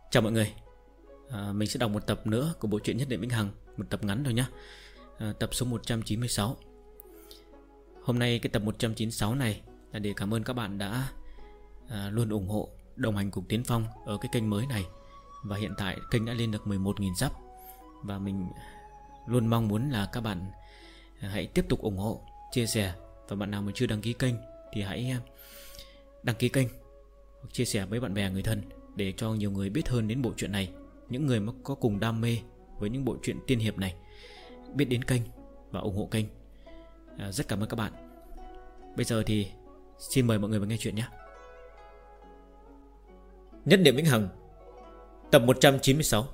Chào mọi người. Mình sẽ đọc một tập nữa của bộ truyện Nhất Niệm Vĩnh Hằng. Một tập ngắn thôi nhé. Tập số 196. Hôm nay cái tập 196 này là để cảm ơn các bạn đã luôn ủng hộ, đồng hành cùng Tiến Phong ở cái kênh mới này. Và hiện tại kênh đã lên được 11.000 sub. Và mình luôn mong muốn là các bạn hãy tiếp tục ủng hộ, chia sẻ. Và bạn nào mà chưa đăng ký kênh thì hãy đăng ký kênh hoặc chia sẻ với bạn bè người thân, để cho nhiều người biết hơn đến bộ truyện này. Những người mà có cùng đam mê với những bộ truyện tiên hiệp này biết đến kênh và ủng hộ kênh. Rất cảm ơn các bạn. Bây giờ thì xin mời mọi người vào nghe chuyện nhé. Nhất Niệm Vĩnh Hằng, tập 196.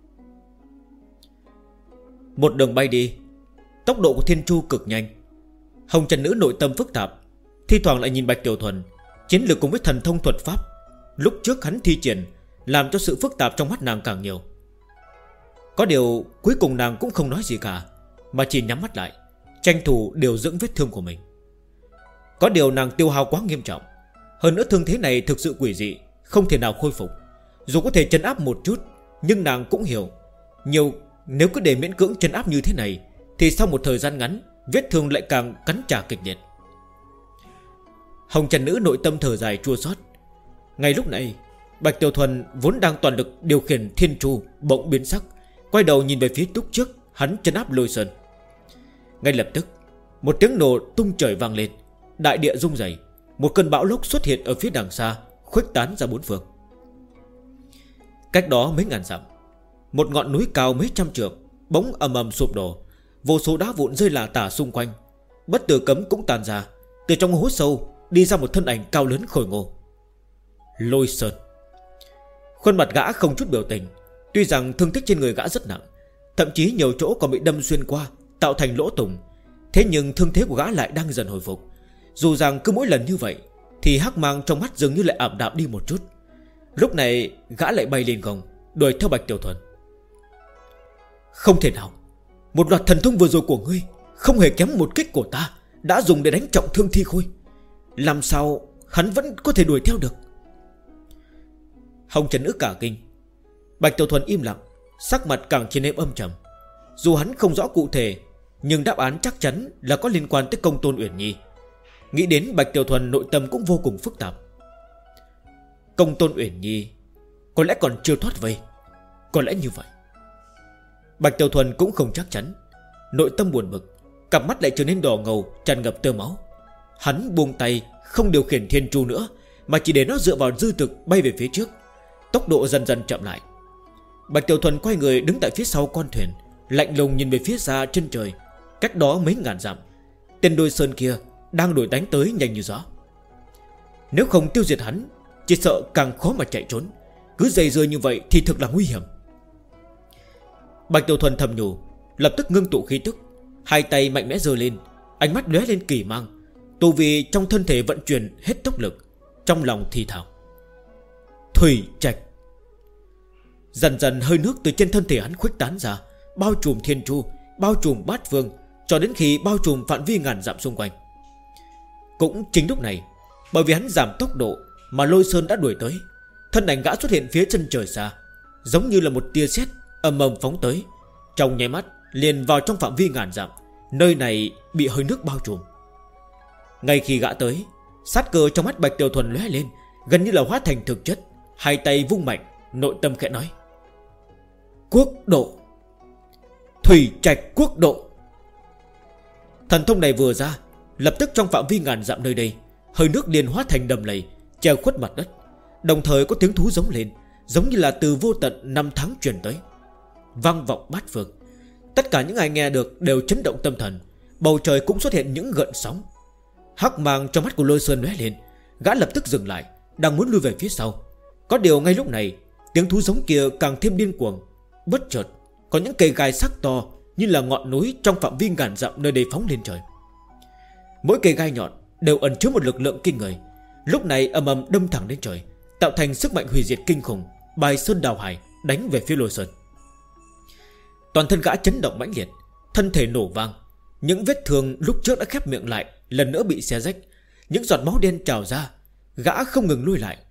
Một đường bay đi, tốc độ của Thiên Chu cực nhanh. Hồng Trần Nữ nội tâm phức tạp, thi thoảng lại nhìn Bạch Tiểu Thuần. Chiến lược cùng với thần thông thuật pháp lúc trước hắn thi triển làm cho sự phức tạp trong mắt nàng càng nhiều. Có điều cuối cùng nàng cũng không nói gì cả, mà chỉ nhắm mắt lại, tranh thủ điều dưỡng vết thương của mình. Có điều nàng tiêu hao quá nghiêm trọng, hơn nữa thương thế này thực sự quỷ dị, không thể nào khôi phục. Dù có thể trấn áp một chút, nhưng nàng cũng hiểu nếu cứ để miễn cưỡng trấn áp như thế này thì sau một thời gian ngắn vết thương lại càng cắn trả kịch liệt. Hồng Trần Nữ nội tâm thở dài chua xót. Ngay lúc này Bạch Tiểu Thuần vốn đang toàn lực điều khiển Thiên Chu bỗng biến sắc, quay đầu nhìn về phía lúc trước hắn trấn áp Lôi Sơn. Ngay lập tức một tiếng nổ tung trời vang lên, đại địa rung rẩy, một cơn bão lốc xuất hiện ở phía đằng xa, khuếch tán ra bốn phương. Cách đó mấy ngàn dặm, một ngọn núi cao mấy trăm trượng bỗng ầm ầm sụp đổ, vô số đá vụn rơi lả tả xung quanh. Bất Tử Cấm cũng tàn ra, từ trong hố sâu đi ra một thân ảnh cao lớn khôi ngô. Lôi Sơn. Khuôn mặt gã không chút biểu tình. Tuy rằng thương tích trên người gã rất nặng, thậm chí nhiều chỗ còn bị đâm xuyên qua, tạo thành lỗ thủng, thế nhưng thương thế của gã lại đang dần hồi phục. Dù rằng cứ mỗi lần như vậy thì hắc mang trong mắt dường như lại ảm đạm đi một chút. Lúc này gã lại bay lên không, đuổi theo Bạch Tiểu Thuần. Không thể nào, một loạt thần thông vừa rồi của ngươi không hề kém một kích của ta, đã dùng để đánh trọng thương Thi Khôi. Làm sao hắn vẫn có thể đuổi theo được? Hồng Trần Nữ cả kinh. Bạch Tiểu Thuần im lặng, sắc mặt càng trở nên âm trầm. Dù hắn không rõ cụ thể, nhưng đáp án chắc chắn là có liên quan tới Công Tôn Uyển Nhi. Nghĩ đến Bạch Tiểu Thuần nội tâm cũng vô cùng phức tạp. Công Tôn Uyển Nhi có lẽ còn chưa thoát vây, có lẽ như vậy. Bạch Tiểu Thuần cũng không chắc chắn, nội tâm buồn bực, cặp mắt lại trở nên đỏ ngầu, tràn ngập tơ máu. Hắn buông tay, không điều khiển Thiên Chu nữa, mà chỉ để nó dựa vào dư thực bay về phía trước. Tốc độ dần dần chậm lại. Bạch Tiểu Thuần quay người đứng tại phía sau con thuyền, lạnh lùng nhìn về phía xa chân trời. Cách đó mấy ngàn dặm, tên Lôi Sơn kia đang đuổi đánh tới nhanh như gió. Nếu không tiêu diệt hắn, chỉ sợ càng khó mà chạy trốn. Cứ dây dưa như vậy thì thực là nguy hiểm. Bạch Tiểu Thuần thầm nhủ, lập tức ngưng tụ khí tức, hai tay mạnh mẽ giơ lên, ánh mắt lóe lên kỳ mang. Tu vi trong thân thể vận chuyển hết tốc lực, trong lòng thì thào: Thủy Trạch. Dần dần hơi nước từ trên thân thể hắn khuếch tán ra, bao trùm Thiên Chu, bao trùm Bát Vương, cho đến khi bao trùm phạm vi ngàn dặm xung quanh. Cũng chính lúc này, bởi vì hắn giảm tốc độ mà Lôi Sơn đã đuổi tới, thân ảnh gã xuất hiện phía chân trời xa, giống như là một tia sét ầm ầm phóng tới, trong nháy mắt liền vào trong phạm vi ngàn dặm. Nơi này bị hơi nước bao trùm. Ngay khi gã tới, sát cơ trong mắt Bạch Tiểu Thuần lóe lên, gần như là hóa thành thực chất. Hai tay vung mạnh, nội tâm khẽ nói: Quốc độ. Thủy Trạch quốc độ. Thần thông này vừa ra, lập tức trong phạm vi ngàn dặm nơi đây, hơi nước liền hóa thành đầm lầy che khuất mặt đất. Đồng thời có tiếng thú giống lên, giống như là từ vô tận năm tháng truyền tới, vang vọng bát phương. Tất cả những ai nghe được đều chấn động tâm thần. Bầu trời cũng xuất hiện những gợn sóng. Hắc mang trong mắt của Lôi Sơn lóe lên, gã lập tức dừng lại, đang muốn lui về phía sau. Có điều ngay lúc này, tiếng thú giống kia càng thêm điên cuồng. Bất chợt có những cây gai sắc to như là ngọn núi trong phạm vi ngàn dặm nơi đây phóng lên trời. Mỗi cây gai nhọn đều ẩn chứa một lực lượng kinh người, lúc này ầm ầm đâm thẳng lên trời, tạo thành sức mạnh hủy diệt kinh khủng, bài sơn đào hải, đánh về phía Lôi Sơn. Toàn thân gã chấn động mãnh liệt, thân thể nổ vang. Những vết thương lúc trước đã khép miệng lại lần nữa bị xé rách, những giọt máu đen trào ra. Gã không ngừng lui lại.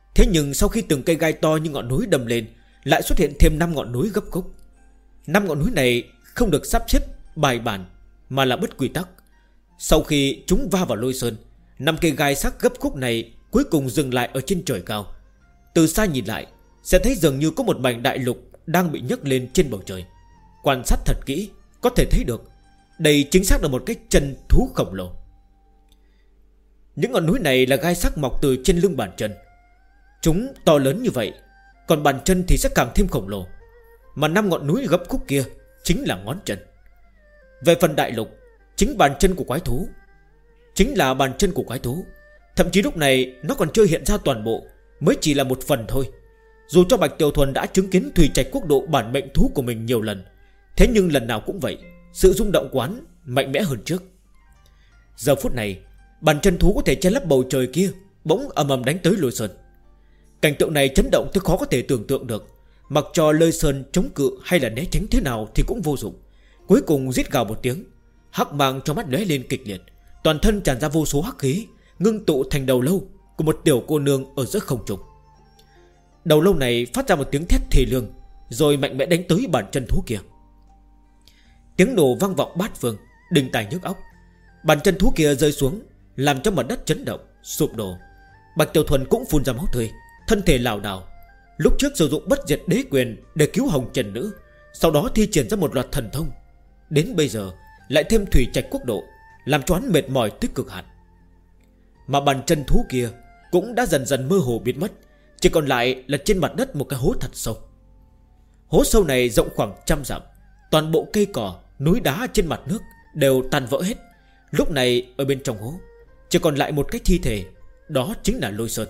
Thế nhưng sau khi từng cây gai to như ngọn núi đâm lên, lại xuất hiện thêm 5 ngọn núi gấp khúc. 5 ngọn núi này không được sắp xếp bài bản, mà là bất quy tắc. Sau khi chúng va vào Lôi Sơn, 5 cây gai sắc gấp khúc này cuối cùng dừng lại ở trên trời cao. Từ xa nhìn lại, sẽ thấy dường như có một mảnh đại lục đang bị nhấc lên trên bầu trời. Quan sát thật kỹ, có thể thấy được đây chính xác là một cái chân thú khổng lồ. Những ngọn núi này là gai sắc mọc từ trên lưng bàn chân. Chúng to lớn như vậy, còn bàn chân thì sẽ càng thêm khổng lồ. Mà 5 ngọn núi gấp khúc kia chính là ngón chân. Về phần đại lục, chính bàn chân của quái thú, chính là bàn chân của quái thú. Thậm chí lúc này nó còn chưa hiện ra toàn bộ, mới chỉ là một phần thôi. Dù cho Bạch Tiểu Thuần đã chứng kiến Thủy Trạch Quốc độ bản mệnh thú của mình nhiều lần, thế nhưng lần nào cũng vậy, sự rung động quán mạnh mẽ hơn trước. Giờ phút này, bàn chân thú có thể che lấp bầu trời kia bỗng ầm ầm đánh tới Lôi Sơn. Cảnh tượng này chấn động tới khó có thể tưởng tượng được. Mặc cho Lôi Sơn chống cự hay là né tránh thế nào thì cũng vô dụng. Cuối cùng rít gào một tiếng, hắc mang trong mắt lóe lên kịch liệt, toàn thân tràn ra vô số hắc khí, ngưng tụ thành đầu lâu của một tiểu cô nương ở giữa không trung. Đầu lâu này phát ra một tiếng thét thê lương, rồi mạnh mẽ đánh tới bàn chân thú kia. Tiếng nổ vang vọng bát phương, đình tài nhức óc. Bàn chân thú kia rơi xuống, làm cho mặt đất chấn động, sụp đổ. Bạch Tiểu Thuần cũng phun ra máu tươi, thân thể lảo đảo. Lúc trước sử dụng bất diệt đế quyền để cứu Hồng Trần Nữ, sau đó thi triển ra một loạt thần thông, đến bây giờ lại thêm Thủy Trạch Quốc độ, làm cho hắn mệt mỏi tới cực hạn. Mà bàn chân thú kia cũng đã dần dần mơ hồ biến mất, chỉ còn lại là trên mặt đất một cái hố thật sâu. Hố sâu này rộng khoảng 100 dặm. Toàn bộ cây cỏ, núi đá trên mặt nước đều tan vỡ hết. Lúc này ở bên trong hố chỉ còn lại một cái thi thể, đó chính là Lôi Sơn.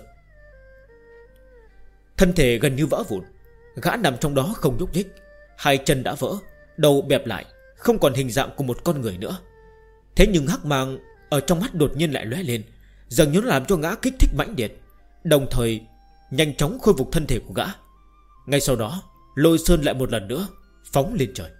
Thân thể gần như vỡ vụn, gã nằm trong đó không nhúc nhích, hai chân đã vỡ, đầu bẹp lại, không còn hình dạng của một con người nữa. Thế nhưng hắc mang ở trong mắt đột nhiên lại lóe lên, dường như nó làm cho gã kích thích mãnh liệt, đồng thời nhanh chóng khôi phục thân thể của gã. Ngay sau đó, Lôi Sơn lại một lần nữa phóng lên trời.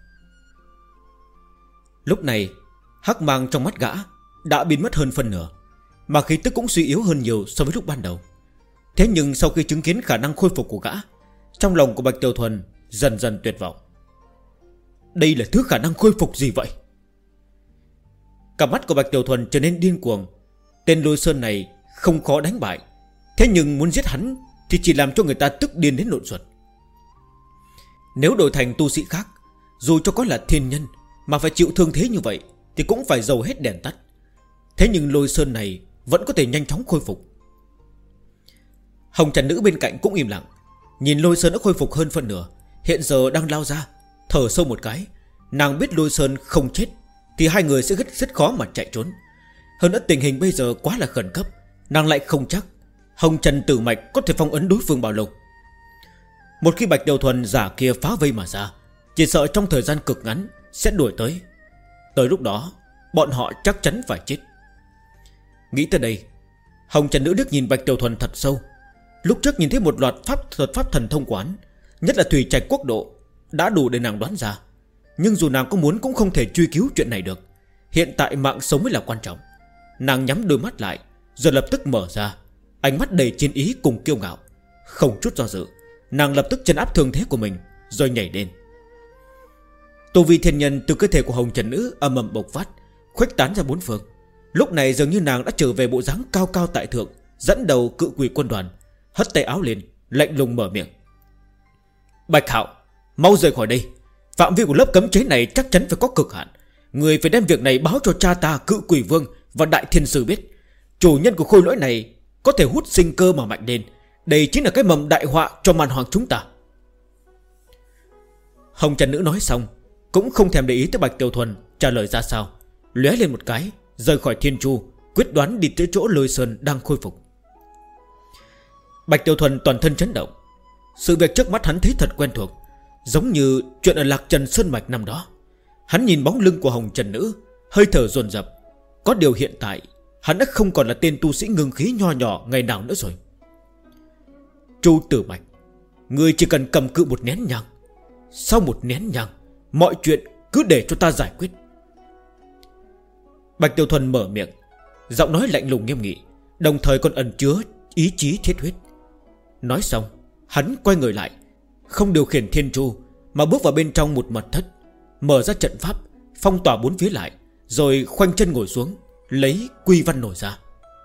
Lúc này, hắc mang trong mắt gã đã biến mất hơn phân nửa, mà khí tức cũng suy yếu hơn nhiều so với lúc ban đầu. Thế nhưng sau khi chứng kiến khả năng khôi phục của gã, trong lòng của Bạch Tiểu Thuần dần dần tuyệt vọng. Đây là thứ khả năng khôi phục gì vậy? Cả mắt của Bạch Tiểu Thuần trở nên điên cuồng. Tên Lôi Sơn này không khó đánh bại, thế nhưng muốn giết hắn thì chỉ làm cho người ta tức điên đến lộn ruột. Nếu đổi thành tu sĩ khác, dù cho có là thiên nhân mà phải chịu thương thế như vậy thì cũng phải dầu hết đèn tắt. Thế nhưng Lôi Sơn này vẫn có thể nhanh chóng khôi phục. Hồng Trần Nữ bên cạnh cũng im lặng, nhìn Lôi Sơn đã khôi phục hơn phân nửa, hiện giờ đang lao ra, thở sâu một cái. Nàng biết Lôi Sơn không chết thì hai người sẽ rất khó mà chạy trốn. Hơn nữa tình hình bây giờ quá là khẩn cấp, nàng lại không chắc Hồng Trần Tử Mạch có thể phong ấn đối phương bao lâu. Một khi Bạch Tiểu Thuần giả kia phá vây mà ra, chỉ sợ trong thời gian cực ngắn sẽ đuổi tới. Tới lúc đó bọn họ chắc chắn phải chết. Nghĩ tới đây, Hồng Trần Nữ liếc nhìn Bạch Tiểu Thuần thật sâu. Lúc trước nhìn thấy một loạt pháp thần thông quán, nhất là Thủy Trạch Quốc độ, đã đủ để nàng đoán ra. Nhưng dù nàng có muốn cũng không thể truy cứu chuyện này được. Hiện tại mạng sống mới là quan trọng. Nàng nhắm đôi mắt lại, rồi lập tức mở ra, ánh mắt đầy chiến ý cùng kiêu ngạo. Không chút do dự, nàng lập tức trấn áp thương thế của mình, rồi nhảy lên. Tu vi thiên nhân từ cơ thể của Hồng Trần Nữ ầm ầm bộc phát, khuếch tán ra bốn phương. Lúc này dường như nàng đã trở về bộ dáng cao cao tại thượng, dẫn đầu cự quỷ quân đoàn, hất tay áo lên, lạnh lùng mở miệng. Bạch Hạo, mau rời khỏi đây. Phạm vi của lớp cấm chế này chắc chắn phải có cực hạn. Người phải đem việc này báo cho cha ta, cự quỷ vương và đại thiên sư biết. Chủ nhân của khôi lỗi này có thể hút sinh cơ mà mạnh lên. Đây chính là cái mầm đại họa cho màn hoàng chúng ta. Hồng Trần Nữ nói xong, cũng không thèm để ý tới Bạch Tiểu Thuần trả lời ra sao, lóe lên một cái, rời khỏi Thiên Chu, quyết đoán đi tới chỗ Lôi Sơn đang khôi phục. Bạch Tiểu Thuần toàn thân chấn động. Sự việc trước mắt hắn thấy thật quen thuộc, giống như chuyện ở Lạc Trần Sơn Mạch năm đó. Hắn nhìn bóng lưng của Hồng Trần Nữ, hơi thở dồn dập. Có điều hiện tại hắn đã không còn là tên tu sĩ ngưng khí nho nhỏ ngày nào nữa rồi. Chu Tử Bạch, người chỉ cần cầm cự một nén nhang. Sau một nén nhang, mọi chuyện cứ để cho ta giải quyết. Bạch Tiểu Thuần mở miệng, giọng nói lạnh lùng nghiêm nghị, đồng thời còn ẩn chứa ý chí thiết huyết. Nói xong hắn quay người lại, không điều khiển thiên chu, mà bước vào bên trong một mật thất, mở ra trận pháp, phong tỏa bốn phía lại, rồi khoanh chân ngồi xuống, lấy quy văn nổi ra.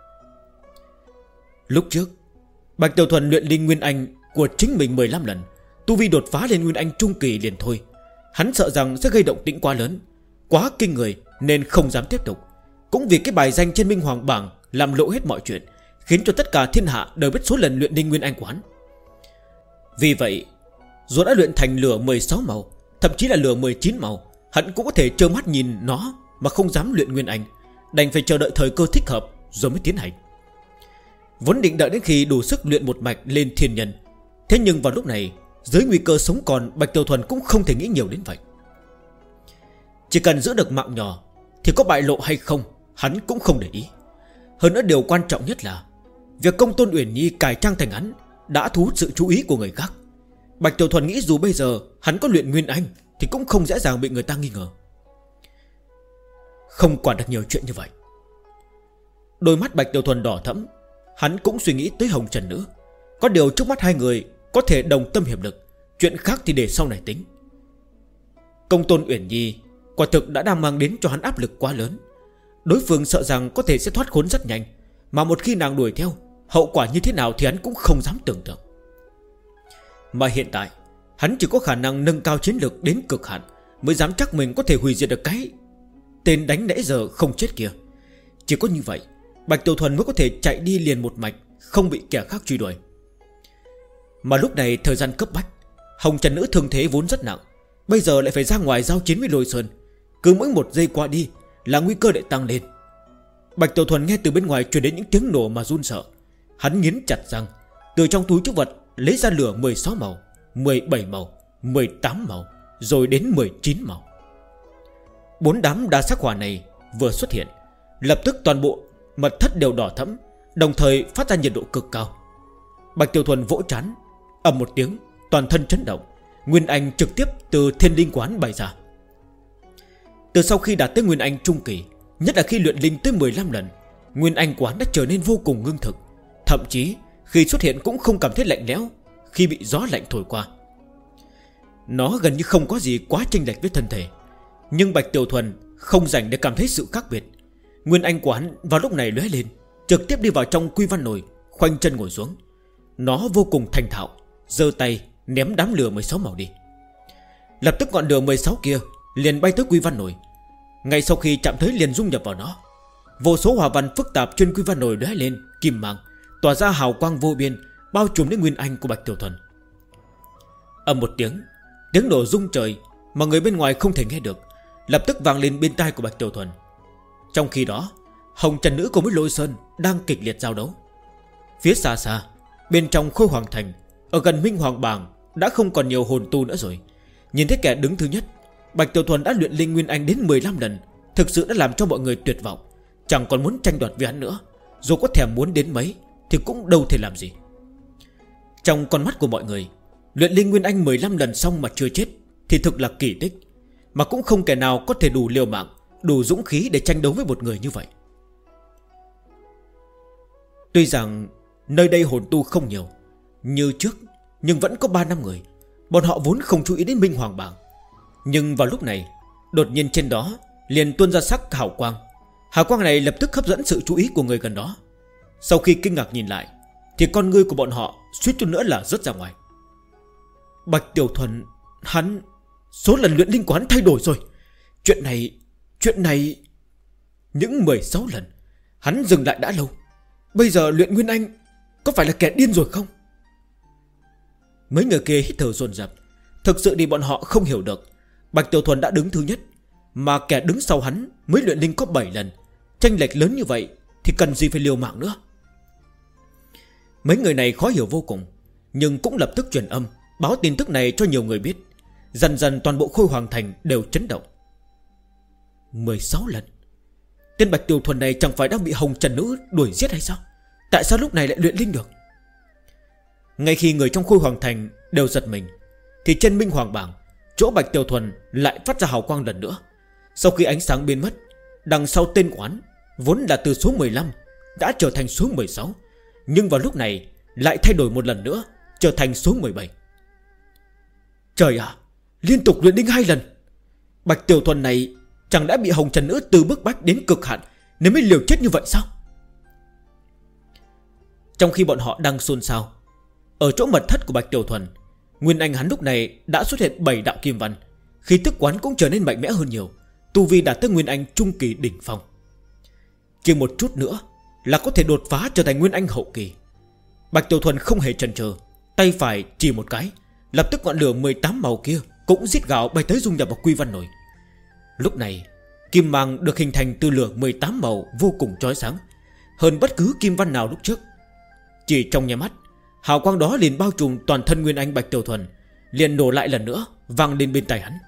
Lúc trước Bạch Tiểu Thuần luyện linh nguyên anh của chính mình 15 lần, tu vi đột phá lên nguyên anh trung kỳ liền thôi. Hắn sợ rằng sẽ gây động tĩnh quá lớn, quá kinh người, nên không dám tiếp tục. Cũng vì cái bài danh trên Minh Hoàng bảng làm lộ hết mọi chuyện, khiến cho tất cả thiên hạ đều biết số lần luyện linh nguyên anh của hắn. Vì vậy dù đã luyện thành lửa 16 màu, thậm chí là lửa 19 màu, hắn cũng có thể trơ mắt nhìn nó mà không dám luyện nguyên anh, đành phải chờ đợi thời cơ thích hợp rồi mới tiến hành. Vốn định đợi đến khi đủ sức luyện một mạch lên thiên nhân, thế nhưng vào lúc này dưới nguy cơ sống còn, Bạch Tiểu Thuần cũng không thể nghĩ nhiều đến vậy. Chỉ cần giữ được mạng nhỏ thì có bại lộ hay không hắn cũng không để ý. Hơn nữa điều quan trọng nhất là việc Công Tôn Uyển Nhi cải trang thành hắn đã thu hút sự chú ý của người khác. Bạch Tiểu Thuần nghĩ dù bây giờ hắn có luyện nguyên anh thì cũng không dễ dàng bị người ta nghi ngờ. Không quản được nhiều chuyện như vậy. Đôi mắt Bạch Tiểu Thuần đỏ thẫm, hắn cũng suy nghĩ tới Hồng Trần Nữ. Có điều trước mắt hai người có thể đồng tâm hiệp lực, chuyện khác thì để sau này tính. Công Tôn Uyển Nhi quả thực đã đang mang đến cho hắn áp lực quá lớn. Đối phương sợ rằng có thể sẽ thoát khốn rất nhanh, mà một khi nàng đuổi theo, hậu quả như thế nào thì hắn cũng không dám tưởng tượng. Mà hiện tại hắn chỉ có khả năng nâng cao chiến lược đến cực hạn mới dám chắc mình có thể hủy diệt được cái tên đánh nãy giờ không chết kia. Chỉ có như vậy Bạch Tiểu Thuần mới có thể chạy đi liền một mạch, không bị kẻ khác truy đuổi. Mà lúc này thời gian cấp bách, Hồng Trần Nữ thương thế vốn rất nặng, bây giờ lại phải ra ngoài giao chiến với Lôi Sơn. Cứ mỗi một giây qua đi là nguy cơ lại tăng lên. Bạch Tiểu Thuần nghe từ bên ngoài truyền đến những tiếng nổ mà run sợ. Hắn nghiến chặt răng, từ trong túi trữ vật lấy ra lửa 16 màu, 17 màu, 18 màu, rồi đến 19 màu. 4 đám đa sắc hỏa này vừa xuất hiện, lập tức toàn bộ mật thất đều đỏ thẫm, đồng thời phát ra nhiệt độ cực cao. Bạch Tiểu Thuần vỗ trán, ầm một tiếng, toàn thân chấn động, nguyên anh trực tiếp từ Thiên Linh Quán bày ra. Từ sau khi đạt tới nguyên anh trung kỳ, nhất là khi luyện linh tới 15 lần, nguyên anh quán đã trở nên vô cùng ngưng thực. Thậm chí khi xuất hiện cũng không cảm thấy lạnh lẽo khi bị gió lạnh thổi qua. Nó gần như không có gì quá chênh lệch với thân thể. Nhưng Bạch Tiểu Thuần không dành để cảm thấy sự khác biệt. Nguyên anh quán vào lúc này lóe lên, trực tiếp đi vào trong quy văn nồi, khoanh chân ngồi xuống. Nó vô cùng thành thạo, giơ tay ném đám lửa 16 màu đi. Lập tức ngọn lửa 16 kia liền bay tới quy văn nồi. Ngay sau khi chạm tới liền dung nhập vào nó. Vô số hòa văn phức tạp trên quy văn nồi lóe lên kim mang, tỏa ra hào quang vô biên, bao trùm đến nguyên anh của Bạch Tiểu Thuần. Ầm một tiếng, tiếng nổ rung trời mà người bên ngoài không thể nghe được, lập tức vang lên bên tai của Bạch Tiểu Thuần. Trong khi đó Hồng Trần Nữ cùng với Lôi Sơn đang kịch liệt giao đấu. Phía xa xa bên trong Khôi Hoàng Thành, ở gần Minh Hoàng Bảng đã không còn nhiều hồn tu nữa rồi. Nhìn thấy kẻ đứng thứ nhất, Bạch Tiểu Thuần đã luyện linh nguyên anh đến 15 lần, thực sự đã làm cho mọi người tuyệt vọng, chẳng còn muốn tranh đoạt với hắn nữa. Dù có thèm muốn đến mấy thì cũng đâu thể làm gì. Trong con mắt của mọi người, luyện linh nguyên anh 15 lần xong mà chưa chết thì thực là kỳ tích, mà cũng không kẻ nào có thể đủ liều mạng, đủ dũng khí để tranh đấu với một người như vậy. Tuy rằng nơi đây hồn tu không nhiều như trước, nhưng vẫn có 3-5 người. Bọn họ vốn không chú ý đến Minh Hoàng Bảng. Nhưng vào lúc này, đột nhiên trên đó liền tuôn ra sắc hào quang. Hào quang này lập tức hấp dẫn sự chú ý của người gần đó. Sau khi kinh ngạc nhìn lại thì con ngươi của bọn họ suýt chút nữa là rớt ra ngoài. Bạch Tiểu Thuần, hắn số lần luyện linh của hắn thay đổi rồi. Chuyện này những 16 lần hắn dừng lại đã lâu, bây giờ luyện nguyên anh có phải là kẻ điên rồi không? Mấy người kia hít thở dồn dập. Thực sự thì bọn họ không hiểu được, Bạch Tiểu Thuần đã đứng thứ nhất, mà kẻ đứng sau hắn mới luyện linh có 7 lần. Chênh lệch lớn như vậy thì cần gì phải liều mạng nữa. Mấy người này khó hiểu vô cùng, nhưng cũng lập tức truyền âm báo tin tức này cho nhiều người biết. Dần dần toàn bộ Khôi Hoàng Thành đều chấn động. 16 lần. Tên Bạch Tiểu Thuần này chẳng phải đang bị Hồng Trần Nữ đuổi giết hay sao? Tại sao lúc này lại luyện linh được? Ngay khi người trong Khôi Hoàng Thành đều giật mình, thì trên Minh Hoàng Bảng, chỗ Bạch Tiểu Thuần lại phát ra hào quang lần nữa. Sau khi ánh sáng biến mất, đằng sau tên quán vốn là từ số 15 đã trở thành số 16. Nhưng vào lúc này lại thay đổi một lần nữa, trở thành số 17. Trời ạ, liên tục luyện đinh 2 lần. Bạch Tiểu Thuần này chẳng đã bị Hồng Trần Nữ từ bức bách đến cực hạn nên mới liều chết như vậy sao? Trong khi bọn họ đang xôn xao, ở chỗ mật thất của Bạch Tiểu Thuần, nguyên anh hắn lúc này đã xuất hiện 7 đạo kim văn. Khí tức quán cũng trở nên mạnh mẽ hơn nhiều, tu vi đạt tới nguyên anh trung kỳ đỉnh phong. Chỉ một chút nữa là có thể đột phá trở thành nguyên anh hậu kỳ. Bạch Tiểu Thuần không hề chần chờ, tay phải chỉ một cái, lập tức ngọn lửa 18 màu kia cũng rít gào bay tới dung nhập vào quy văn nổi. Lúc này kim mang được hình thành từ lửa 18 màu vô cùng chói sáng, hơn bất cứ kim văn nào lúc trước. Chỉ trong nháy mắt, hào quang đó liền bao trùm toàn thân nguyên anh Bạch Tiểu Thuần, liền nổ lại lần nữa vang lên bên tai hắn.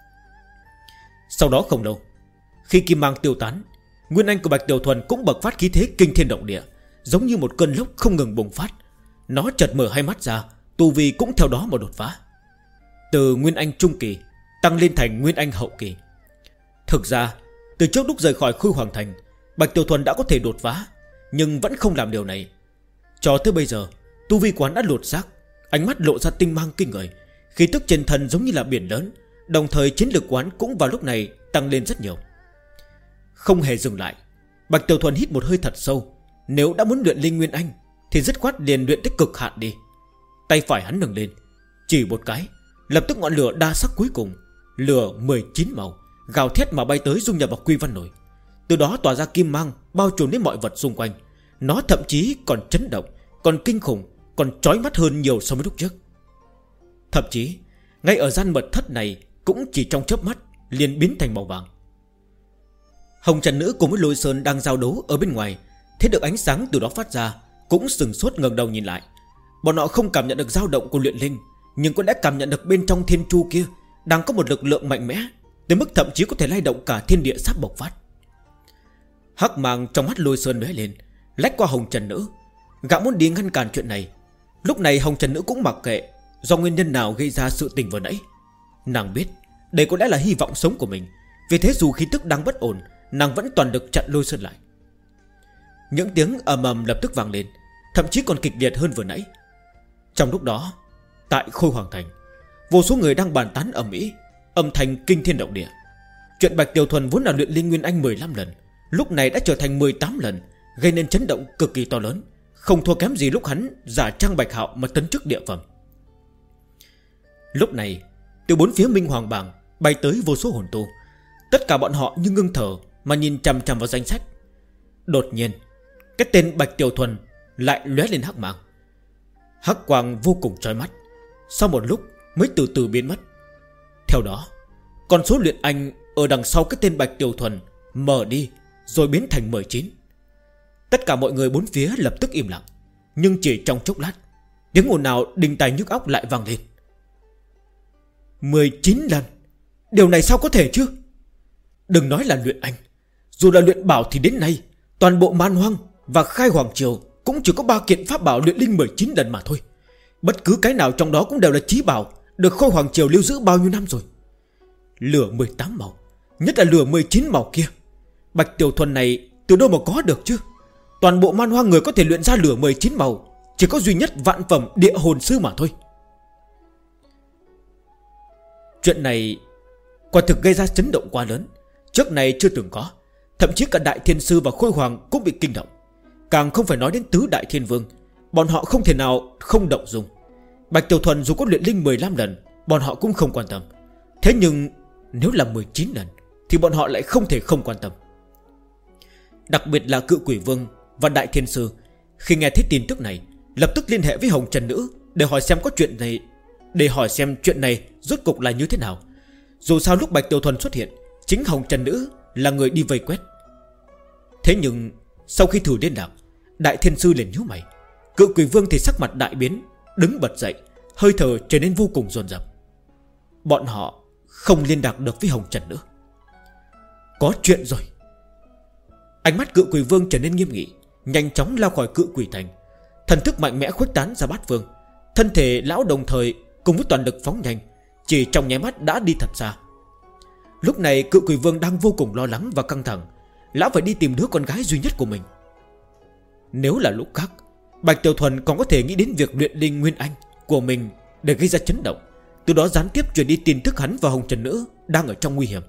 Sau đó không lâu, khi kim mang tiêu tán, nguyên anh của Bạch Tiểu Thuần cũng bộc phát khí thế kinh thiên động địa, giống như một cơn lốc không ngừng bùng phát. Nó chợt mở hai mắt ra, tu vi cũng theo đó mà đột phá, từ nguyên anh trung kỳ tăng lên thành nguyên anh hậu kỳ. Thực ra từ trước lúc rời khỏi Khôi Hoàng Thành, Bạch Tiểu Thuần đã có thể đột phá, nhưng vẫn không làm điều này. Cho tới bây giờ, tu vi quán đã lột xác, ánh mắt lộ ra tinh mang kinh người, khí tức trên thân giống như là biển lớn. Đồng thời chiến lược quán cũng vào lúc này tăng lên rất nhiều. Không hề dừng lại, Bạch Tiểu Thuần hít một hơi thật sâu. Nếu đã muốn luyện linh nguyên anh thì dứt khoát liền luyện tới cực hạn đi. Tay phải hắn nâng lên, chỉ một cái, lập tức ngọn lửa đa sắc cuối cùng, lửa 19 màu gào thét mà bay tới dung nhập vào quy văn nổi. Từ đó tỏa ra kim mang bao trùm đến mọi vật xung quanh. Nó thậm chí còn chấn động, còn kinh khủng, còn chói mắt hơn nhiều so với lúc trước. Thậm chí ngay ở gian mật thất này cũng chỉ trong chớp mắt liền biến thành màu vàng. Hồng Trần Nữ cùng với Lôi Sơn đang giao đấu ở bên ngoài, thấy được ánh sáng từ đó phát ra, cũng sừng sốt ngẩng đầu nhìn lại. Bọn họ không cảm nhận được dao động của luyện linh, nhưng cũng đã cảm nhận được bên trong thiên chu kia đang có một lực lượng mạnh mẽ, tới mức thậm chí có thể lay động cả thiên địa sắp bộc phát. Hắc mang trong mắt Lôi Sơn lóe lên, lách qua Hồng Trần Nữ. Gã muốn đi ngăn cản chuyện này. Lúc này Hồng Trần Nữ cũng mặc kệ do nguyên nhân nào gây ra sự tình vừa nãy. Nàng biết đây có lẽ là hy vọng sống của mình, vì thế dù khí tức đang bất ổn, nàng vẫn toàn lực chặn Lôi Sơn lại. Những tiếng ầm ầm lập tức vang lên, thậm chí còn kịch liệt hơn vừa nãy. Trong lúc đó, tại Khôi Hoàng Thành, vô số người đang bàn tán ầm ĩ, âm thanh kinh thiên động địa. Chuyện Bạch Tiểu Thuần vốn là luyện linh nguyên anh 15 lần, lúc này đã trở thành 18 lần, gây nên chấn động cực kỳ to lớn, không thua kém gì lúc hắn giả trang Bạch Hạo mà tấn chức địa phẩm. Lúc này, từ bốn phía Minh Hoàng Bảng bay tới vô số hồn tu. Tất cả bọn họ như ngưng thở mà nhìn chằm chằm vào danh sách. Đột nhiên, cái tên Bạch Tiểu Thuần lại lóe lên hắc mang. Hắc quang vô cùng chói mắt, sau một lúc mới từ từ biến mất. Theo đó, con số luyện anh ở đằng sau cái tên Bạch Tiểu Thuần mở đi, rồi biến thành 19. Tất cả mọi người bốn phía lập tức im lặng. Nhưng chỉ trong chốc lát, tiếng ồn ào đinh tai nhức óc lại vang lên. 19 lần, điều này sao có thể chứ? Đừng nói là luyện anh, dù là luyện bảo thì đến nay toàn bộ Man Hoang và Khai Hoàng Triều cũng chỉ có 3 kiện pháp bảo luyện linh 19 lần mà thôi. Bất cứ cái nào trong đó cũng đều là chí bảo, được Khôi Hoàng Triều lưu giữ bao nhiêu năm rồi. Lửa 18 màu, nhất là lửa 19 màu kia, Bạch Tiểu Thuần này từ đâu mà có được chứ? Toàn bộ Man Hoang người có thể luyện ra lửa 19 màu chỉ có duy nhất vạn phẩm địa hồn sư mà thôi. Chuyện này quả thực gây ra chấn động quá lớn, trước này chưa từng có. Thậm chí cả Đại Thiên Sư và Khôi Hoàng cũng bị kinh động, càng không phải nói đến Tứ Đại Thiên Vương. Bọn họ không thể nào không động dung. Bạch Tiểu Thuần dù có luyện linh 15 lần, bọn họ cũng không quan tâm. Thế nhưng nếu là 19 lần thì bọn họ lại không thể không quan tâm. Đặc biệt là Cự Quỷ Vương và Đại Thiên Sư, khi nghe thấy tin tức này, lập tức liên hệ với Hồng Trần Nữ để hỏi xem chuyện này rốt cục là như thế nào. Dù sao lúc Bạch Tiểu Thuần xuất hiện, chính Hồng Trần Nữ là người đi vây quét. Thế nhưng sau khi thử liên lạc, Đại Thiên Sư liền nhíu mày. Cự Quỷ Vương thì sắc mặt đại biến, đứng bật dậy, hơi thở trở nên vô cùng dồn dập. Bọn họ không liên lạc được với Hồng Trần Nữ. Có chuyện rồi. Ánh mắt Cự Quỷ Vương trở nên nghiêm nghị, nhanh chóng lao khỏi Cự Quỷ Thành. Thần thức mạnh mẽ khuếch tán ra bát phương. Thân thể lão đồng thời cùng với toàn lực phóng nhanh, chỉ trong nháy mắt đã đi thật xa. Lúc này Cự Quỷ Vương đang vô cùng lo lắng và căng thẳng. Lão phải đi tìm đứa con gái duy nhất của mình. Nếu là lúc khác, Bạch Tiểu Thuần còn có thể nghĩ đến việc luyện linh Nguyên Anh của mình để gây ra chấn động, từ đó gián tiếp truyền đi tin tức hắn và Hồng Trần Nữ đang ở trong nguy hiểm.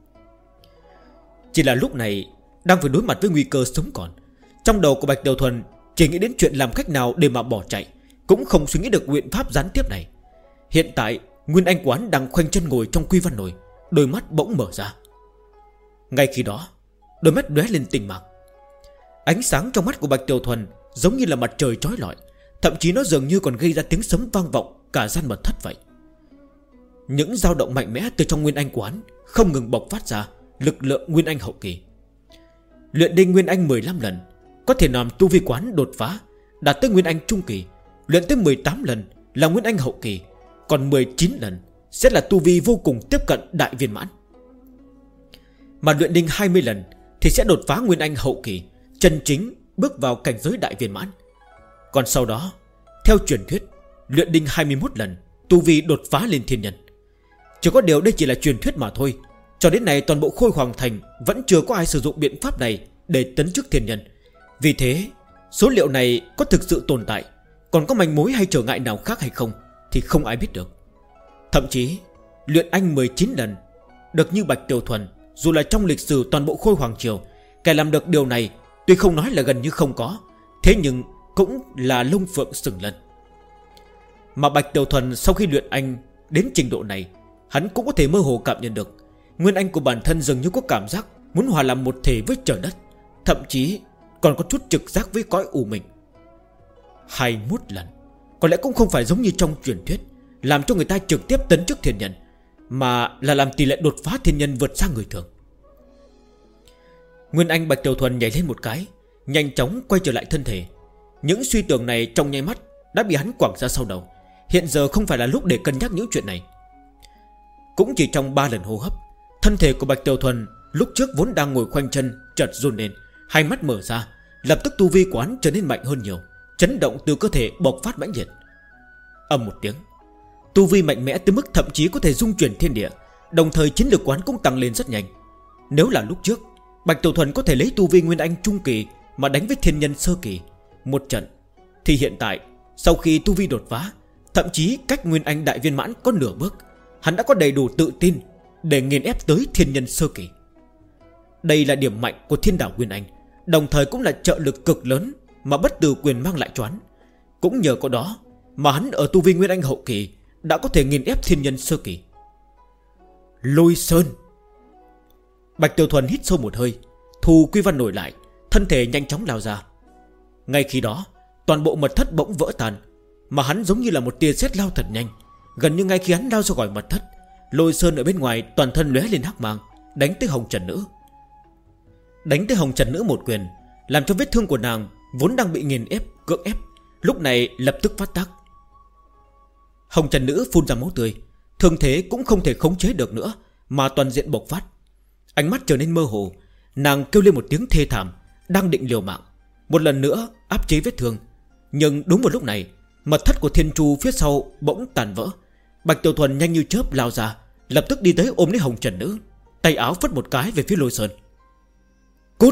Chỉ là lúc này đang phải đối mặt với nguy cơ sống còn, trong đầu của Bạch Tiểu Thuần chỉ nghĩ đến chuyện làm cách nào để mà bỏ chạy, cũng không suy nghĩ được biện pháp gián tiếp này. Hiện tại Nguyên Anh quán đang khoanh chân ngồi trong quy văn nồi, đôi mắt bỗng mở ra. Ngay khi đó đôi mắt lóe lên tinh mang. Ánh sáng trong mắt của Bạch Tiểu Thuần giống như là mặt trời chói lọi, thậm chí nó dường như còn gây ra tiếng sấm vang vọng cả gian mật thất vậy. Những dao động mạnh mẽ từ trong Nguyên Anh quán không ngừng bộc phát ra lực lượng Nguyên Anh hậu kỳ. Luyện đinh Nguyên Anh 15 lần có thể làm tu vi quán đột phá đạt tới Nguyên Anh trung kỳ, luyện tới 18 lần là Nguyên Anh hậu kỳ, còn 19 lần sẽ là tu vi vô cùng tiếp cận đại viên mãn. Mà luyện đinh 20 lần thì sẽ đột phá Nguyên Anh hậu kỳ, chân chính bước vào cảnh giới đại viên mãn. Còn sau đó, theo truyền thuyết, luyện đinh 21 lần tu vi đột phá lên thiên nhân. Chỉ có điều đây chỉ là truyền thuyết mà thôi. Cho đến nay toàn bộ Khôi Hoàng Thành vẫn chưa có ai sử dụng biện pháp này để tấn chức thiên nhân. Vì thế số liệu này có thực sự tồn tại, còn có manh mối hay trở ngại nào khác hay không thì không ai biết được. Thậm chí luyện anh 19 lần được như Bạch Tiểu Thuần, dù là trong lịch sử toàn bộ Khôi Hoàng Triều, kẻ làm được điều này tuy không nói là gần như không có, thế nhưng cũng là lông phượng sừng lân. Mà Bạch Tiểu Thuần sau khi luyện anh đến trình độ này, hắn cũng có thể mơ hồ cảm nhận được Nguyên Anh của bản thân dường như có cảm giác muốn hòa làm một thể với trời đất, thậm chí còn có chút trực giác với cõi u minh. 21 lần có lẽ cũng không phải giống như trong truyền thuyết làm cho người ta trực tiếp tấn chức thiên nhân, mà là làm tỷ lệ đột phá thiên nhân vượt xa người thường. Nguyên Anh Bạch Tiểu Thuần nhảy lên một cái, nhanh chóng quay trở lại thân thể. Những suy tưởng này trong nháy mắt đã bị hắn quẳng ra sau đầu. Hiện giờ không phải là lúc để cân nhắc những chuyện này. Cũng chỉ trong 3 lần hô hấp, thân thể của Bạch Tiểu Thuần lúc trước vốn đang ngồi khoanh chân chợt run lên, hai mắt mở ra, lập tức tu vi quán trở nên mạnh hơn nhiều, chấn động từ cơ thể bộc phát mãnh liệt. Ầm một tiếng, tu vi mạnh mẽ tới mức thậm chí có thể dung chuyển thiên địa, đồng thời chiến lược quán cũng tăng lên rất nhanh. Nếu là lúc trước Bạch Tiểu Thuần có thể lấy tu vi Nguyên Anh trung kỳ mà đánh với thiên nhân sơ kỳ một trận, thì hiện tại sau khi tu vi đột phá, thậm chí cách Nguyên Anh đại viên mãn có nửa bước, hắn đã có đầy đủ tự tin để nghiền ép tới thiên nhân sơ kỳ. Đây là điểm mạnh của Thiên Đảo Nguyên Anh, đồng thời cũng là trợ lực cực lớn mà Bất Tử Quyền mang lại cho hắn. Cũng nhờ có đó mà hắn ở tu vi Nguyên Anh hậu kỳ đã có thể nghiền ép thiên nhân sơ kỳ. Lôi Sơn. Bạch Tiểu Thuần hít sâu một hơi, thu quy văn nổi lại, thân thể nhanh chóng lao ra. Ngay khi đó toàn bộ mật thất bỗng vỡ tan, mà hắn giống như là một tia sét lao thật nhanh. Gần như ngay khi hắn lao ra khỏi mật thất, Lôi Sơn ở bên ngoài toàn thân lóe lên hắc mang, đánh tới Hồng Trần Nữ. Đánh tới Hồng Trần Nữ một quyền, làm cho vết thương của nàng vốn đang bị nghiền ép, cưỡng ép, lúc này lập tức phát tác. Hồng Trần Nữ phun ra máu tươi, thương thế cũng không thể khống chế được nữa, mà toàn diện bộc phát. Ánh mắt trở nên mơ hồ, nàng kêu lên một tiếng thê thảm, đang định liều mạng một lần nữa áp chế vết thương. Nhưng đúng vào lúc này, mật thất của Thiên Chu phía sau bỗng tàn vỡ. Bạch Tiểu Thuần nhanh như chớp lao ra, lập tức đi tới ôm lấy Hồng Trần Nữ, tay áo phất một cái về phía Lôi Sơn. Cút!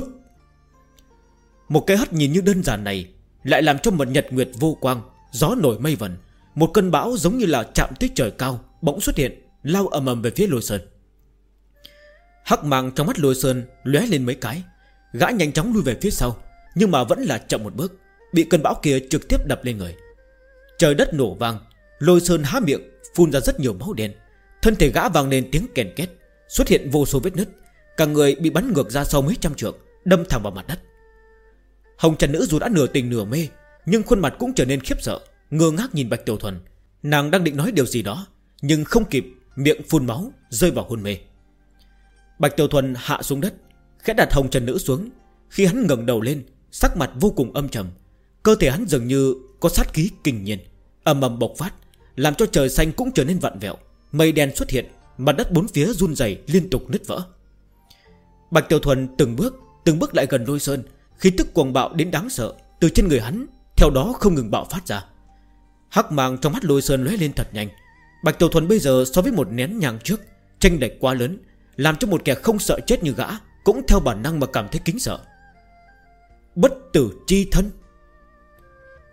Một cái hất nhìn như đơn giản này lại làm cho một nhật nguyệt vô quang, gió nổi mây vẩn, một cơn bão giống như là chạm tới trời cao bỗng xuất hiện, lao ầm ầm về phía Lôi Sơn. Hắc mang trong mắt Lôi Sơn lóe lên mấy cái, gã nhanh chóng lui về phía sau, nhưng mà vẫn là chậm một bước, bị cơn bão kia trực tiếp đập lên người. Trời đất nổ vang, Lôi Sơn há miệng phun ra rất nhiều máu đen, thân thể gã vang lên tiếng kèn két, xuất hiện vô số vết nứt, cả người bị bắn ngược ra sau mấy trăm trượng, đâm thẳng vào mặt đất. Hồng Trần Nữ dù đã nửa tình nửa mê, nhưng khuôn mặt cũng trở nên khiếp sợ, ngơ ngác nhìn Bạch Tiểu Thuần. Nàng đang định nói điều gì đó, nhưng không kịp, miệng phun máu, rơi vào hôn mê. Bạch Tiểu Thuần hạ xuống đất, khẽ đặt Hồng Trần Nữ xuống. Khi hắn ngẩng đầu lên, sắc mặt vô cùng âm trầm, cơ thể hắn dường như có sát khí kinh nhiên, ầm ầm bộc phát, làm cho trời xanh cũng trở nên vặn vẹo, mây đen xuất hiện, mặt đất bốn phía run rẩy liên tục nứt vỡ. Bạch Tiểu Thuần từng bước lại gần Lôi Sơn, khí tức cuồng bạo đến đáng sợ từ trên người hắn theo đó không ngừng bạo phát ra. Hắc mang trong mắt Lôi Sơn lóe lên thật nhanh. Bạch Tiểu Thuần bây giờ so với một nén nhang trước chênh lệch quá lớn, làm cho một kẻ không sợ chết như gã cũng theo bản năng mà cảm thấy kính sợ. Bất tử chi thân.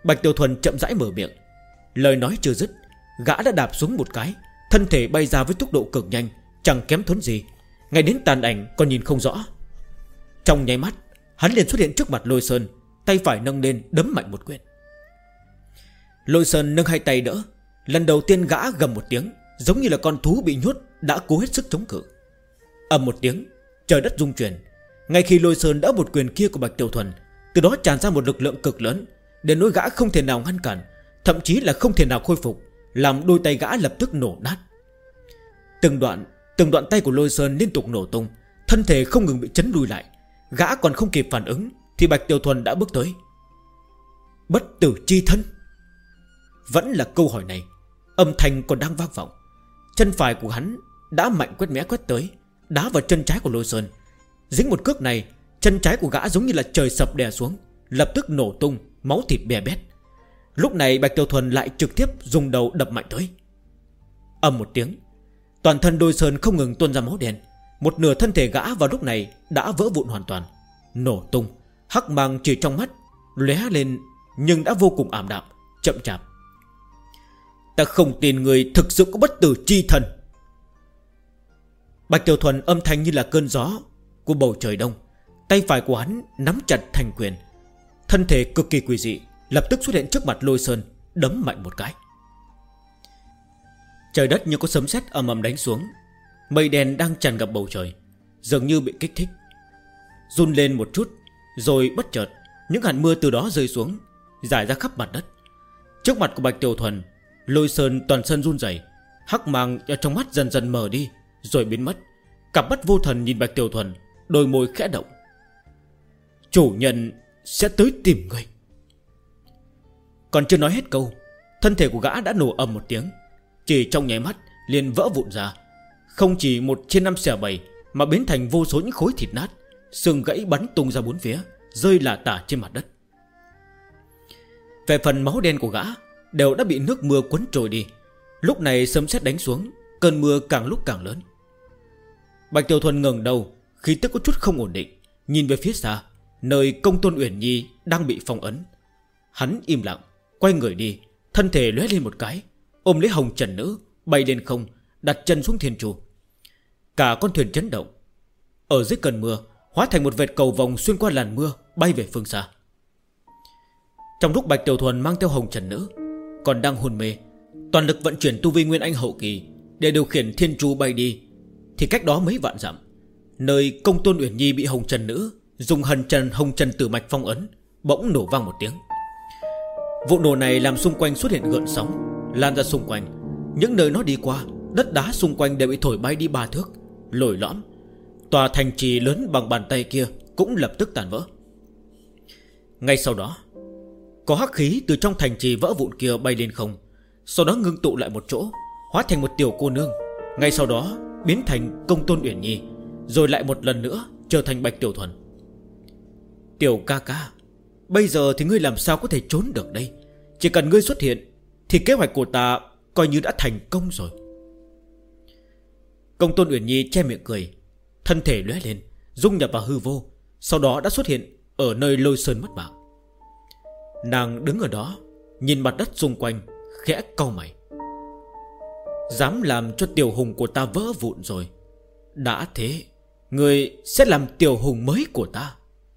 Bạch Tiểu Thuần chậm rãi mở miệng. Lời nói chưa dứt, gã đã đạp xuống một cái, thân thể bay ra với tốc độ cực nhanh, chẳng kém thuấn gì. Ngay đến tàn ảnh còn nhìn không rõ. Trong nháy mắt, hắn liền xuất hiện trước mặt Lôi Sơn, tay phải nâng lên đấm mạnh một quyền. Lôi Sơn nâng hai tay đỡ. Lần đầu tiên gã gầm một tiếng, giống như là con thú bị nhốt đã cố hết sức chống cự. Ầm một tiếng, trời đất rung chuyển. Ngay khi Lôi Sơn đỡ một quyền kia của Bạch Tiểu Thuần, từ đó tràn ra một lực lượng cực lớn, đến nỗi gã không thể nào ngăn cản, thậm chí là không thể nào khôi phục, làm đôi tay gã lập tức nổ nát. Từng đoạn tay của Lôi Sơn liên tục nổ tung, thân thể không ngừng bị chấn lùi lại. Gã còn không kịp phản ứng thì Bạch Tiểu Thuần đã bước tới. Bất tử chi thân. Vẫn là câu hỏi này, âm thanh còn đang vang vọng. Chân phải của hắn đã mạnh quét mẽ quét tới, đá vào chân trái của Lôi Sơn. Dính một cước này, chân trái của gã giống như là trời sập đè xuống, lập tức nổ tung, máu thịt bè bét. Lúc này Bạch Tiểu Thuần lại trực tiếp dùng đầu đập mạnh tới. Ầm một tiếng, toàn thân Lôi Sơn không ngừng tuôn ra máu đen. Một nửa thân thể gã vào lúc này đã vỡ vụn hoàn toàn, nổ tung. Hắc mang chỉ trong mắt lóe lên, nhưng đã vô cùng ảm đạm, chậm chạp. Ta không tin người thực sự có bất tử chi thần. Bạch Tiểu Thuần âm thanh như là cơn gió của bầu trời đông. Tay phải của hắn nắm chặt thành quyền, thân thể cực kỳ quỷ dị lập tức xuất hiện trước mặt Lôi Sơn, đấm mạnh một cái. Trời đất như có sấm sét ầm ầm đánh xuống. Mây đen đang tràn ngập bầu trời dường như bị kích thích, run lên một chút. Rồi bất chợt những hạt mưa từ đó rơi xuống, rải ra khắp mặt đất. Trước mặt của Bạch Tiểu Thuần, Lôi Sơn toàn thân run rẩy, hắc mang ở trong mắt dần dần mờ đi rồi biến mất. Cặp mắt vô thần nhìn Bạch Tiểu Thuần, đôi môi khẽ động. Chủ nhân sẽ tới tìm người. Còn chưa nói hết câu, thân thể của gã đã nổ ầm một tiếng, chỉ trong nháy mắt liền vỡ vụn ra. Không chỉ 1/5/7 mà biến thành vô số những khối thịt nát, xương gãy bắn tung ra bốn phía, rơi lả tả trên mặt đất. Về phần máu đen của gã đều đã bị nước mưa cuốn trôi đi. Lúc này sấm sét đánh xuống, cơn mưa càng lúc càng lớn. Bạch Tiểu Thuần ngẩng đầu, khí tức có chút không ổn định, nhìn về phía xa, nơi Công Tôn Uyển Nhi đang bị phong ấn. Hắn im lặng, quay người đi, thân thể lóe lên một cái, ôm lấy Hồng Trần Nữ, bay lên không, đặt chân xuống thiên trụ. Cả con thuyền chấn động. Ở dưới cơn mưa, hóa thành một vệt cầu vòng xuyên qua làn mưa, bay về phương xa. Trong lúc Bạch Tiểu Thuần mang theo Hồng Trần Nữ còn đang hôn mê, toàn lực vận chuyển tu vi Nguyên Anh hậu kỳ để điều khiển thiên trụ bay đi, thì cách đó mấy vạn dặm, nơi Công Tôn Uyển Nhi bị Hồng Trần Nữ dùng Hồng Trần Tử Mạch phong ấn, bỗng nổ vang một tiếng. Vụ nổ này làm xung quanh xuất hiện gợn sóng lan ra xung quanh. Những nơi nó đi qua, đất đá xung quanh đều bị thổi bay đi 3 thước, lồi lõm. Tòa thành trì lớn bằng bàn tay kia cũng lập tức tàn vỡ. Ngay sau đó, có hắc khí từ trong thành trì vỡ vụn kia bay lên không, sau đó ngưng tụ lại một chỗ, hóa thành một tiểu cô nương. Ngay sau đó biến thành Công Tôn Uyển Nhi, rồi lại một lần nữa trở thành Bạch Tiểu Thuần. Tiểu ca ca, bây giờ thì ngươi làm sao có thể trốn được đây? Chỉ cần ngươi xuất hiện thì kế hoạch của ta coi như đã thành công rồi. Công Tôn Uyển Nhi che miệng cười, thân thể lóe lên, dung nhập vào hư vô, sau đó đã xuất hiện ở nơi Lôi Sơn mất mạng. Nàng đứng ở đó, nhìn mặt đất xung quanh, khẽ cau mày. Dám làm cho tiểu hùng của ta vỡ vụn rồi. Đã thế, người sẽ làm tiểu hùng mới của ta.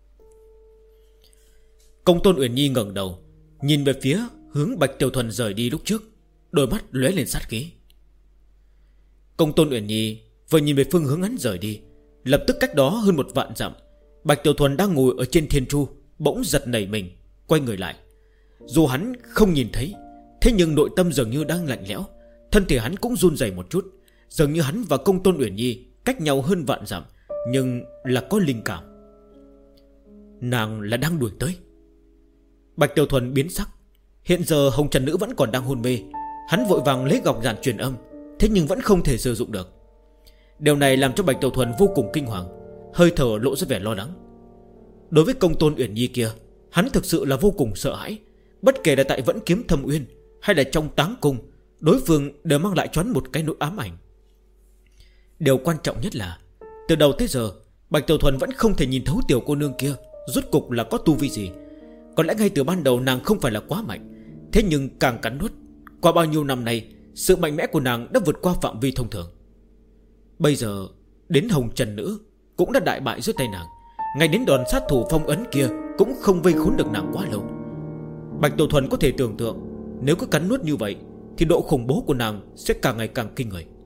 Công Tôn Uyển Nhi ngẩng đầu, nhìn về phía hướng Bạch Tiểu Thuần rời đi lúc trước, đôi mắt lóe lên sát khí. Công Tôn Uyển Nhi vừa nhìn về phương hướng hắn rời đi, lập tức cách đó hơn 1 vạn dặm, Bạch Tiểu Thuần đang ngồi ở trên thiên tru bỗng giật nảy mình, quay người lại. Dù hắn không nhìn thấy, thế nhưng nội tâm dường như đang lạnh lẽo, thân thể hắn cũng run rẩy một chút. Dường như hắn và Công Tôn Uyển Nhi cách nhau hơn vạn dặm, nhưng là có linh cảm. Nàng là đang đuổi tới. Bạch Tiểu Thuần biến sắc. Hiện giờ Hồng Trần Nữ vẫn còn đang hôn mê. Hắn vội vàng lấy gọc giản truyền âm, thế nhưng vẫn không thể sử dụng được. Điều này làm cho Bạch Tiểu Thuần vô cùng kinh hoàng, hơi thở lộ ra vẻ lo lắng. Đối với Công Tôn Uyển Nhi kia, hắn thực sự là vô cùng sợ hãi. Bất kể là tại Vẫn Kiếm Thâm Uyên hay là trong Táng Cung, đối phương đều mang lại cho hắn một cái nỗi ám ảnh. Điều quan trọng nhất là từ đầu tới giờ Bạch Tiểu Thuần vẫn không thể nhìn thấu tiểu cô nương kia rốt cục là có tu vi gì. Có lẽ ngay từ ban đầu nàng không phải là quá mạnh, thế nhưng càng cắn nuốt, qua bao nhiêu năm nay, sự mạnh mẽ của nàng đã vượt qua phạm vi thông thường. Bây giờ đến Hồng Trần Nữ cũng đã đại bại dưới tay nàng. Ngay đến đòn sát thủ phong ấn kia cũng không vây khốn được nàng quá lâu. Bạch Tiểu Thuần có thể tưởng tượng, nếu cứ cắn nuốt như vậy thì độ khủng bố của nàng sẽ càng ngày càng kinh người.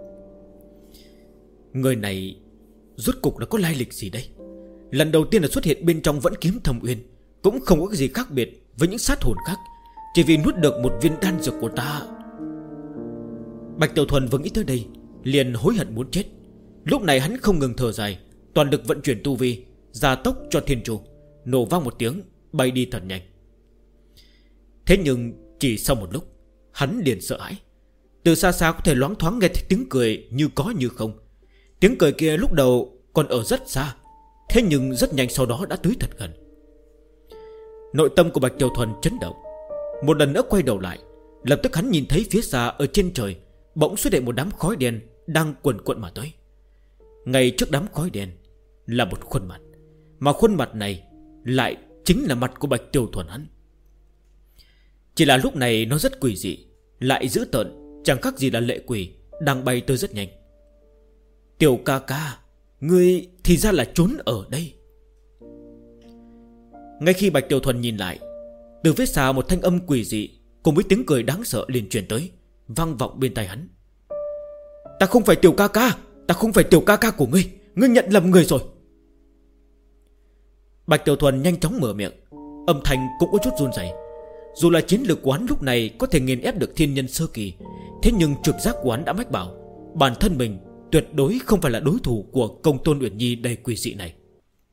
Người này rốt cục là có lai lịch gì đây? Lần đầu tiên là xuất hiện bên trong Vẫn Kiếm Thâm Uyên, cũng không có cái gì khác biệt với những sát hồn khác, chỉ vì nuốt được một viên đan dược của ta. Bạch Tiểu Thuần vừa nghĩ tới đây liền hối hận muốn chết. Lúc này hắn không ngừng thở dài, toàn lực vận chuyển tu vi, gia tốc cho Thiên Chu, nổ vang một tiếng, bay đi thật nhanh. Thế nhưng chỉ sau một lúc, hắn liền sợ hãi. Từ xa xa có thể loáng thoáng nghe thấy tiếng cười như có như không. Tiếng cười kia lúc đầu còn ở rất xa, thế nhưng rất nhanh sau đó đã tới thật gần. Nội tâm của Bạch Tiểu Thuần chấn động. Một lần nữa quay đầu lại, lập tức hắn nhìn thấy phía xa ở trên trời bỗng xuất hiện một đám khói đen đang quần quận mà tới. Ngay trước đám khói đen là một khuôn mặt, mà khuôn mặt này lại chính là mặt của Bạch Tiểu Thuần hắn. Chỉ là lúc này nó rất quỷ dị, lại dữ tợn, chẳng khác gì là lệ quỷ đang bay tới rất nhanh. Tiểu ca ca, ngươi thì ra là trốn ở đây. Ngay khi Bạch Tiểu Thuần nhìn lại, từ phía xa một thanh âm quỷ dị cùng với tiếng cười đáng sợ liền truyền tới, vang vọng bên tai hắn. Ta không phải Tiểu ca ca, ta không phải Tiểu ca ca của ngươi, ngươi nhận lầm người rồi. Bạch Tiểu Thuần nhanh chóng mở miệng, âm thanh cũng có chút run rẩy. Dù là chiến lược của hắn lúc này có thể nghiền ép được thiên nhân sơ kỳ, thế nhưng trực giác của hắn đã mách bảo bản thân mình tuyệt đối không phải là đối thủ của Công Tôn Uyển Nhi đầy quỷ dị này.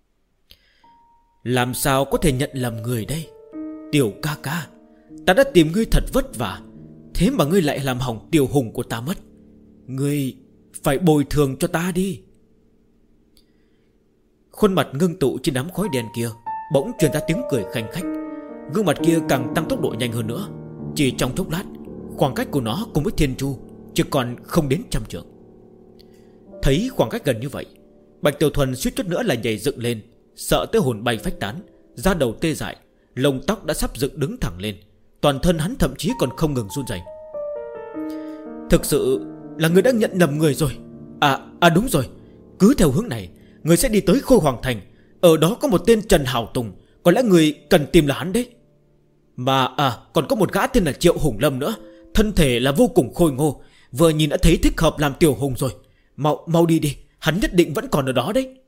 Làm sao có thể nhận lầm người đây? Tiểu ca ca, ta đã tìm ngươi thật vất vả, thế mà ngươi lại làm hỏng Tiểu Hùng của ta mất. Ngươi phải bồi thường cho ta đi. Khuôn mặt ngưng tụ trên đám khói đen kia bỗng truyền ra tiếng cười khanh khách. Gương mặt kia càng tăng tốc độ nhanh hơn nữa. Chỉ trong chốc lát, khoảng cách của nó cùng với Thiên Chu chỉ còn không đến 100 trượng. Thấy khoảng cách gần như vậy, Bạch Tiểu Thuần suýt chút nữa là nhảy dựng lên, sợ tới hồn bay phách tán, da đầu tê dại, lông tóc đã sắp dựng đứng thẳng lên, toàn thân hắn thậm chí còn không ngừng run rẩy. Thực sự là người đã nhận nhầm người rồi. Đúng rồi, cứ theo hướng này người sẽ đi tới Khôi Hoàng Thành. Ở đó có một tên Trần Hào Tùng, có lẽ người cần tìm là hắn đấy. Mà còn có một gã tên là Triệu Hùng Lâm nữa, thân thể là vô cùng khôi ngô, vừa nhìn đã thấy thích hợp làm Tiểu Hùng rồi. Mau đi đi, hắn nhất định vẫn còn ở đó đấy.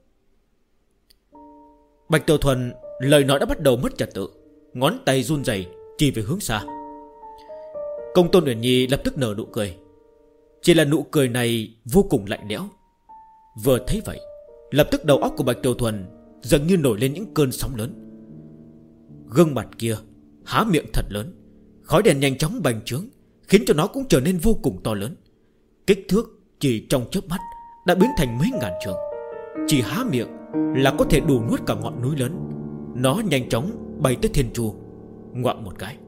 Bạch Tiểu Thuần lời nói đã bắt đầu mất trật tự, ngón tay run rẩy chỉ về hướng xa. Công Tôn Uyển Nhi lập tức nở nụ cười, chỉ là nụ cười này vô cùng lạnh lẽo. Vừa thấy vậy, lập tức đầu óc của Bạch Tiểu Thuần dường như nổi lên những cơn sóng lớn. Gương mặt kia há miệng thật lớn, khói đèn nhanh chóng bành trướng, khiến cho nó cũng trở nên vô cùng to lớn. Kích thước chỉ trong chớp mắt đã biến thành mấy ngàn trượng. Chỉ há miệng là có thể đủ nuốt cả ngọn núi lớn. Nó nhanh chóng bay tới Thiên Chu, ngoạm một cái.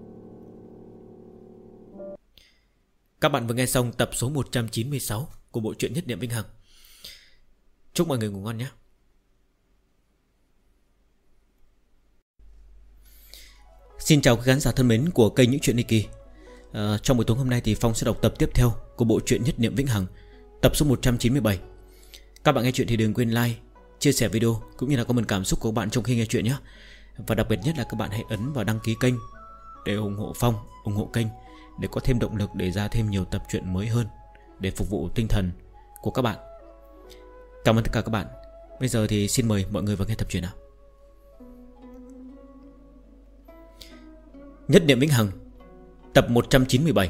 Các bạn vừa nghe xong tập số 196 của bộ truyện Nhất Niệm Vĩnh Hằng. Chúc mọi người ngủ ngon nhé. Xin chào các khán giả thân mến của kênh Những Chuyện Niki. Trong buổi tối hôm nay thì Phong sẽ đọc tập tiếp theo của bộ truyện Nhất Niệm Vĩnh Hằng, tập số 197. Các bạn nghe chuyện thì đừng quên like, chia sẻ video cũng như là comment cảm xúc của các bạn trong khi nghe chuyện nhé. Và đặc biệt nhất là các bạn hãy ấn vào đăng ký kênh để ủng hộ Phong, ủng hộ kênh, để có thêm động lực để ra thêm nhiều tập truyện mới hơn, để phục vụ tinh thần của các bạn. Cảm ơn tất cả các bạn. Bây giờ thì xin mời mọi người vào nghe tập truyện nào. Nhất Niệm Vĩnh Hằng, tập 197.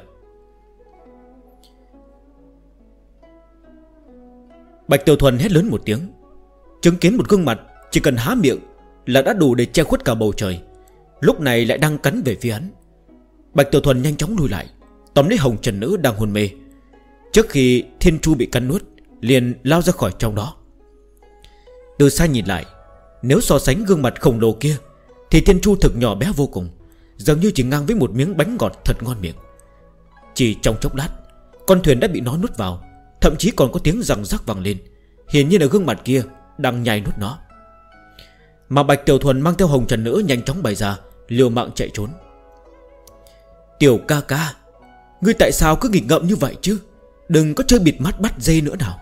Bạch Tiểu Thuần hét lớn một tiếng, chứng kiến một gương mặt chỉ cần há miệng là đã đủ để che khuất cả bầu trời, lúc này lại đang cắn về phía hắn. Bạch Tiểu Thuần nhanh chóng lùi lại, tóm lấy Hồng Trần Nữ đang hôn mê. Trước khi Thiên Chu bị cắn nuốt, liền lao ra khỏi trong đó. Từ xa nhìn lại, nếu so sánh gương mặt khổng lồ kia thì Thiên Chu thực nhỏ bé vô cùng, dường như chỉ ngang với một miếng bánh ngọt thật ngon miệng. Chỉ trong chốc lát, con thuyền đã bị nó nuốt vào, thậm chí còn có tiếng răng rắc vang lên, hiển nhiên là gương mặt kia đang nhai nuốt nó. Mà Bạch Tiểu Thuần mang theo Hồng Trần Nữ nhanh chóng bay ra, liều mạng chạy trốn. Tiểu ca ca, ngươi tại sao cứ nghịch ngợm như vậy chứ? Đừng có chơi bịt mắt bắt dê nữa nào.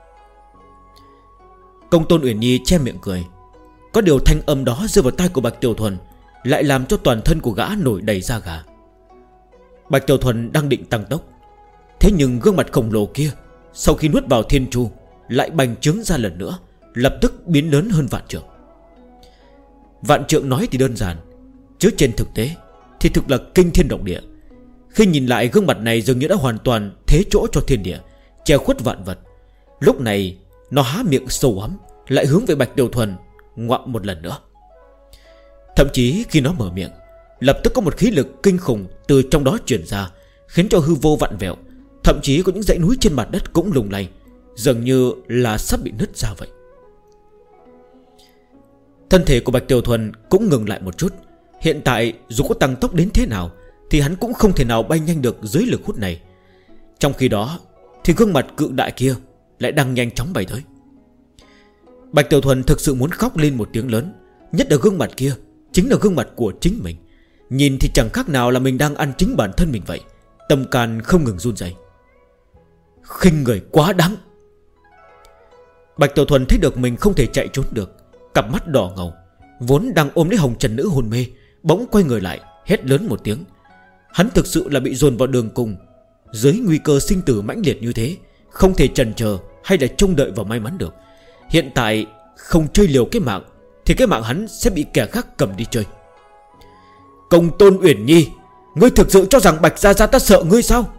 Công tôn Uyển Nhi che miệng cười. Có điều thanh âm đó rơi vào tai của Bạch Tiểu Thuần lại làm cho toàn thân của gã nổi đầy da gà. Bạch Tiểu Thuần đang định tăng tốc, thế nhưng gương mặt khổng lồ kia sau khi nuốt vào thiên chu lại bành trướng ra lần nữa, lập tức biến lớn hơn vạn trượng. Vạn trượng nói thì đơn giản, chứ trên thực tế thì thực là kinh thiên động địa. Khi nhìn lại gương mặt này dường như đã hoàn toàn thế chỗ cho thiên địa, che khuất vạn vật. Lúc này nó há miệng sâu hoắm, lại hướng về Bạch Tiểu Thuần ngoạm một lần nữa. Thậm chí khi nó mở miệng, lập tức có một khí lực kinh khủng từ trong đó truyền ra, khiến cho hư vô vặn vẹo. Thậm chí có những dãy núi trên mặt đất cũng lung lay, dường như là sắp bị nứt ra vậy. Thân thể của Bạch Tiểu Thuần cũng ngừng lại một chút. Hiện tại dù có tăng tốc đến thế nào thì hắn cũng không thể nào bay nhanh được dưới lực hút này. Trong khi đó thì gương mặt cự đại kia lại đang nhanh chóng bay tới. Bạch Tiểu Thuần thực sự muốn khóc lên một tiếng lớn. Nhất là gương mặt kia chính là gương mặt của chính mình. Nhìn thì chẳng khác nào là mình đang ăn chính bản thân mình vậy. Tâm can không ngừng run rẩy. Khinh người quá đáng. Bạch Tiểu Thuần thấy được mình không thể chạy trốn được, cặp mắt đỏ ngầu, vốn đang ôm lấy hồng trần nữ hôn mê, bỗng quay người lại, hét lớn một tiếng. Hắn thực sự là bị dồn vào đường cùng, dưới nguy cơ sinh tử mãnh liệt như thế, không thể chần chờ hay là trông đợi vào may mắn được. Hiện tại không chơi liều cái mạng thì cái mạng hắn sẽ bị kẻ khác cầm đi chơi. Công tôn Uyển Nhi, ngươi thực sự cho rằng Bạch Gia Gia ta sợ ngươi sao?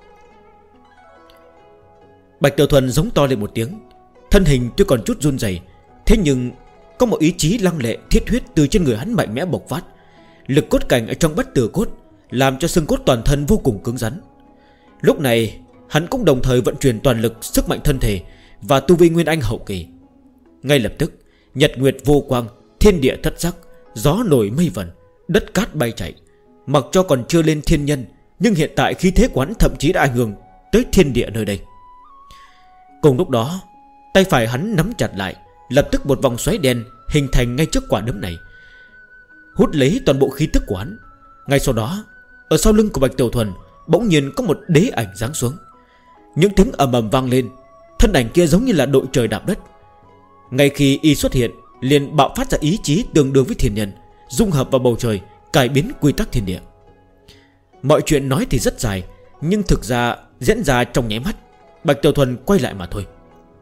Bạch Tiểu Thuần giống to lên một tiếng. Thân hình tuy còn chút run rẩy, thế nhưng có một ý chí lăng lệ thiết huyết từ trên người hắn mạnh mẽ bộc phát. Lực cốt cảnh ở trong bất tử cốt làm cho xương cốt toàn thân vô cùng cứng rắn. Lúc này hắn cũng đồng thời vận chuyển toàn lực sức mạnh thân thể và tu vi nguyên anh hậu kỳ. Ngay lập tức nhật nguyệt vô quang, thiên địa thất sắc, gió nổi mây vẩn, đất cát bay chạy. Mặc cho còn chưa lên thiên nhân, nhưng hiện tại khí thế của hắn thậm chí đã ảnh hưởng tới thiên địa nơi đây. Cùng lúc đó, tay phải hắn nắm chặt lại, lập tức một vòng xoáy đen hình thành ngay trước quả đấm này, hút lấy toàn bộ khí tức của hắn. Ngay sau đó, ở sau lưng của Bạch Tiểu Thuần bỗng nhiên có một đế ảnh giáng xuống. Những tiếng ầm ầm vang lên, thân ảnh kia giống như là đội trời đạp đất. Ngay khi y xuất hiện, liền bạo phát ra ý chí tương đương với thiên nhân, dung hợp vào bầu trời, cải biến quy tắc thiên địa. Mọi chuyện nói thì rất dài, nhưng thực ra diễn ra trong nháy mắt. Bạch Tiểu Thuần quay lại mà thôi.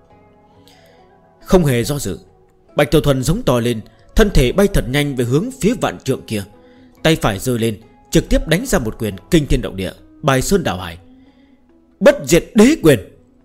Không hề do dự, Bạch Tiểu Thuần giống to lên, thân thể bay thật nhanh về hướng phía vạn trượng kia. Tay phải giơ lên, trực tiếp đánh ra một quyền kinh thiên động địa, bài sơn đảo hải. Bất diệt đế quyền.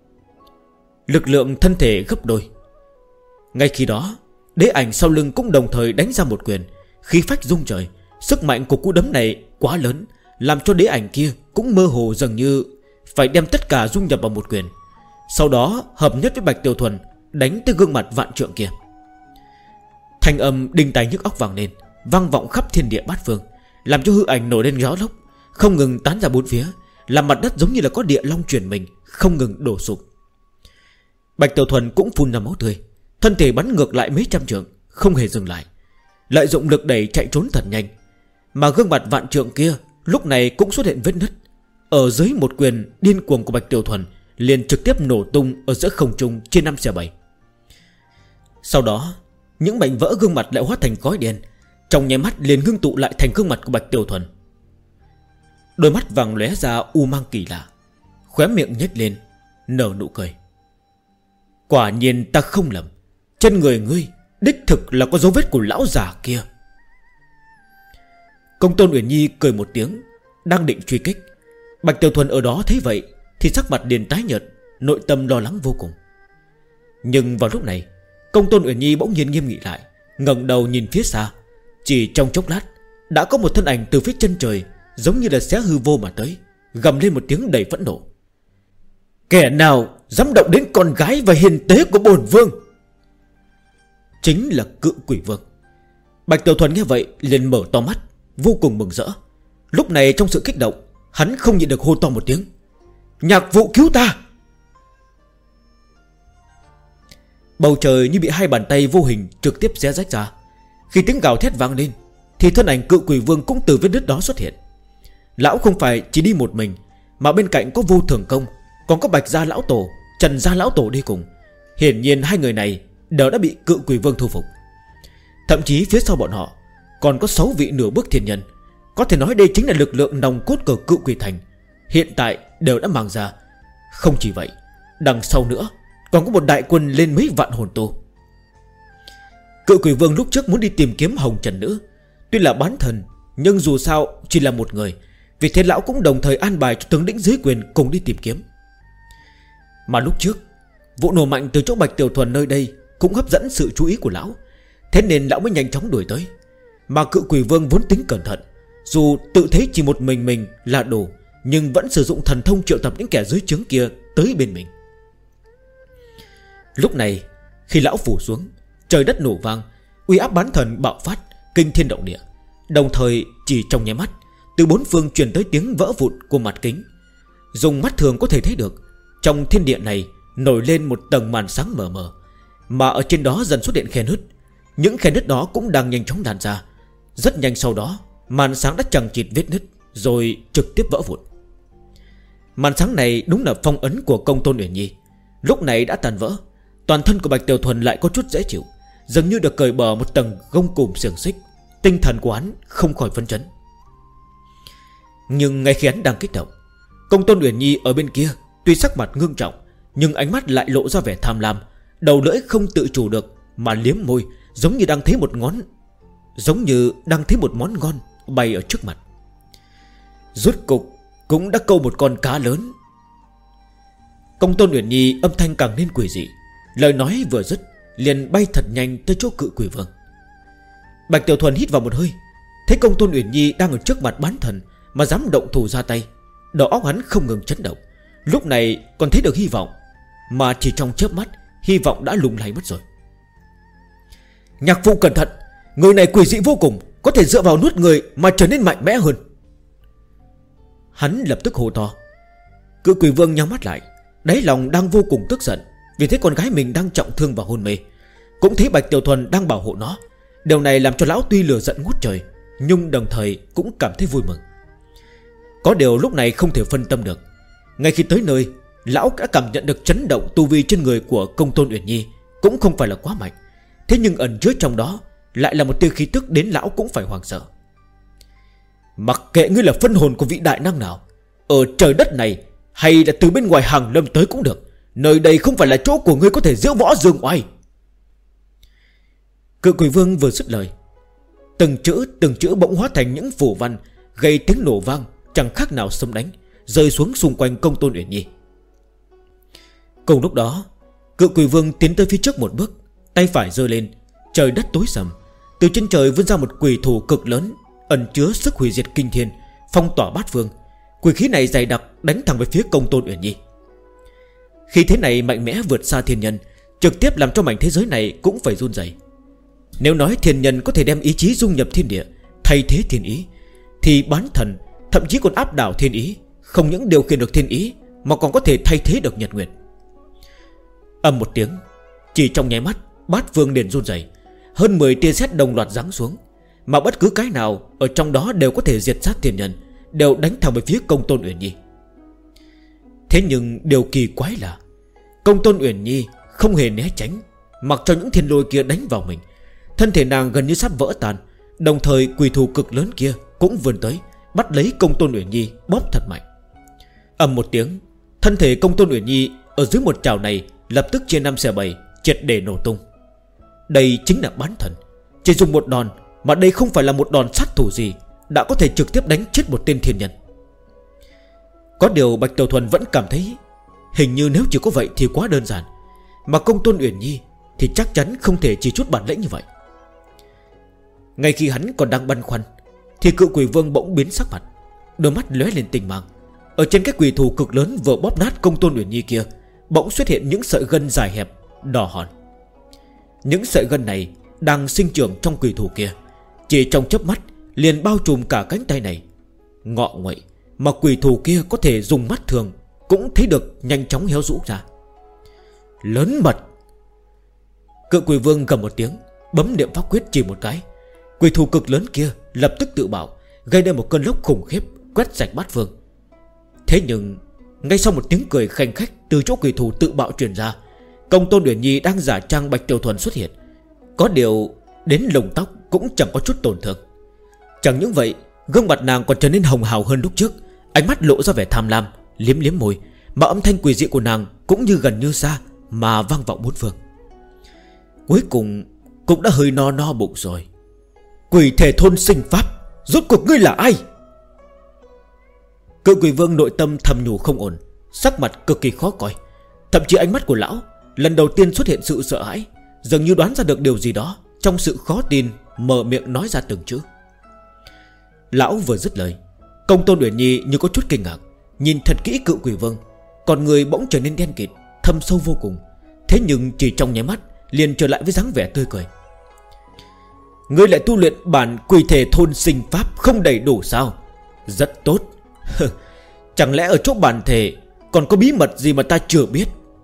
Lực lượng thân thể gấp đôi. Ngay khi đó, đế ảnh sau lưng cũng đồng thời đánh ra một quyền, khí phách rung trời. Sức mạnh của cú đấm này quá lớn, làm cho đế ảnh kia cũng mơ hồ dường như phải đem tất cả dung nhập vào một quyền. Sau đó hợp nhất với Bạch Tiểu Thuần, đánh tới gương mặt vạn trượng kia. Thanh âm đinh tai nhức óc vang lên, vang vọng khắp thiên địa bát phương, làm cho hư ảnh nổi lên gió lốc, không ngừng tán ra bốn phía, làm mặt đất giống như là có địa long chuyển mình, không ngừng đổ sụp. Bạch Tiểu Thuần cũng phun ra máu tươi, thân thể bắn ngược lại mấy trăm trượng, không hề dừng lại, lợi dụng lực đẩy chạy trốn thật nhanh. Mà gương mặt vạn trượng kia lúc này cũng xuất hiện vết nứt. Ở dưới một quyền điên cuồng của Bạch Tiểu Thuần liền trực tiếp nổ tung ở giữa không trung trên 5/7. Sau đó những mảnh vỡ gương mặt lại hóa thành khói đen, trong nháy mắt liền ngưng tụ lại thành gương mặt của Bạch Tiểu Thuần. Đôi mắt vàng lóe ra u mang kỳ lạ, khóe miệng nhếch lên nở nụ cười. Quả nhiên ta không lầm, trên người ngươi đích thực là có dấu vết của lão già kia. Công tôn Uyển Nhi cười một tiếng, đang định truy kích. Bạch Tiểu Thuần ở đó thấy vậy thì sắc mặt liền tái nhợt, nội tâm lo lắng vô cùng. Nhưng vào lúc này, công tôn Uyển Nhi bỗng nhiên nghiêm nghị lại, ngẩng đầu nhìn phía xa. Chỉ trong chốc lát đã có một thân ảnh từ phía chân trời giống như là xé hư vô mà tới, gầm lên một tiếng đầy phẫn nộ. Kẻ nào dám động đến con gái và hiền tế của bổn vương? Chính là Cự Quỷ Vương. Bạch Tiểu Thuần nghe vậy liền mở to mắt, vô cùng mừng rỡ. Lúc này trong sự kích động, hắn không nhịn được hô to một tiếng: Nhạc Vụ cứu ta! Bầu trời như bị hai bàn tay vô hình trực tiếp xé rách ra. Khi tiếng gào thét vang lên, thì thân ảnh Cự Quỷ Vương cũng từ vết nứt đó xuất hiện. Lão không phải chỉ đi một mình, mà bên cạnh có Vô Thường Công, còn có Bạch Gia Lão Tổ, Trần Gia Lão Tổ đi cùng. Hiển nhiên hai người này đều đã bị Cự Quỷ Vương thu phục. Thậm chí phía sau bọn họ còn có 6 vị nửa bước thiên nhân. Có thể nói đây chính là lực lượng nòng cốt của Cự Quỷ Thành, hiện tại đều đã mang ra. Không chỉ vậy, đằng sau nữa còn có một đại quân lên mấy vạn hồn tu. Cự Quỷ Vương lúc trước muốn đi tìm kiếm Hồng Trần Nữ, tuy là bán thần, nhưng dù sao chỉ là một người, vì thế lão cũng đồng thời an bài cho tướng lĩnh dưới quyền cùng đi tìm kiếm. Mà lúc trước vụ nổ mạnh từ chỗ Bạch Tiểu Thuần nơi đây cũng hấp dẫn sự chú ý của lão, thế nên lão mới nhanh chóng đuổi tới. Mà Cự Quỷ Vương vốn tính cẩn thận, dù tự thấy chỉ một mình là đủ, nhưng vẫn sử dụng thần thông triệu tập những kẻ dưới trướng kia tới bên mình. Lúc này khi lão phủ xuống, trời đất nổ vang, uy áp bán thần bạo phát, kinh thiên động địa. Đồng thời chỉ trong nháy mắt, từ bốn phương truyền tới tiếng vỡ vụn của mặt kính. Dùng mắt thường có thể thấy được, trong thiên địa này nổi lên một tầng màn sáng mờ mờ, mà ở trên đó dần xuất hiện khe nứt. Những khe nứt đó cũng đang nhanh chóng lan ra. Rất nhanh sau đó, màn sáng đã chằng chịt vết nứt, rồi trực tiếp vỡ vụn. Màn sáng này đúng là phong ấn của Công Tôn Uyển Nhi, lúc này đã tàn vỡ. Toàn thân của Bạch Tiểu Thuần lại có chút dễ chịu, dường như được cởi bỏ một tầng gông cùm xiềng xích. Tinh thần của hắn không khỏi phấn chấn. Nhưng ngay khi hắn đang kích động, Công Tôn Uyển Nhi ở bên kia tuy sắc mặt ngưng trọng, nhưng ánh mắt lại lộ ra vẻ tham lam, đầu lưỡi không tự chủ được mà liếm môi, giống như đang thấy một món ngon bay ở trước mặt. Rốt cục cũng đã câu một con cá lớn. Công Tôn Uyển Nhi âm thanh càng nên quỷ dị, lời nói vừa dứt liền bay thật nhanh tới chỗ Cự Quỷ Vương. Bạch Tiểu Thuần hít vào một hơi, thấy Công Tôn Uyển Nhi đang ở trước mặt bán thần mà dám động thủ ra tay, đầu óc hắn không ngừng chấn động. Lúc này còn thấy được hy vọng, mà chỉ trong chớp mắt hy vọng đã lung lay mất rồi. Nhạc phụ cẩn thận, người này quỷ dị vô cùng, có thể dựa vào nuốt người mà trở nên mạnh mẽ hơn. Hắn lập tức hô to. Cự Quỷ Vương nhắm mắt lại, đáy lòng đang vô cùng tức giận, vì thấy con gái mình đang trọng thương và hôn mê, cũng thấy Bạch Tiểu Thuần đang bảo hộ nó. Điều này làm cho lão tuy lửa giận ngút trời, nhưng đồng thời cũng cảm thấy vui mừng. Có điều lúc này không thể phân tâm được. Ngay khi tới nơi, lão đã cảm nhận được chấn động tu vi trên người của Công Tôn Uyển Nhi cũng không phải là quá mạnh, thế nhưng ẩn chứa trong đó lại là một tia khí tức đến lão cũng phải hoảng sợ. Mặc kệ ngươi là phân hồn của vị đại năng nào, ở trời đất này hay là từ bên ngoài hàng lâm tới cũng được, nơi đây không phải là chỗ của ngươi có thể diễu võ dương oai. Cự Quỷ Vương vừa dứt lời, từng chữ bỗng hóa thành những phù văn, gây tiếng nổ vang chẳng khác nào sấm đánh, rơi xuống xung quanh Công Tôn Uyển Nhi. Cùng lúc đó, Cự Quỷ Vương tiến tới phía trước một bước, tay phải giơ lên, trời đất tối sầm, từ trên trời vươn ra một quỷ thủ cực lớn, ẩn chứa sức hủy diệt kinh thiên, phong tỏa bát phương. Quỷ khí này dày đặc đánh thẳng về phía Công Tôn Uyển Nhi. Khi thế này mạnh mẽ vượt xa thiên nhân, trực tiếp làm cho mảnh thế giới này cũng phải run rẩy. Nếu nói thiên nhân có thể đem ý chí dung nhập thiên địa, thay thế thiên ý, thì bán thần thậm chí còn áp đảo thiên ý, không những điều khiển được thiên ý mà còn có thể thay thế được nhật nguyệt. Ầm một tiếng, chỉ trong nháy mắt, bát phương liền run rẩy, hơn 10 tia sét đồng loạt giáng xuống, mà bất cứ cái nào ở trong đó đều có thể diệt sát thiên nhân, đều đánh thẳng về phía Công Tôn Uyển Nhi. Thế nhưng điều kỳ quái là Công Tôn Uyển Nhi không hề né tránh, mặc cho những thiên lôi kia đánh vào mình. Thân thể nàng gần như sắp vỡ tan, đồng thời quỷ thủ cực lớn kia cũng vươn tới, bắt lấy Công Tôn Uyển Nhi bóp thật mạnh. Ầm một tiếng, thân thể Công Tôn Uyển Nhi ở dưới một chảo này lập tức chia 5 xẻ 7, triệt để nổ tung. Đây chính là bán thần, chỉ dùng một đòn, mà đây không phải là một đòn sát thủ gì, đã có thể trực tiếp đánh chết một tên thiên nhân. Có điều Bạch Tiểu Thuần vẫn cảm thấy hình như nếu chỉ có vậy thì quá đơn giản, mà Công Tôn Uyển Nhi thì chắc chắn không thể chỉ chút bản lĩnh như vậy. Ngay khi hắn còn đang băn khoăn, thì Cự Quỷ Vương bỗng biến sắc mặt, đôi mắt lóe lên tình mang. Ở trên cái quỷ thủ cực lớn vừa bóp nát Công Tôn Uyển Nhi kia, bỗng xuất hiện những sợi gân dài hẹp, đỏ hòn. Những sợi gân này đang sinh trưởng trong quỷ thủ kia, chỉ trong chớp mắt liền bao trùm cả cánh tay này. Ngọ nguậy, mà quỷ thủ kia có thể dùng mắt thường cũng thấy được nhanh chóng héo rũ ra. Lớn mật! Cự Quỷ Vương gầm một tiếng, bấm niệm pháp quyết chỉ một cái, quỷ thủ cực lớn kia lập tức tự bảo, gây nên một cơn lốc khủng khiếp quét sạch bát phương. Thế nhưng ngay sau một tiếng cười khanh khách từ chỗ quỷ thủ tự bạo truyền ra, Công Tôn Uyển Nhi đang giả trang Bạch Tiểu Thuần xuất hiện. Có điều đến lông tóc cũng chẳng có chút tổn thương. Chẳng những vậy, gương mặt nàng còn trở nên hồng hào hơn lúc trước, ánh mắt lộ ra vẻ tham lam, liếm liếm môi, mà âm thanh quỷ dị của nàng cũng như gần như xa mà vang vọng bốn phương. Cuối cùng cũng đã hơi no bụng rồi. Quỷ thể thôn sinh pháp, rốt cuộc ngươi là ai? Cự quỷ vương nội tâm thầm nhủ không ổn, sắc mặt cực kỳ khó coi. Thậm chí ánh mắt của lão lần đầu tiên xuất hiện sự sợ hãi, dường như đoán ra được điều gì đó. Trong sự khó tin mở miệng nói ra từng chữ. Lão vừa dứt lời, Công Tôn Uyển Nhi như có chút kinh ngạc, nhìn thật kỹ cự quỷ vương. Còn người bỗng trở nên đen kịt, thâm sâu vô cùng. Thế nhưng chỉ trong nháy mắt liền trở lại với dáng vẻ tươi cười. Ngươi lại tu luyện bản quỷ thể thôn sinh pháp không đầy đủ sao? Rất tốt. Chẳng lẽ ở chỗ bản thể còn có bí mật gì mà ta chưa biết?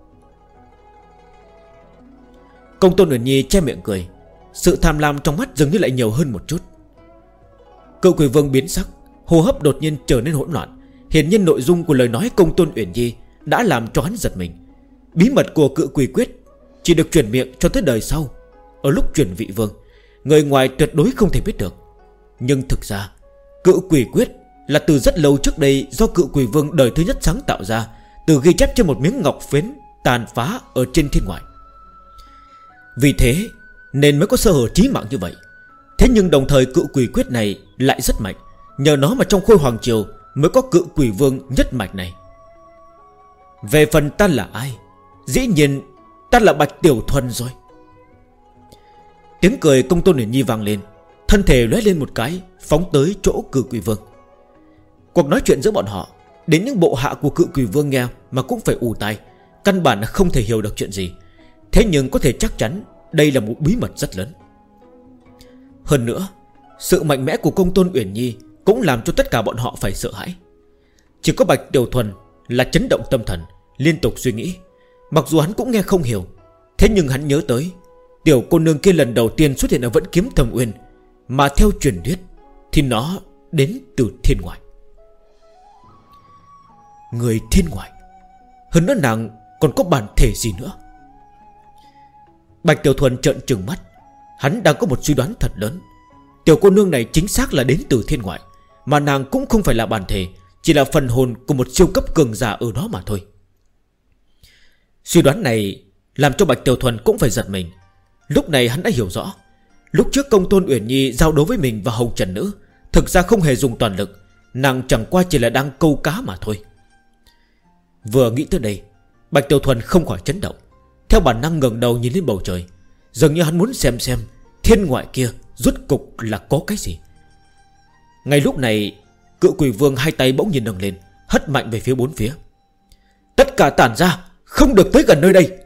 Công Tôn Uyển Nhi che miệng cười, sự tham lam trong mắt dường như lại nhiều hơn một chút. Cự quỷ vương biến sắc, hô hấp đột nhiên trở nên hỗn loạn. Hiển nhiên nội dung của lời nói Công Tôn Uyển Nhi đã làm cho hắn giật mình. Bí mật của cự quỷ quyết chỉ được truyền miệng cho tới đời sau. Ở lúc truyền vị vương, người ngoài tuyệt đối không thể biết được. Nhưng thực ra cự quỷ quyết là từ rất lâu trước đây do cự quỷ vương đời thứ nhất sáng tạo ra, từ ghi chép trên một miếng ngọc phiến tàn phá ở trên thiên ngoại. Vì thế nên mới có sơ hở chí mạng như vậy. Thế nhưng đồng thời cự quỷ quyết này lại rất mạnh. Nhờ nó mà trong Khôi Hoàng Triều mới có cự quỷ vương nhất mạch này. Về phần ta là ai, dĩ nhiên ta là Bạch Tiểu Thuần rồi. Tiếng cười Công Tôn Uyển Nhi vang lên, thân thể lóe lên một cái, phóng tới chỗ cự quỷ vương. Cuộc nói chuyện giữa bọn họ, đến những bộ hạ của cự quỷ vương nghe mà cũng phải ù tai, căn bản là không thể hiểu được chuyện gì. Thế nhưng có thể chắc chắn đây là một bí mật rất lớn. Hơn nữa, sự mạnh mẽ của Công Tôn Uyển Nhi cũng làm cho tất cả bọn họ phải sợ hãi. Chỉ có Bạch Tiểu Thuần là chấn động tâm thần, liên tục suy nghĩ. Mặc dù hắn cũng nghe không hiểu, thế nhưng hắn nhớ tới tiểu cô nương kia lần đầu tiên xuất hiện ở Vẫn Kiếm Thâm Uyên, mà theo truyền thuyết thì nó đến từ thiên ngoại. Người thiên ngoại, hơn nữa nàng còn có bản thể gì nữa? Bạch Tiểu Thuần trợn trừng mắt. Hắn đang có một suy đoán thật lớn. Tiểu cô nương này chính xác là đến từ thiên ngoại, mà nàng cũng không phải là bản thể, chỉ là phần hồn của một siêu cấp cường giả ở đó mà thôi. Suy đoán này làm cho Bạch Tiểu Thuần cũng phải giật mình. Lúc này hắn đã hiểu rõ, lúc trước Công Tôn Uyển Nhi giao đấu với mình và Hồng Trần Nữ thực ra không hề dùng toàn lực, nàng chẳng qua chỉ là đang câu cá mà thôi. Vừa nghĩ tới đây, Bạch Tiểu Thuần không khỏi chấn động, theo bản năng ngẩng đầu nhìn lên bầu trời, dường như hắn muốn xem thiên ngoại kia rốt cục là có cái gì. Ngay lúc này, cự quỷ vương hai tay bỗng nhiên nâng lên, hất mạnh về phía bốn phía. Tất cả tản ra, không được tới gần nơi đây.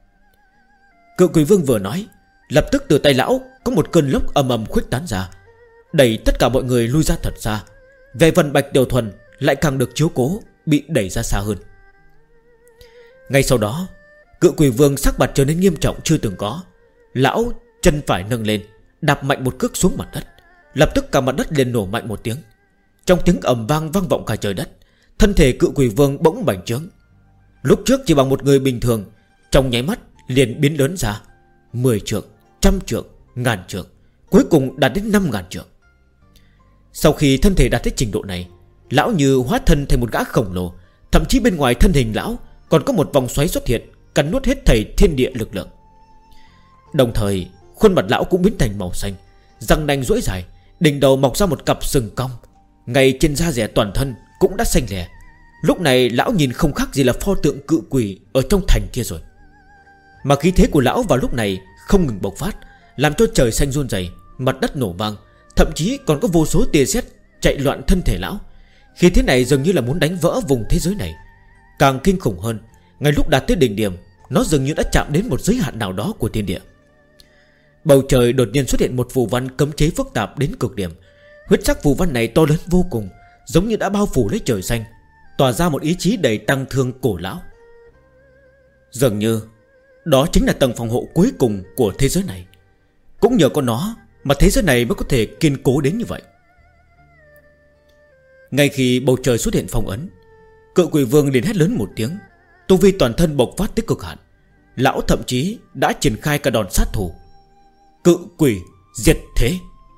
Cự quỷ vương vừa nói, lập tức từ tay lão có một cơn lốc ầm ầm khuếch tán ra, đẩy tất cả mọi người lui ra thật xa. Về phần Bạch Tiểu Thuần lại càng được chiếu cố, bị đẩy ra xa hơn. Ngay sau đó, cự quỷ vương sắc mặt trở nên nghiêm trọng chưa từng có. Lão chân phải nâng lên, đạp mạnh một cước xuống mặt đất. Lập tức cả mặt đất liền nổ mạnh một tiếng. Trong tiếng ầm vang vang vọng cả trời đất, thân thể cự quỷ vương bỗng bành trướng. Lúc trước chỉ bằng một người bình thường, trong nháy mắt liền biến lớn ra 10 trượng, 100 trượng, 1000 trượng, cuối cùng đạt đến 5000 trượng. Sau khi thân thể đạt đến trình độ này, lão như hóa thân thành một gã khổng lồ. Thậm chí bên ngoài thân hình lão còn có một vòng xoáy xuất hiện, cắn nuốt hết thảy thiên địa lực lượng. Đồng thời khuôn mặt lão cũng biến thành màu xanh, răng nanh duỗi dài, đỉnh đầu mọc ra một cặp sừng cong, ngay trên da dẻ toàn thân cũng đã xanh lè. Lúc này lão nhìn không khác gì là pho tượng cự quỷ ở trong thành kia rồi. Mà khí thế của lão vào lúc này không ngừng bộc phát, làm cho trời xanh run rẩy, mặt đất nổ vang, thậm chí còn có vô số tia sét chạy loạn thân thể lão. Khí thế này dường như là muốn đánh vỡ vùng thế giới này. Càng kinh khủng hơn, ngay lúc đạt tới đỉnh điểm, nó dường như đã chạm đến một giới hạn nào đó của thiên địa. Bầu trời đột nhiên xuất hiện một phù văn cấm chế phức tạp đến cực điểm. Huyết sắc phù văn này to lớn vô cùng, giống như đã bao phủ lấy trời xanh, tỏa ra một ý chí đầy tăng thương cổ lão. Dường như đó chính là tầng phòng hộ cuối cùng của thế giới này. Cũng nhờ có nó mà thế giới này mới có thể kiên cố đến như vậy. Ngay khi bầu trời xuất hiện phong ấn, Cự Quỷ Vương liền hét lớn một tiếng, tu vi toàn thân bộc phát tới cực hạn. Lão thậm chí đã triển khai cả đòn sát thủ Cự Quỷ Diệt Thế.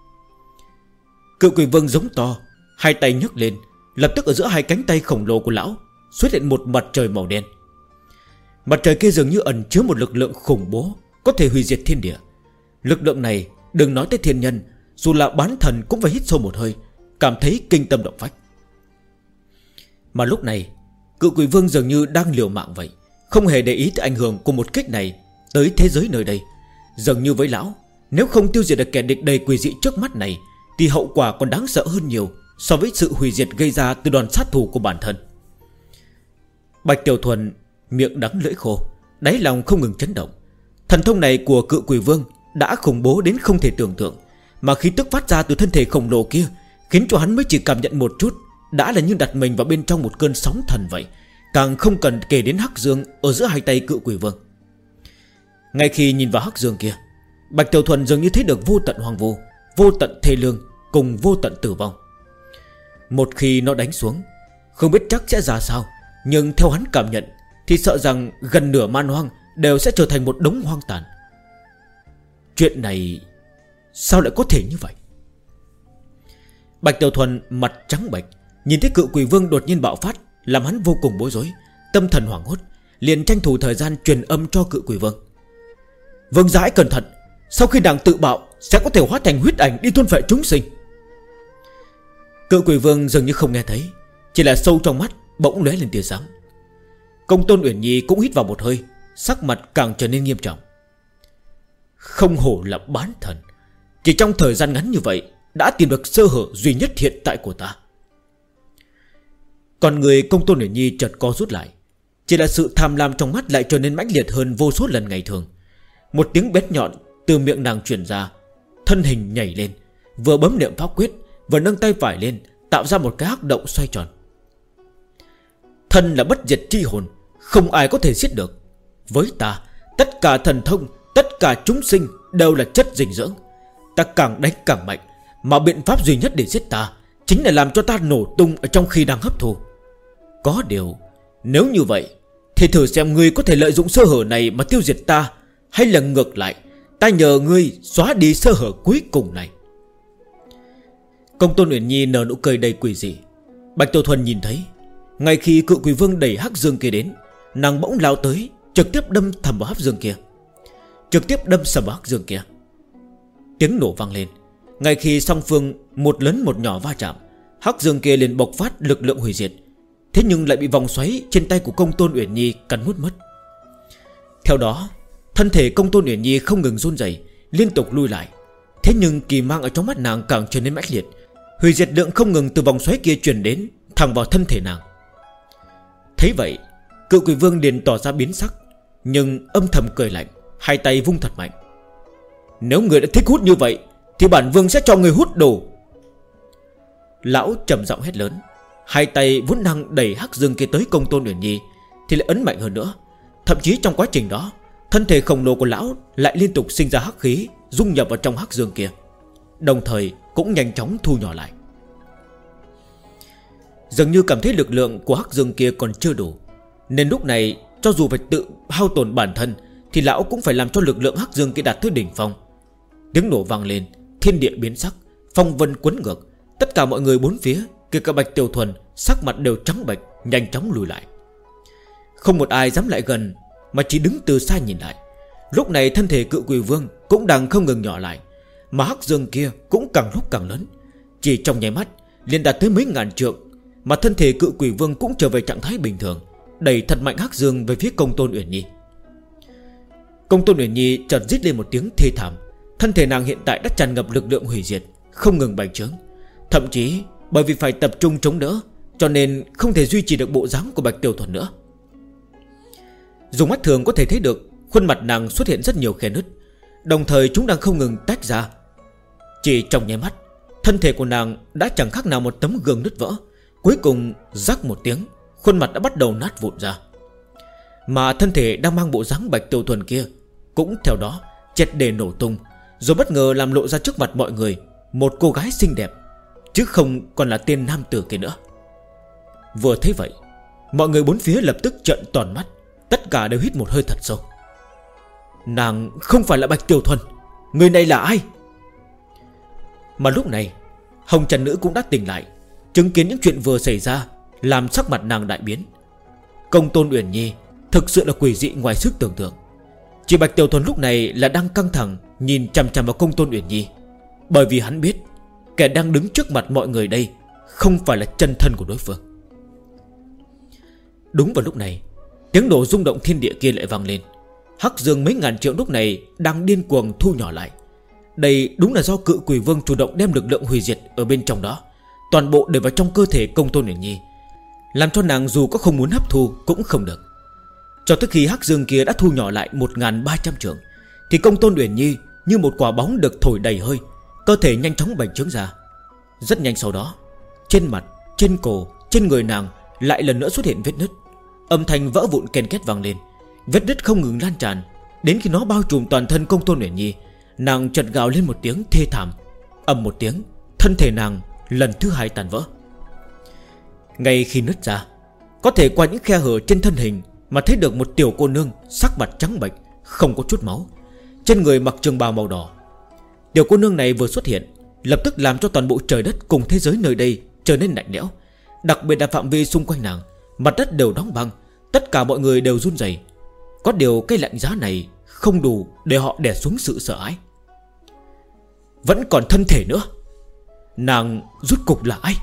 Cự Quỷ Vương giống to, hai tay nhấc lên. Lập tức ở giữa hai cánh tay khổng lồ của lão xuất hiện một mặt trời màu đen. Mặt trời kia dường như ẩn chứa một lực lượng khủng bố, có thể hủy diệt thiên địa. Lực lượng này đừng nói tới thiên nhân, dù là bán thần cũng phải hít sâu một hơi, cảm thấy kinh tâm động phách. Mà lúc này Cự Quỷ Vương dường như đang liều mạng vậy, không hề để ý tới ảnh hưởng của một kích này tới thế giới nơi đây. Dường như với lão, nếu không tiêu diệt được kẻ địch đầy quỷ dị trước mắt này, thì hậu quả còn đáng sợ hơn nhiều so với sự hủy diệt gây ra từ đòn sát thủ của bản thân. Bạch Tiểu Thuần miệng đắng lưỡi khô, đáy lòng không ngừng chấn động. Thần thông này của Cự Quỷ Vương đã khủng bố đến không thể tưởng tượng, mà khí tức phát ra từ thân thể khổng lồ kia khiến cho hắn mới chỉ cảm nhận một chút đã là như đặt mình vào bên trong một cơn sóng thần vậy, càng không cần kể đến hắc dương ở giữa hai tay Cự Quỷ Vương. Ngay khi nhìn vào hắc dương kia, Bạch Tiểu Thuần dường như thấy được vô tận hoang vu, vô tận thê lương cùng vô tận tử vong. Một khi nó đánh xuống, không biết chắc sẽ ra sao, nhưng theo hắn cảm nhận thì sợ rằng gần nửa man hoang đều sẽ trở thành một đống hoang tàn. Chuyện này sao lại có thể như vậy? Bạch Tiểu Thuần mặt trắng bệch, nhìn thấy Cự Quỷ Vương đột nhiên bạo phát, làm hắn vô cùng bối rối, tâm thần hoảng hốt, liền tranh thủ thời gian truyền âm cho Cự Quỷ Vương. Vương Giãi cẩn thận, sau khi nàng tự bạo sẽ có thể hóa thành huyết ảnh đi thôn phệ chúng sinh. Cự Quỷ Vương dường như không nghe thấy, chỉ là sâu trong mắt bỗng lóe lên tia sáng. Công Tôn Uyển Nhi cũng hít vào một hơi, sắc mặt càng trở nên nghiêm trọng. Không hổ là bán thần, chỉ trong thời gian ngắn như vậy đã tìm được sơ hở duy nhất hiện tại của ta. Còn người Công Tôn Uyển Nhi chợt co rút lại, chỉ là sự tham lam trong mắt lại trở nên mãnh liệt hơn vô số lần ngày thường. Một tiếng bén nhọn từ miệng nàng truyền ra, thân hình nhảy lên, vừa bấm niệm pháp quyết, vừa nâng tay phải lên, tạo ra một cái hắc động xoay tròn. Thân là bất diệt chi hồn, không ai có thể giết được. Với ta, tất cả thần thông, tất cả chúng sinh đều là chất dinh dưỡng. Ta càng đánh càng mạnh, mà biện pháp duy nhất để giết ta chính là làm cho ta nổ tung ở trong khi đang hấp thu. Có điều, nếu như vậy thì thử xem ngươi có thể lợi dụng sơ hở này mà tiêu diệt ta, hay là ngược lại, ta nhờ ngươi xóa đi sơ hở cuối cùng này. Công Tôn Uyển Nhi nở nụ cười đầy quỷ dị. Bạch Tiểu Thuần nhìn thấy, ngay khi Cự Quỷ Vương đẩy hắc dương kia đến, nàng bỗng lao tới, trực tiếp đâm thầm vào hắc dương kia, trực tiếp đâm sầm vào hắc dương kia. Tiếng nổ vang lên. Ngay khi song phương một lớn một nhỏ va chạm, hắc dương kia liền bộc phát lực lượng hủy diệt, thế nhưng lại bị vòng xoáy trên tay của Công Tôn Uyển Nhi cắn nuốt mất. Theo đó, thân thể Công Tôn Uyển Nhi không ngừng run rẩy, liên tục lui lại. Thế nhưng kỳ mang ở trong mắt nàng càng trở nên mãnh liệt, hủy diệt lượng không ngừng từ vòng xoáy kia truyền đến thẳng vào thân thể nàng. Thấy vậy, Cự Quỷ Vương liền tỏ ra biến sắc, nhưng âm thầm cười lạnh, hai tay vung thật mạnh. Nếu người đã thích hút như vậy thì bản vương sẽ cho người hút đồ. Lão trầm giọng hét lớn, hai tay vốn đang đẩy hắc dương kia tới Công Tôn Uyển Nhi thì lại ấn mạnh hơn nữa. Thậm chí trong quá trình đó, thân thể khổng lồ của lão lại liên tục sinh ra hắc khí, dung nhập vào trong hắc dương kia, đồng thời cũng nhanh chóng thu nhỏ lại. Dường như cảm thấy lực lượng của hắc dương kia còn chưa đủ, nên lúc này cho dù phải tự hao tổn bản thân thì lão cũng phải làm cho lực lượng hắc dương kia đạt tới đỉnh phong. Tiếng nổ vang lên, thiên địa biến sắc, phong vân quấn ngược. Tất cả mọi người bốn phía, kể cả Bạch Tiểu Thuần, sắc mặt đều trắng bệch, nhanh chóng lùi lại. Không một ai dám lại gần, mà chỉ đứng từ xa nhìn lại. Lúc này thân thể Cự Quỷ Vương cũng đang không ngừng nhỏ lại, mà hắc dương kia cũng càng lúc càng lớn, chỉ trong nháy mắt liền đạt tới mấy ngàn trượng. Mà thân thể Cự Quỷ Vương cũng trở về trạng thái bình thường, đẩy thật mạnh hắc dương về phía Công Tôn Uyển Nhi. Công Tôn Uyển Nhi chợt rít lên một tiếng thê thảm. Thân thể nàng hiện tại đã tràn ngập lực lượng hủy diệt, không ngừng bành trướng. Thậm chí bởi vì phải tập trung chống đỡ, cho nên không thể duy trì được bộ dáng của Bạch Tiểu Thuần nữa. Dùng mắt thường có thể thấy được khuôn mặt nàng xuất hiện rất nhiều khe nứt, đồng thời chúng đang không ngừng tách ra. Chỉ trong nháy mắt, thân thể của nàng đã chẳng khác nào một tấm gương nứt vỡ. Cuối cùng rắc một tiếng, khuôn mặt đã bắt đầu nát vụn ra. Mà thân thể đang mang bộ dáng Bạch Tiểu Thuần kia cũng theo đó triệt để nổ tung, rồi bất ngờ làm lộ ra trước mặt mọi người một cô gái xinh đẹp, chứ không còn là tên nam tử kia nữa. Vừa thấy vậy, mọi người bốn phía lập tức trợn tròn mắt, tất cả đều hít một hơi thật sâu. Nàng không phải là Bạch Tiểu Thuần, người này là ai? Mà lúc này Hồng Trần Nữ cũng đã tỉnh lại, chứng kiến những chuyện vừa xảy ra, làm sắc mặt nàng đại biến. Công tôn Uyển Nhi thực sự là quỷ dị ngoài sức tưởng tượng. Chỉ Bạch Tiểu Thuần lúc này là đang căng thẳng nhìn chằm chằm vào công tôn Uyển Nhi, bởi vì hắn biết kẻ đang đứng trước mặt mọi người đây không phải là chân thân của đối phương. Đúng vào lúc này, tiếng nổ rung động thiên địa kia lại vang lên. Hắc Dương mấy ngàn triệu lúc này đang điên cuồng thu nhỏ lại. Đây đúng là do Cự Quỷ Vương chủ động đem lực lượng hủy diệt ở bên trong đó, toàn bộ đều vào trong cơ thể công tôn Uyển Nhi, làm cho nàng dù có không muốn hấp thu cũng không được. Cho tới khi Hắc Dương kia đã thu nhỏ lại 1300 trượng, thì công tôn Uyển Nhi như một quả bóng được thổi đầy hơi, cơ thể nhanh chóng bành trướng ra. Rất nhanh sau đó, trên mặt, trên cổ, trên người nàng lại lần nữa xuất hiện vết nứt. Âm thanh vỡ vụn ken két vang lên. Vết nứt không ngừng lan tràn, đến khi nó bao trùm toàn thân công tôn Uyển Nhi, nàng chợt gào lên một tiếng thê thảm. Ầm một tiếng, thân thể nàng lần thứ hai tàn vỡ. Ngay khi nứt ra, có thể qua những khe hở trên thân hình mà thấy được một tiểu cô nương sắc mặt trắng bệch, không có chút máu, trên người mặc trường bào màu đỏ. Tiểu cô nương này vừa xuất hiện, lập tức làm cho toàn bộ trời đất cùng thế giới nơi đây trở nên lạnh lẽo. Đặc biệt là phạm vi xung quanh nàng, mặt đất đều đóng băng, tất cả mọi người đều run rẩy. Có điều cái lạnh giá này không đủ để họ đè xuống sự sợ hãi. Vẫn còn thân thể nữa, nàng rút cục là ai?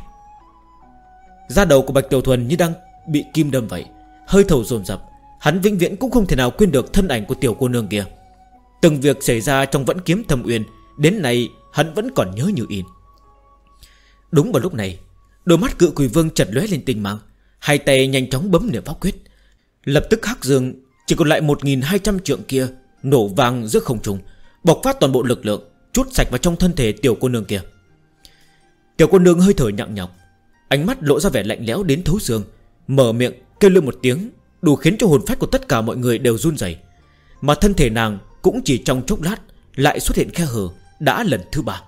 Da đầu của Bạch Tiểu Thuần như đang bị kim đâm vậy, hơi thở dồn dập. Hắn vĩnh viễn cũng không thể nào quên được thân ảnh của tiểu cô nương kia. Từng việc xảy ra trong Vẫn Kiếm Thâm Uyên, đến nay hắn vẫn còn nhớ như in. Đúng vào lúc này, đôi mắt Cự Quỷ Vương chợt lóe lên tinh mang, hai tay nhanh chóng bấm niệm pháp quyết. Lập tức Hắc Dương chỉ còn lại 1200 trượng kia nổ vang giữa không trung, bộc phát toàn bộ lực lượng, trút sạch vào trong thân thể tiểu cô nương kia. Tiểu cô nương hơi thở nhặng nhọc, ánh mắt lộ ra vẻ lạnh lẽo đến thấu xương, mở miệng kêu lên một tiếng đủ khiến cho hồn phách của tất cả mọi người đều run rẩy. Mà thân thể nàng cũng chỉ trong chốc lát lại xuất hiện khe hở, đã lần thứ 3.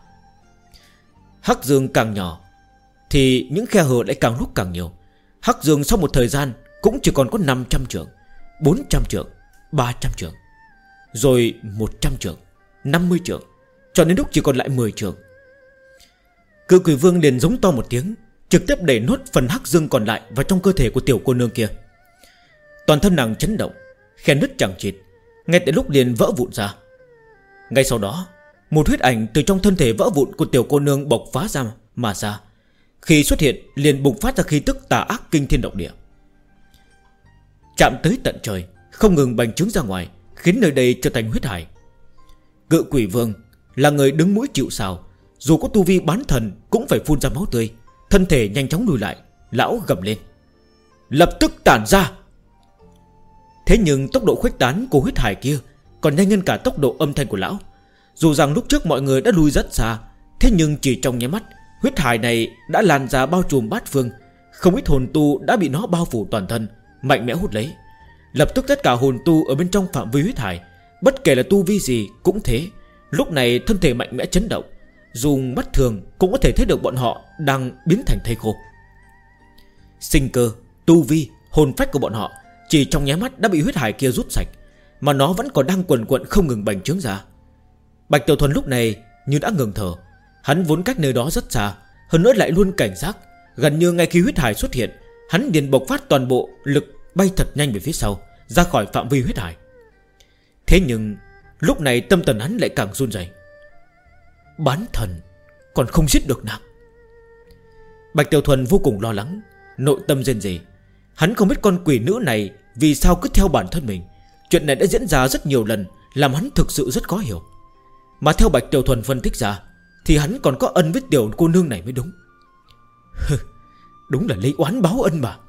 Hắc Dương càng nhỏ thì những khe hở lại càng lúc càng nhiều. Hắc Dương sau một thời gian cũng chỉ còn có 500 trượng, 400 trượng, 300 trượng, rồi 100 trượng, 50 trượng, cho đến lúc chỉ còn lại 10 trượng. Cự Quỷ Vương liền giống to một tiếng, trực tiếp đẩy nốt phần Hắc Dương còn lại vào trong cơ thể của tiểu cô nương kia. Toàn thân nàng chấn động, khe nứt chẳng chịt, ngay tại lúc liền vỡ vụn ra. Ngay sau đó, một huyết ảnh từ trong thân thể vỡ vụn của tiểu cô nương bộc phá ra mà ra. Khi xuất hiện liền bùng phát ra khí tức tà ác kinh thiên động địa, chạm tới tận trời, không ngừng bành trướng ra ngoài, khiến nơi đây trở thành huyết hải. Cự Quỷ Vương là người đứng mũi chịu sào, dù có tu vi bán thần cũng phải phun ra máu tươi, thân thể nhanh chóng lùi lại. Lão gầm lên: lập tức tản ra! Thế nhưng tốc độ khuếch tán của huyết hải kia còn nhanh hơn cả tốc độ âm thanh của lão. Dù rằng lúc trước mọi người đã lùi rất xa, thế nhưng chỉ trong nháy mắt, huyết hải này đã lan ra bao trùm bát phương. Không ít hồn tu đã bị nó bao phủ toàn thân, mạnh mẽ hút lấy. Lập tức tất cả hồn tu ở bên trong phạm vi huyết hải, bất kể là tu vi gì cũng thế, lúc này thân thể mạnh mẽ chấn động, dùng mắt thường cũng có thể thấy được bọn họ đang biến thành thây khô. Sinh cơ, tu vi, hồn phách của bọn họ chỉ trong nháy mắt đã bị huyết hải kia rút sạch, mà nó vẫn còn đang quần quận không ngừng bành trướng ra. Bạch Tiểu Thuần lúc này như đã ngừng thở. Hắn vốn cách nơi đó rất xa, hơn nữa lại luôn cảnh giác. Gần như ngay khi huyết hải xuất hiện, hắn liền bộc phát toàn bộ lực, bay thật nhanh về phía sau, ra khỏi phạm vi huyết hải. Thế nhưng lúc này tâm thần hắn lại càng run rẩy. Bán thần còn không giết được nàng. Bạch Tiểu Thuần vô cùng lo lắng, nội tâm rên rỉ. Hắn không biết con quỷ nữ này vì sao cứ theo bản thân mình. Chuyện này đã diễn ra rất nhiều lần, làm hắn thực sự rất khó hiểu. Mà theo Bạch Tiểu Thuần phân tích ra, thì hắn còn có ân với tiểu cô nương này mới đúng. Đúng là lấy oán báo ân mà.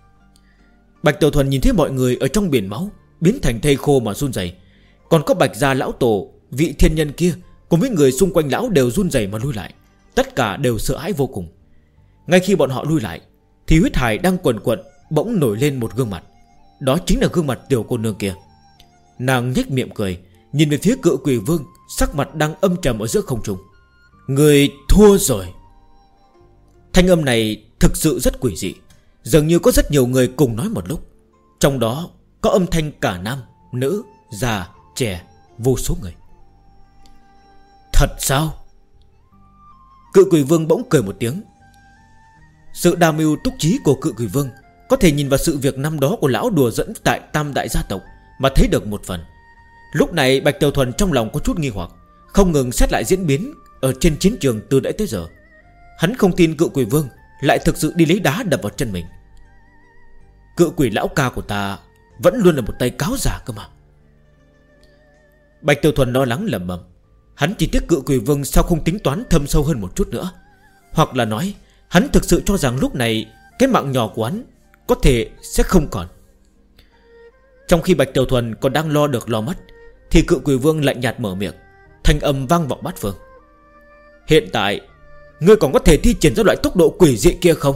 Bạch Tiểu Thuần nhìn thấy mọi người ở trong biển máu biến thành thây khô mà run rẩy. Còn có Bạch gia lão tổ, vị thiên nhân kia cùng với người xung quanh lão đều run rẩy mà lui lại. Tất cả đều sợ hãi vô cùng. Ngay khi bọn họ lui lại, thì huyết hải đang quần quận bỗng nổi lên một gương mặt. Đó chính là gương mặt tiểu cô nương kia. Nàng nhếch miệng cười, nhìn về phía Cự Quỷ Vương, sắc mặt đang âm trầm ở giữa không trung. Người thua rồi. Thanh âm này thực sự rất quỷ dị, dường như có rất nhiều người cùng nói một lúc. Trong đó có âm thanh cả nam, nữ, già, trẻ, vô số người. Thật sao? Cự Quỷ Vương bỗng cười một tiếng. Sự đa mưu túc trí của Cự Quỷ Vương có thể nhìn vào sự việc năm đó của lão đùa dẫn tại Tam Đại gia tộc mà thấy được một phần. Lúc này Bạch Tiểu Thuần trong lòng có chút nghi hoặc, không ngừng xét lại diễn biến ở trên chiến trường từ nãy tới giờ. Hắn không tin Cự Quỷ Vương lại thực sự đi lấy đá đập vào chân mình. Cự quỷ lão ca của ta vẫn luôn là một tay cáo giả cơ mà. Bạch Tiểu Thuần lo lắng lẩm bẩm. Hắn chỉ tiếc Cự Quỷ Vương sao không tính toán thâm sâu hơn một chút nữa. Hoặc là nói hắn thực sự cho rằng lúc này cái mạng nhỏ của hắn có thể sẽ không còn. Trong khi Bạch Tiểu Thuần còn đang lo được lo mất, thì Cự Quỷ Vương lạnh nhạt mở miệng, thanh âm vang vọng bát phương. Hiện tại ngươi còn có thể thi triển ra loại tốc độ quỷ dị kia không?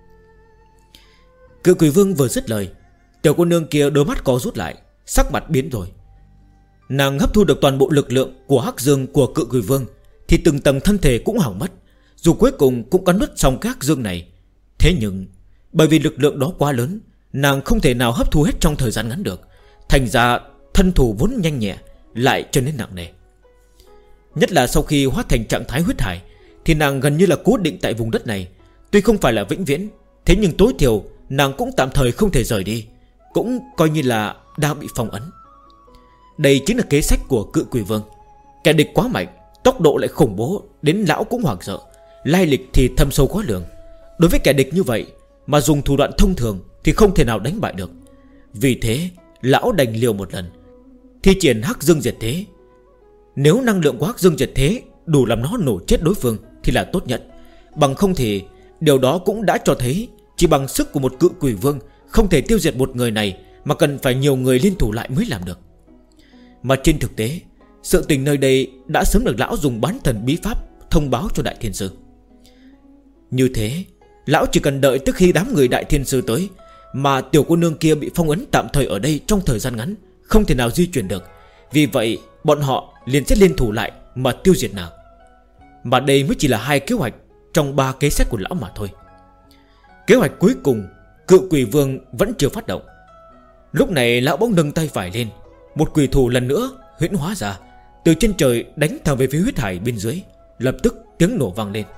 Cự Quỷ Vương vừa dứt lời, tiểu cô nương kia đôi mắt co rút lại, sắc mặt biến rồi. Nàng hấp thu được toàn bộ lực lượng của hắc dương của Cự Quỷ Vương, thì từng tầng thân thể cũng hỏng mất. Dù cuối cùng cũng cắn nuốt xong cái hắc dương này, thế nhưng bởi vì lực lượng đó quá lớn, nàng không thể nào hấp thu hết trong thời gian ngắn được. Thành ra thân thủ vốn nhanh nhẹ lại trở nên nặng nề. Nhất là sau khi hóa thành trạng thái huyết hải, thì nàng gần như là cố định tại vùng đất này. Tuy không phải là vĩnh viễn, thế nhưng tối thiểu nàng cũng tạm thời không thể rời đi, cũng coi như là đang bị phong ấn. Đây chính là kế sách của Cự Quỷ Vương. Kẻ địch quá mạnh, tốc độ lại khủng bố đến lão cũng hoảng sợ, lai lịch thì thâm sâu khó lường. Đối với kẻ địch như vậy mà dùng thủ đoạn thông thường thì không thể nào đánh bại được. Vì thế lão đành liều một lần, thi triển hắc dương diệt thế. Nếu năng lượng của hắc dương diệt thế đủ làm nó nổ chết đối phương thì là tốt nhất. Bằng không thì điều đó cũng đã cho thấy chỉ bằng sức của một Cự Quỷ Vương không thể tiêu diệt một người này, mà cần phải nhiều người liên thủ lại mới làm được. Mà trên thực tế, sự tình nơi đây đã sớm được lão dùng bán thần bí pháp thông báo cho Đại Thiên Sư. Như thế lão chỉ cần đợi tức khi đám người Đại Thiên Sư tới, mà tiểu cô nương kia bị phong ấn tạm thời ở đây trong thời gian ngắn, không thể nào di chuyển được. Vì vậy bọn họ liền sẽ liên thủ lại mà tiêu diệt nàng. Mà đây mới chỉ là 2 kế hoạch trong 3 kế sách của lão mà thôi. Kế hoạch cuối cùng Cự Quỷ Vương vẫn chưa phát động. Lúc này lão bỗng nâng tay phải lên, một quỷ thủ lần nữa huyễn hóa ra, từ trên trời đánh thẳng về phía huyết hải bên dưới. Lập tức tiếng nổ vang lên.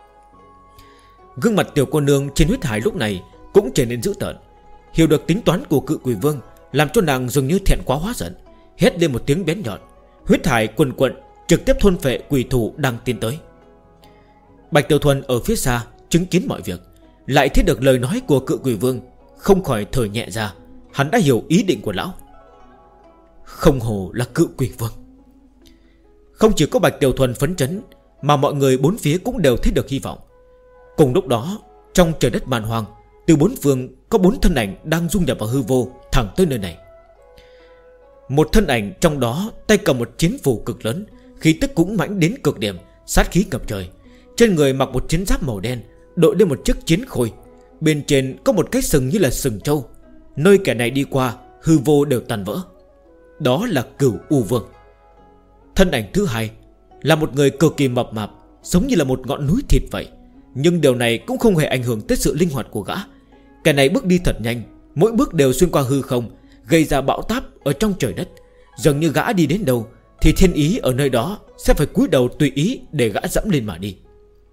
Gương mặt tiểu cô nương trên huyết hải lúc này cũng trở nên dữ tợn. Hiểu được tính toán của Cự Quỷ Vương làm cho nàng dường như thẹn quá hóa giận, hét lên một tiếng bén nhọn. Huyết hải quần quận trực tiếp thôn phệ quỷ thủ đang tiến tới. Bạch Tiểu Thuần ở phía xa chứng kiến mọi việc, lại thấy được lời nói của Cự Quỷ Vương, không khỏi thở nhẹ ra. Hắn đã hiểu ý định của lão. Không hồ là Cự Quỷ Vương. Không chỉ có Bạch Tiểu Thuần phấn chấn, mà mọi người bốn phía cũng đều thấy được hy vọng. Cùng lúc đó, trong trời đất màn hoang, từ bốn phương có 4 thân ảnh đang dung nhập vào hư vô thẳng tới nơi này. Một thân ảnh trong đó tay cầm một chiến phủ cực lớn, khí tức cũng mãnh đến cực điểm, sát khí ngập trời. Trên người mặc một chiến giáp màu đen, đội lên một chiếc chiến khôi, bên trên có một cái sừng như là sừng trâu. Nơi kẻ này đi qua, hư vô đều tan vỡ. Đó là Cửu U Vương. Thân ảnh thứ hai là một người cực kỳ mập mạp, giống như là một ngọn núi thịt vậy. Nhưng điều này cũng không hề ảnh hưởng tới sự linh hoạt của gã. Kẻ này bước đi thật nhanh, mỗi bước đều xuyên qua hư không, gây ra bão táp ở trong trời đất. Dường như gã đi đến đâu thì thiên ý ở nơi đó sẽ phải cúi đầu tùy ý để gã dẫm lên mà đi.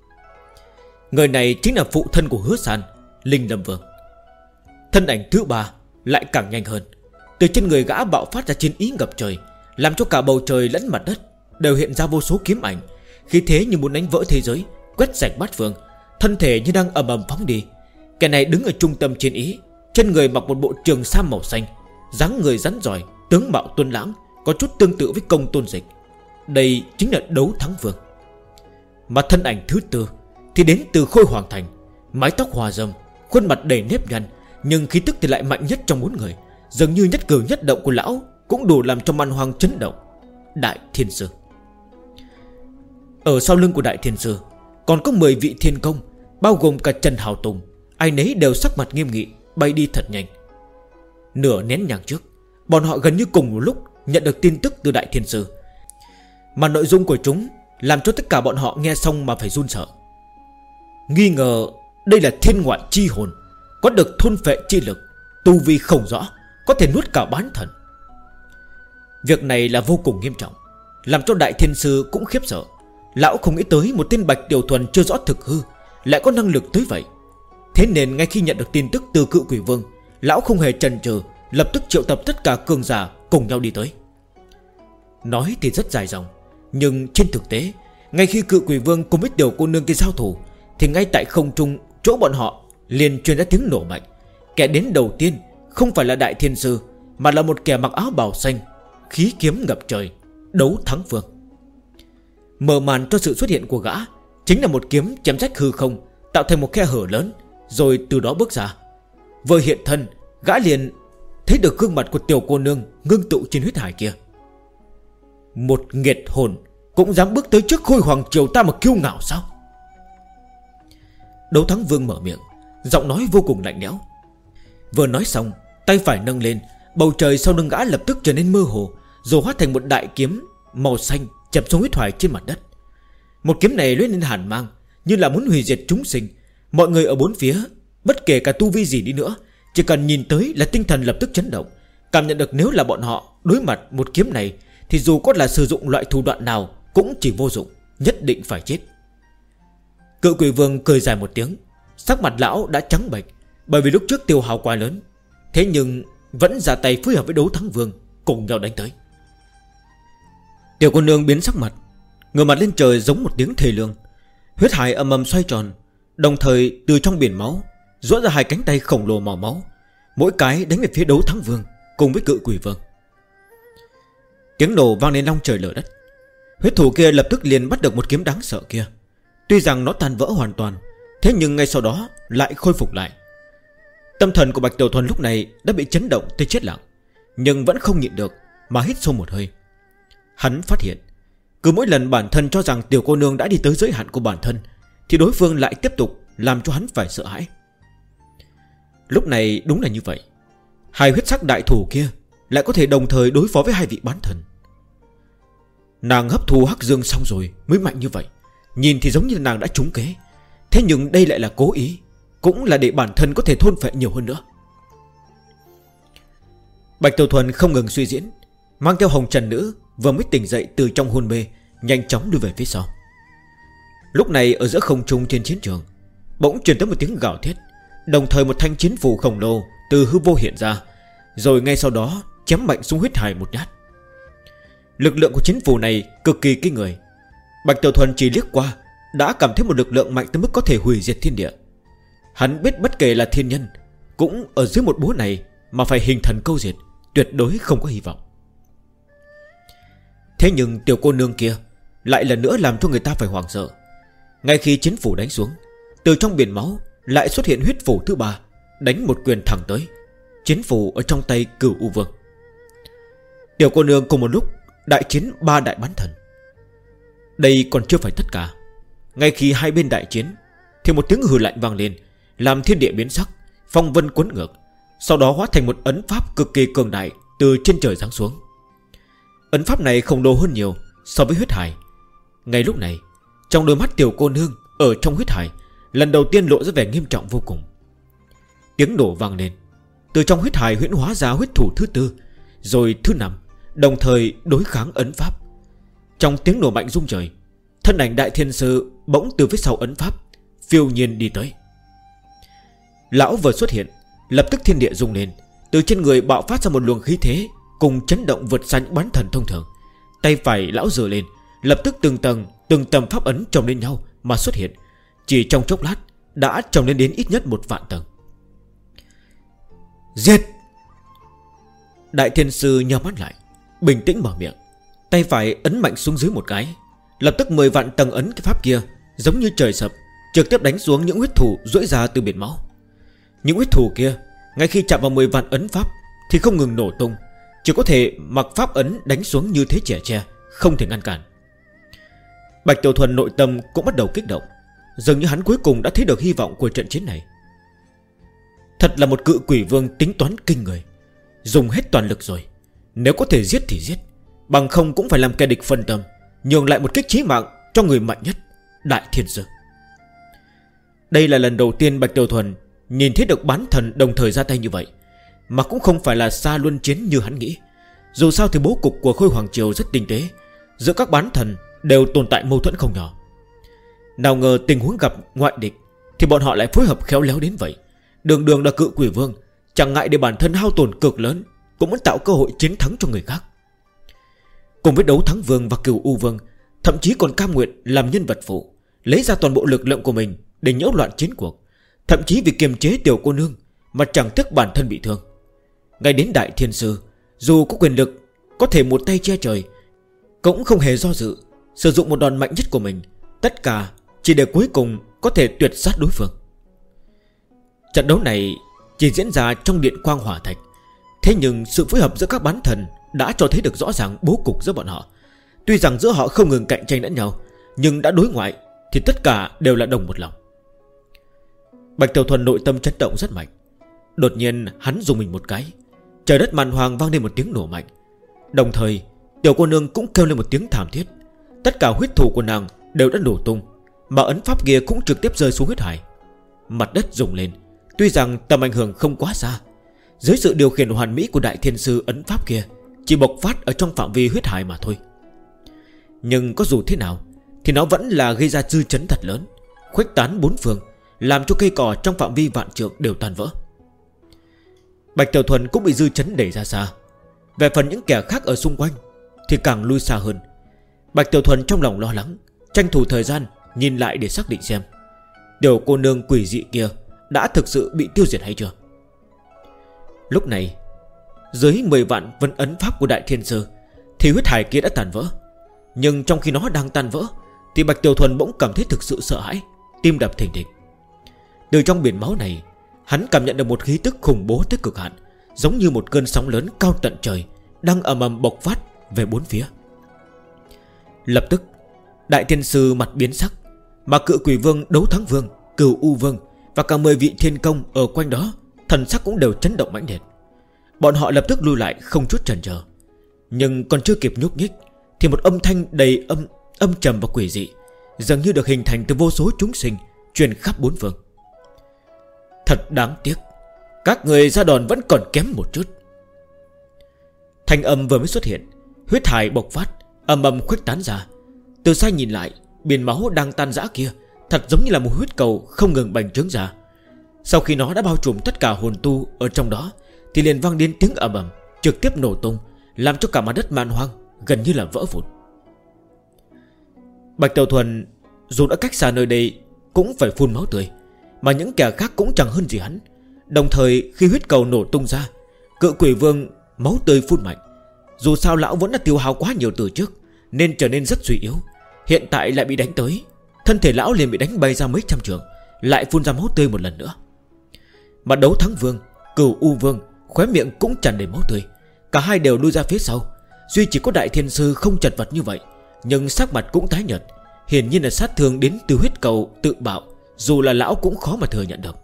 Người này chính là phụ thân của Hứa San, Linh Lâm Vương. Thân ảnh thứ ba lại càng nhanh hơn. Từ trên người gã bạo phát ra chiến ý ngập trời, làm cho cả bầu trời lẫn mặt đất đều hiện ra vô số kiếm ảnh, khí thế như muốn đánh vỡ thế giới, quét sạch bát phương. Thân thể như đang ầm ầm phóng đi. Kẻ này đứng ở trung tâm chiến ý, trên người mặc một bộ trường sam màu xanh, dáng người rắn giỏi, tướng mạo tuấn lãng, có chút tương tự với Công Tôn Dịch. Đây chính là Đấu Thắng Vương. Mà thân ảnh thứ tư thì đến từ Khôi Hoàng Thành, mái tóc hòa râm, khuôn mặt đầy nếp nhăn, nhưng khí tức thì lại mạnh nhất trong 4 người. Dường như nhất cử nhất động của lão cũng đủ làm cho man hoang chấn động. Đại Thiên Sư. Ở sau lưng của Đại Thiên Sư còn có 10 vị thiên công, bao gồm cả Trần Hào Tùng. Ai nấy đều sắc mặt nghiêm nghị, bay đi thật nhanh. Nửa nén nhang trước, bọn họ gần như cùng một lúc nhận được tin tức từ Đại Thiên Sư, mà nội dung của chúng làm cho tất cả bọn họ nghe xong mà phải run sợ. Nghi ngờ đây là thiên ngoại chi hồn, có được thôn phệ chi lực, tu vi không rõ, có thể nuốt cả bán thần. Việc này là vô cùng nghiêm trọng, làm cho Đại Thiên Sư cũng khiếp sợ. Lão không nghĩ tới một tên Bạch Tiểu Thuần chưa rõ thực hư lại có năng lực tới vậy. Thế nên ngay khi nhận được tin tức từ Cự Quỷ Vương, lão không hề chần chừ, lập tức triệu tập tất cả cường giả cùng nhau đi tới. Nói thì rất dài dòng, nhưng trên thực tế, ngay khi Cự Quỷ Vương cùng với tiểu cô nương kia giao thủ, thì ngay tại không trung chỗ bọn họ liền truyền ra tiếng nổ mạnh. Kẻ đến đầu tiên không phải là Đại Thiên Sư, mà là một kẻ mặc áo bào xanh, khí kiếm ngập trời, Đấu Thắng Vương. Mở màn cho sự xuất hiện của gã chính là một kiếm chém rách hư không, tạo thành một khe hở lớn, rồi từ đó bước ra. Vừa hiện thân, gã liền thấy được gương mặt của tiểu cô nương ngưng tụ trên huyết hải kia. Một nghiệt hồn cũng dám bước tới trước Khôi Hoàng Triều ta mà kiêu ngạo sao? Đấu Thắng Vương mở miệng, giọng nói vô cùng lạnh lẽo. Vừa nói xong, tay phải nâng lên, bầu trời sau lưng gã lập tức trở nên mơ hồ, rồi hóa thành một đại kiếm màu xanh chém xuống huyết hải trên mặt đất. Một kiếm này lóe lên hàn mang, như là muốn hủy diệt chúng sinh. Mọi người ở bốn phía, bất kể cả tu vi gì đi nữa, chỉ cần nhìn tới là tinh thần lập tức chấn động, cảm nhận được nếu là bọn họ đối mặt một kiếm này thì dù có là sử dụng loại thủ đoạn nào cũng chỉ vô dụng, nhất định phải chết. Cự Quỷ Vương cười dài một tiếng, sắc mặt lão đã trắng bệch, bởi vì lúc trước tiêu hao quá lớn. Thế nhưng vẫn ra tay phối hợp với Đấu Thắng Vương, cùng nhau đánh tới. Tiểu cô nương biến sắc mặt, ngửa mặt lên trời giống một tiếng thề lương. Huyết hải ầm ầm xoay tròn, đồng thời từ trong biển máu duỗi ra hai cánh tay khổng lồ màu máu, mỗi cái đánh về phía Đấu Thắng Vương cùng với Cự Quỷ Vương. Tiếng nổ vang lên long trời lở đất. Huyết thủ kia lập tức liền bắt được một kiếm đáng sợ kia. Tuy rằng nó tan vỡ hoàn toàn, thế nhưng ngay sau đó lại khôi phục lại. Tâm thần của Bạch Tiểu Thuần lúc này đã bị chấn động tới chết lặng, nhưng vẫn không nhịn được mà hít sâu một hơi. Hắn phát hiện, cứ mỗi lần bản thân cho rằng tiểu cô nương đã đi tới giới hạn của bản thân, thì đối phương lại tiếp tục làm cho hắn phải sợ hãi. Lúc này đúng là như vậy, hai huyết sắc đại thủ kia lại có thể đồng thời đối phó với hai vị bán thần. Nàng hấp thu hắc dương xong rồi mới mạnh như vậy, nhìn thì giống như nàng đã trúng kế. Thế nhưng đây lại là cố ý, cũng là để bản thân có thể thôn phệ nhiều hơn nữa. Bạch Tiểu Thuần không ngừng suy diễn, mang theo Hồng Trần Nữ vừa mới tỉnh dậy từ trong hôn mê, nhanh chóng đưa về phía sau. Lúc này ở giữa không trung trên chiến trường, bỗng truyền tới một tiếng gào thét, đồng thời một thanh chiến phù khổng lồ từ hư vô hiện ra, rồi ngay sau đó chém mạnh xuống huyết hải một nhát. Lực lượng của chiến phù này cực kỳ kinh người. Bạch Tiểu Thuần chỉ liếc qua đã cảm thấy một lực lượng mạnh tới mức có thể hủy diệt thiên địa. Hắn biết bất kể là thiên nhân cũng ở dưới một búa này mà phải hình thần câu diệt, tuyệt đối không có hy vọng. Thế nhưng tiểu cô nương kia lại lần nữa làm cho người ta phải hoảng sợ. Ngay khi chiến phủ đánh xuống, từ trong biển máu lại xuất hiện huyết phủ thứ ba, đánh một quyền thẳng tới. Chiến phủ ở trong tay Cửu U Vương. Tiểu cô nương cùng một lúc đại chiến ba đại bán thần. Đây còn chưa phải tất cả. Ngay khi hai bên đại chiến thì một tiếng hừ lạnh vang lên, làm thiên địa biến sắc, phong vân cuốn ngược, sau đó hóa thành một ấn pháp cực kỳ cường đại từ trên trời giáng xuống. Ấn pháp này khổng lồ hơn nhiều so với huyết hải. Ngay lúc này, trong đôi mắt tiểu cô nương ở trong huyết hải lần đầu tiên lộ ra vẻ nghiêm trọng vô cùng. Tiếng nổ vang lên, từ trong huyết hải huyễn hóa ra huyết thủ thứ tư, rồi thứ năm, đồng thời đối kháng ấn pháp. Trong tiếng nổ mạnh rung trời, thân ảnh Đại Thiên Sư bỗng từ phía sau ấn pháp phiêu nhiên đi tới. Lão vừa xuất hiện, lập tức thiên địa rung lên, từ trên người bạo phát ra một luồng khí thế cùng chấn động vượt xa những bán thần thông thường. Tay phải lão giơ lên, lập tức từng tầng pháp ấn chồng lên nhau mà xuất hiện. Chỉ trong chốc lát đã chồng lên đến ít nhất 1.000 tầng. Giết! Đại Thiên Sư nhắm mắt lại, bình tĩnh mở miệng, tay phải ấn mạnh xuống dưới một cái, lập tức 10.000 tầng ấn cái pháp kia giống như trời sập, trực tiếp đánh xuống những huyết thủ duỗi ra từ biển máu. Những huyết thủ kia ngay khi chạm vào 10.000 ấn pháp thì không ngừng nổ tung, chỉ có thể mặc pháp ấn đánh xuống như thế trẻ tre, không thể ngăn cản. Bạch Tiểu Thuần nội tâm cũng bắt đầu kích động, dường như hắn cuối cùng đã thấy được hy vọng của trận chiến này. Thật là một cự quỷ vương tính toán kinh người, dùng hết toàn lực rồi. Nếu có thể giết thì giết, bằng không cũng phải làm kẻ địch phân tâm, nhường lại một kích chí mạng cho người mạnh nhất, Đại Thiên Sư. Đây là lần đầu tiên Bạch Tiểu Thuần nhìn thấy được bán thần đồng thời ra tay như vậy, mà cũng không phải là xa luân chiến như hắn nghĩ. Dù sao thì bố cục của Khôi Hoàng Triều rất tinh tế, giữa các bán thần đều tồn tại mâu thuẫn không nhỏ. Nào ngờ tình huống gặp ngoại địch thì bọn họ lại phối hợp khéo léo đến vậy. Đường đường là Cự Quỷ Vương, chẳng ngại để bản thân hao tổn cực lớn, cũng muốn tạo cơ hội chiến thắng cho người khác. Cùng với Đấu Thắng Vương và Cửu U Vương, thậm chí còn cam nguyện làm nhân vật phụ, lấy ra toàn bộ lực lượng của mình để nhiễu loạn chiến cuộc, thậm chí vì kiềm chế tiểu cô nương mà chẳng tiếc bản thân bị thương. Ngay đến Đại Thiên Sư, dù có quyền lực có thể một tay che trời, cũng không hề do dự, sử dụng một đòn mạnh nhất của mình, tất cả chỉ để cuối cùng có thể tuyệt sát đối phương. Trận đấu này chỉ diễn ra trong Điện Quang Hỏa Thạch, thế nhưng sự phối hợp giữa các bán thần đã cho thấy được rõ ràng bố cục giữa bọn họ. Tuy rằng giữa họ không ngừng cạnh tranh lẫn nhau, nhưng đã đối ngoại thì tất cả đều là đồng một lòng. Bạch Tiểu Thuần nội tâm chấn động rất mạnh. Đột nhiên hắn dùng mình một cái, trời đất màn hoàng vang lên một tiếng nổ mạnh. Đồng thời tiểu cô nương cũng kêu lên một tiếng thảm thiết. Tất cả huyết thủ của nàng đều đã nổ tung, mà ấn pháp kia cũng trực tiếp rơi xuống huyết hải. Mặt đất rung lên. Tuy rằng tầm ảnh hưởng không quá xa, dưới sự điều khiển hoàn mỹ của Đại Thiên Sư, ấn pháp kia chỉ bộc phát ở trong phạm vi huyết hải mà thôi. Nhưng có dù thế nào thì nó vẫn là gây ra dư chấn thật lớn, khuếch tán bốn phương, làm cho cây cỏ trong phạm vi vạn trượng đều tan vỡ. Bạch Tiểu Thuần cũng bị dư chấn đẩy ra xa. Về phần những kẻ khác ở xung quanh thì càng lui xa hơn. Bạch Tiểu Thuần trong lòng lo lắng, tranh thủ thời gian nhìn lại để xác định xem tiểu cô nương quỷ dị kia đã thực sự bị tiêu diệt hay chưa. Lúc này dưới 10 vạn vân ấn pháp của Đại Thiên Sư thì huyết hải kia đã tàn vỡ. Nhưng trong khi nó đang tan vỡ thì Bạch Tiểu Thuần bỗng cảm thấy thực sự sợ hãi, tim đập thình thịch. Từ trong biển máu này, hắn cảm nhận được một khí tức khủng bố tới cực hạn, giống như một cơn sóng lớn cao tận trời đang ầm ầm bộc phát về bốn phía. Lập tức Đại Thiên Sư mặt biến sắc, mà Cự Quỷ Vương, Đấu Thắng Vương, Cửu U Vương và cả 10 vị thiên công ở quanh đó, thần sắc cũng đều chấn động mãnh liệt. Bọn họ lập tức lui lại không chút chần chờ. Nhưng còn chưa kịp nhúc nhích thì một âm thanh đầy âm trầm và quỷ dị dường như được hình thành từ vô số chúng sinh, truyền khắp bốn phương. Thật đáng tiếc, các người ra đòn vẫn còn kém một chút. Thanh âm vừa mới xuất hiện, huyết hải bộc phát, ầm ầm khuếch tán ra. Từ xa nhìn lại, biển máu đang tan rã kia thật giống như là một huyết cầu không ngừng bành trướng ra. Sau khi nó đã bao trùm tất cả hồn tu ở trong đó thì liền vang đến tiếng ầm ầm, trực tiếp nổ tung, làm cho cả mặt đất man hoang gần như là vỡ vụn. Bạch Tiểu Thuần dù đã cách xa nơi đây cũng phải phun máu tươi, mà những kẻ khác cũng chẳng hơn gì hắn. Đồng thời khi huyết cầu nổ tung ra, Cự Quỷ Vương máu tươi phun mạnh. Dù sao lão vẫn đã tiêu hao quá nhiều từ trước nên trở nên rất suy yếu. Hiện tại lại bị đánh tới, thân thể lão liền bị đánh bay ra mấy trăm trượng, lại phun ra máu tươi một lần nữa. Mà Đấu Thắng Vương, Cửu U Vương khóe miệng cũng tràn đầy máu tươi, cả hai đều lui ra phía sau. Duy chỉ có Đại Thiên Sư không chật vật như vậy, nhưng sắc mặt cũng tái nhợt, hiển nhiên là sát thương đến từ huyết cầu tự bạo, dù là lão cũng khó mà thừa nhận được.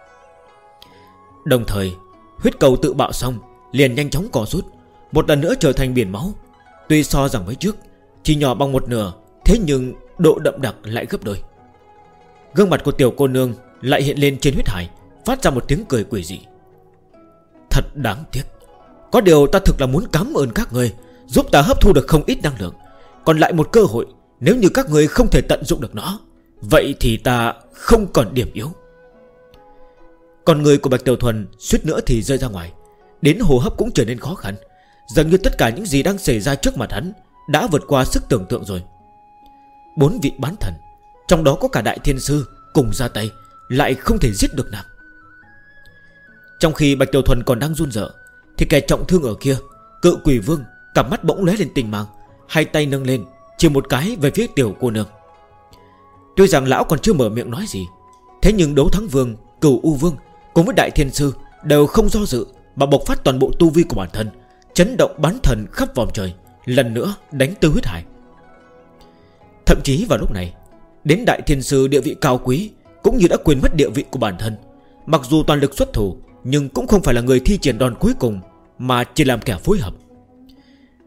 Đồng thời huyết cầu tự bạo xong liền nhanh chóng co rút, một lần nữa trở thành biển máu. Tuy so rằng với trước chỉ nhỏ bằng một nửa, thế nhưng độ đậm đặc lại gấp đôi. Gương mặt của tiểu cô nương lại hiện lên trên huyết hải, phát ra một tiếng cười quỷ dị. Thật đáng tiếc, có điều ta thực là muốn cảm ơn các người, giúp ta hấp thu được không ít năng lượng. Còn lại một cơ hội, nếu như các người không thể tận dụng được nó, vậy thì ta không còn điểm yếu. Còn người của Bạch Tiểu Thuần suýt nữa thì rơi ra ngoài, đến hô hấp cũng trở nên khó khăn. Dường như tất cả những gì đang xảy ra trước mặt hắn đã vượt qua sức tưởng tượng rồi. 4 vị bán thần, trong đó có cả Đại Thiên Sư cùng ra tay, lại không thể giết được nàng. Trong khi Bạch Tiểu Thuần còn đang run rợ thì kẻ trọng thương ở kia, Cự Quỷ Vương, cặp mắt bỗng lóe lên tinh mang, hai tay nâng lên chỉ một cái về phía tiểu cô nương. Tuy rằng lão còn chưa mở miệng nói gì, thế nhưng Đấu Thắng Vương, Cửu U Vương cùng với Đại Thiên Sư đều không do dự mà bộc phát toàn bộ tu vi của bản thân, chấn động bán thần khắp vòng trời, lần nữa đánh tới huyết hải. Thậm chí vào lúc này, đến Đại Thiên Sư địa vị cao quý cũng như đã quên mất địa vị của bản thân. Mặc dù toàn lực xuất thủ, nhưng cũng không phải là người thi triển đòn cuối cùng, mà chỉ làm kẻ phối hợp.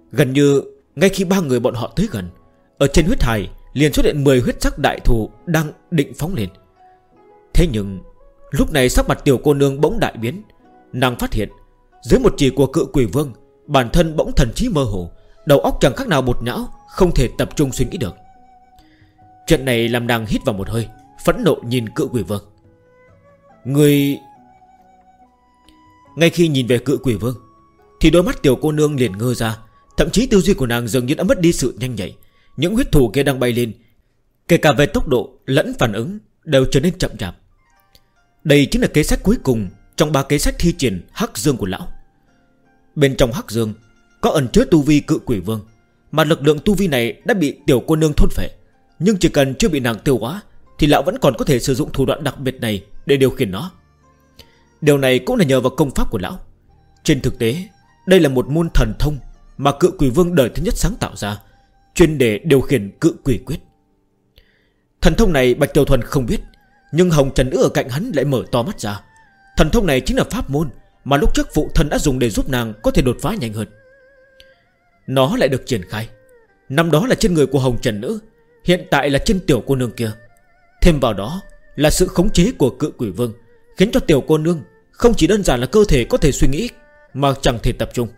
Gần như ngay khi ba người bọn họ tới gần, ở trên huyết hải liền xuất hiện 10 huyết sắc đại thù đang định phóng lên. Thế nhưng lúc này sắc mặt tiểu cô nương bỗng đại biến. Nàng phát hiện dưới một chỉ của Cự Quỷ Vương, bản thân bỗng thần trí mơ hồ, đầu óc chẳng khác nào bột nhão, không thể tập trung suy nghĩ được. Chuyện này làm nàng hít vào một hơi, phẫn nộ nhìn Cự Quỷ Vương. Người... Ngay khi nhìn về Cự Quỷ Vương thì đôi mắt tiểu cô nương liền ngơ ra. Thậm chí tư duy của nàng dường như đã mất đi sự nhanh nhạy. Những huyết thủ kia đang bay lên, kể cả về tốc độ lẫn phản ứng đều trở nên chậm chạp. Đây chính là kế sách cuối cùng trong 3 kế sách thi triển Hắc Dương của lão. Bên trong Hắc Dương có ẩn chứa tu vi Cự Quỷ Vương, mà lực lượng tu vi này đã bị tiểu cô nương thôn phệ. Nhưng chỉ cần chưa bị nàng tiêu hóa thì lão vẫn còn có thể sử dụng thủ đoạn đặc biệt này để điều khiển nó. Điều này cũng là nhờ vào công pháp của lão. Trên thực tế, đây là một môn thần thông mà Cự Quỷ Vương đời thứ nhất sáng tạo ra, chuyên để điều khiển Cự Quỷ Quyết. Thần thông này Bạch Tiểu Thuần không biết, nhưng Hồng Trần Nữ ở cạnh hắn lại mở to mắt ra. Thần thông này chính là pháp môn mà lúc trước phụ thân đã dùng để giúp nàng có thể đột phá nhanh hơn. Nó lại được triển khai năm đó là trên người của Hồng Trần Nữ, hiện tại là trên tiểu cô nương kia. Thêm vào đó là sự khống chế của Cự Quỷ Vương, khiến cho tiểu cô nương không chỉ đơn giản là cơ thể có thể suy nghĩ, mà chẳng thể tập trung.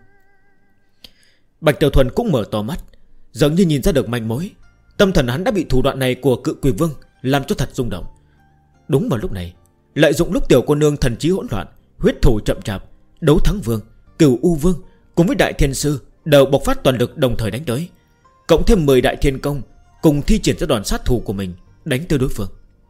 Bạch Tiểu Thuần cũng mở to mắt, dường như nhìn ra được manh mối. Tâm thần hắn đã bị thủ đoạn này của Cự Quỷ Vương làm cho thật rung động. Đúng vào lúc này, lợi dụng lúc tiểu cô nương thần trí hỗn loạn, huyết thủ chậm chạp, Đấu Thắng Vương, Cửu U Vương cùng với Đại Thiên Sư đều bộc phát toàn lực đồng thời đánh tới, cộng thêm 10 Đại Thiên Công cùng thi triển ra đòn sát thủ của mình đánh tới đối phương.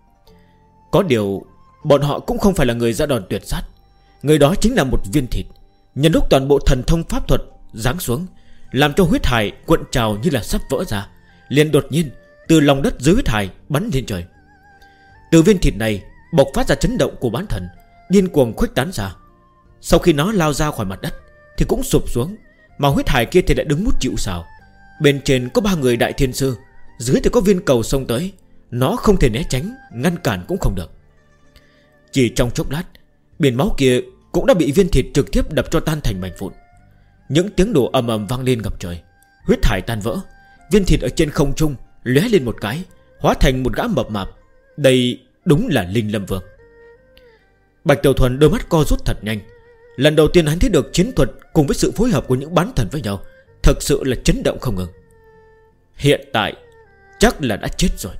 Có điều bọn họ cũng không phải là người ra đòn tuyệt sát. Người đó chính là một viên thịt. Nhân lúc toàn bộ thần thông pháp thuật giáng xuống, làm cho huyết hải cuộn trào như là sắp vỡ ra, liền đột nhiên từ lòng đất dưới huyết hải bắn lên trời. Từ viên thịt này bộc phát ra chấn động của bán thần, điên cuồng khuếch tán ra. Sau khi nó lao ra khỏi mặt đất thì cũng sụp xuống, mà huyết hải kia thì lại đứng mút chịu sào. Bên trên có 3 người Đại Thiên Sư, dưới thì có viên cầu xông tới. Nó không thể né tránh, ngăn cản cũng không được. Chỉ trong chốc lát, biển máu kia cũng đã bị viên thịt trực tiếp đập cho tan thành mảnh vụn. Những tiếng đổ ầm ầm vang lên ngập trời. Huyết hải tan vỡ, viên thịt ở trên không trung lóe lên một cái, hóa thành một gã mập mạp. Đây đúng là Linh Lâm Vương. Bạch Tiểu Thuần đôi mắt co rút thật nhanh. Lần đầu tiên hắn thấy được chiến thuật cùng với sự phối hợp của những bán thần với nhau, thật sự là chấn động không ngừng. Hiện tại chắc là đã chết rồi.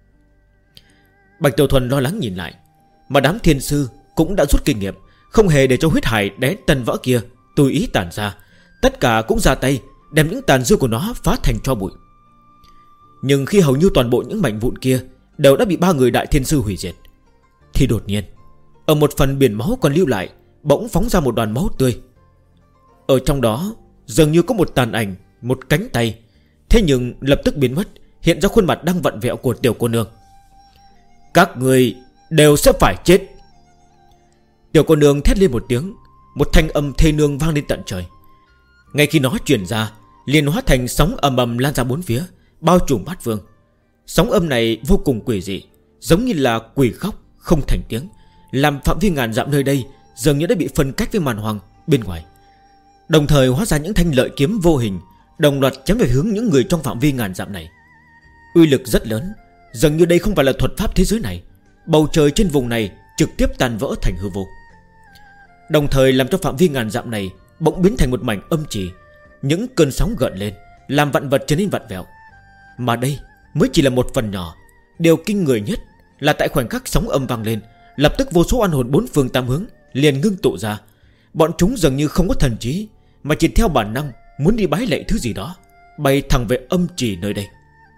Bạch Tiểu Thuần lo lắng nhìn lại, mà đám thiên sư cũng đã rút kinh nghiệm, không hề để cho huyết hải đé tân vỡ kia tùy ý tàn ra. Tất cả cũng ra tay đem những tàn dư của nó phá thành tro bụi. Nhưng khi hầu như toàn bộ những mảnh vụn kia đều đã bị 3 người Đại Thiên Sư hủy diệt, thì đột nhiên ở một phần biển máu còn lưu lại bỗng phóng ra một đoàn máu tươi. Ở trong đó dường như có một tàn ảnh, một cánh tay. Thế nhưng lập tức biến mất, hiện ra khuôn mặt đang vặn vẹo của tiểu cô nương. Các người đều sẽ phải chết. Tiểu cô nương thét lên một tiếng, một thanh âm thê nương vang lên tận trời. Ngay khi nó truyền ra, liền hóa thành sóng ầm ầm lan ra bốn phía, bao trùm bát vương. Sóng âm này vô cùng quỷ dị, giống như là quỷ khóc không thành tiếng, làm phạm vi ngàn dặm nơi đây dường như đã bị phân cách với màn hoàng bên ngoài. Đồng thời hóa ra những thanh lợi kiếm vô hình, đồng loạt chém về hướng những người trong phạm vi ngàn dặm này. Uy lực rất lớn, dường như đây không phải là thuật pháp thế giới này. Bầu trời trên vùng này trực tiếp tan vỡ thành hư vô, đồng thời làm cho phạm vi ngàn dặm này bỗng biến thành một mảnh âm trì. Những cơn sóng gợn lên, làm vạn vật trở nên vặn vẹo. Mà đây mới chỉ là một phần nhỏ. Điều kinh người nhất là tại khoảnh khắc sóng âm vang lên, lập tức vô số oan hồn bốn phương tám hướng liền ngưng tụ ra. Bọn chúng dường như không có thần trí, mà chỉ theo bản năng muốn đi bái lạy thứ gì đó, bay thẳng về âm trì nơi đây.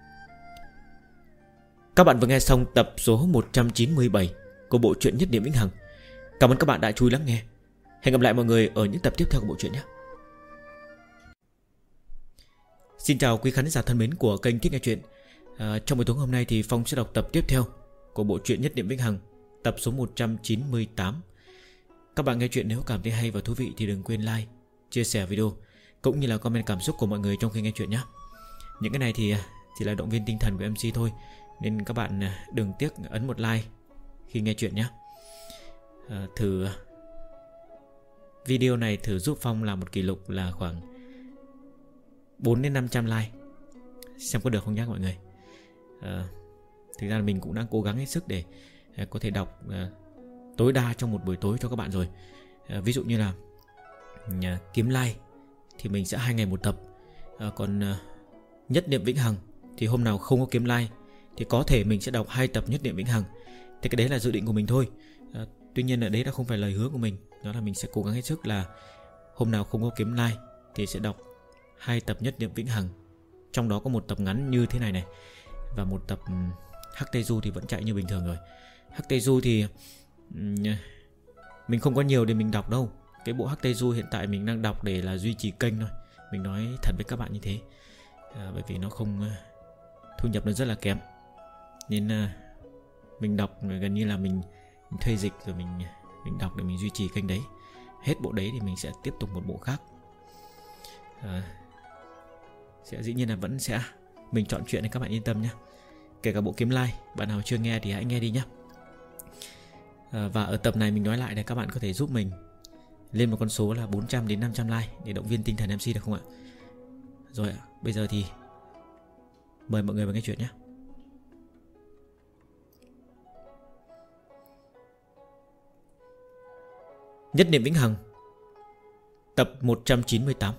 Các bạn vừa nghe xong tập số 197 của bộ truyện Nhất Niệm Vĩnh Hằng. Cảm ơn các bạn đã chú ý lắng nghe. Hẹn gặp lại mọi người ở những tập tiếp theo của bộ truyện nhé. Xin chào quý khán giả thân mến của kênh Thích Nghe Chuyện. Trong buổi tối hôm nay thì Phong sẽ đọc tập tiếp theo của bộ truyện Nhất Niệm Vĩnh Hằng, tập số 198. Các bạn nghe chuyện nếu cảm thấy hay và thú vị thì đừng quên like, chia sẻ video cũng như là comment cảm xúc của mọi người trong khi nghe chuyện nhé. Những cái này thì chỉ là động viên tinh thần của MC thôi, nên các bạn đừng tiếc ấn một like khi nghe chuyện nhé. Thử video này thử giúp Phong làm một kỷ lục là khoảng 4 đến 500 like, xem có được không nhé mọi người. Thực ra là mình cũng đang cố gắng hết sức để có thể đọc tối đa trong một buổi tối cho các bạn rồi. Ví dụ như là kiếm like thì mình sẽ 2 ngày một tập. Còn Nhất Niệm Vĩnh Hằng thì hôm nào không có kiếm like thì có thể mình sẽ đọc 2 tập Nhất Niệm Vĩnh Hằng. Thì cái đấy là dự định của mình thôi. Tuy nhiên là đấy đã không phải lời hứa của mình. Đó là mình sẽ cố gắng hết sức là hôm nào không có kiếm like thì sẽ đọc 2 tập Nhất Niệm Vĩnh Hằng. Trong đó có một tập ngắn như thế này này, và một tập Hắc Tây Du thì vẫn chạy như bình thường rồi. Hắc Tây Du thì mình không có nhiều để mình đọc đâu. Cái bộ Hắc Tây Du hiện tại mình đang đọc để là duy trì kênh thôi. Mình nói thật với các bạn như thế. Bởi vì nó không thu nhập nó rất là kém. Nên mình đọc gần như là mình thuê dịch rồi mình đọc để mình duy trì kênh đấy. Hết bộ đấy thì mình sẽ tiếp tục một bộ khác. Sẽ dĩ nhiên là vẫn sẽ mình chọn chuyện này, các bạn yên tâm nhé. Kể cả bộ Kiếm Lai, bạn nào chưa nghe thì hãy nghe đi nhé. Và ở tập này mình nói lại là các bạn có thể giúp mình lên một con số là 400 đến 500 like để động viên tinh thần MC được không ạ? Rồi ạ, bây giờ thì mời mọi người vào nghe chuyện nhé. Nhất Niệm Vĩnh Hằng, tập 198.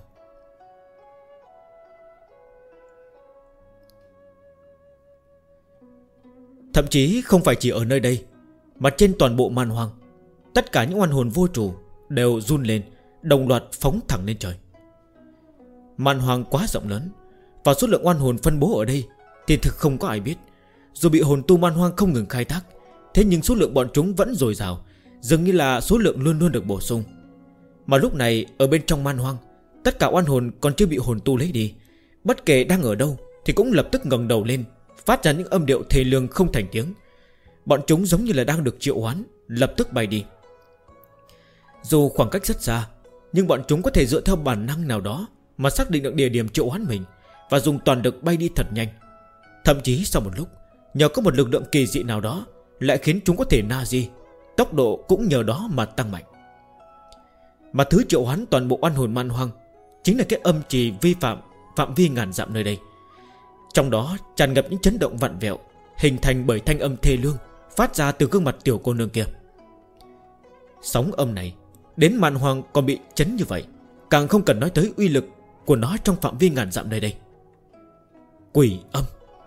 Thậm chí không phải chỉ ở nơi đây, mà trên toàn bộ man hoang, tất cả những oan hồn vô chủ đều run lên, đồng loạt phóng thẳng lên trời. Man hoang quá rộng lớn, và số lượng oan hồn phân bố ở đây thì thực không có ai biết. Dù bị hồn tu man hoang không ngừng khai thác, thế nhưng số lượng bọn chúng vẫn dồi dào, dường như là số lượng luôn luôn được bổ sung. Mà lúc này ở bên trong man hoang, tất cả oan hồn còn chưa bị hồn tu lấy đi, bất kể đang ở đâu thì cũng lập tức ngẩng đầu lên, phát ra những âm điệu thê lương không thành tiếng. Bọn chúng giống như là đang được triệu hoán, lập tức bay đi. Dù khoảng cách rất xa, nhưng bọn chúng có thể dựa theo bản năng nào đó mà xác định được địa điểm triệu hoán mình, và dùng toàn lực bay đi thật nhanh. Thậm chí sau một lúc, nhờ có một lực lượng kỳ dị nào đó lại khiến chúng có thể na di, tốc độ cũng nhờ đó mà tăng mạnh. Mà thứ triệu hoán toàn bộ oan hồn man hoang chính là cái âm trì vi phạm vi ngàn dặm nơi đây. Trong đó tràn ngập những chấn động vặn vẹo, hình thành bởi thanh âm thê lương phát ra từ gương mặt tiểu cô nương kia. Sóng âm này đến man hoang còn bị chấn như vậy, càng không cần nói tới uy lực của nó trong phạm vi ngàn dặm nơi đây. Quỷ âm.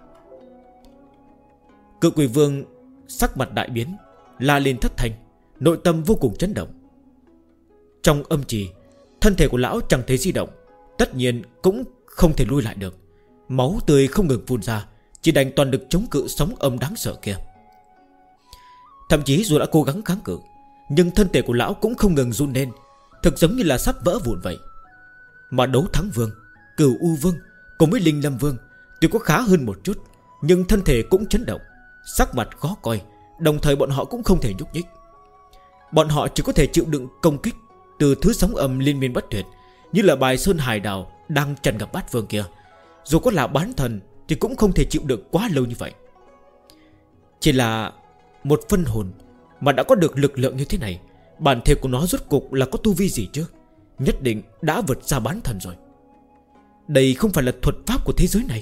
Cự quỷ vương sắc mặt đại biến, la lên thất thanh, nội tâm vô cùng chấn động. Trong âm trì, thân thể của lão chẳng thấy di động, tất nhiên cũng không thể lui lại được. Máu tươi không ngừng phun ra, chỉ đành toàn lực chống cự sóng âm đáng sợ kia. Thậm chí dù đã cố gắng kháng cự, nhưng thân thể của lão cũng không ngừng run lên, thực giống như là sắp vỡ vụn vậy. Mà Đấu Thắng Vương, Cửu U Vương cùng với Linh Lâm Vương tuy có khá hơn một chút, nhưng thân thể cũng chấn động, sắc mặt khó coi, đồng thời bọn họ cũng không thể nhúc nhích. Bọn họ chỉ có thể chịu đựng công kích từ thứ sóng âm liên miên bất tuyệt, như là bài sơn hải đảo đang tràn ngập bát vương kia. Dù có là bán thần thì cũng không thể chịu được quá lâu như vậy. Chỉ là một phân hồn mà đã có được lực lượng như thế này, bản thể của nó rốt cục là có tu vi gì chứ? Nhất định đã vượt xa bán thần rồi. Đây không phải là thuật pháp của thế giới này.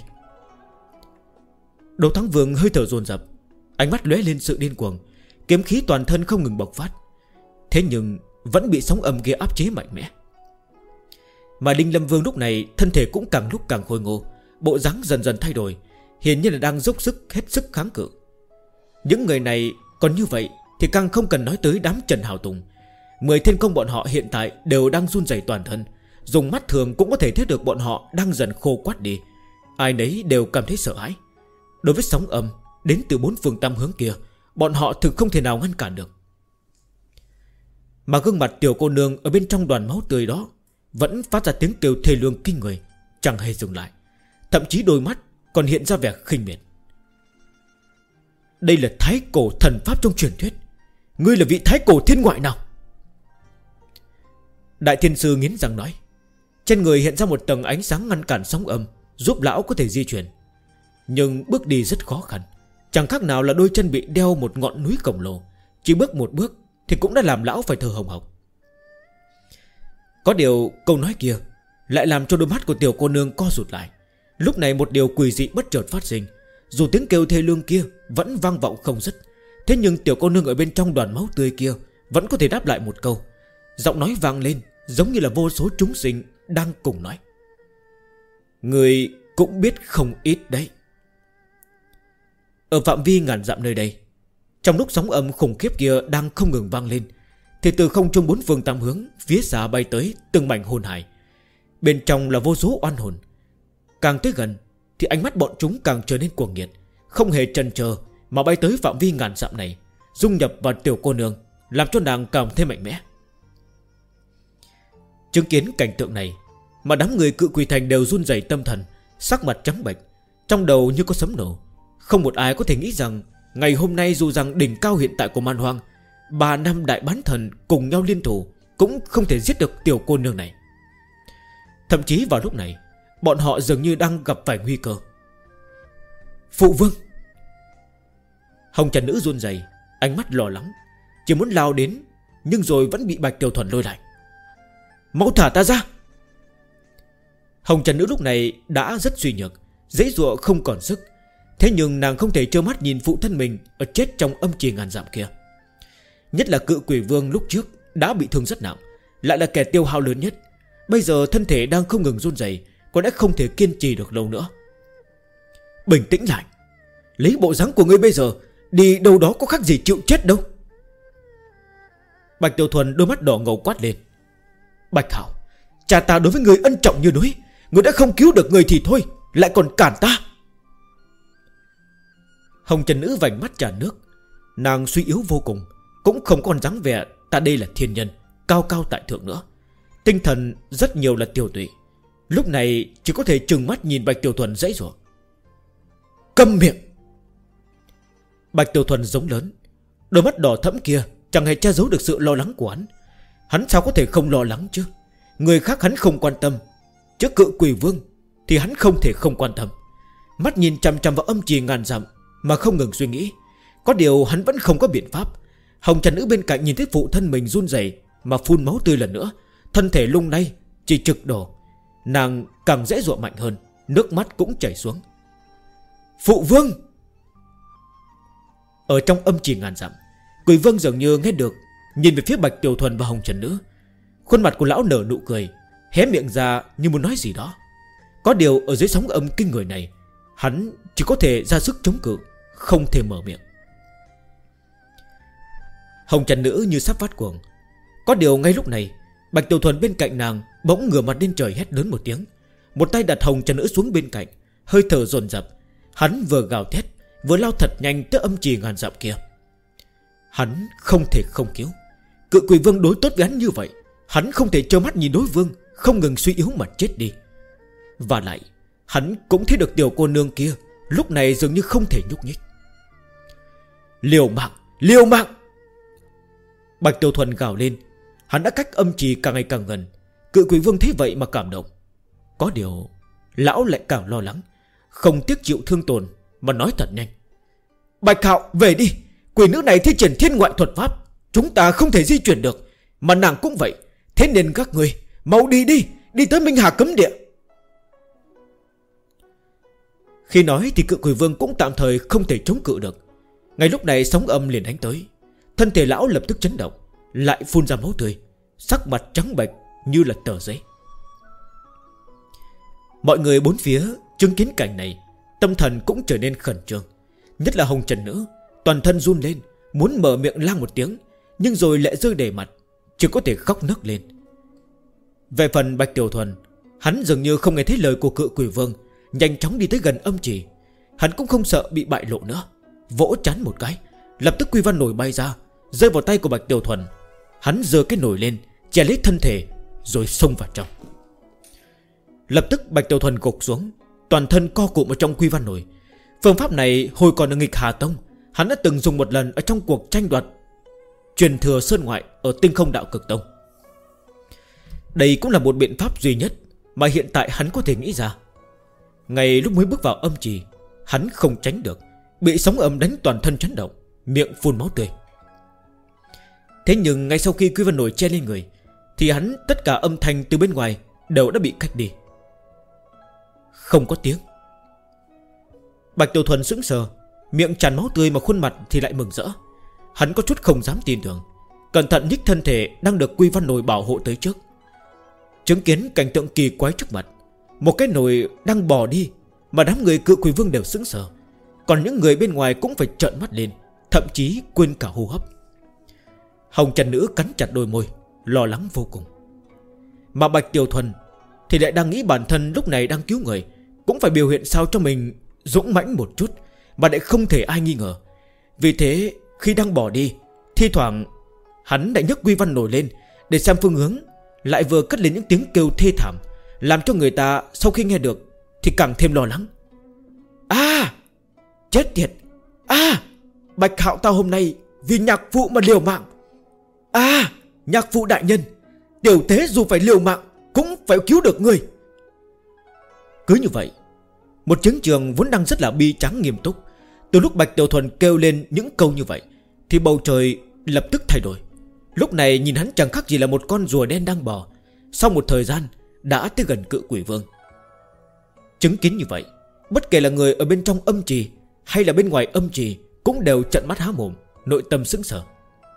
Đấu Thắng Vương hơi thở dồn dập, ánh mắt lóe lên sự điên cuồng, kiếm khí toàn thân không ngừng bộc phát. Thế nhưng vẫn bị sóng âm kia áp chế mạnh mẽ. Mà Linh Lâm Vương lúc này thân thể cũng càng lúc càng khôi ngô, bộ dáng dần dần thay đổi, hiển nhiên là đang dốc sức hết sức kháng cự. Những người này còn như vậy thì càng không cần nói tới đám Trần Hào Tùng. 10 thiên công bọn họ hiện tại đều đang run rẩy toàn thân, dùng mắt thường cũng có thể thấy được bọn họ đang dần khô quắt đi. Ai nấy đều cảm thấy sợ hãi. Đối với sóng âm đến từ 4 phương tám hướng kia, bọn họ thực không thể nào ngăn cản được. Mà gương mặt tiểu cô nương ở bên trong đoàn máu tươi đó vẫn phát ra tiếng kêu thê lương kinh người, chẳng hề dừng lại, thậm chí đôi mắt còn hiện ra vẻ khinh miệt. Đây là thái cổ thần pháp trong truyền thuyết. Ngươi là vị thái cổ thiên ngoại nào? Đại thiên sư nghiến răng nói. Trên người hiện ra một tầng ánh sáng ngăn cản sóng âm, giúp lão có thể di chuyển. Nhưng bước đi rất khó khăn, chẳng khác nào là đôi chân bị đeo một ngọn núi khổng lồ. Chỉ bước một bước thì cũng đã làm lão phải thở hồng hộc. Có điều câu nói kia lại làm cho đôi mắt của tiểu cô nương co rụt lại. Lúc này một điều quỷ dị bất chợt phát sinh. Dù tiếng kêu thê lương kia vẫn vang vọng không dứt, thế nhưng tiểu cô nương ở bên trong đoàn máu tươi kia vẫn có thể đáp lại một câu. Giọng nói vang lên giống như là vô số chúng sinh đang cùng nói: người cũng biết không ít đấy. Ở phạm vi ngàn dặm nơi đây, trong lúc sóng âm khủng khiếp kia đang không ngừng vang lên, thì từ không trung bốn phương tám hướng phía xa bay tới từng mảnh hồn hải. Bên trong là vô số oan hồn. Càng tới gần thì ánh mắt bọn chúng càng trở nên cuồng nhiệt, không hề chần chờ mà bay tới phạm vi ngàn dặm này, dung nhập vào tiểu cô nương, làm cho nàng càng thêm mạnh mẽ. Chứng kiến cảnh tượng này mà đám người Cự Quỷ Thành đều run rẩy tâm thần, sắc mặt trắng bệch, trong đầu như có sấm nổ. Không một ai có thể nghĩ rằng ngày hôm nay dù rằng đỉnh cao hiện tại của man hoang, 3 năm đại bán thần cùng nhau liên thủ cũng không thể giết được tiểu cô nương này. Thậm chí vào lúc này, bọn họ dường như đang gặp phải nguy cơ. Phụ vương! Hồng Trần Nữ run rẩy, ánh mắt lo lắng, chỉ muốn lao đến, nhưng rồi vẫn bị Bạch Tiểu Thuần lôi lại. Mau thả ta ra! Hồng Trần Nữ lúc này đã rất suy nhược, giãy giụa không còn sức. Thế nhưng nàng không thể trơ mắt nhìn phụ thân mình ở chết trong âm trì ngàn dặm kia. Nhất là Cự Quỷ Vương lúc trước đã bị thương rất nặng, lại là kẻ tiêu hao lớn nhất. Bây giờ thân thể đang không ngừng run rẩy, có lẽ không thể kiên trì được lâu nữa. Bình tĩnh lại, lấy bộ dáng của ngươi bây giờ đi đâu đó có khác gì chịu chết đâu. Bạch Tiểu Thuần đôi mắt đỏ ngầu quát lên: Bạch Hảo, cha ta đối với người ân trọng như núi, người đã không cứu được người thì thôi, lại còn cản ta. Hồng Trần Nữ vành mắt tràn nước. Nàng suy yếu vô cùng, cũng không còn dáng vẻ ta đây là thiên nhân, cao cao tại thượng nữa. Tinh thần rất nhiều là tiêu tụy. Lúc này chỉ có thể trừng mắt nhìn Bạch Tiểu Thuần giãy giụa. Câm miệng! Bạch Tiểu Thuần giống lớn, đôi mắt đỏ thẫm kia chẳng hề che giấu được sự lo lắng của hắn. Hắn sao có thể không lo lắng chứ? Người khác hắn không quan tâm, trước Cự Quỷ Vương thì hắn không thể không quan tâm. Mắt nhìn chằm chằm vào âm trì ngàn dặm mà không ngừng suy nghĩ. Có điều hắn vẫn không có biện pháp. Hồng Trần Nữ bên cạnh nhìn thấy phụ thân mình run rẩy mà phun máu tươi lần nữa, thân thể lung lay chỉ trực đổ. Nàng càng dễ dụa mạnh hơn, nước mắt cũng chảy xuống. Phụ vương! Ở trong âm trì ngàn dặm, Quỷ Vương dường như nghe được, nhìn về phía Bạch Tiểu Thuần và Hồng Trần Nữ. Khuôn mặt của lão nở nụ cười, hé miệng ra như muốn nói gì đó. Có điều ở dưới sóng âm kinh người này, hắn chỉ có thể ra sức chống cự, không thể mở miệng. Hồng Trần Nữ như sắp phát cuồng. Có điều ngay lúc này, Bạch Tiểu Thuần bên cạnh nàng bỗng ngửa mặt lên trời hét lớn một tiếng, một tay đặt Hồng Trần Nữ xuống bên cạnh, hơi thở dồn dập. Hắn vừa gào thét vừa lao thật nhanh tới âm trì ngàn dặm kia. Hắn không thể không cứu. Cự Quỷ Vương đối tốt với hắn như vậy, hắn không thể trơ mắt nhìn đối phương không ngừng suy yếu mà chết đi. Và lại hắn cũng thấy được tiểu cô nương kia lúc này dường như không thể nhúc nhích. Liều mạng! Liều mạng! Bạch Tiểu Thuần gào lên. Hắn đã cách âm trì càng ngày càng gần. Cự Quỷ Vương thấy vậy mà cảm động. Có điều lão lại càng lo lắng, không tiếc chịu thương tổn mà nói thật nhanh: Bạch Hạo về đi! Quỷ nữ này thi triển thiên ngoại thuật pháp, chúng ta không thể di chuyển được, mà nàng cũng vậy. Thế nên các người mau đi đi, đi tới Minh Hà cấm địa. Khi nói thì Cự Quỷ Vương cũng tạm thời không thể chống cự được. Ngay lúc này sóng âm liền đánh tới. Thân thể lão lập tức chấn động, lại phun ra máu tươi, sắc mặt trắng bệch như là tờ giấy. Mọi người bốn phía chứng kiến cảnh này, tâm thần cũng trở nên khẩn trương. Nhất là Hồng Trần Nữ, toàn thân run lên, muốn mở miệng la một tiếng, nhưng rồi lệ rơi đầy mặt, chỉ có thể khóc nấc lên. Về phần Bạch Tiểu Thuần, hắn dường như không nghe thấy lời của Cự Quỷ Vương, nhanh chóng đi tới gần âm trì. Hắn cũng không sợ bị bại lộ nữa, vỗ trán một cái, lập tức quy văn nổi bay ra, rơi vào tay của Bạch Tiểu Thuần. Hắn giơ cái nồi lên, chè lấy thân thể, rồi xông vào trong. Lập tức Bạch Tiểu Thuần gục xuống, toàn thân co cụm ở trong quy văn nồi. Phương pháp này hồi còn ở Nghịch Hà Tông, hắn đã từng dùng một lần ở trong cuộc tranh đoạt truyền thừa sơn ngoại ở Tinh Không Đạo Cực Tông. Đây cũng là một biện pháp duy nhất mà hiện tại hắn có thể nghĩ ra. Ngay lúc mới bước vào âm trì, hắn không tránh được, bị sóng âm đánh toàn thân chấn động, miệng phun máu tươi. Thế nhưng ngay sau khi quy văn nổi che lên người, thì hắn tất cả âm thanh từ bên ngoài đều đã bị cách đi. Không có tiếng. Bạch Tiểu Thuần sững sờ, miệng tràn máu tươi mà khuôn mặt thì lại mừng rỡ. Hắn có chút không dám tin tưởng, cẩn thận nhích thân thể đang được Quy Văn Nồi bảo hộ tới trước. Chứng kiến cảnh tượng kỳ quái trước mặt, một cái nồi đang bò đi mà đám người Cự Quỷ Vương đều sững sờ, còn những người bên ngoài cũng phải trợn mắt lên, thậm chí quên cả hô hấp. Hồng Trần Nữ cắn chặt đôi môi, lo lắng vô cùng. Mà Bạch Tiểu Thuần thì lại đang nghĩ bản thân lúc này đang cứu người, cũng phải biểu hiện sao cho mình dũng mãnh một chút, mà lại không thể ai nghi ngờ. Vì thế khi đang bỏ đi, thi thoảng hắn lại nhấc Quy Văn Nồi lên để xem phương hướng, lại vừa cất lên những tiếng kêu thê thảm, làm cho người ta sau khi nghe được thì càng thêm lo lắng. Chết tiệt! Bạch Hạo tao hôm nay vì nhạc phụ mà liều mạng. Nhạc phụ đại nhân, tiểu tế dù phải liều mạng cũng phải cứu được người. Cứ như vậy, một chiến trường vốn đang rất là bi tráng nghiêm túc, từ lúc Bạch Tiểu Thuần kêu lên những câu như vậy thì bầu trời lập tức thay đổi. Lúc này nhìn hắn chẳng khác gì là một con rùa đen đang bò, sau một thời gian đã tới gần Cự Quỷ Vương. Chứng kiến như vậy, bất kể là người ở bên trong âm trì hay là bên ngoài âm trì cũng đều trợn mắt há mồm, nội tâm sững sờ.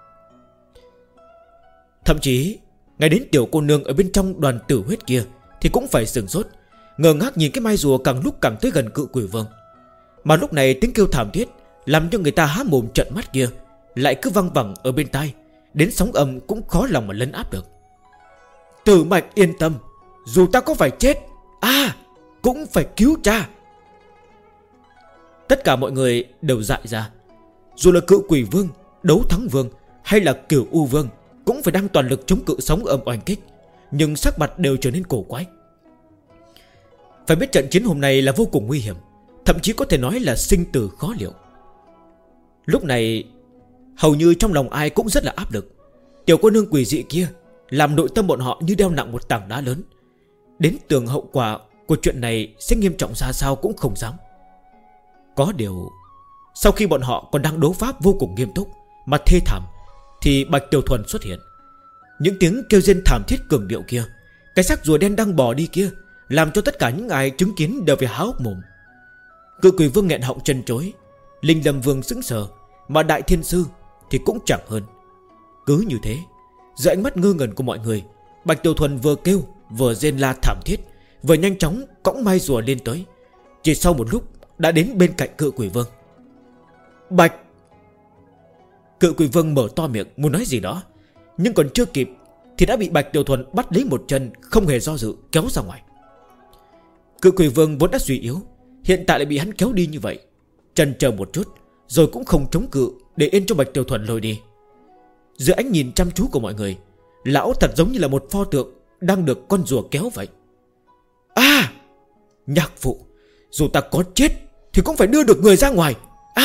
Thậm chí ngay đến tiểu cô nương ở bên trong đoàn tử huyết kia thì cũng phải sửng sốt, ngơ ngác nhìn cái mai rùa càng lúc càng tới gần Cự Quỷ Vương. Mà lúc này tiếng kêu thảm thiết làm cho người ta há mồm trợn mắt kia lại cứ văng vẳng ở bên tai, đến sóng âm cũng khó lòng mà lấn áp được. Tử Mạch yên tâm, dù ta có phải chết, cũng phải cứu cha. Tất cả mọi người đều dại ra. Dù là Cự Quỷ Vương, Đấu Thắng Vương hay là Cửu U Vương cũng phải đang toàn lực chống cự sóng âm oanh kích, nhưng sắc mặt đều trở nên cổ quái. Phải biết trận chiến hôm nay là vô cùng nguy hiểm, thậm chí có thể nói là sinh tử khó liệu. Lúc này hầu như trong lòng ai cũng rất là áp lực. Tiểu cô nương quỷ dị kia làm nội tâm bọn họ như đeo nặng một tảng đá lớn. Đến tường hậu quả của chuyện này sẽ nghiêm trọng ra sao cũng không dám. Có điều sau khi bọn họ còn đang đấu pháp vô cùng nghiêm túc mà thê thảm, thì Bạch Tiểu Thuần xuất hiện. Những tiếng kêu rên thảm thiết cường điệu kia, cái xác rùa đen đang bò đi kia, làm cho tất cả những ai chứng kiến đều phải há hốc mồm. Cự Quỷ Vương nghẹn họng chân chối, Linh Lâm Vương sững sờ, mà Đại Thiên Sư thì cũng chẳng hơn. Cứ như thế, dưới ánh mắt ngơ ngẩn của mọi người, Bạch Tiểu Thuần vừa kêu vừa rên la thảm thiết, vừa nhanh chóng cõng mai rùa lên tới. Chỉ sau một lúc đã đến bên cạnh Cự Quỷ Vương. Bạch! Cự Quỷ Vương mở to miệng muốn nói gì đó, nhưng còn chưa kịp thì đã bị Bạch Tiểu Thuần bắt lấy một chân, không hề do dự kéo ra ngoài. Cự Quỷ Vương vốn đã suy yếu, hiện tại lại bị hắn kéo đi như vậy, chần chờ một chút rồi cũng không chống cự, để yên cho Bạch Tiểu Thuần lôi đi. Dưới ánh nhìn chăm chú của mọi người, lão thật giống như là một pho tượng đang được con rùa kéo vậy. Nhạc phụ, dù ta có chết thì cũng phải đưa được người ra ngoài.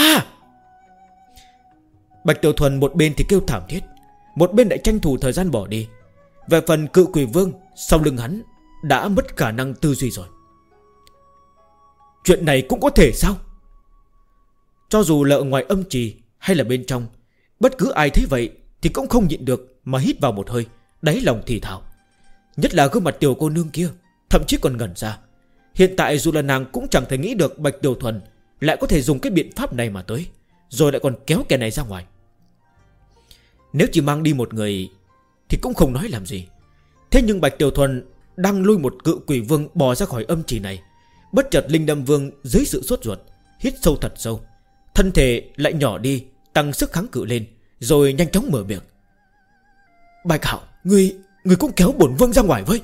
Bạch Tiểu Thuần một bên thì kêu thảm thiết, một bên lại tranh thủ thời gian bỏ đi. Về phần Cự Quỷ Vương, sau lưng hắn đã mất khả năng tư duy rồi. Chuyện này cũng có thể sao? Cho dù là ở ngoài âm trì hay là bên trong, bất cứ ai thấy vậy thì cũng không nhịn được mà hít vào một hơi, đáy lòng thì thào. Nhất là gương mặt tiểu cô nương kia, thậm chí còn ngẩn ra. Hiện tại dù là nàng cũng chẳng thể nghĩ được Bạch Tiểu Thuần lại có thể dùng cái biện pháp này mà tới, rồi lại còn kéo kẻ này ra ngoài. Nếu chỉ mang đi một người thì cũng không nói làm gì. Thế nhưng Bạch Tiểu Thuần đang lôi một Cự Quỷ Vương bò ra khỏi âm trì này. Bất chợt Linh Đâm Vương dưới sự sốt ruột hít sâu thật sâu, thân thể lại nhỏ đi, tăng sức kháng cự lên, rồi nhanh chóng mở miệng. Bạch Hạo, ngươi cũng kéo bổn vương ra ngoài với.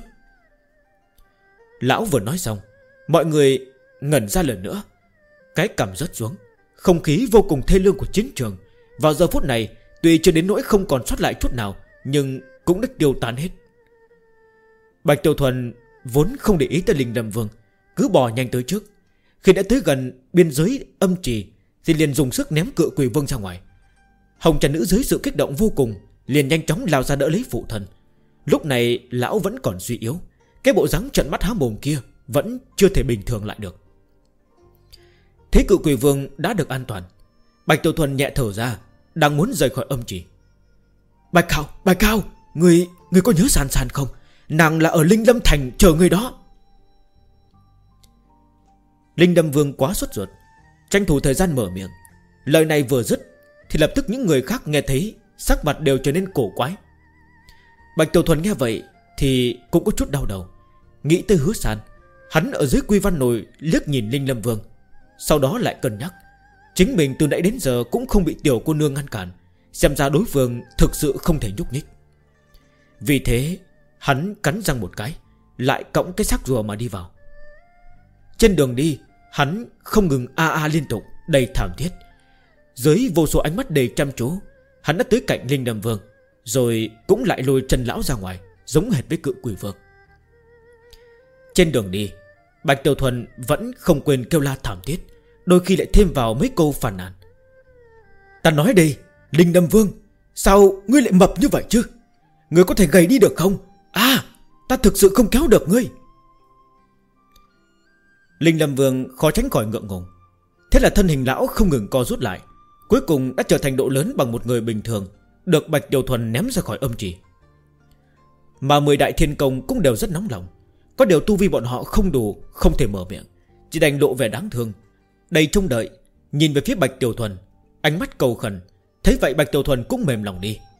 Lão vừa nói xong, mọi người ngẩn ra lần nữa. Cái cằm rớt xuống. Không khí vô cùng thê lương của chiến trường vào giờ phút này tuy chưa đến nỗi không còn sót lại chút nào, nhưng cũng đã tiêu tán hết. Bạch Tiểu Thuần vốn không để ý tới Linh Đâm Vương, cứ bò nhanh tới trước. Khi đã tới gần biên giới âm trì thì liền dùng sức ném Cự Quỷ Vương ra ngoài. Hồng Trần Nữ dưới sự kích động vô cùng liền nhanh chóng lao ra đỡ lấy phụ thân. Lúc này lão vẫn còn suy yếu, cái bộ dáng trợn mắt há mồm kia vẫn chưa thể bình thường lại được. Thấy Cự Quỷ Vương đã được an toàn, Bạch Tiểu Thuần nhẹ thở ra, đang muốn rời khỏi âm trì. Bạch Hạo, người có nhớ San San không? Nàng là ở Linh Lâm Thành chờ người đó. Linh Lâm Vương quá sốt ruột, tranh thủ thời gian mở miệng. Lời này vừa dứt thì lập tức những người khác nghe thấy sắc mặt đều trở nên cổ quái. Bạch Tiểu Thuần nghe vậy thì cũng có chút đau đầu. Nghĩ tới Hứa San, hắn ở dưới Quy Văn Nồi liếc nhìn Linh Lâm Vương, sau đó lại cân nhắc chính mình từ nãy đến giờ cũng không bị tiểu cô nương ngăn cản, xem ra đối phương thực sự không thể nhúc nhích. Vì thế hắn cắn răng một cái, lại cõng cái xác rùa mà đi vào. Trên đường đi hắn không ngừng a liên tục, đầy thảm thiết. Dưới vô số ánh mắt đầy chăm chú, hắn đã tới cạnh Linh Lâm Vương, rồi cũng lại lôi Trần lão ra ngoài, giống hệt với Cự Quỷ Vương. Trên đường đi, Bạch Tiểu Thuần vẫn không quên kêu la thảm thiết, đôi khi lại thêm vào mấy câu phàn nàn. Ta nói đây, Linh Lâm Vương, sao ngươi lại mập như vậy chứ? Ngươi có thể gầy đi được không? Ta thực sự không kéo được ngươi. Linh Lâm Vương khó tránh khỏi ngượng ngùng. Thế là thân hình lão không ngừng co rút lại, cuối cùng đã trở thành độ lớn bằng một người bình thường, được Bạch Tiểu Thuần ném ra khỏi âm trì. Mà 10 đại thiên công cũng đều rất nóng lòng. Có điều tu vi bọn họ không đủ, không thể mở miệng, chỉ đành lộ vẻ đáng thương, đầy trông đợi, nhìn về phía Bạch Tiểu Thuần, ánh mắt cầu khẩn. Thấy vậy Bạch Tiểu Thuần cũng mềm lòng đi.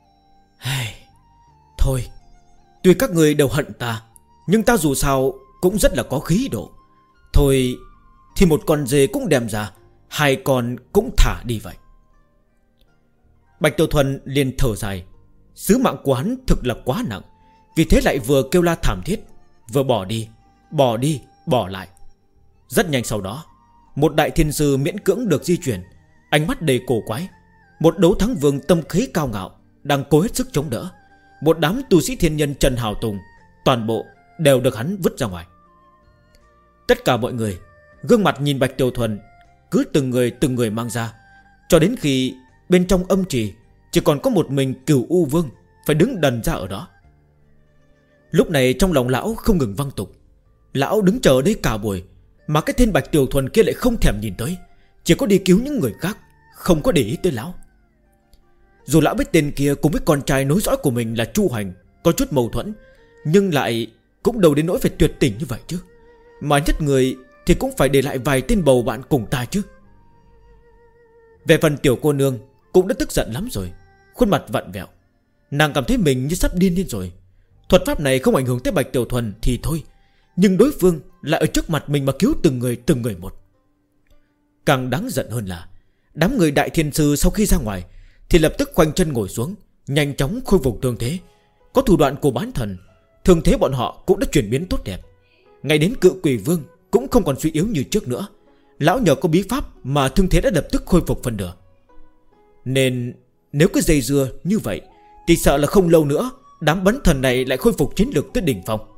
Thôi, tuy các người đều hận ta, nhưng ta dù sao cũng rất là có khí độ. Thôi thì một con dê cũng đem ra, 2 con cũng thả đi vậy. Bạch Tiểu Thuần liền thở dài. Sứ mạng của hắn thực là quá nặng, vì thế lại vừa kêu la thảm thiết, vừa bỏ đi, bỏ lại. Rất nhanh sau đó, một đại thiên sư miễn cưỡng được di chuyển, ánh mắt đầy cổ quái. Một đấu thắng vương tâm khí cao ngạo đang cố hết sức chống đỡ. Một đám tu sĩ thiên nhân Trần Hào Tùng, toàn bộ đều được hắn vứt ra ngoài. Tất cả mọi người gương mặt nhìn Bạch Tiểu Thuần, cứ từng người mang ra, cho đến khi bên trong âm trì chỉ còn có một mình Cửu U Vương phải đứng đần ra ở đó. Lúc này trong lòng lão không ngừng văng tục. Lão đứng chờ đây cả buổi, mà cái tên Bạch Tiểu Thuần kia lại không thèm nhìn tới, chỉ có đi cứu những người khác, không có để ý tới lão. Dù lão biết tên kia cùng với con trai nối dõi của mình là Chu Hành có chút mâu thuẫn, nhưng lại cũng đâu đến nỗi phải tuyệt tình như vậy chứ. Mà nhất người thì cũng phải để lại vài tên bầu bạn cùng ta chứ. Về phần tiểu cô nương cũng đã tức giận lắm rồi, khuôn mặt vặn vẹo. Nàng cảm thấy mình như sắp điên lên rồi. Thuật pháp này không ảnh hưởng tới Bạch Tiểu Thuần thì thôi, nhưng đối phương lại ở trước mặt mình mà cứu từng người một. Càng đáng giận hơn là đám người đại thiên sư sau khi ra ngoài thì lập tức khoanh chân ngồi xuống, nhanh chóng khôi phục thương thế. Có thủ đoạn của bán thần, thương thế bọn họ cũng đã chuyển biến tốt đẹp. Ngay đến Cự Quỷ Vương cũng không còn suy yếu như trước nữa. Lão nhờ có bí pháp mà thương thế đã lập tức khôi phục phần nửa. Nên nếu cứ dây dưa như vậy thì sợ là không lâu nữa đám bắn thần này lại khôi phục chiến lược tới đỉnh phong.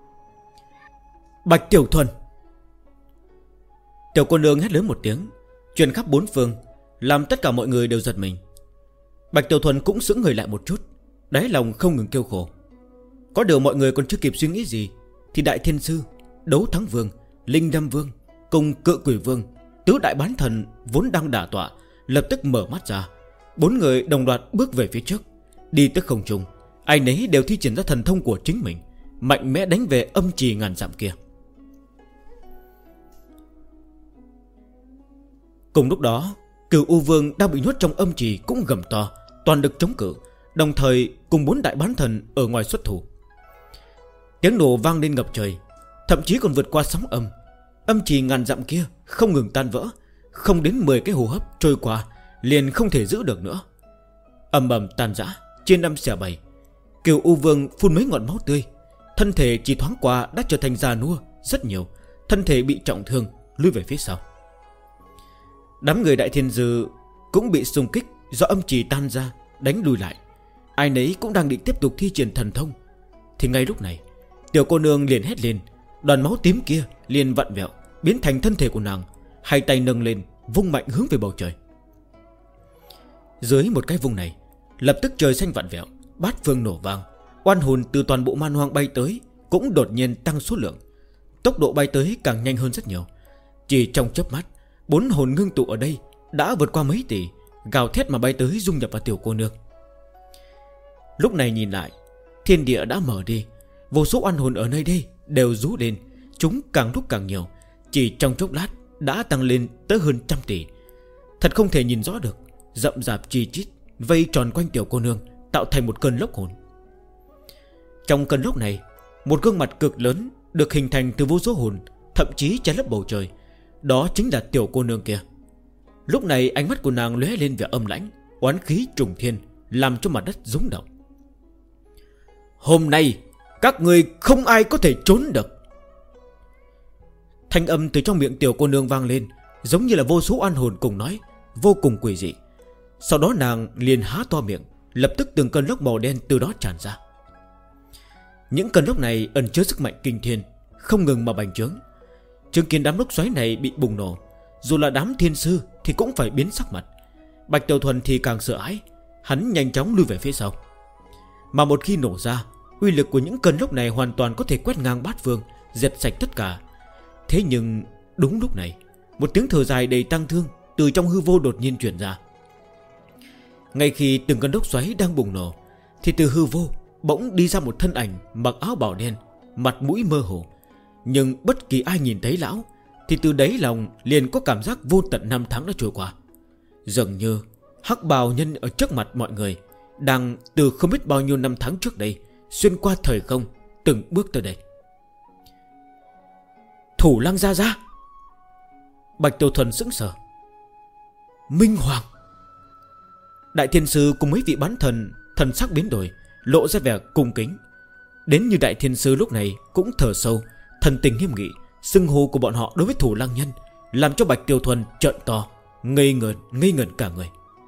Bạch Tiểu Thuần! Tiểu cô nương hét lớn một tiếng, truyền khắp bốn phương, làm tất cả mọi người đều giật mình. Bạch Tiểu Thuần cũng sững người lại một chút, đáy lòng không ngừng kêu khổ. Có điều mọi người còn chưa kịp suy nghĩ gì thì Đại Thiên Sư, Đấu Thắng Vương, Linh Lâm Vương cùng Cự Quỷ Vương, tứ đại bán thần vốn đang đả tọa, lập tức mở mắt ra. 4 người đồng loạt bước về phía trước, đi tới không trung. Ai nấy đều thi triển ra thần thông của chính mình, mạnh mẽ đánh về âm trì ngàn dặm kia. Cùng lúc đó, Cửu U Vương đang bị nhốt trong âm trì cũng gầm to, toàn lực chống cự, đồng thời cùng 4 đại bán thần ở ngoài xuất thủ. Tiếng nổ vang lên ngập trời, thậm chí còn vượt qua sóng âm. Âm trì ngàn dặm kia không ngừng tan vỡ, không đến 10 cái hô hấp trôi qua liền không thể giữ được nữa. Ầm ầm tan rã, chia năm xẻ bảy. Cửu U Vương phun mấy ngọn máu tươi, thân thể chỉ thoáng qua đã trở thành già nua rất nhiều, thân thể bị trọng thương lùi về phía sau. Đám người Đại Thiên Dư cũng bị xung kích do âm trì tan ra, đánh lùi lại. Ai nấy cũng đang định tiếp tục thi triển thần thông, thì ngay lúc này tiểu cô nương liền hét lên. Đoàn máu tím kia liền vặn vẹo, biến thành thân thể của nàng, hai tay nâng lên, vung mạnh hướng về bầu trời. Dưới một cái vung này, lập tức trời xanh vặn vẹo, bát phương nổ vang. Oan hồn từ toàn bộ man hoang bay tới cũng đột nhiên tăng số lượng, tốc độ bay tới càng nhanh hơn rất nhiều. Chỉ trong chớp mắt, 4 hồn ngưng tụ ở đây đã vượt qua mấy tỷ, gào thét mà bay tới dung nhập vào tiểu cô nương. Lúc này nhìn lại, thiên địa đã mở đi, Vô số oan hồn ở nơi đây đều rú lên. Chúng càng lúc càng nhiều, chỉ trong chốc lát đã tăng lên tới hơn 100 tỷ. Thật không thể nhìn rõ được, rậm rạp chi chít vây tròn quanh tiểu cô nương, tạo thành một cơn lốc hồn. Trong cơn lốc này, một gương mặt cực lớn được hình thành từ vô số hồn, thậm chí che lấp bầu trời. Đó chính là tiểu cô nương kia. Lúc này ánh mắt của nàng lóe lên vẻ âm lãnh, oán khí trùng thiên, làm cho mặt đất rung động. Hôm nay các người không ai có thể trốn được. Thanh âm từ trong miệng tiểu cô nương vang lên, giống như là vô số oan hồn cùng nói, vô cùng quỷ dị. Sau đó nàng liền há to miệng, lập tức từng cơn lốc màu đen từ đó tràn ra. Những cơn lốc này ẩn chứa sức mạnh kinh thiên, không ngừng mà bành trướng. Chứng kiến đám lốc xoáy này bị bùng nổ, dù là đám thiên sư thì cũng phải biến sắc mặt. Bạch Tiểu Thuần thì càng sợ hãi, hắn nhanh chóng lui về phía sau. Mà một khi nổ ra, uy lực của những cơn lốc này hoàn toàn có thể quét ngang bát phương, diệt sạch tất cả. Thế nhưng đúng lúc này, một tiếng thở dài đầy tang thương từ trong hư vô đột nhiên truyền ra. Ngay khi từng cơn lốc xoáy đang bùng nổ, thì từ hư vô bỗng đi ra một thân ảnh mặc áo bào đen, mặt mũi mơ hồ. Nhưng bất kỳ ai nhìn thấy lão thì từ đáy lòng liền có cảm giác vô tận năm tháng đã trôi qua. Dường như hắc bào nhân ở trước mặt mọi người đang từ không biết bao nhiêu năm tháng trước đây xuyên qua thời không, từng bước tới đây. Thủ Lăng Gia Gia. Bạch Tiểu Thuần sững sờ. Minh Hoàng. Đại thiên sư cùng mấy vị bán thần thần sắc biến đổi, lộ ra vẻ cung kính. Đến như đại thiên sư lúc này cũng thở sâu, thần tình nghiêm nghị. Xưng hô của bọn họ đối với Thủ Lăng Nhân làm cho Bạch Tiểu Thuần trợn to, ngây ngẩn cả người.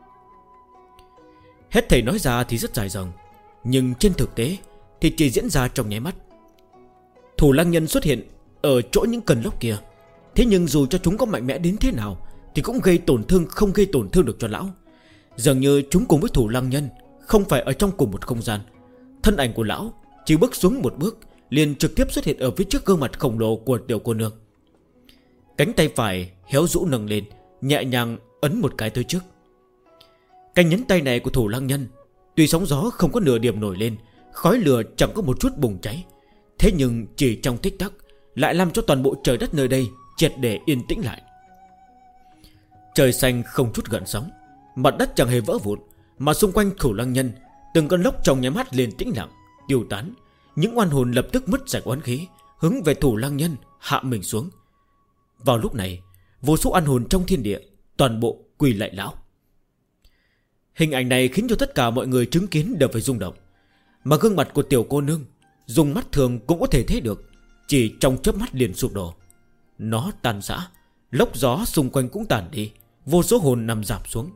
Hết thầy nói ra thì rất dài dòng, nhưng trên thực tế thì chỉ diễn ra trong nháy mắt. Thủ Lăng Nhân xuất hiện ở chỗ những cơn lốc kia, thế nhưng dù cho chúng có mạnh mẽ đến thế nào thì cũng gây tổn thương không gây tổn thương được cho lão. Dường như chúng cùng với Thủ Lăng Nhân không phải ở trong cùng một không gian. Thân ảnh của lão chỉ bước xuống một bước liền trực tiếp xuất hiện ở phía trước gương mặt khổng lồ của tiểu cô nương. Cánh tay phải héo rũ nâng lên, nhẹ nhàng ấn một cái tới trước. Cái nhấn tay này của Thủ Lăng Nhân, tuy sóng gió không có nửa điểm nổi lên, khói lửa chẳng có một chút bùng cháy, thế nhưng chỉ trong tích tắc lại làm cho toàn bộ trời đất nơi đây triệt để yên tĩnh lại. Trời xanh không chút gợn sóng, mặt đất chẳng hề vỡ vụn, mà xung quanh Thủ Lăng Nhân từng cơn lốc trong nháy mắt liền tĩnh lặng, tiêu tán. Những oan hồn lập tức mất sạch oán khí, hướng về Thủ Lăng Nhân hạ mình xuống. Vào lúc này, vô số oan hồn trong thiên địa toàn bộ quỳ lại lão. Hình ảnh này khiến cho tất cả mọi người chứng kiến đều phải rung động. Mà gương mặt của tiểu cô nương dùng mắt thường cũng có thể thấy được, chỉ trong chớp mắt liền sụp đổ. Nó tan rã, lốc gió xung quanh cũng tàn đi, vô số hồn nằm rạp xuống.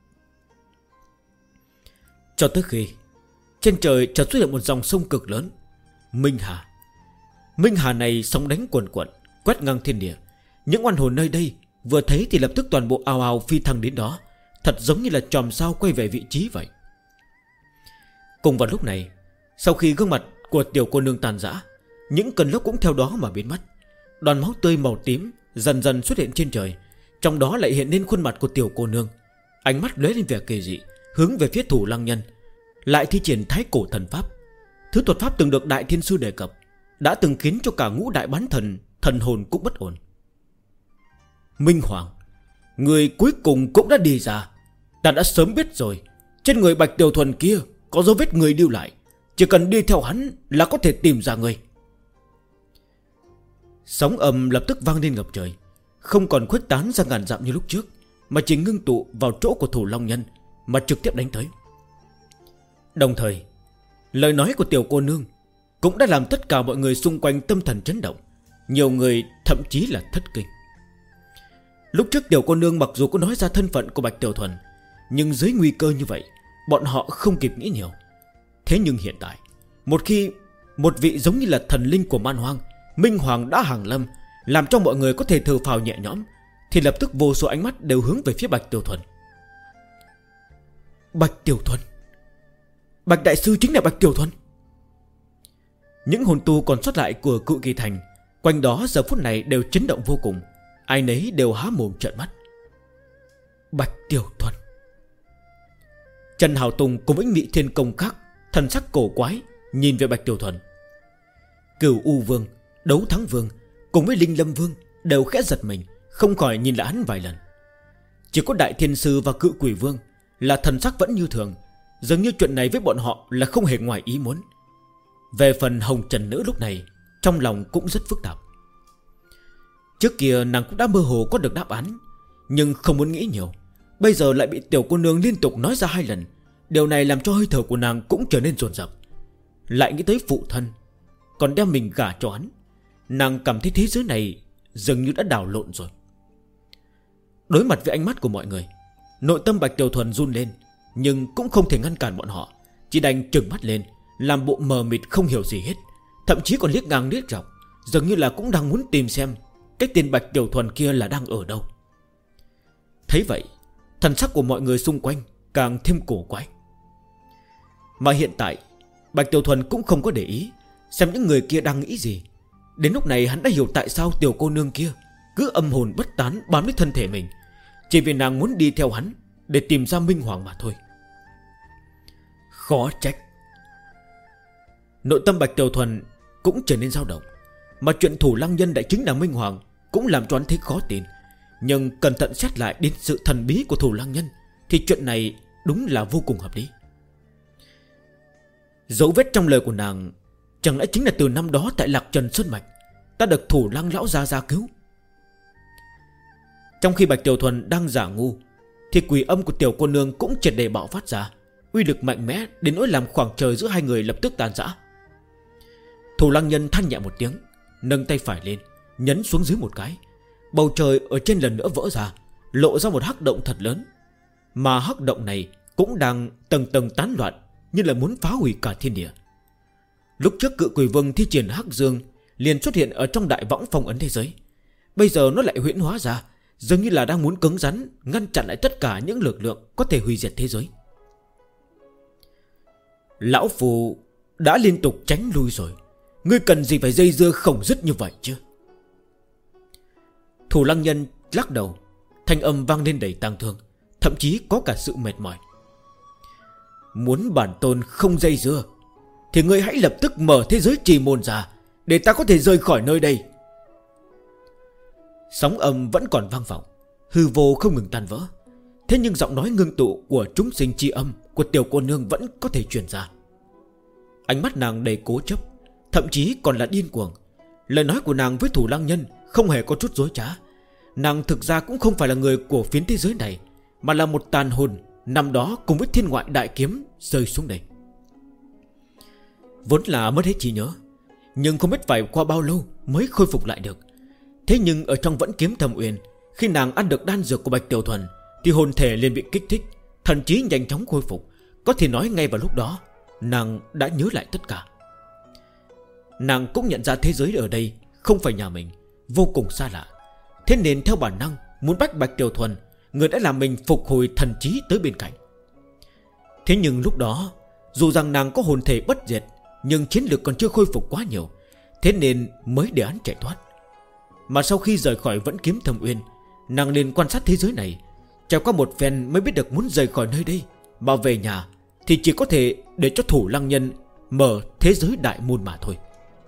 Cho tới khi trên trời chợt xuất hiện một dòng sông cực lớn, Minh Hà. Minh Hà này sóng đánh cuồn cuộn, quét ngang thiên địa. Những oan hồn nơi đây vừa thấy thì lập tức toàn bộ ào ào phi thăng đến đó, thật giống như là chòm sao quay về vị trí vậy. Cùng vào lúc này, sau khi gương mặt của tiểu cô nương tàn rã, những cơn lốc cũng theo đó mà biến mất. Đoàn máu tươi màu tím dần dần xuất hiện trên trời, trong đó lại hiện lên khuôn mặt của tiểu cô nương. Ánh mắt lóe lên vẻ kỳ dị, hướng về phía Thủ Lăng Nhân, lại thi triển thái cổ thần pháp. Thứ thuật pháp từng được đại thiên sư đề cập, đã từng khiến cho cả ngũ đại bán thần thần hồn cũng bất ổn. Minh Hoàng, người cuối cùng cũng đã đi ra. Ta đã sớm biết rồi, trên người Bạch Tiểu Thuần kia có dấu vết người lưu lại, chỉ cần đi theo hắn là có thể tìm ra người. Sóng âm lập tức vang lên ngập trời, không còn khuếch tán ra ngàn dặm như lúc trước, mà chỉ ngưng tụ vào chỗ của Thủ Lăng Nhân mà trực tiếp đánh tới. Đồng thời, lời nói của tiểu cô nương cũng đã làm tất cả mọi người xung quanh tâm thần chấn động, nhiều người thậm chí là thất kinh. Lúc trước tiểu cô nương mặc dù có nói ra thân phận của Bạch Tiểu Thuần, nhưng dưới nguy cơ như vậy, bọn họ không kịp nghĩ nhiều. Thế nhưng hiện tại, một khi một vị giống như là thần linh của man hoang, Minh Hoàng đã hàng lâm, làm cho mọi người có thể thở phào nhẹ nhõm, thì lập tức vô số ánh mắt đều hướng về phía Bạch Tiểu Thuần. Bạch Tiểu Thuần, Bạch Đại Sư chính là Bạch Tiểu Thuần. Những hồn tu còn sót lại của Cự Kỳ Thành quanh đó giờ phút này đều chấn động vô cùng, ai nấy đều há mồm trợn mắt. Bạch Tiểu Thuần. Trần Hào Tùng cùng với Mị Thiên Công Các thần sắc cổ quái nhìn về Bạch Tiểu Thuần. Cửu U Vương, Đấu Thắng Vương cùng với Linh Lâm Vương đều khẽ giật mình, không khỏi nhìn lại hắn vài lần. Chỉ có Đại Thiên Sư và Cự Quỷ Vương là thần sắc vẫn như thường, dường như chuyện này với bọn họ là không hề ngoài ý muốn. Về phần Hồng Trần Nữ lúc này trong lòng cũng rất phức tạp. Trước kia nàng cũng đã mơ hồ có được đáp án, nhưng không muốn nghĩ nhiều. Bây giờ lại bị tiểu cô nương liên tục nói ra 2 lần. Điều này làm cho hơi thở của nàng cũng trở nên dồn dập. Lại nghĩ tới phụ thân còn đem mình gả cho hắn, nàng cảm thấy thế giới này dường như đã đảo lộn rồi. Đối mặt với ánh mắt của mọi người, nội tâm Bạch Tiểu Thuần run lên, nhưng cũng không thể ngăn cản bọn họ, chỉ đành trừng mắt lên, làm bộ mờ mịt không hiểu gì hết. Thậm chí còn liếc ngang liếc dọc, dường như là cũng đang muốn tìm xem cái tên Bạch Tiểu Thuần kia là đang ở đâu. Thấy vậy, thần sắc của mọi người xung quanh càng thêm cổ quái. Mà hiện tại Bạch Tiểu Thuần cũng không có để ý xem những người kia đang nghĩ gì. Đến lúc này hắn đã hiểu tại sao tiểu cô nương kia cứ âm hồn bất tán bám lấy thân thể mình, chỉ vì nàng muốn đi theo hắn để tìm ra Minh Hoàng mà thôi. Khó trách. Nội tâm Bạch Tiểu Thuần cũng trở nên dao động. Mà chuyện Thủ Lăng Nhân đại chính là Minh Hoàng cũng làm cho hắn thấy khó tin. Nhưng cẩn thận xét lại đến sự thần bí của Thủ Lăng Nhân thì chuyện này đúng là vô cùng hợp lý. Dấu vết trong lời của nàng chẳng lẽ chính là từ năm đó tại Lạc Trần Sơn Mạch ta được Thủ Lăng lão gia cứu. Trong khi Bạch Tiểu Thuần đang giả ngu thì quỷ âm của tiểu cô nương cũng triệt để bạo phát ra, uy lực mạnh mẽ đến nỗi làm khoảng trời giữa hai người lập tức tan rã. Thủ Lăng Nhân than nhẹ một tiếng, nâng tay phải lên, nhấn xuống dưới một cái. Bầu trời ở trên lần nữa vỡ ra, lộ ra một hắc động thật lớn. Mà hắc động này cũng đang tầng tầng tán loạn, như là muốn phá hủy cả thiên địa. Lúc trước Cự Quỷ Vương thi triển hắc dương liền xuất hiện ở trong đại võng phong ấn thế giới. Bây giờ nó lại huyễn hóa ra, dường như là đang muốn cứng rắn ngăn chặn lại tất cả những lực lượng có thể hủy diệt thế giới. Lão Phù đã liên tục tránh lui rồi, ngươi cần gì phải dây dưa không dứt như vậy chứ? Thủ Lăng Nhân lắc đầu, thanh âm vang lên đầy tang thương, thậm chí có cả sự mệt mỏi. Muốn bản tôn không dây dưa thì ngươi hãy lập tức mở thế giới trì môn ra, để ta có thể rời khỏi nơi đây. Sóng âm vẫn còn vang vọng, hư vô không ngừng tan vỡ. Thế nhưng giọng nói ngưng tụ của chúng sinh chi âm của tiểu cô nương vẫn có thể truyền ra. Ánh mắt nàng đầy cố chấp, thậm chí còn là điên cuồng. Lời nói của nàng với Thủ Lăng Nhân không hề có chút dối trá. Nàng thực ra cũng không phải là người của phiến thế giới này, mà là một tàn hồn năm đó cùng với thiên ngoại đại kiếm rơi xuống đây. Vốn là mất hết trí nhớ, nhưng không biết phải qua bao lâu mới khôi phục lại được. Thế nhưng ở trong Vẫn Kiếm Thâm Uyên, khi nàng ăn được đan dược của Bạch Tiểu Thuần thì hồn thể liền bị kích thích, thần trí nhanh chóng khôi phục. Có thể nói ngay vào lúc đó nàng đã nhớ lại tất cả. Nàng cũng nhận ra thế giới ở đây không phải nhà mình, vô cùng xa lạ. Thế nên theo bản năng muốn bắt Bạch Tiểu Thuần, người đã làm mình phục hồi thần trí, tới bên cạnh. Thế nhưng lúc đó dù rằng nàng có hồn thể bất diệt, nhưng chiến lược còn chưa khôi phục quá nhiều, thế nên mới để hắn chạy thoát. Mà sau khi rời khỏi Vẫn Kiếm Thâm Uyên, nàng liền quan sát thế giới này, trải qua một phen mới biết được muốn rời khỏi nơi đây mà về nhà thì chỉ có thể để cho Thủ Lăng Nhân mở thế giới đại môn mà thôi.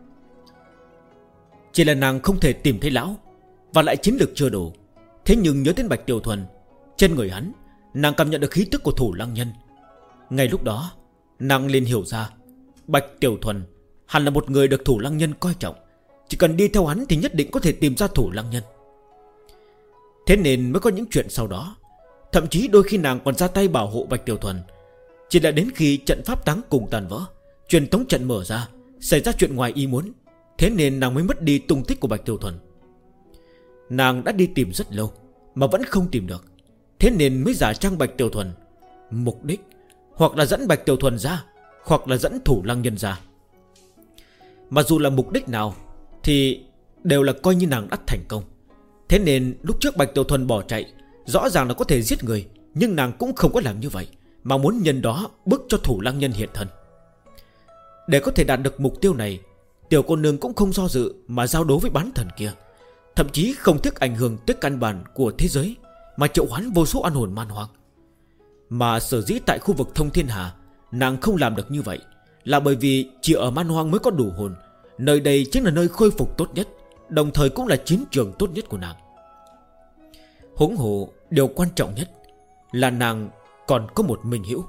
Chỉ là nàng không thể tìm thấy lão, và lại chiến lược chưa đủ. Thế nhưng nhớ đến Bạch Tiểu Thuần, trên người hắn nàng cảm nhận được khí tức của Thủ Lăng Nhân. Ngay lúc đó nàng liền hiểu ra Bạch Tiểu Thuần hẳn là một người được Thủ Lăng Nhân coi trọng. Chỉ cần đi theo hắn thì nhất định có thể tìm ra Thủ Lăng Nhân. Thế nên mới có những chuyện sau đó. Thậm chí đôi khi nàng còn ra tay bảo hộ Bạch Tiểu Thuần. Chỉ là đến khi trận pháp táng cùng tàn vỡ, truyền tống trận mở ra, xảy ra chuyện ngoài ý muốn, thế nên nàng mới mất đi tung tích của Bạch Tiểu Thuần. Nàng đã đi tìm rất lâu mà vẫn không tìm được, thế nên mới giả trang Bạch Tiểu Thuần. Mục đích hoặc là dẫn Bạch Tiểu Thuần ra, hoặc là dẫn Thủ Lăng Nhân ra. Mà dù là mục đích nào thì đều là coi như nàng đã thành công. Thế nên lúc trước Bạch Tiểu Thuần bỏ chạy, rõ ràng là có thể giết người, nhưng nàng cũng không có làm như vậy, mà muốn nhân đó bức cho Thủ Lăng Nhân hiện thân. Để có thể đạt được mục tiêu này, tiểu cô nương cũng không do dự mà giao đấu với bán thần kia, thậm chí không tiếc ảnh hưởng tới căn bản của thế giới mà triệu hoán vô số oan hồn man hoang. Mà sở dĩ tại khu vực Thông Thiên Hà nàng không làm được như vậy là bởi vì chỉ ở man hoang mới có đủ hồn, Nơi đây chính là nơi khôi phục tốt nhất, đồng thời cũng là chiến trường tốt nhất của nàng. Huống hồ điều quan trọng nhất là nàng còn có một minh hữu.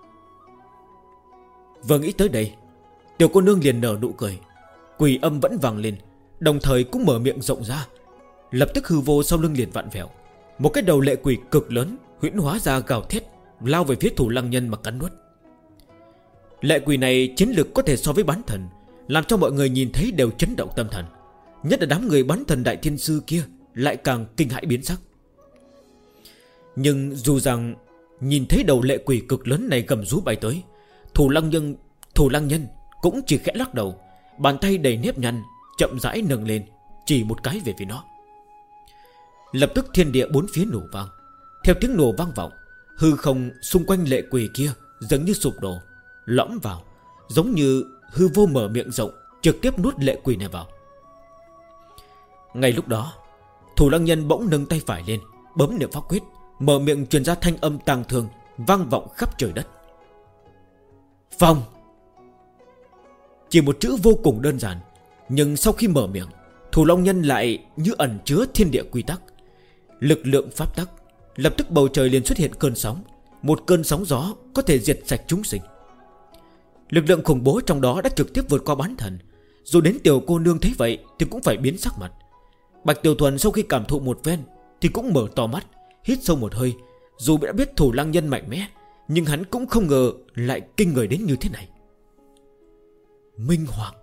Vừa nghĩ tới đây, tiểu cô nương liền nở nụ cười. Quỷ âm vẫn vang lên, đồng thời cũng mở miệng rộng ra. Lập tức hư vô sau lưng liền vặn vẹo. Một cái đầu lệ quỷ cực lớn huyễn hóa ra gào thét, lao về phía Thủ Lăng Nhân mà cắn nuốt. Lệ quỷ này chiến lực có thể so với bán thần, làm cho mọi người nhìn thấy đều chấn động tâm thần. Nhất là đám người bán thần đại thiên sư kia lại càng kinh hãi biến sắc. Nhưng dù rằng nhìn thấy đầu lệ quỷ cực lớn này gầm rú bay tới, Thủ Lăng Nhân cũng chỉ khẽ lắc đầu, bàn tay đầy nếp nhăn chậm rãi nâng lên, chỉ một cái về phía nó. Lập tức thiên địa bốn phía nổ vang. Theo tiếng nổ vang vọng, hư không xung quanh lệ quỷ kia dường như sụp đổ, lõm vào, giống như hư vô mở miệng rộng, trực tiếp nuốt lệ quỷ này vào. Ngay lúc đó, Thủ Lăng Nhân bỗng nâng tay phải lên, bấm niệm pháp quyết, mở miệng truyền ra thanh âm tang thương vang vọng khắp trời đất. Phong. Chỉ một chữ vô cùng đơn giản, nhưng sau khi mở miệng, Thủ Lăng Nhân lại như ẩn chứa thiên địa quy tắc, lực lượng pháp tắc. Lập tức bầu trời liền xuất hiện cơn sóng, một cơn sóng gió có thể diệt sạch chúng sinh. Lực lượng khủng bố trong đó đã trực tiếp vượt qua bán thần. Dù đến tiểu cô nương thấy vậy thì cũng phải biến sắc mặt. Bạch Tiểu Thuần sau khi cảm thụ một ven thì cũng mở to mắt, hít sâu một hơi. Dù đã biết Thủ Lăng Nhân mạnh mẽ, nhưng hắn cũng không ngờ lại kinh người đến như thế này. Minh Hoàng.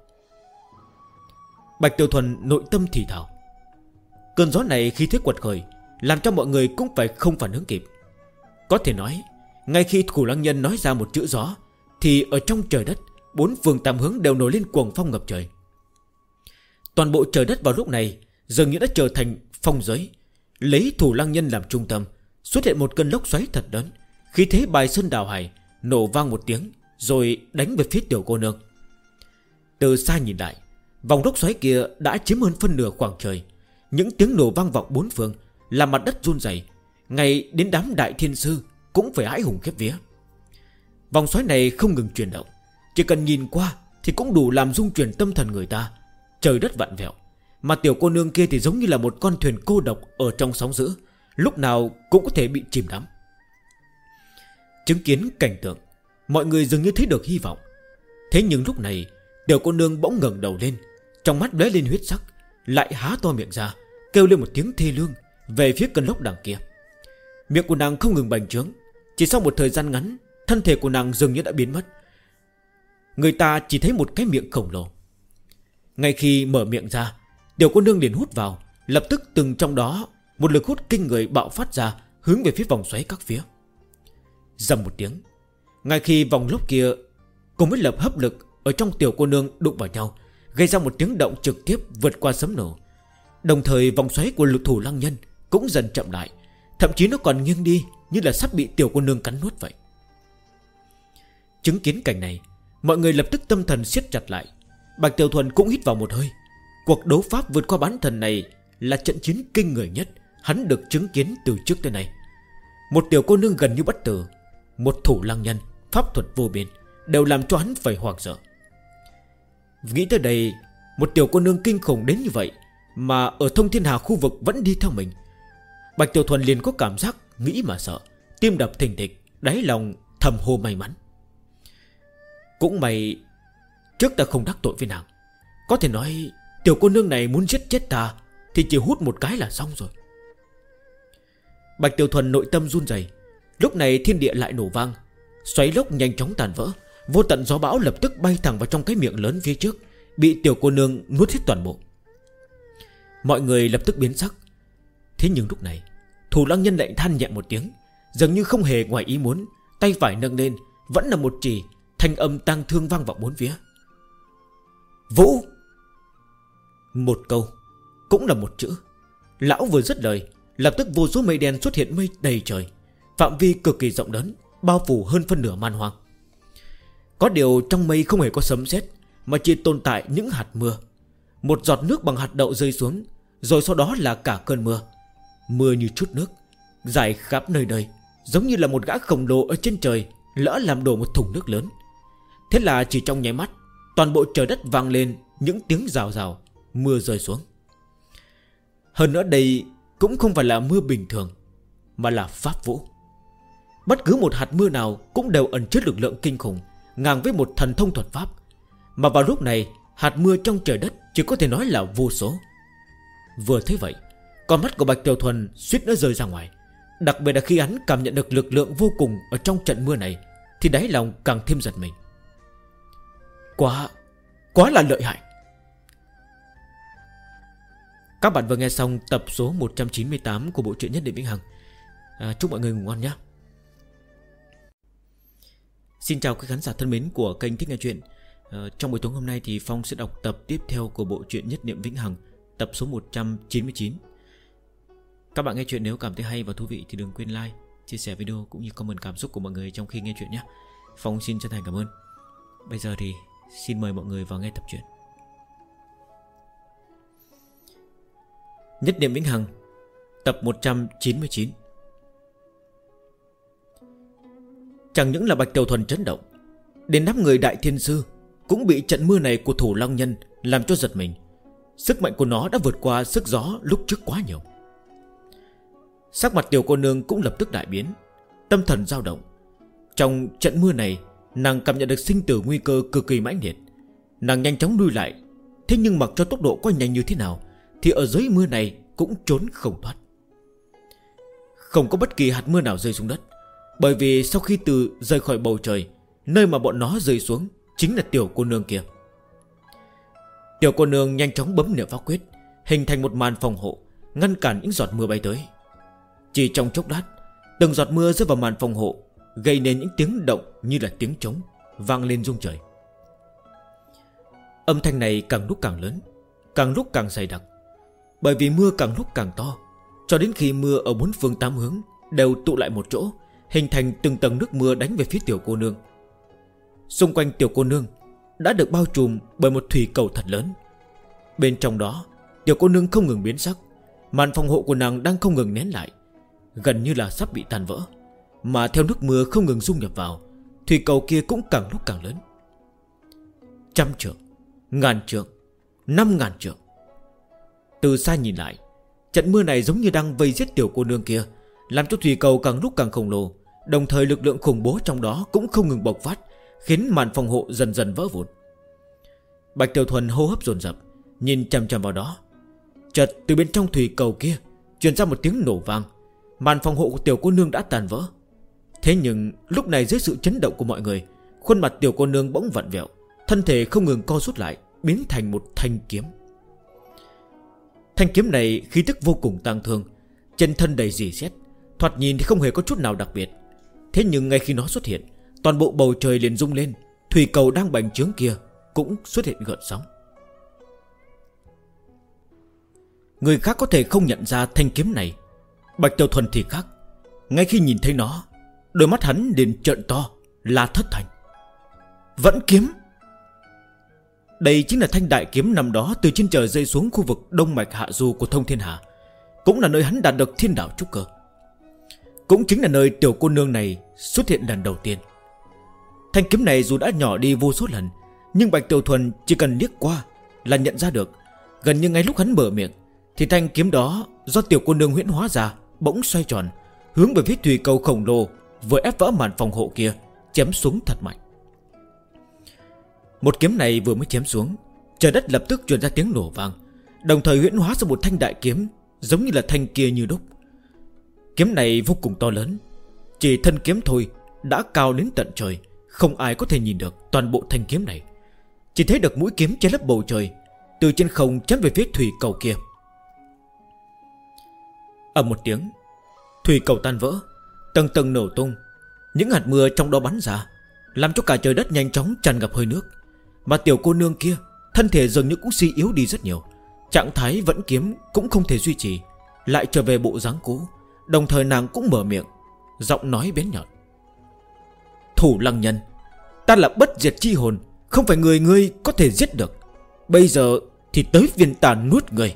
Bạch Tiểu Thuần nội tâm thì thào. Cơn gió này khi thế quật khởi, làm cho mọi người cũng phải không phản ứng kịp. Có thể nói, ngay khi Thủ Lăng Nhân nói ra một chữ gió, thì ở trong trời đất, bốn phương tám hướng đều nổi lên cuồng phong ngập trời. Toàn bộ trời đất vào lúc này dường như đã trở thành phong giới. Lấy Thủ Lăng Nhân làm trung tâm, xuất hiện một cơn lốc xoáy thật lớn, khí thế bài sơn đảo hải, nổ vang một tiếng, rồi đánh về phía tiểu cô nương. Từ xa nhìn lại, vòng lốc xoáy kia đã chiếm hơn phân nửa khoảng trời. Những tiếng nổ vang vọng bốn phương, làm mặt đất run rẩy, ngay đến đám đại thiên sư cũng phải hãi hùng khiếp vía. Vòng xoáy này không ngừng chuyển động, chỉ cần nhìn qua thì cũng đủ làm rung chuyển tâm thần người ta. Trời đất vặn vẹo, mà tiểu cô nương kia thì giống như là một con thuyền cô độc ở trong sóng dữ, lúc nào cũng có thể bị chìm đắm. Chứng kiến cảnh tượng, mọi người dường như thấy được hy vọng. Thế nhưng lúc này, tiểu cô nương bỗng ngẩng đầu lên, trong mắt lóe lên huyết sắc, lại há to miệng ra, kêu lên một tiếng thê lương về phía cơn lốc đằng kia. Miệng của nàng không ngừng bành trướng. Chỉ sau một thời gian ngắn, thân thể của nàng dường như đã biến mất. Người ta chỉ thấy một cái miệng khổng lồ. Ngay khi mở miệng ra, tiểu cô nương liền hút vào. Lập tức từng trong đó một lực hút kinh người bạo phát ra, hướng về phía vòng xoáy các phía. Rầm một tiếng, ngay khi vòng lốc kia cùng với lập hấp lực ở trong tiểu cô nương đụng vào nhau, gây ra một tiếng động trực tiếp vượt qua sấm nổ. Đồng thời vòng xoáy của Thủ Lăng Nhân cũng dần chậm lại, thậm chí nó còn nghiêng đi, như là sắp bị tiểu cô nương cắn nuốt vậy. Chứng kiến cảnh này, mọi người lập tức tâm thần siết chặt lại. Bạch Tiểu Thuần cũng hít vào một hơi. Cuộc đấu pháp vượt qua bán thần này là trận chiến kinh người nhất hắn được chứng kiến từ trước tới nay. Một tiểu cô nương gần như bất tử, một Thủ Lăng Nhân pháp thuật vô biên, đều làm cho hắn phải hoảng sợ. Nghĩ tới đây, một tiểu cô nương kinh khủng đến như vậy mà ở Thông Thiên Hà khu vực vẫn đi theo mình, Bạch Tiểu Thuần liền có cảm giác nghĩ mà sợ, tim đập thình thịch, đáy lòng thầm hô may mắn. Cũng may trước ta không đắc tội với nàng. Có thể nói tiểu cô nương này muốn giết chết ta thì chỉ hút một cái là xong rồi. Bạch Tiểu Thuần nội tâm run rẩy. Lúc này thiên địa lại nổ vang, xoáy lốc nhanh chóng tàn vỡ, vô tận gió bão lập tức bay thẳng vào trong cái miệng lớn phía trước, bị tiểu cô nương nuốt hết toàn bộ. Mọi người lập tức biến sắc. Thế nhưng lúc này Thủ Lăng Nhân lại than nhẹ một tiếng, dường như không hề ngoài ý muốn, tay phải nâng lên, vẫn là một chỉ, thanh âm tang thương vang vọng bốn phía. Vũ. Một câu, cũng là một chữ. Lão vừa dứt lời, lập tức vô số mây đen xuất hiện, mây đầy trời, phạm vi cực kỳ rộng lớn, bao phủ hơn phân nửa man hoang. Có điều trong mây không hề có sấm sét, mà chỉ tồn tại những hạt mưa. Một giọt nước bằng hạt đậu rơi xuống, rồi sau đó là cả cơn mưa. Mưa như chút nước, rải khắp nơi đây, giống như là một gã khổng lồ ở trên trời lỡ làm đổ một thùng nước lớn. Thế là chỉ trong nháy mắt, toàn bộ trời đất vang lên những tiếng rào rào, mưa rơi xuống. Hơn nữa đây cũng không phải là mưa bình thường, mà là pháp vũ. Bất cứ một hạt mưa nào cũng đều ẩn chứa lực lượng kinh khủng, ngang với một thần thông thuật pháp. Mà vào lúc này, hạt mưa trong trời đất chỉ có thể nói là vô số. Vừa thấy vậy, con mắt của Bạch Tiểu Thuần suýt nữa rơi ra ngoài. Đặc biệt là khi hắn cảm nhận được lực lượng vô cùng ở trong trận mưa này, thì đáy lòng càng thêm giật mình. Quá là lợi hại. Các bạn vừa nghe xong tập số 198 của bộ truyện Nhất Niệm Vĩnh Hằng. Chúc mọi người ngủ ngon nhé. Xin chào các khán giả thân mến của kênh Thích Nghe Chuyện. Trong buổi tối hôm nay thì Phong sẽ đọc tập tiếp theo của bộ truyện Nhất Niệm Vĩnh Hằng, tập số 199. Các bạn nghe chuyện nếu cảm thấy hay và thú vị thì đừng quên like, chia sẻ video cũng như comment cảm xúc của mọi người trong khi nghe chuyện nhé. Phong xin chân thành cảm ơn. Bây giờ thì xin mời mọi người vào nghe tập truyện. Nhất Niệm Vĩnh Hằng, tập 199. Chẳng những là Bạch Tiểu Thuần chấn động, đến đám người Đại Thiên Sư cũng bị trận mưa này của Thủ Long Nhân làm cho giật mình. Sức mạnh của nó đã vượt qua sức gió lúc trước quá nhiều. Sắc mặt tiểu cô nương cũng lập tức đại biến, tâm thần dao động. Trong trận mưa này, nàng cảm nhận được sinh tử nguy cơ cực kỳ mãnh liệt. Nàng nhanh chóng lui lại, thế nhưng mặc cho tốc độ có nhanh như thế nào thì ở dưới mưa này cũng trốn không thoát. Không có bất kỳ hạt mưa nào rơi xuống đất, bởi vì sau khi từ rời khỏi bầu trời, nơi mà bọn nó rơi xuống chính là tiểu cô nương kia. Tiểu cô nương nhanh chóng bấm niệm pháp quyết, hình thành một màn phòng hộ, ngăn cản những giọt mưa bay tới. Chỉ trong chốc lát, từng giọt mưa rơi vào màn phòng hộ, gây nên những tiếng động như là tiếng trống, vang lên rung trời. Âm thanh này càng lúc càng lớn, càng lúc càng dày đặc, bởi vì mưa càng lúc càng to, cho đến khi mưa ở bốn phương tám hướng đều tụ lại một chỗ, hình thành từng tầng nước mưa đánh về phía tiểu cô nương. Xung quanh tiểu cô nương đã được bao trùm bởi một thủy cầu thật lớn. Bên trong đó, tiểu cô nương không ngừng biến sắc, màn phòng hộ của nàng đang không ngừng nén lại, gần như là sắp bị tan vỡ. Mà theo nước mưa không ngừng dung nhập vào, thủy cầu kia cũng càng lúc càng lớn. 100 trượng, 1000 trượng, 5000 trượng. Từ xa nhìn lại, trận mưa này giống như đang vây giết tiểu cô nương kia, làm cho thủy cầu càng lúc càng khổng lồ. Đồng thời lực lượng khủng bố trong đó cũng không ngừng bộc phát, khiến màn phòng hộ dần dần vỡ vụn. Bạch Tiểu Thuần hô hấp dồn dập, nhìn chằm chằm vào đó. Chợt từ bên trong thủy cầu kia truyền ra một tiếng nổ vang. Màn phòng hộ của tiểu cô nương đã tàn vỡ. Thế nhưng lúc này dưới sự chấn động của mọi người, khuôn mặt tiểu cô nương bỗng vặn vẹo, thân thể không ngừng co rút lại, biến thành một thanh kiếm. Thanh kiếm này khí tức vô cùng tang thương, trên thân đầy rỉ sét, thoạt nhìn thì không hề có chút nào đặc biệt. Thế nhưng ngay khi nó xuất hiện, toàn bộ bầu trời liền rung lên, thủy cầu đang bành trướng kia cũng xuất hiện gợn sóng. Người khác có thể không nhận ra thanh kiếm này, Bạch Tiểu Thuần thì khác. Ngay khi nhìn thấy nó, đôi mắt hắn liền trợn to, la thất thanh: Vẫn kiếm! Đây chính là thanh đại kiếm năm đó từ trên trời rơi xuống khu vực Đông Mạch Hạ Du của Thông Thiên Hà, cũng là nơi hắn đạt được thiên đạo trúc cơ, cũng chính là nơi tiểu cô nương này xuất hiện lần đầu tiên. Thanh kiếm này dù đã nhỏ đi vô số lần, nhưng Bạch Tiểu Thuần chỉ cần liếc qua là nhận ra được. Gần như ngay lúc hắn mở miệng thì thanh kiếm đó do tiểu cô nương huyễn hóa ra bỗng xoay tròn, hướng về phía thủy cầu khổng lồ vừa ép vỡ màn phòng hộ kia, chém xuống thật mạnh. Một kiếm này vừa mới chém xuống, trời đất lập tức truyền ra tiếng nổ vang, đồng thời huyễn hóa ra một thanh đại kiếm giống như là thanh kia như đúc. Kiếm này vô cùng to lớn, chỉ thân kiếm thôi đã cao đến tận trời, không ai có thể nhìn được toàn bộ thanh kiếm này. Chỉ thấy được mũi kiếm che lấp bầu trời, từ trên không chém về phía thủy cầu kia. Ầm một tiếng, thủy cầu tan vỡ, tầng tầng nổ tung, những hạt mưa trong đó bắn ra, làm cho cả trời đất nhanh chóng tràn ngập hơi nước. Mà tiểu cô nương kia, thân thể dường như cũng suy yếu đi rất nhiều, trạng thái vẫn kiếm cũng không thể duy trì, lại trở về bộ dáng cũ. Đồng thời nàng cũng mở miệng, giọng nói bén nhọn: Thủ Lăng Nhân, ta là bất diệt chi hồn, không phải người ngươi có thể giết được. Bây giờ thì tới phiên ta nuốt người.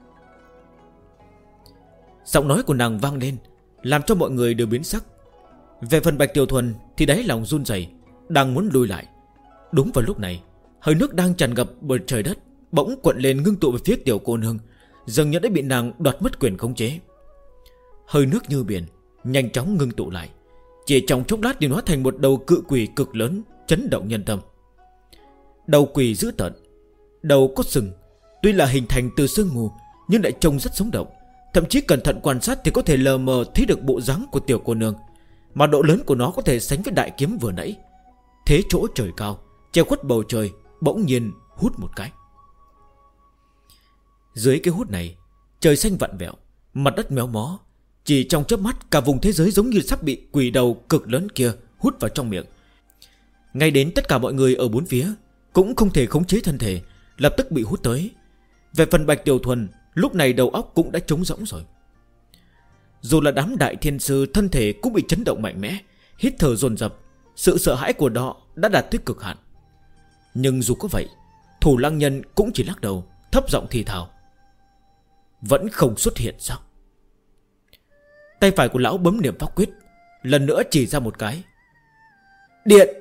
Giọng nói của nàng vang lên, làm cho mọi người đều biến sắc. Về phần Bạch Tiểu Thuần thì đáy lòng run rẩy, đang muốn lùi lại. Đúng vào lúc này, hơi nước đang tràn ngập bờ trời đất bỗng cuộn lên ngưng tụ về phía tiểu cô nương, dường như đã bị nàng đoạt mất quyền khống chế. Hơi nước như biển nhanh chóng ngưng tụ lại, chỉ trong chốc lát liền hóa thành một đầu cự quỷ cực lớn, chấn động nhân tâm. Đầu quỷ dữ tợn, đầu có sừng, tuy là hình thành từ sương mù nhưng lại trông rất sống động. Thậm chí cẩn thận quan sát thì có thể lờ mờ thấy được bộ dáng của tiểu cô nương, mà độ lớn của nó có thể sánh với đại kiếm vừa nãy. Thế chỗ trời cao, che khuất bầu trời, bỗng nhiên hút một cái. Dưới cái hút này, trời xanh vặn vẹo, mặt đất méo mó. Chỉ trong chớp mắt, cả vùng thế giới giống như sắp bị quỷ đầu cực lớn kia hút vào trong miệng. Ngay đến tất cả mọi người ở bốn phía cũng không thể khống chế thân thể, lập tức bị hút tới. Về phần Bạch Tiểu Thuần, lúc này đầu óc cũng đã trống rỗng rồi. Dù là đám đại thiên sư, thân thể cũng bị chấn động mạnh mẽ, hít thở dồn dập. Sự sợ hãi của họ đã đạt tới cực hạn. Nhưng dù có vậy, Thủ Lăng Nhân cũng chỉ lắc đầu, thấp giọng thì thào: vẫn không xuất hiện sao? Tay phải của lão bấm niệm pháp quyết, lần nữa chỉ ra một cái: điện.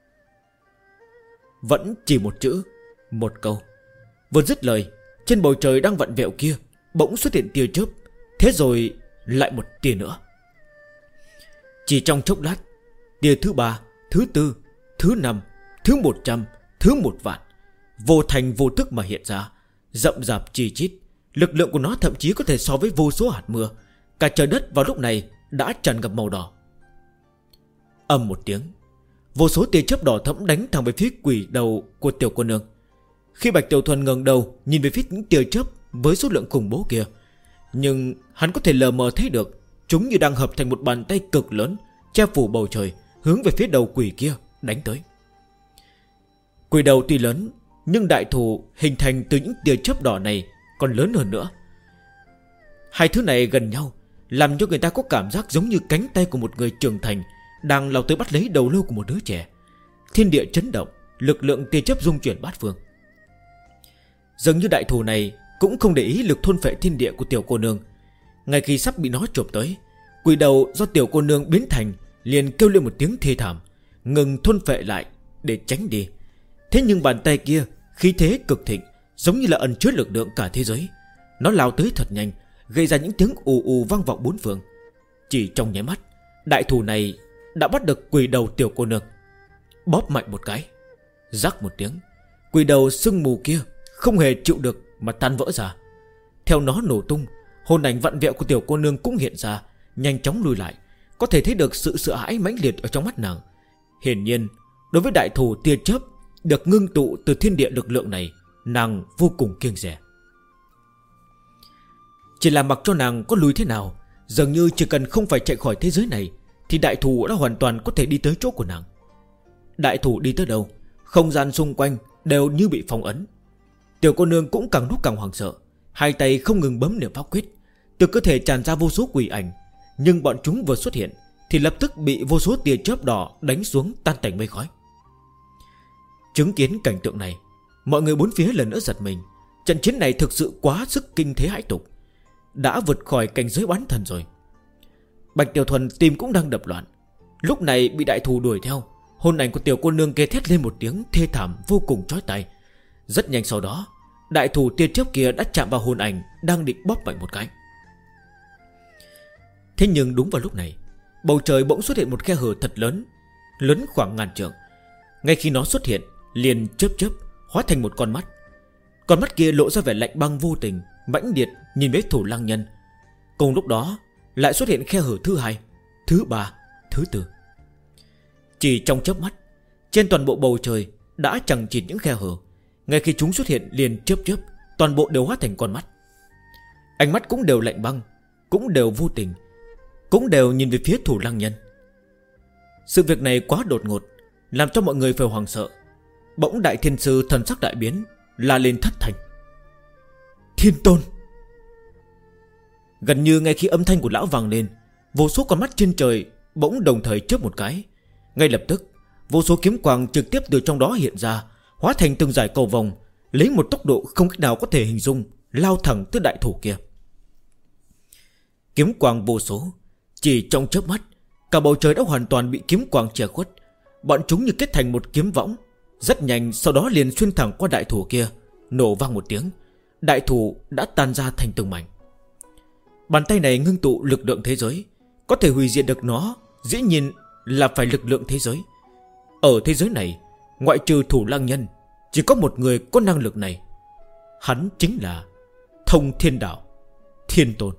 Vẫn chỉ một chữ, một câu. Vừa dứt lời, trên bầu trời đang vặn vẹo kia bỗng xuất hiện tia chớp. Thế rồi lại một tia nữa. Chỉ trong chốc lát, tia thứ 3, thứ 4, thứ 5, thứ 100, thứ 1 vạn vô thành vô thức mà hiện ra, rậm rạp chi chít. Lực lượng của nó thậm chí có thể so với vô số hạt mưa. Cả trời đất vào lúc này đã tràn ngập màu đỏ. Ầm một tiếng, vô số tia chớp đỏ thẫm đánh thẳng về phía quỷ đầu của tiểu cô nương. Khi Bạch Tiểu Thuần ngẩng đầu nhìn về phía những tia chớp với số lượng khủng bố kia, nhưng hắn có thể lờ mờ thấy được chúng như đang hợp thành một bàn tay cực lớn, che phủ bầu trời, hướng về phía đầu quỷ kia đánh tới. Quỷ đầu tuy lớn, nhưng đại thủ hình thành từ những tia chớp đỏ này còn lớn hơn nữa. Hai thứ này gần nhau, làm cho người ta có cảm giác giống như cánh tay của một người trưởng thành đang lao tới bắt lấy đầu lâu của một đứa trẻ. Thiên địa chấn động, lực lượng tia chớp dung chuyển bát phương. Dường như đại thủ này cũng không để ý lực thôn phệ thiên địa của tiểu cô nương. Ngay khi sắp bị nó chộp tới, quỷ đầu do tiểu cô nương biến thành liền kêu lên một tiếng thê thảm, ngừng thôn phệ lại để tránh đi. Thế nhưng bàn tay kia khí thế cực thịnh, giống như là ẩn chứa lực lượng cả thế giới. Nó lao tới thật nhanh, gây ra những tiếng ù ù vang vọng bốn phương. Chỉ trong nháy mắt, đại thủ này đã bắt được quỷ đầu tiểu cô nương. Bóp mạnh một cái, rắc một tiếng, quỷ đầu sương mù kia không hề chịu được mà tan vỡ ra. Theo nó nổ tung, hồn ảnh vặn vẹo của tiểu cô nương cũng hiện ra, nhanh chóng lùi lại. Có thể thấy được sự sợ hãi mãnh liệt ở trong mắt nàng. Hiển nhiên, đối với đại thủ tia chớp được ngưng tụ từ thiên địa lực lượng này, nàng vô cùng kiêng dè. Chỉ là mặc cho nàng có lùi thế nào, dường như chỉ cần không phải chạy khỏi thế giới này thì đại thủ đã hoàn toàn có thể đi tới chỗ của nàng. Đại thủ đi tới đâu, không gian xung quanh đều như bị phong ấn. Tiểu cô nương cũng càng lúc càng hoảng sợ, hai tay không ngừng bấm niệm pháp quyết. Từ cơ thể tràn ra vô số quỷ ảnh, nhưng bọn chúng vừa xuất hiện thì lập tức bị vô số tia chớp đỏ đánh xuống tan tành mây khói. Chứng kiến cảnh tượng này, mọi người bốn phía lần nữa giật mình. Trận chiến này thực sự quá sức kinh thế hãi tục, đã vượt khỏi cảnh giới bán thần rồi. Bạch Tiểu Thuần tim cũng đang đập loạn. Lúc này bị đại thù đuổi theo, hồn ảnh của tiểu cô nương kêu thét lên một tiếng thê thảm vô cùng chói tai. Rất nhanh sau đó, đại thù tia chớp kia đã chạm vào hồn ảnh đang định bóp mạnh một cái. Thế nhưng đúng vào lúc này, bầu trời bỗng xuất hiện một khe hở thật lớn, lớn khoảng ngàn trượng. Ngay khi nó xuất hiện, liền chớp chớp hóa thành một con mắt. Con mắt kia lộ ra vẻ lạnh băng vô tình, mãnh liệt nhìn với Thủ Lăng Nhân. Cùng lúc đó lại xuất hiện khe hở thứ 2, thứ 3, thứ 4. Chỉ trong chớp mắt, trên toàn bộ bầu trời đã chằng chịt những khe hở. Ngay khi chúng xuất hiện liền chớp chớp, toàn bộ đều hóa thành con mắt. Ánh mắt cũng đều lạnh băng, cũng đều vô tình, cũng đều nhìn về phía Thủ Lăng Nhân. Sự việc này quá đột ngột, làm cho mọi người phải hoảng sợ. Bỗng đại thiên sư thần sắc đại biến, la lên thất thành: Thiên Tôn! Gần như ngay khi âm thanh của lão vang lên, vô số con mắt trên trời bỗng đồng thời chớp một cái. Ngay lập tức, vô số kiếm quang trực tiếp từ trong đó hiện ra, hóa thành từng dải cầu vòng, lấy một tốc độ không cách nào có thể hình dung, lao thẳng tới đại thủ kia. Kiếm quang vô số, chỉ trong chớp mắt, cả bầu trời đã hoàn toàn bị kiếm quang che khuất. Bọn chúng như kết thành một kiếm võng, rất nhanh sau đó liền xuyên thẳng qua đại thủ kia, nổ vang một tiếng, đại thủ đã tan ra thành từng mảnh. Bàn tay này ngưng tụ lực lượng thế giới, có thể hủy diệt được nó dĩ nhiên là phải lực lượng thế giới. Ở thế giới này, ngoại trừ Thủ Lăng Nhân, chỉ có một người có năng lực này. Hắn chính là Thông Thiên Đạo, Thiên Tôn.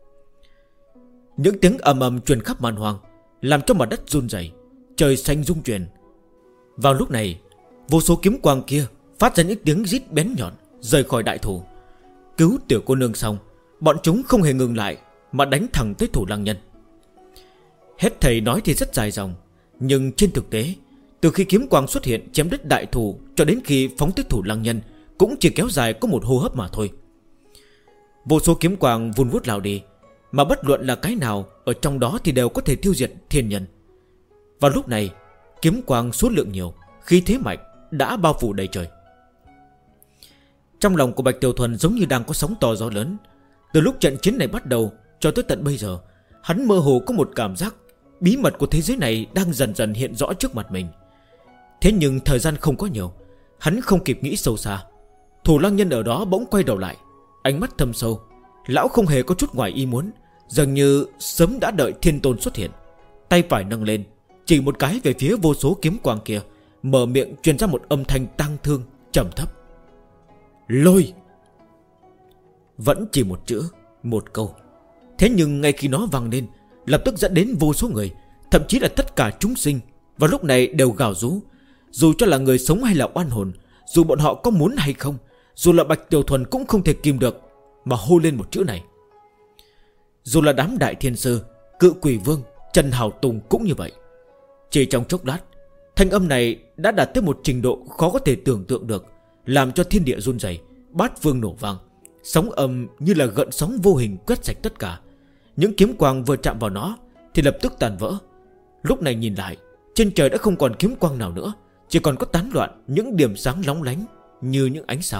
Những tiếng ầm ầm truyền khắp man hoang, làm cho mặt đất run rẩy, trời xanh rung chuyển. Vào lúc này, vô số kiếm quang kia phát ra những tiếng rít bén nhọn rời khỏi đại thủ. Cứu tiểu cô nương xong, bọn chúng không hề ngừng lại mà đánh thẳng tới Thủ Lăng Nhân. Hết thầy nói thì rất dài dòng, nhưng trên thực tế, từ khi kiếm quang xuất hiện chém đứt đại thủ cho đến khi phóng tới Thủ Lăng Nhân cũng chỉ kéo dài có một hô hấp mà thôi. Vô số kiếm quang vun vút lao đi, mà bất luận là cái nào ở trong đó thì đều có thể tiêu diệt thiên nhân. Vào lúc này, kiếm quang số lượng nhiều, khí thế mạnh đã bao phủ đầy trời. Trong lòng của Bạch Tiểu Thuần giống như đang có sóng to gió lớn. Từ lúc trận chiến này bắt đầu cho tới tận bây giờ, hắn mơ hồ có một cảm giác bí mật của thế giới này đang dần dần hiện rõ trước mặt mình. Thế nhưng thời gian không có nhiều, hắn không kịp nghĩ sâu xa. Thủ Lăng Nhân ở đó bỗng quay đầu lại, ánh mắt thâm sâu. Lão không hề có chút ngoài ý muốn, dường như sớm đã đợi Thiên Tôn xuất hiện. Tay phải nâng lên, chỉ một cái về phía vô số kiếm quang kia, mở miệng truyền ra một âm thanh tang thương trầm thấp: Lôi. Vẫn chỉ một chữ, một câu. Thế nhưng ngay khi nó vang lên, lập tức dẫn đến vô số người, thậm chí là tất cả chúng sinh, vào lúc này đều gào rú. Dù cho là người sống hay là oan hồn, dù bọn họ có muốn hay không, dù là Bạch Tiểu Thuần cũng không thể kìm được mà hô lên một chữ này. Dù là đám đại thiên sư, Cự Quỷ Vương, Trần Hào Tùng cũng như vậy. Chỉ trong chốc lát, thanh âm này đã đạt tới một trình độ khó có thể tưởng tượng được, làm cho thiên địa run rẩy, bát phương nổ vang. Sóng âm như là gợn sóng vô hình quét sạch tất cả. Những kiếm quang vừa chạm vào nó thì lập tức tàn vỡ. Lúc này nhìn lại, trên trời đã không còn kiếm quang nào nữa, chỉ còn có tán loạn những điểm sáng lóng lánh như những ánh sao.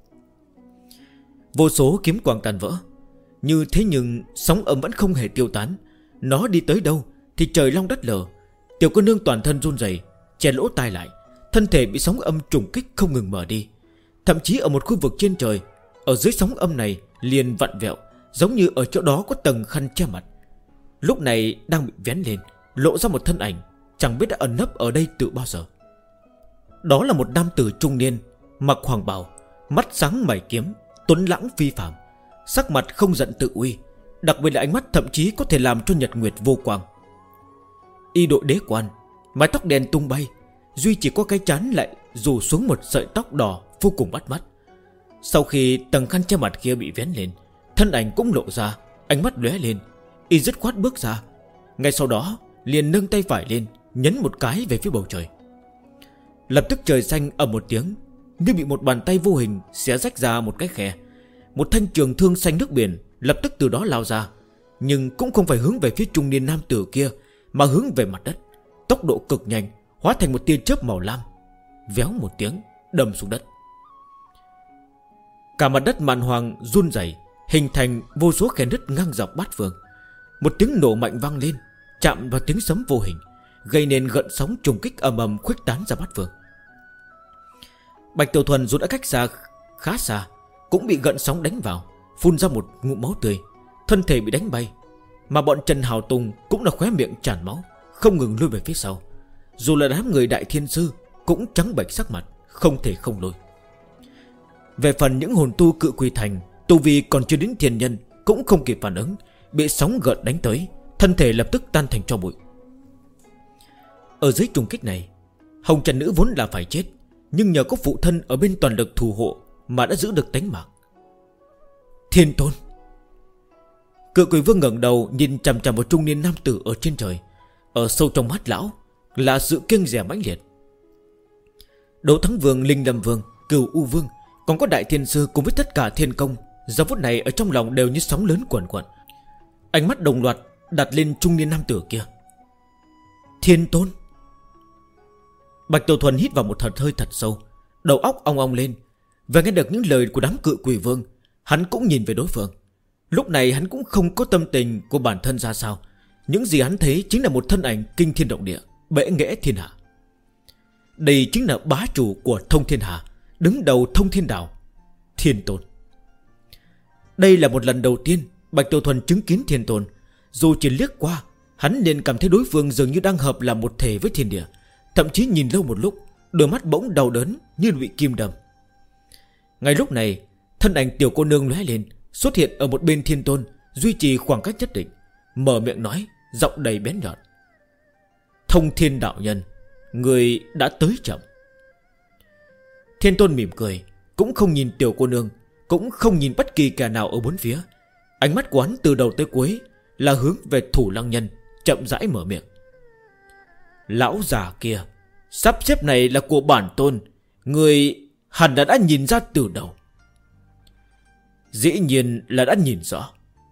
Vô số kiếm quang tàn vỡ. Như thế nhưng sóng âm vẫn không hề tiêu tán. Nó đi tới đâu thì trời long đất lở. Tiểu cô nương toàn thân run rẩy, che lỗ tai lại, thân thể bị sóng âm trùng kích không ngừng mở đi. Thậm chí ở một khu vực trên trời, ở dưới sóng âm này liền vặn vẹo, giống như ở chỗ đó có tầng khăn che mặt. Lúc này đang bị vén lên, lộ ra một thân ảnh chẳng biết đã ẩn nấp ở đây từ bao giờ. Đó là một nam tử trung niên, mặc hoàng bào, mắt sáng mày kiếm, tuấn lãng phi phàm, sắc mặt không giận tự uy, đặc biệt là ánh mắt thậm chí có thể làm cho nhật nguyệt vô quang. Y đội đế quan, mái tóc đen tung bay, duy chỉ có cái trán lại rủ xuống một sợi tóc đỏ vô cùng bắt mắt. Sau khi tầng khăn che mặt kia bị vén lên, thân ảnh cũng lộ ra, ánh mắt lóe lên. Y dứt khoát bước ra, ngay sau đó liền nâng tay phải lên, nhấn một cái về phía bầu trời. Lập tức trời xanh ầm một tiếng, như bị một bàn tay vô hình xé rách ra một cái khe. Một thanh trường thương xanh nước biển lập tức từ đó lao ra, nhưng cũng không phải hướng về phía trung niên nam tử kia, mà hướng về mặt đất. Tốc độ cực nhanh, hóa thành một tia chớp màu lam, véo một tiếng đâm xuống đất. Cả mặt đất màn hoàng run rẩy, hình thành vô số khe nứt ngang dọc bát phương. Một tiếng nổ mạnh vang lên, chạm vào tiếng sấm vô hình, gây nên gợn sóng trùng kích ầm ầm khuếch tán ra bát phương. Bạch Tiểu Thuần dù đã cách xa khá xa, cũng bị gợn sóng đánh vào, phun ra một ngụm máu tươi, thân thể bị đánh bay. Mà bọn Trần Hào Tùng cũng là khóe miệng tràn máu, không ngừng lùi về phía sau. Dù là đám người đại thiên sư cũng trắng bệch sắc mặt, không thể không lùi. Về phần những hồn tu Cự Quỷ Thành, tu vi còn chưa đến thiên nhân, cũng không kịp phản ứng, bị sóng gợn đánh tới, thân thể lập tức tan thành tro bụi. Ở dưới trùng kích này, Hồng Trần Nữ vốn là phải chết, nhưng nhờ có phụ thân ở bên toàn lực thủ hộ mà đã giữ được tánh mạng. Thiên Tôn. Cự Quỷ Vương ngẩng đầu nhìn chằm chằm vào trung niên nam tử ở trên trời. Ở sâu trong mắt lão là sự kiêng dè mãnh liệt. Đấu Thắng Vương, Linh Lâm Vương, Cửu U Vương, còn có đại thiên sư cùng với tất cả thiên công, giờ phút này ở trong lòng đều như sóng lớn cuồn cuộn. Ánh mắt đồng loạt đặt lên trung niên nam tử kia. Thiên Tôn. Bạch Tiểu Thuần hít vào một hơi thật sâu, đầu óc ong ong lên. Và nghe được những lời của đám Cự Quỷ Vương, hắn cũng nhìn về đối phương. Lúc này hắn cũng không có tâm tình của bản thân ra sao. Những gì hắn thấy chính là một thân ảnh kinh thiên động địa, bệ nghệ thiên hạ. Đây chính là bá chủ của Thông Thiên Hà, đứng đầu Thông Thiên Đạo, Thiên Tôn. Đây là một lần đầu tiên Bạch Tiểu Thuần chứng kiến Thiên Tôn. Dù chỉ liếc qua, hắn liền cảm thấy đối phương dường như đang hợp làm một thể với thiên địa. Thậm chí nhìn lâu một lúc, đôi mắt bỗng đau đớn như bị kim đâm. Ngay lúc này, thân ảnh tiểu cô nương lóe lên, xuất hiện ở một bên Thiên Tôn, duy trì khoảng cách nhất định, mở miệng nói, giọng đầy bén nhọn: Thông Thiên đạo nhân, người đã tới chậm. Thiên Tôn mỉm cười, cũng không nhìn tiểu cô nương, cũng không nhìn bất kỳ kẻ nào ở bốn phía. Ánh mắt của hắn từ đầu tới cuối là hướng về Thủ Lăng Nhân, chậm rãi mở miệng: Lão già kia, sắp xếp này là của bản tôn, người hẳn đã nhìn ra từ đầu. Dĩ nhiên là đã nhìn rõ.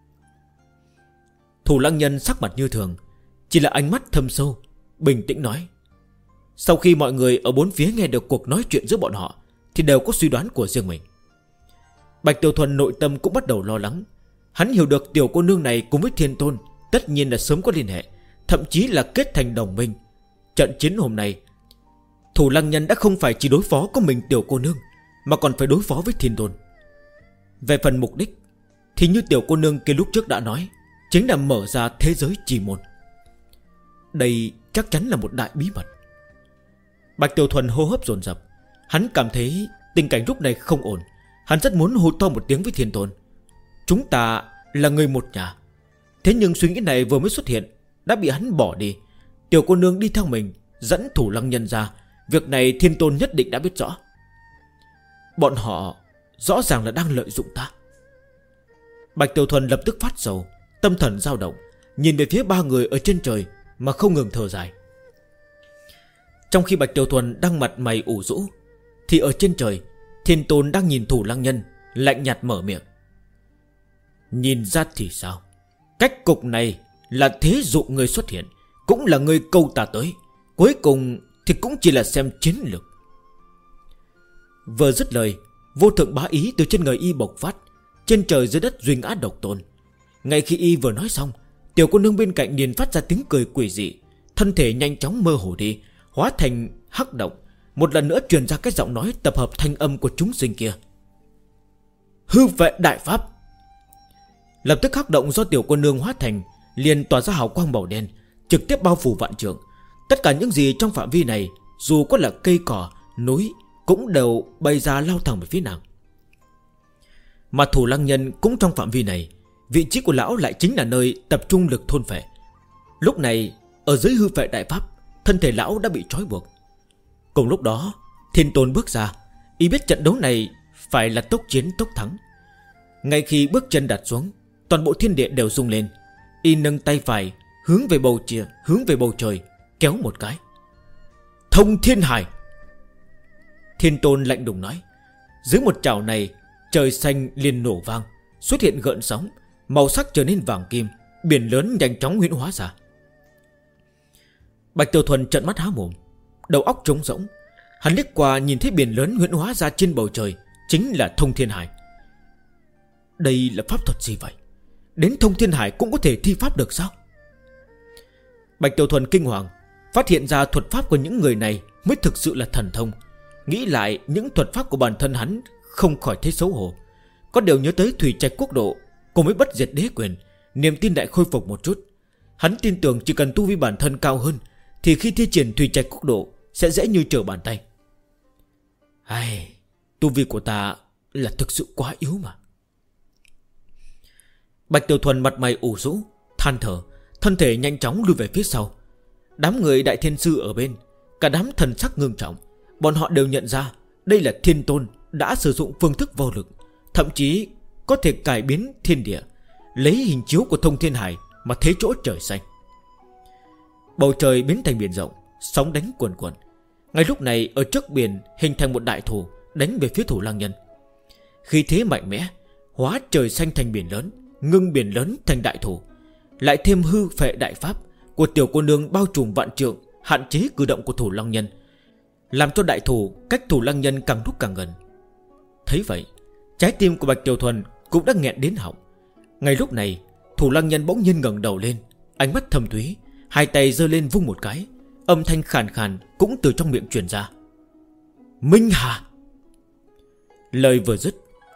Thủ Lăng Nhân sắc mặt như thường, chỉ là ánh mắt thâm sâu, bình tĩnh nói. Sau khi mọi người ở bốn phía nghe được cuộc nói chuyện giữa bọn họ, thì đều có suy đoán của riêng mình. Bạch Tiểu Thuần nội tâm cũng bắt đầu lo lắng. Hắn hiểu được tiểu cô nương này cùng với Thiên Tôn tất nhiên là sớm có liên hệ, thậm chí là kết thành đồng minh. Trận chiến hôm nay, Thủ Lăng Nhân đã không phải chỉ đối phó có mình tiểu cô nương, mà còn phải đối phó với Thiên Tôn. Về phần mục đích, thì như tiểu cô nương kia lúc trước đã nói, chính là mở ra thế giới chi môn. Đây chắc chắn là một đại bí mật. Bạch Tiểu Thuần hô hấp dồn dập. Hắn cảm thấy tình cảnh lúc này không ổn. Hắn rất muốn hô to một tiếng với Thiên Tôn: Chúng ta là người một nhà. Thế nhưng suy nghĩ này vừa mới xuất hiện đã bị hắn bỏ đi. Tiểu cô nương đi theo mình, dẫn Thủ Lăng Nhân ra. Việc này Thiên Tôn nhất định đã biết rõ. Bọn họ rõ ràng là đang lợi dụng ta. Bạch Tiểu Thuần lập tức phát sầu, tâm thần dao động, nhìn về phía ba người ở trên trời mà không ngừng thở dài. Trong khi Bạch Tiểu Thuần đang mặt mày ủ rũ, thì ở trên trời, Thiên Tôn đang nhìn Thủ Lăng Nhân, lạnh nhạt mở miệng: Nhìn ra thì sao? Cách cục này là thế dụ người xuất hiện, cũng là người câu ta tới. Cuối cùng thì cũng chỉ là xem chiến lược. Vừa dứt lời, vô thượng bá ý từ trên người y bộc phát. Trên trời dưới đất duy ngã độc tôn. Ngay khi y vừa nói xong, tiểu cô nương bên cạnh liền phát ra tiếng cười quỷ dị. Thân thể nhanh chóng mơ hồ đi, hóa thành hắc động. Một lần nữa truyền ra cái giọng nói tập hợp thanh âm của chúng sinh kia: Hư vệ đại pháp. Lập tức hắc động do tiểu cô nương hóa thành liền tỏa ra hào quang màu đen, trực tiếp bao phủ vạn trượng. Tất cả những gì trong phạm vi này, dù có là cây cỏ, núi, cũng đều bay ra lao thẳng về phía nàng. Mà Thủ Lăng Nhân cũng trong phạm vi này. Vị trí của lão lại chính là nơi tập trung lực thôn phệ. Lúc này ở dưới hư vệ đại pháp, thân thể lão đã bị trói buộc. Cùng lúc đó, Thiên Tôn bước ra. Y biết trận đấu này phải là tốc chiến tốc thắng. Ngay khi bước chân đặt xuống, toàn bộ thiên địa đều rung lên. Y nâng tay phải hướng về bầu trời, kéo một cái: Thông Thiên Hải. Thiên Tôn lạnh lùng nói. Dưới một chảo này, trời xanh liền nổ vang, xuất hiện gợn sóng, màu sắc trở nên vàng kim, biển lớn nhanh chóng huyễn hóa ra. Bạch Tiểu Thuần trợn mắt há mồm, đầu óc trống rỗng. Hắn liếc qua nhìn thấy biển lớn huyễn hóa ra trên bầu trời, chính là Thông Thiên Hải. Đây là pháp thuật gì vậy? Đến Thông Thiên Hải cũng có thể thi pháp được sao? Bạch Tiểu Thuần kinh hoàng, phát hiện ra thuật pháp của những người này mới thực sự là thần thông. Nghĩ lại những thuật pháp của bản thân hắn, không khỏi thấy xấu hổ. Có điều nhớ tới Thủy Trạch Quốc Độ cùng với Bất Diệt Đế Quyền, niềm tin lại khôi phục một chút. Hắn tin tưởng chỉ cần tu vi bản thân cao hơn, thì khi thi triển Thủy Trạch Quốc Độ sẽ dễ như trở bàn tay. Tu vi của ta là thực sự quá yếu mà. Bạch Tiểu Thuần mặt mày ủ rũ, than thở, thân thể nhanh chóng lùi về phía sau. Đám người Đại Thiên Sư ở bên, cả đám thần sắc ngưng trọng. Bọn họ đều nhận ra đây là Thiên Tôn đã sử dụng phương thức vô lực, thậm chí có thể cải biến thiên địa, lấy hình chiếu của Thông Thiên Hải mà thế chỗ trời xanh. Bầu trời biến thành biển rộng, sóng đánh cuồn cuộn. Ngay lúc này ở trước biển hình thành một đại thủ đánh về phía Thủ Lăng Nhân. Khí thế mạnh mẽ, hóa trời xanh thành biển lớn, ngưng biển lớn thành đại thủ, lại thêm hư phệ đại pháp của tiểu cô nương bao trùm vạn trượng, hạn chế cử động của Thủ Lăng Nhân, làm cho đại thủ cách Thủ Lăng Nhân càng lúc càng gần. Thấy vậy, trái tim của Bạch Tiểu Thuần cũng đã nghẹn đến họng. Ngay lúc này, Thủ Lăng Nhân bỗng nhiên ngẩng đầu lên, ánh mắt thâm thúy, hai tay giơ lên vung một cái, âm thanh khàn khàn cũng từ trong miệng truyền ra: Minh Hà. Lời vừa dứt,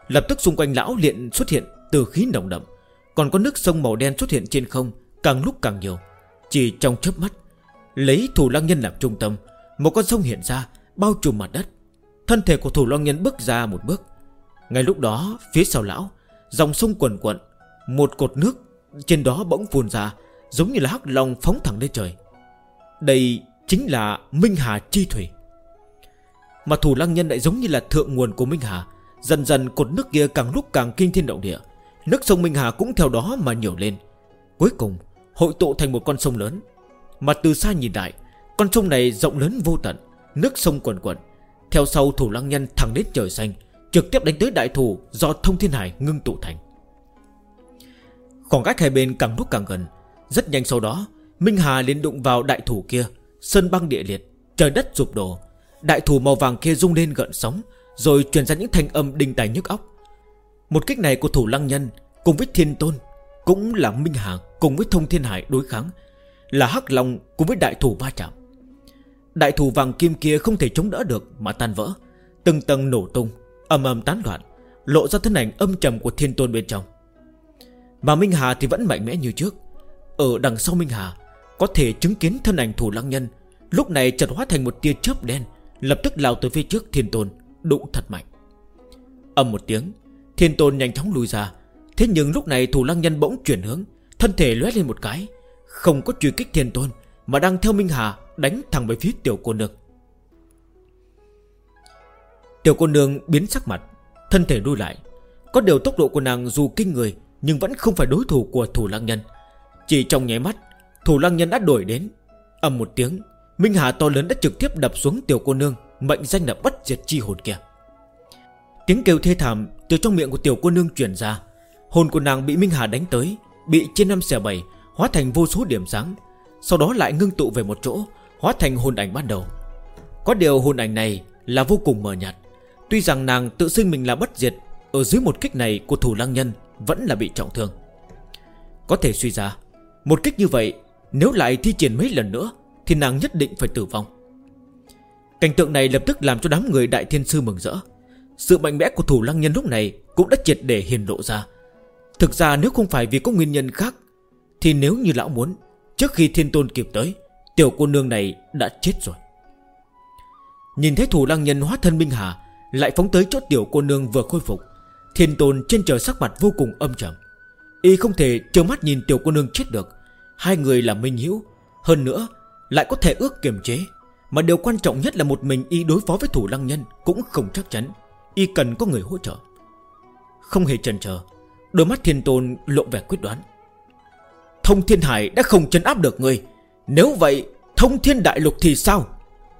Lập tức xung quanh lão liền xuất hiện từ khí nồng đậm, còn có nước sông màu đen xuất hiện trên không, càng lúc càng nhiều. Chỉ trong chớp mắt, lấy Thủ Lăng Nhân làm trung tâm, một con sông hiện ra bao trùm mặt đất. Thân thể của Thủ Lăng Nhân bước ra một bước. Ngay lúc đó phía sau lão, dòng sông quần quận, một cột nước trên đó bỗng phun ra, giống như là hắc long phóng thẳng lên trời. Đây chính là Minh Hà chi thủy. Mà Thủ Lăng Nhân lại giống như là thượng nguồn của Minh Hà. Dần dần cột nước kia càng lúc càng kinh thiên động địa, nước sông Minh Hà cũng theo đó mà nhiều lên, cuối cùng hội tụ thành một con sông lớn. Mà từ xa nhìn lại, con sông này rộng lớn vô tận, nước sông quần quần. Theo sau Thủ Lăng Nhân thẳng đến trời xanh, trực tiếp đánh tới đại thủ do Thông Thiên Hải ngưng tụ thành. Khoảng cách hai bên càng lúc càng gần. Rất nhanh sau đó, Minh Hà liền đụng vào đại thủ kia, sơn băng địa liệt, trời đất sụp đổ. Đại thủ màu vàng kia rung lên gợn sóng, rồi truyền ra những thanh âm đinh tai nhức óc. Một kích này của Thủ Lăng Nhân cùng với Thiên Tôn, cũng là Minh Hà cùng với Thông Thiên Hải đối kháng, là hắc long cùng với đại thủ va chạm. Đại thủ vàng kim kia không thể chống đỡ được mà tan vỡ, từng tầng nổ tung, ầm ầm tán loạn, lộ ra thân ảnh âm trầm của Thiên Tôn bên trong. Mà Minh Hà thì vẫn mạnh mẽ như trước. Ở đằng sau Minh Hà có thể chứng kiến thân ảnh Thủ Lăng Nhân lúc này chợt hóa thành một tia chớp đen, lập tức lao tới phía trước Thiên Tôn, đụng thật mạnh. Ầm một tiếng, Thiên Tôn nhanh chóng lùi ra. Thế nhưng lúc này Thủ Lăng Nhân bỗng chuyển hướng, thân thể lóe lên một cái, không có truy kích Thiên Tôn, mà đang theo Minh Hà đánh thẳng về phía tiểu cô nương. Tiểu cô nương biến sắc mặt, thân thể lùi lại. Có điều tốc độ của nàng dù kinh người, nhưng vẫn không phải đối thủ của Thủ Lăng Nhân. Chỉ trong nháy mắt, Thủ Lăng Nhân đã đuổi đến. Ầm một tiếng, Minh Hà to lớn đã trực tiếp đập xuống tiểu cô nương mệnh danh là bất diệt chi hồn kia. Tiếng kêu thê thảm từ trong miệng của tiểu cô nương truyền ra. Hồn của nàng bị Minh Hà đánh tới, bị chia năm xẻ bảy, hóa thành vô số điểm sáng, sau đó lại ngưng tụ về một chỗ, hóa thành hồn ảnh ban đầu. Có điều hồn ảnh này là vô cùng mờ nhạt. Tuy rằng nàng tự xưng mình là bất diệt, ở dưới một kích này của Thủ Lăng Nhân vẫn là bị trọng thương. Có thể suy ra, một kích như vậy nếu lại thi triển mấy lần nữa thì nàng nhất định phải tử vong. Cảnh tượng này lập tức làm cho đám người Đại Thiên Sư mừng rỡ. Sự mạnh mẽ của Thủ Lăng Nhân lúc này cũng đã triệt để hiển lộ ra. Thực ra nếu không phải vì có nguyên nhân khác, thì nếu như lão muốn, trước khi Thiên Tôn kịp tới, tiểu cô nương này đã chết rồi. Nhìn thấy Thủ Lăng Nhân hóa thân Minh Hà lại phóng tới chỗ tiểu cô nương vừa khôi phục, Thiên Tôn trên trời sắc mặt vô cùng âm trầm. Y không thể trơ mắt nhìn tiểu cô nương chết được. Hai người là minh hữu, hơn nữa lại có thể ước kiềm chế. Mà điều quan trọng nhất là một mình Y đối phó với Thủ Lăng Nhân cũng không chắc chắn. Y cần có người hỗ trợ. Không hề chần chờ, đôi mắt Thiên Tôn lộ vẻ quyết đoán. Thông Thiên Hải đã không trấn áp được người, nếu vậy Thông Thiên Đại Lục thì sao?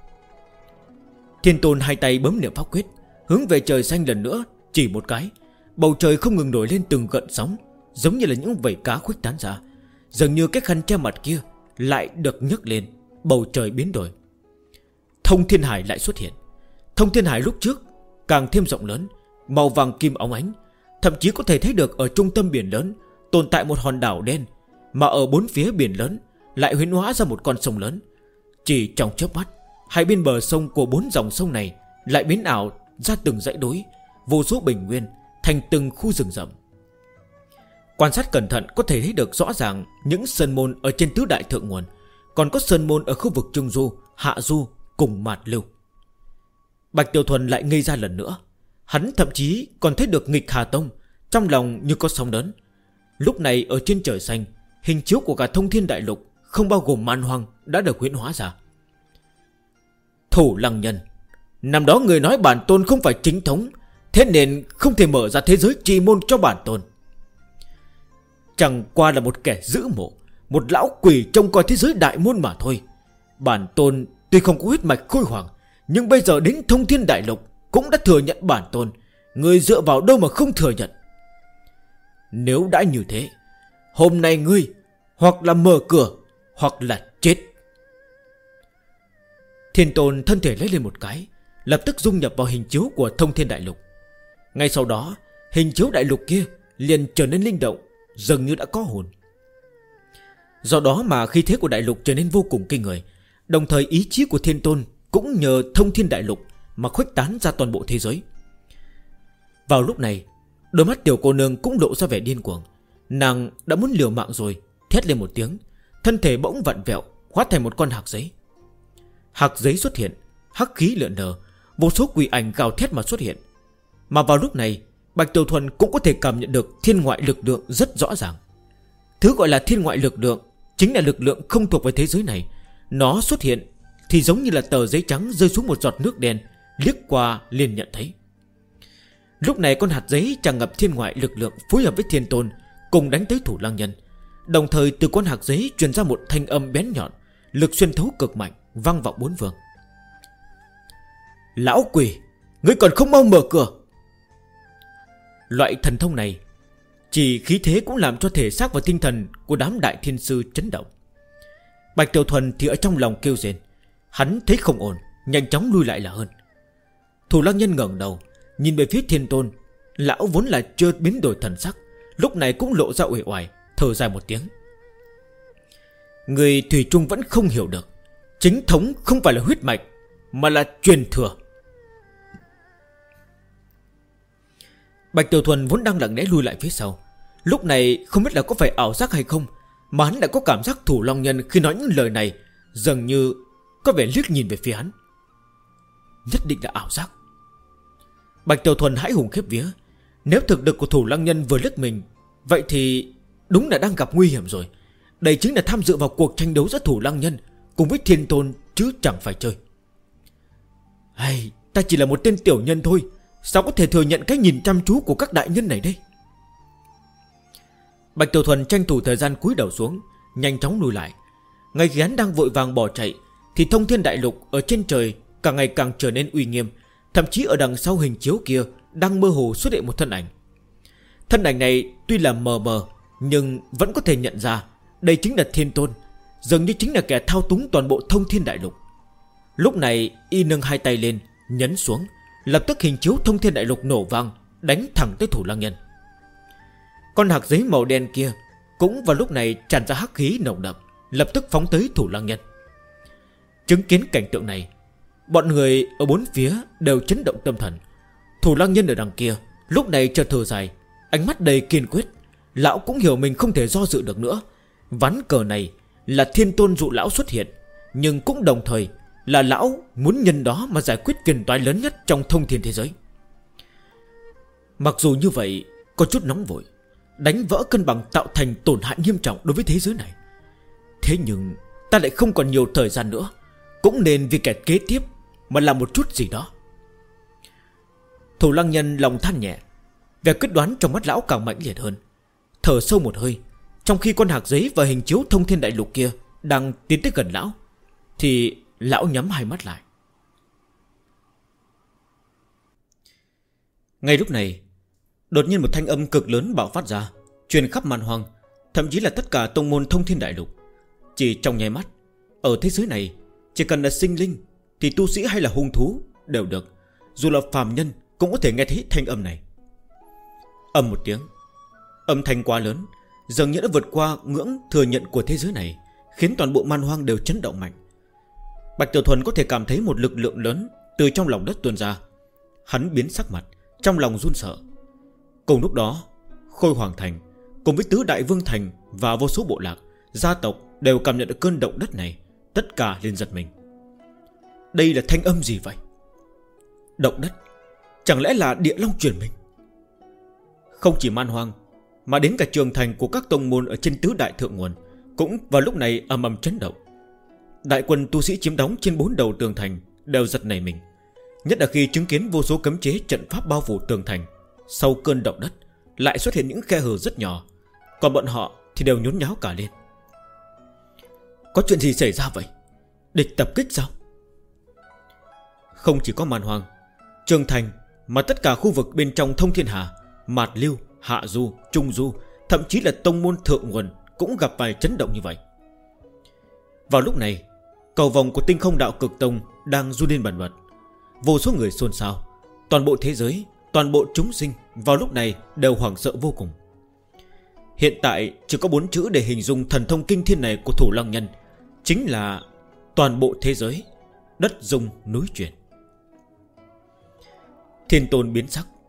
Thiên Tôn hai tay bấm niệm pháp quyết, hướng về trời xanh lần nữa chỉ một cái. Bầu trời không ngừng nổi lên từng gợn sóng, giống như là những vảy cá khuếch tán ra. Dường như cái khăn che mặt kia lại được nhấc lên, bầu trời biến đổi. Thông Thiên Hải lại xuất hiện. Thông Thiên Hải lúc trước càng thêm rộng lớn, màu vàng kim óng ánh. Thậm chí có thể thấy được ở trung tâm biển lớn tồn tại một hòn đảo đen, mà ở bốn phía biển lớn lại huyễn hóa ra một con sông lớn. Chỉ trong chớp mắt, hai bên bờ sông của bốn dòng sông này lại biến ảo ra từng dãy núi, vô số bình nguyên thành từng khu rừng rậm. Quan sát cẩn thận có thể thấy được rõ ràng những sơn môn ở trên tứ đại thượng nguồn, còn có sơn môn ở khu vực Trung Du, Hạ Du cùng Mạt Lưu. Bạch Tiểu Thuần lại ngây ra lần nữa. Hắn thậm chí còn thấy được Nghịch Hà Tông, trong lòng như có sóng lớn. Lúc này ở trên trời xanh, hình chiếu của cả Thông Thiên Đại Lục không bao gồm man hoang đã được huyễn hóa ra. Thủ Lăng Nhân, năm đó người nói bản tôn không phải chính thống, thế nên không thể mở ra thế giới chi môn cho bản tôn. Chẳng qua là một kẻ giữ mộ, một lão quỷ trông coi thế giới đại môn mà thôi. Bản tôn tuy không có huyết mạch khôi hoàng, nhưng bây giờ đến Thông Thiên Đại Lục cũng đã thừa nhận bản tôn. Người dựa vào đâu mà không thừa nhận? Nếu đã như thế, hôm nay ngươi hoặc là mở cửa hoặc là chết. Thiên Tôn thân thể lấy lên một cái, lập tức dung nhập vào hình chiếu của Thông Thiên Đại Lục. Ngay sau đó, hình chiếu đại lục kia liền trở nên linh động, dường như đã có hồn. Do đó mà khí thế của đại lục trở nên vô cùng kinh người. Đồng thời ý chí của Thiên Tôn cũng nhờ Thông Thiên Đại Lục mà khuếch tán ra toàn bộ thế giới. Vào lúc này, Đôi mắt tiểu cô nương cũng lộ ra vẻ điên cuồng. Nàng đã muốn liều mạng rồi, thét lên một tiếng, thân thể bỗng vặn vẹo, hóa thành một con hạc giấy. Hạc giấy xuất hiện, hắc khí lượn lờ, vô số quỷ ảnh gào thét mà xuất hiện. Mà vào lúc này, Bạch Tiểu Thuần cũng có thể cảm nhận được thiên ngoại lực lượng rất rõ ràng. Thứ gọi là thiên ngoại lực lượng chính là lực lượng không thuộc về thế giới này. Nó xuất hiện thì giống như là tờ giấy trắng rơi xuống một giọt nước đen, liếc qua liền nhận thấy. Lúc này con hạt giấy tràn ngập thiên ngoại lực lượng phối hợp với thiên tôn cùng đánh tới Thủ Lăng Nhân. Đồng thời từ con hạt giấy truyền ra một thanh âm bén nhọn, lực xuyên thấu cực mạnh, vang vọng bốn phương. Lão quỷ, ngươi còn không mau mở cửa! Loại thần thông này chỉ khí thế cũng làm cho thể xác và tinh thần của đám đại thiên sư chấn động. Bạch Tiểu Thuần thì ở trong lòng kêu rên. Hắn thấy không ổn, nhanh chóng lui lại là hơn. Thủ Lăng Nhân ngẩng đầu nhìn về phía thiên tôn. Lão vốn là chưa biến đổi thần sắc, lúc này cũng lộ ra uể oải, thở dài một tiếng. Người thủy chung vẫn không hiểu được, chính thống không phải là huyết mạch, mà là truyền thừa. Bạch Tiểu Thuần vốn đang lặng lẽ lui lại phía sau, lúc này không biết là có phải ảo giác hay không, mà hắn lại có cảm giác Thủ Long Nhân khi nói những lời này dường như có vẻ liếc nhìn về phía hắn. Nhất định là ảo giác. Bạch Tiểu Thuần hãi hùng khiếp vía. Nếu thực lực của Thủ Lăng Nhân vừa liếc mình, vậy thì đúng là đang gặp nguy hiểm rồi. Đây chính là tham dự vào cuộc tranh đấu giữa Thủ Lăng Nhân cùng với Thiên Tôn, chứ chẳng phải chơi. Hay, ta chỉ là một tên tiểu nhân thôi, sao có thể thừa nhận cái nhìn chăm chú của các đại nhân này đây? Bạch Tiểu Thuần tranh thủ thời gian cúi đầu xuống, nhanh chóng lùi lại. Ngay khi hắn đang vội vàng bỏ chạy thì thông thiên đại lục ở trên trời càng ngày càng trở nên uy nghiêm. Thậm chí ở đằng sau hình chiếu kia đang mơ hồ xuất hiện một thân ảnh. Thân ảnh này tuy là mờ mờ nhưng vẫn có thể nhận ra đây chính là Thiên Tôn, dường như chính là kẻ thao túng toàn bộ thông thiên đại lục. Lúc này y nâng hai tay lên, nhấn xuống, lập tức hình chiếu thông thiên đại lục nổ vang, đánh thẳng tới Thủ Lăng Nhân. Con hạc giấy màu đen kia cũng vào lúc này tràn ra hắc khí nồng đậm, lập tức phóng tới Thủ Lăng Nhân. Chứng kiến cảnh tượng này, bọn người ở bốn phía đều chấn động tâm thần. Thủ Lăng Nhân ở đằng kia lúc này chợt thở dài, ánh mắt đầy kiên quyết. Lão cũng hiểu mình không thể do dự được nữa. Ván cờ này là Thiên Tôn dụ lão xuất hiện, nhưng cũng đồng thời là lão muốn nhân đó mà giải quyết phiền toái lớn nhất trong thông thiên thế giới. Mặc dù như vậy có chút nóng vội, đánh vỡ cân bằng tạo thành tổn hại nghiêm trọng đối với thế giới này. Thế nhưng ta lại không còn nhiều thời gian nữa, cũng nên vì kẻ kế tiếp mà làm một chút gì đó. Thủ Lăng Nhân lòng than nhẹ, vẻ quyết đoán trong mắt lão càng mạnh liệt hơn. Thở sâu một hơi, trong khi con hạc giấy và hình chiếu thông thiên đại lục kia đang tiến tới gần lão, thì lão nhắm hai mắt lại. Ngay lúc này, đột nhiên một thanh âm cực lớn bạo phát ra, truyền khắp man hoang, thậm chí là tất cả tông môn thông thiên đại lục. Chỉ trong nháy mắt, ở thế giới này, chỉ cần là sinh linh thì tu sĩ hay là hung thú đều được, dù là phàm nhân cũng có thể nghe thấy thanh âm này. Ầm một tiếng, âm thanh quá lớn, dường như đã vượt qua ngưỡng thừa nhận của thế giới này, khiến toàn bộ man hoang đều chấn động mạnh. Bạch Tiểu Thuần có thể cảm thấy một lực lượng lớn từ trong lòng đất tuôn ra. Hắn biến sắc mặt, trong lòng run sợ. Cùng lúc đó, Khôi Hoàng Thành cùng với tứ đại vương thành và vô số bộ lạc, gia tộc đều cảm nhận được cơn động đất này. Tất cả liền giật mình. Đây là thanh âm gì vậy? Động đất? Chẳng lẽ là địa long truyền mình? Không chỉ man hoang, mà đến cả trường thành của các tông môn ở trên tứ đại thượng nguồn cũng vào lúc này ầm ầm chấn động. Đại quân tu sĩ chiếm đóng trên 4 đầu tường thành đều giật nảy mình, nhất là khi chứng kiến vô số cấm chế trận pháp bao phủ tường thành. Sau cơn động đất lại xuất hiện những khe hở rất nhỏ, còn bọn họ thì đều nhốn nháo cả lên. Có chuyện gì xảy ra vậy? Địch tập kích sao? Không chỉ có man hoang, trường thành, mà tất cả khu vực bên trong thông thiên hà, Mạt Lưu, Hạ Du, Trung Du, thậm chí là tông môn thượng nguồn cũng gặp vài chấn động như vậy. Vào lúc này, cầu vòng của Tinh Không Đạo Cực Tông đang run lên bần bật. Vô số người xôn xao, toàn bộ thế giới, toàn bộ chúng sinh vào lúc này đều hoảng sợ vô cùng. Hiện tại chỉ có 4 chữ để hình dung thần thông kinh thiên này của Thủ Lăng Nhân, chính là toàn bộ thế giới, đất rung núi chuyển. Thiên Tôn biến sắc,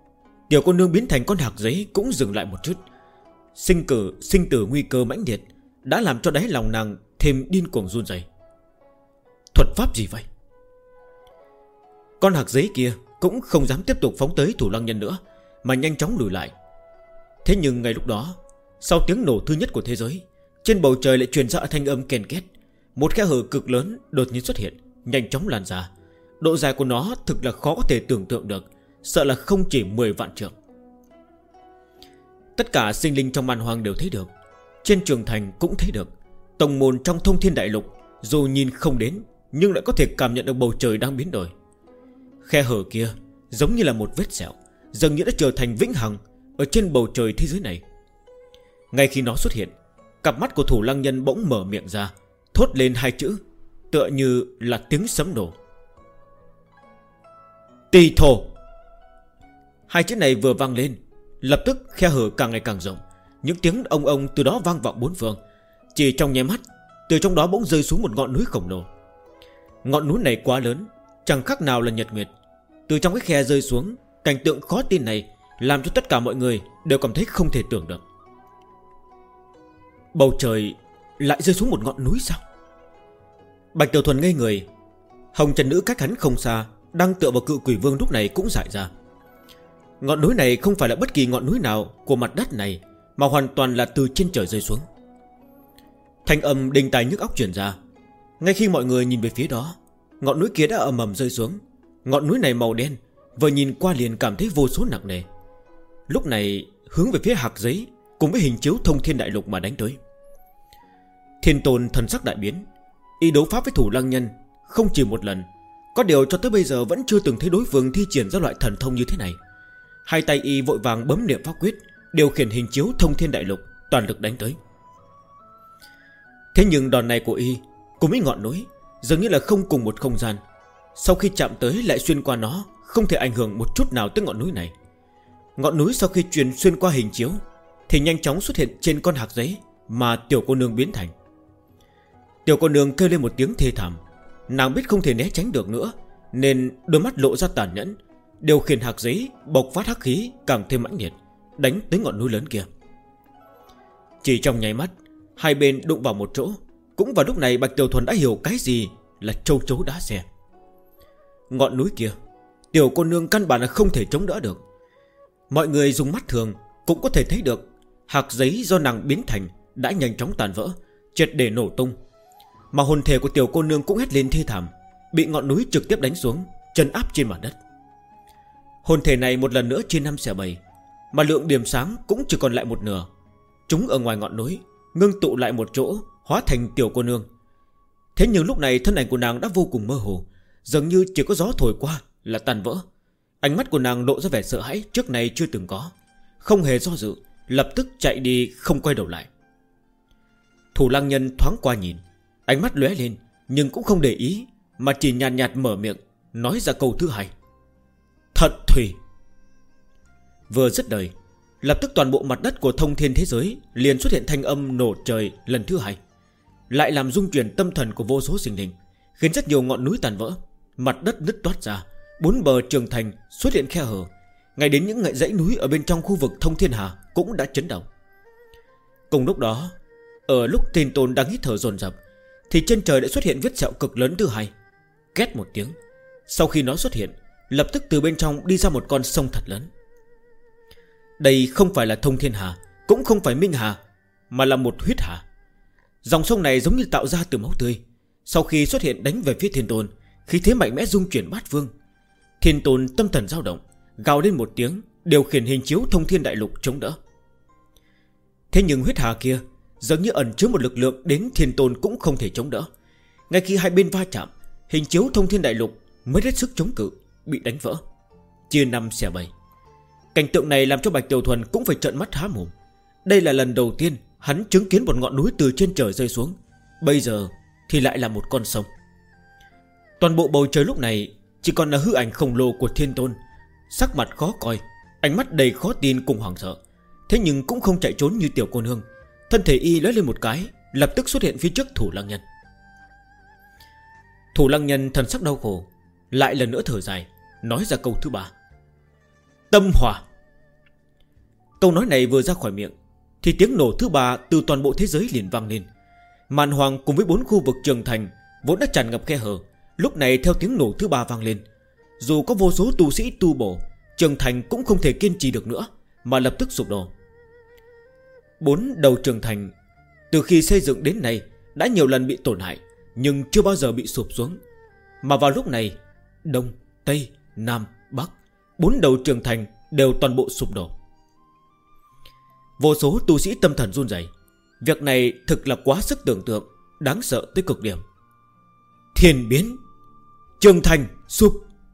Tiểu cô nương biến thành con hạc giấy cũng dừng lại một chút. Sinh tử nguy cơ mãnh liệt đã làm cho đáy lòng nàng thêm điên cuồng run rẩy. Thuật pháp gì vậy? Con hạc giấy kia cũng không dám tiếp tục phóng tới Thủ Lăng Nhân nữa, mà nhanh chóng lùi lại. Thế nhưng ngay lúc đó, sau tiếng nổ thứ nhất của thế giới, trên bầu trời lại truyền ra thanh âm ken két. Một khe hở cực lớn đột nhiên xuất hiện, nhanh chóng lan ra. Độ dài của nó thực là khó có thể tưởng tượng được, sợ là không chỉ 10 vạn trượng. Tất cả sinh linh trong man hoang đều thấy được, trên trường thành cũng thấy được. Tông môn trong Thông Thiên Đại Lục dù nhìn không đến, nhưng lại có thể cảm nhận được bầu trời đang biến đổi. Khe hở kia giống như là một vết sẹo, dường như đã trở thành vĩnh hằng ở trên bầu trời thế giới này. Ngay khi nó xuất hiện, cặp mắt của Thủ Lăng Nhân bỗng mở miệng ra, thốt lên hai chữ, tựa như là tiếng sấm nổ. Tỳ thổ. Hai chữ này vừa vang lên, lập tức khe hở càng ngày càng rộng. Những tiếng ông từ đó vang vọng bốn phương. Chỉ trong nháy mắt, từ trong đó bỗng rơi xuống một ngọn núi khổng lồ. Ngọn núi này quá lớn, chẳng khác nào là nhật nguyệt. Từ trong cái khe rơi xuống, cảnh tượng khó tin này làm cho tất cả mọi người đều cảm thấy không thể tưởng được. Bầu trời lại rơi xuống một ngọn núi sao? Bạch Tiểu Thuần ngây người. Hồng Trần Nữ cách hắn không xa, đang tựa vào Cự Quỷ Vương lúc này cũng dại ra. Ngọn núi này không phải là bất kỳ ngọn núi nào của mặt đất này, mà hoàn toàn là từ trên trời rơi xuống. Thanh âm đinh tai nhức óc truyền ra. Ngay khi mọi người nhìn về phía đó, ngọn núi kia đã ầm ầm rơi xuống. Ngọn núi này màu đen, vừa nhìn qua liền cảm thấy vô số nặng nề. Lúc này hướng về phía hạc giấy cùng với hình chiếu Thông Thiên Đại Lục mà đánh tới. Thiên Tôn thần sắc đại biến, y đấu pháp với Thủ Lăng Nhân không chỉ một lần. Có điều cho tới bây giờ vẫn chưa từng thấy đối phương thi triển ra loại thần thông như thế này. Hai tay y vội vàng bấm niệm pháp quyết, điều khiển hình chiếu Thông Thiên Đại Lục toàn lực đánh tới. Thế nhưng đòn này của y cùng với ngọn núi dường như là không cùng một không gian. Sau khi chạm tới lại xuyên qua nó, không thể ảnh hưởng một chút nào tới ngọn núi này. Ngọn núi sau khi truyền xuyên qua hình chiếu thì nhanh chóng xuất hiện trên con hạc giấy mà tiểu cô nương biến thành. Tiểu cô nương kêu lên một tiếng thê thảm. Nàng biết không thể né tránh được nữa, nên đôi mắt lộ ra tàn nhẫn, điều khiển hạc giấy bộc phát hắc khí càng thêm mãnh liệt, đánh tới ngọn núi lớn kia. Chỉ trong nháy mắt, hai bên đụng vào một chỗ. Cũng vào lúc này Bạch Tiểu Thuần đã hiểu cái gì là châu chấu đá xe. Ngọn núi kia, tiểu cô nương căn bản là không thể chống đỡ được. Mọi người dùng mắt thường cũng có thể thấy được hạc giấy do nàng biến thành đã nhanh chóng tàn vỡ, triệt để nổ tung. Mà hồn thể của tiểu cô nương cũng hét lên thê thảm, bị ngọn núi trực tiếp đánh xuống, trấn áp trên mặt đất. Hồn thể này một lần nữa chia 5 xẻ 7, mà lượng điểm sáng cũng chỉ còn lại một nửa. Chúng ở ngoài ngọn núi ngưng tụ lại một chỗ, hóa thành tiểu cô nương. Thế nhưng lúc này thân ảnh của nàng đã vô cùng mơ hồ, dường như chỉ có gió thổi qua là tan vỡ. Ánh mắt của nàng lộ ra vẻ sợ hãi trước này chưa từng có, không hề do dự, lập tức chạy đi không quay đầu lại. Thủ Lăng Nhân thoáng qua nhìn, ánh mắt lóe lên nhưng cũng không để ý, mà chỉ nhàn nhạt mở miệng nói ra câu thứ hai: Thận thủy. Vừa dứt lời, lập tức toàn bộ mặt đất của thông thiên thế giới liền xuất hiện thanh âm nổ trời lần thứ hai, lại làm rung chuyển tâm thần của vô số sinh linh, khiến rất nhiều ngọn núi tàn vỡ, mặt đất nứt toát ra, bốn bờ trường thành xuất hiện khe hở, ngay đến những dãy núi ở bên trong khu vực Thông Thiên Hà cũng đã chấn động. Cùng lúc đó, ở lúc Thiên Tôn đang hít thở dồn dập, thì trên trời đã xuất hiện vết sẹo cực lớn thứ hai. Két một tiếng, sau khi nó xuất hiện, lập tức từ bên trong đi ra một con sông thật lớn. Đây không phải là Thông Thiên Hà, cũng không phải Minh Hà, mà là một huyết hà. Dòng sông này giống như tạo ra từ máu tươi. Sau khi xuất hiện đánh về phía Thiên Tôn, khí thế mạnh mẽ rung chuyển bát phương. Thiên Tôn tâm thần dao động, gào lên một tiếng, điều khiển hình chiếu Thông Thiên Đại Lục chống đỡ. Thế nhưng huyết hà kia giống như ẩn chứa một lực lượng đến Thiên Tôn cũng không thể chống đỡ. Ngay khi hai bên va chạm, hình chiếu Thông Thiên Đại Lục mới hết sức chống cự, bị đánh vỡ, chia 5 xẻ 7. Cảnh tượng này làm cho Bạch Tiểu Thuần cũng phải trợn mắt há mồm. Đây là lần đầu tiên hắn chứng kiến một ngọn núi từ trên trời rơi xuống, bây giờ thì lại là một con sông. Toàn bộ bầu trời lúc này chỉ còn là hư ảnh khổng lồ của Thiên Tôn, sắc mặt khó coi, ánh mắt đầy khó tin cùng hoảng sợ. Thế nhưng cũng không chạy trốn như tiểu cô nương, thân thể y lóe lên một cái, lập tức xuất hiện phía trước Thủ Lăng Nhân. Thủ Lăng Nhân thần sắc đau khổ, lại lần nữa thở dài, nói ra câu thứ ba: Tâm hỏa. Câu nói này vừa ra khỏi miệng thì tiếng nổ thứ ba từ toàn bộ thế giới liền vang lên. Màn hoàng cùng với 4 khu vực trường thành vốn đã tràn ngập khe hở, lúc này theo tiếng nổ thứ ba vang lên, dù có vô số tu sĩ tu bổ, trường thành cũng không thể kiên trì được nữa mà lập tức sụp đổ. 4 đầu trường thành từ khi xây dựng đến nay đã nhiều lần bị tổn hại, nhưng chưa bao giờ bị sụp xuống. Mà vào lúc này, Đông, Tây, Nam, Bắc, 4 đầu trường thành đều toàn bộ sụp đổ. Vô số tu sĩ tâm thần run rẩy. Việc này thực là quá sức tưởng tượng, đáng sợ tới cực điểm. Thiên biến, trường thành sụp.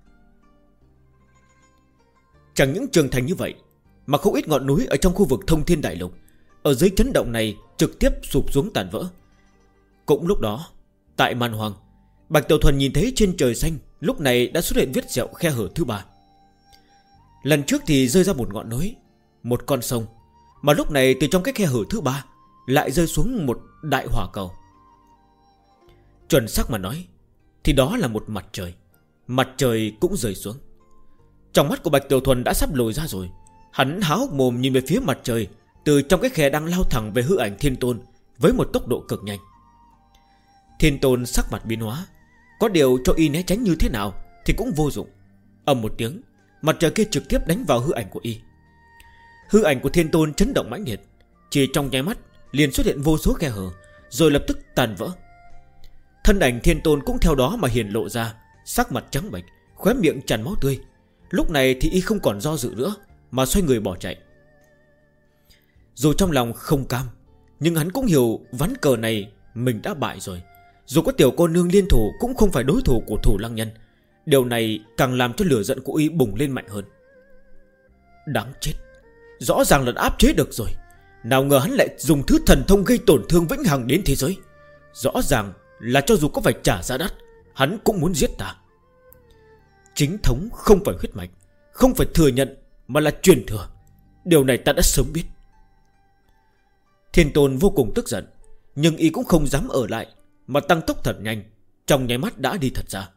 Chẳng những trường thành như vậy, mà không ít ngọn núi ở trong khu vực Thông Thiên Đại Lục ở dưới chấn động này trực tiếp sụp xuống tàn vỡ. Cũng lúc đó, tại màn hoàng, Bạch Tiểu Thuần nhìn thấy trên trời xanh lúc này đã xuất hiện vết sẹo khe hở thứ ba. Lần trước thì rơi ra một ngọn núi, một con sông, mà lúc này từ trong cái khe hở thứ ba lại rơi xuống một đại hỏa cầu. Chuẩn xác mà nói thì đó là một mặt trời. Mặt trời cũng rơi xuống. Trong mắt của Bạch Tiểu Thuần đã sắp lồi ra rồi. Hắn há hốc mồm nhìn về phía mặt trời, từ trong cái khe đang lao thẳng về hư ảnh Thiên Tôn với một tốc độ cực nhanh. Thiên Tôn sắc mặt biến hóa, có điều cho y né tránh như thế nào thì cũng vô dụng. Ầm một tiếng, mặt trời kia trực tiếp đánh vào hư ảnh của y. Hư ảnh của Thiên Tôn chấn động mãnh liệt, chỉ trong nháy mắt liền xuất hiện vô số khe hở, rồi lập tức tàn vỡ. Thân ảnh Thiên Tôn cũng theo đó mà hiển lộ ra, sắc mặt trắng bệch, khóe miệng tràn máu tươi. Lúc này thì y không còn do dự nữa mà xoay người bỏ chạy. Dù trong lòng không cam, nhưng hắn cũng hiểu ván cờ này mình đã bại rồi. Dù có tiểu cô nương liên thủ cũng không phải đối thủ của Thủ Lăng Nhân. Điều này càng làm cho lửa giận của y bùng lên mạnh hơn. Đáng chết, rõ ràng là đã áp chế được rồi, nào ngờ hắn lại dùng thứ thần thông gây tổn thương vĩnh hằng đến thế giới. Rõ ràng là cho dù có phải trả giá đắt, hắn cũng muốn giết ta. Chính thống không phải huyết mạch, không phải thừa nhận, mà là truyền thừa. Điều này ta đã sớm biết. Thiên Tôn vô cùng tức giận, nhưng y cũng không dám ở lại, mà tăng tốc thật nhanh, trong nháy mắt đã đi thật xa.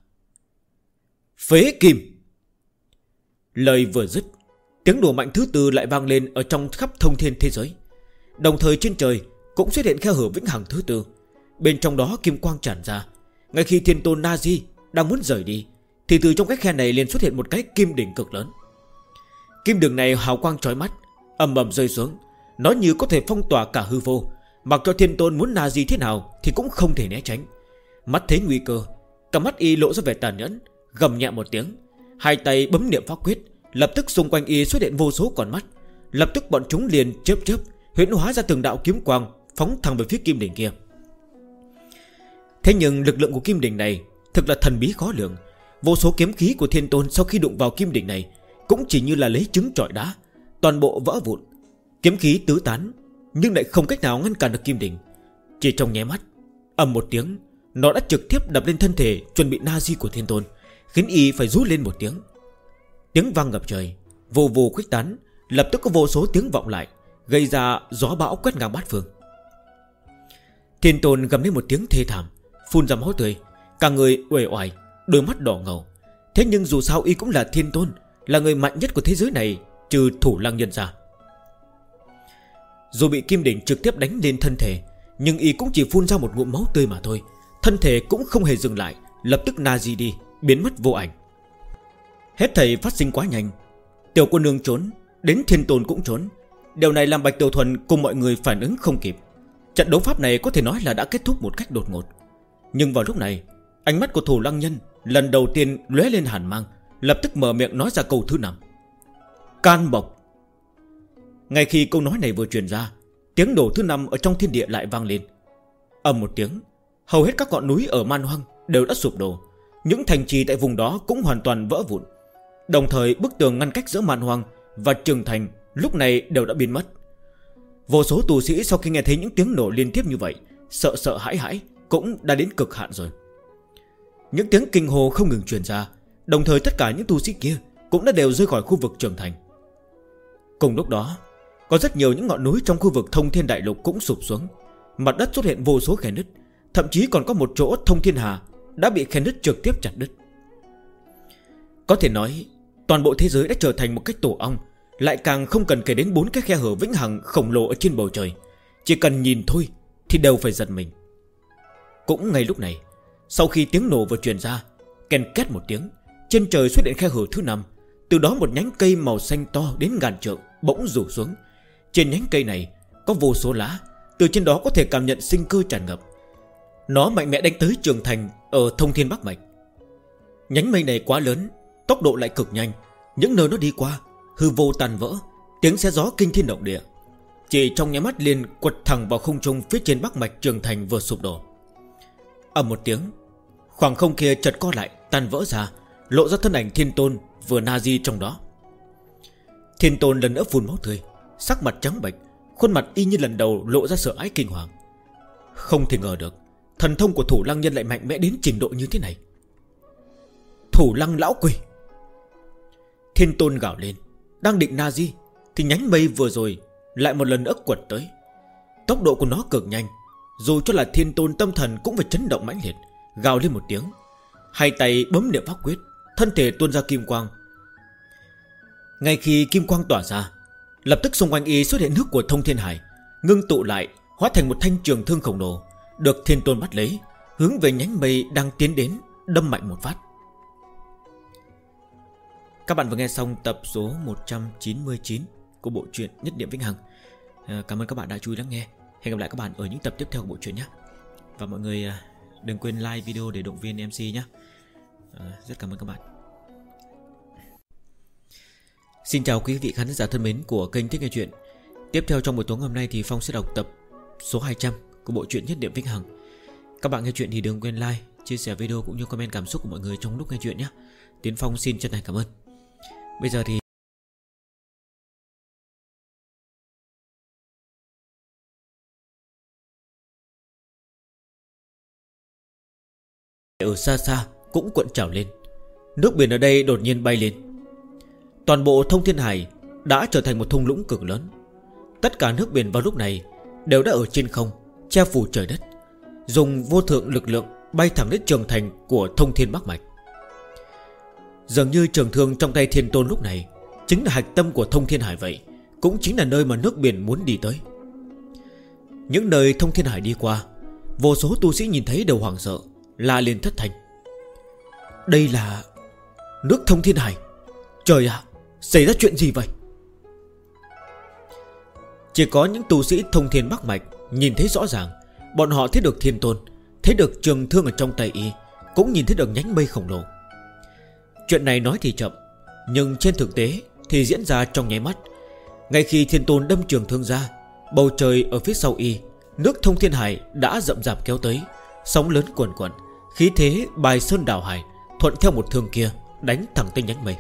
Phế kim. Lời vừa dứt, tiếng nổ mạnh thứ tư lại vang lên ở trong khắp thông thiên thế giới. Đồng thời trên trời cũng xuất hiện khe hở vĩnh hằng thứ tư. Bên trong đó kim quang tràn ra. Ngay khi Thiên Tôn Nazi đang muốn rời đi, thì từ trong cái khe này liền xuất hiện một cái kim đỉnh cực lớn. Kim đỉnh này hào quang chói mắt, ầm ầm rơi xuống. Nó như có thể phong tỏa cả hư vô, mặc cho Thiên Tôn muốn Nazi thế nào thì cũng không thể né tránh. Mắt thấy nguy cơ, cả mắt y lộ ra vẻ tàn nhẫn, gầm nhẹ một tiếng, hai tay bấm niệm pháp quyết. Lập tức xung quanh y xuất hiện vô số con mắt. Lập tức bọn chúng liền chớp chớp huyễn hóa ra từng đạo kiếm quang, phóng thẳng về phía kim đỉnh kia. Thế nhưng lực lượng của kim đỉnh này thực là thần bí khó lường. Vô số kiếm khí của Thiên Tôn sau khi đụng vào kim đỉnh này cũng chỉ như là lấy trứng trọi đá, toàn bộ vỡ vụn, kiếm khí tứ tán, nhưng lại không cách nào ngăn cản được kim đỉnh. Chỉ trong nháy mắt, ầm một tiếng, nó đã trực tiếp đập lên thân thể chuẩn bị Nazi của Thiên Tôn, khiến y phải rú lên một tiếng. Tiếng vang ngập trời, vù vù khuếch tán, lập tức có vô số tiếng vọng lại, gây ra gió bão quét ngang bát phương. Thiên Tôn gầm lên một tiếng thê thảm, phun ra máu tươi, cả người uể oải, đôi mắt đỏ ngầu. Thế nhưng dù sao y cũng là Thiên Tôn, là người mạnh nhất của thế giới này, trừ Thủ Lăng Nhân ra. Dù bị kim đỉnh trực tiếp đánh lên thân thể, nhưng y cũng chỉ phun ra một ngụm máu tươi mà thôi. Thân thể cũng không hề dừng lại, lập tức Nazi đi, biến mất vô ảnh. Hết thảy phát sinh quá nhanh. Tiểu cô nương trốn, đến Thiên Tôn cũng trốn. Điều này làm Bạch Tiểu Thuần cùng mọi người phản ứng không kịp. Trận đấu pháp này có thể nói là đã kết thúc một cách đột ngột. Nhưng vào lúc này, ánh mắt của Thủ Lăng Nhân lần đầu tiên lóe lên hàn mang, lập tức mở miệng nói ra câu thứ 5: Can Bộc. Ngay khi câu nói này vừa truyền ra, tiếng nổ thứ 5 ở trong thiên địa lại vang lên. Ầm một tiếng, hầu hết các ngọn núi ở Man Hoang đều đã sụp đổ. Những thành trì tại vùng đó cũng hoàn toàn vỡ vụn. Đồng thời bức tường ngăn cách giữa Man Hoang và Trường Thành lúc này đều đã biến mất. Vô số tù sĩ sau khi nghe thấy những tiếng nổ liên tiếp như vậy, sợ hãi cũng đã đến cực hạn rồi. Những tiếng kinh hô không ngừng truyền ra, đồng thời tất cả những tù sĩ kia cũng đã đều rơi khỏi khu vực Trường Thành. Cùng lúc đó, có rất nhiều những ngọn núi trong khu vực Thông Thiên Đại Lục cũng sụp xuống. Mặt đất xuất hiện vô số khe nứt, thậm chí còn có một chỗ Thông Thiên Hà đã bị khe nứt trực tiếp chặt đứt. Có thể nói toàn bộ thế giới đã trở thành một cái tổ ong, lại càng không cần kể đến 4 cái khe hở vĩnh hằng khổng lồ ở trên bầu trời. Chỉ cần nhìn thôi thì đều phải giật mình. Cũng ngay lúc này, sau khi tiếng nổ vừa truyền ra, ken két một tiếng, trên trời xuất hiện khe hở thứ 5. Từ đó một nhánh cây màu xanh to đến ngàn trượng bỗng rủ xuống. Trên nhánh cây này có vô số lá, từ trên đó có thể cảm nhận sinh cơ tràn ngập. Nó mạnh mẽ đánh tới Trường Thành ở Thông Thiên Bắc Mạch. Nhánh mây này quá lớn, tốc độ lại cực nhanh. Những nơi nó đi qua, hư vô tàn vỡ, tiếng xé gió kinh thiên động địa. Chỉ trong nháy mắt liền quật thẳng vào không trung phía trên Bắc Mạch Trường Thành vừa sụp đổ. Ầm một tiếng, khoảng không kia chợt co lại, tan vỡ ra, lộ ra thân ảnh Thiên Tôn vừa na di trong đó. Thiên Tôn lần nữa phun máu tươi, sắc mặt trắng bệch, khuôn mặt y như lần đầu lộ ra sợ hãi kinh hoàng. Không thể ngờ được thần thông của Thủ Lăng Nhân lại mạnh mẽ đến trình độ như thế này. Thủ Lăng lão quỷ! Thiên Tôn gào lên, đang định na di thì nhánh mây vừa rồi lại một lần nữa quật tới. Tốc độ của nó cực nhanh, dù cho là Thiên Tôn tâm thần cũng phải chấn động mãnh liệt, gào lên một tiếng, hai tay bấm niệm pháp quyết, thân thể tuôn ra kim quang. Ngay khi kim quang tỏa ra, lập tức xung quanh y xuất hiện nước của Thông Thiên Hải, ngưng tụ lại hóa thành một thanh trường thương khổng lồ, được Thiên Tôn bắt lấy, hướng về nhánh mây đang tiến đến, đâm mạnh một phát. Các bạn vừa nghe xong tập số 199 của bộ truyện Nhất Niệm Vĩnh Hằng. Cảm ơn các bạn đã chú ý lắng nghe. Hẹn gặp lại các bạn ở những tập tiếp theo của bộ truyện nhé. Và mọi người đừng quên like video để động viên MC nhé. Rất cảm ơn các bạn. Xin chào quý vị khán giả thân mến của kênh Thích Nghe Chuyện. Tiếp theo trong buổi tối hôm nay thì Phong sẽ đọc tập số 200 của bộ truyện Nhất Niệm Vĩnh Hằng. Các bạn nghe chuyện thì đừng quên like, chia sẻ video cũng như comment cảm xúc của mọi người trong lúc nghe chuyện nhé. Tiến Phong xin chân thành cảm ơn. Bây giờ thì ở xa xa cũng cuộn trào lên. Nước biển ở đây đột nhiên bay lên. Toàn bộ Thông Thiên Hải đã trở thành một thung lũng cực lớn. Tất cả nước biển vào lúc này đều đã ở trên không, che phủ trời đất, dùng vô thượng lực lượng bay thẳng đến Trường Thành của Thông Thiên Bắc Mạch. Dường như trường thương trong tay Thiên Tôn lúc này chính là hạch tâm của Thông Thiên Hải vậy, cũng chính là nơi mà nước biển muốn đi tới. Những nơi Thông Thiên Hải đi qua, vô số tu sĩ nhìn thấy đều hoảng sợ, la lên thất thanh. Đây là nước Thông Thiên Hải. Trời ạ, xảy ra chuyện gì vậy? Chỉ có những tu sĩ Thông Thiên Bắc Mạch nhìn thấy rõ ràng. Bọn họ thấy được Thiên Tôn, thấy được trường thương ở trong tay y, cũng nhìn thấy được nhánh mây khổng lồ. Chuyện này nói thì chậm, nhưng trên thực tế thì diễn ra trong nháy mắt. Ngay khi Thiên Tôn đâm trường thương ra, bầu trời ở phía sau y, nước Thông Thiên Hải đã rậm rạp kéo tới, sóng lớn cuồn cuộn, khí thế bài sơn đảo hải, thuận theo một thương kia đánh thẳng tới nhánh mây.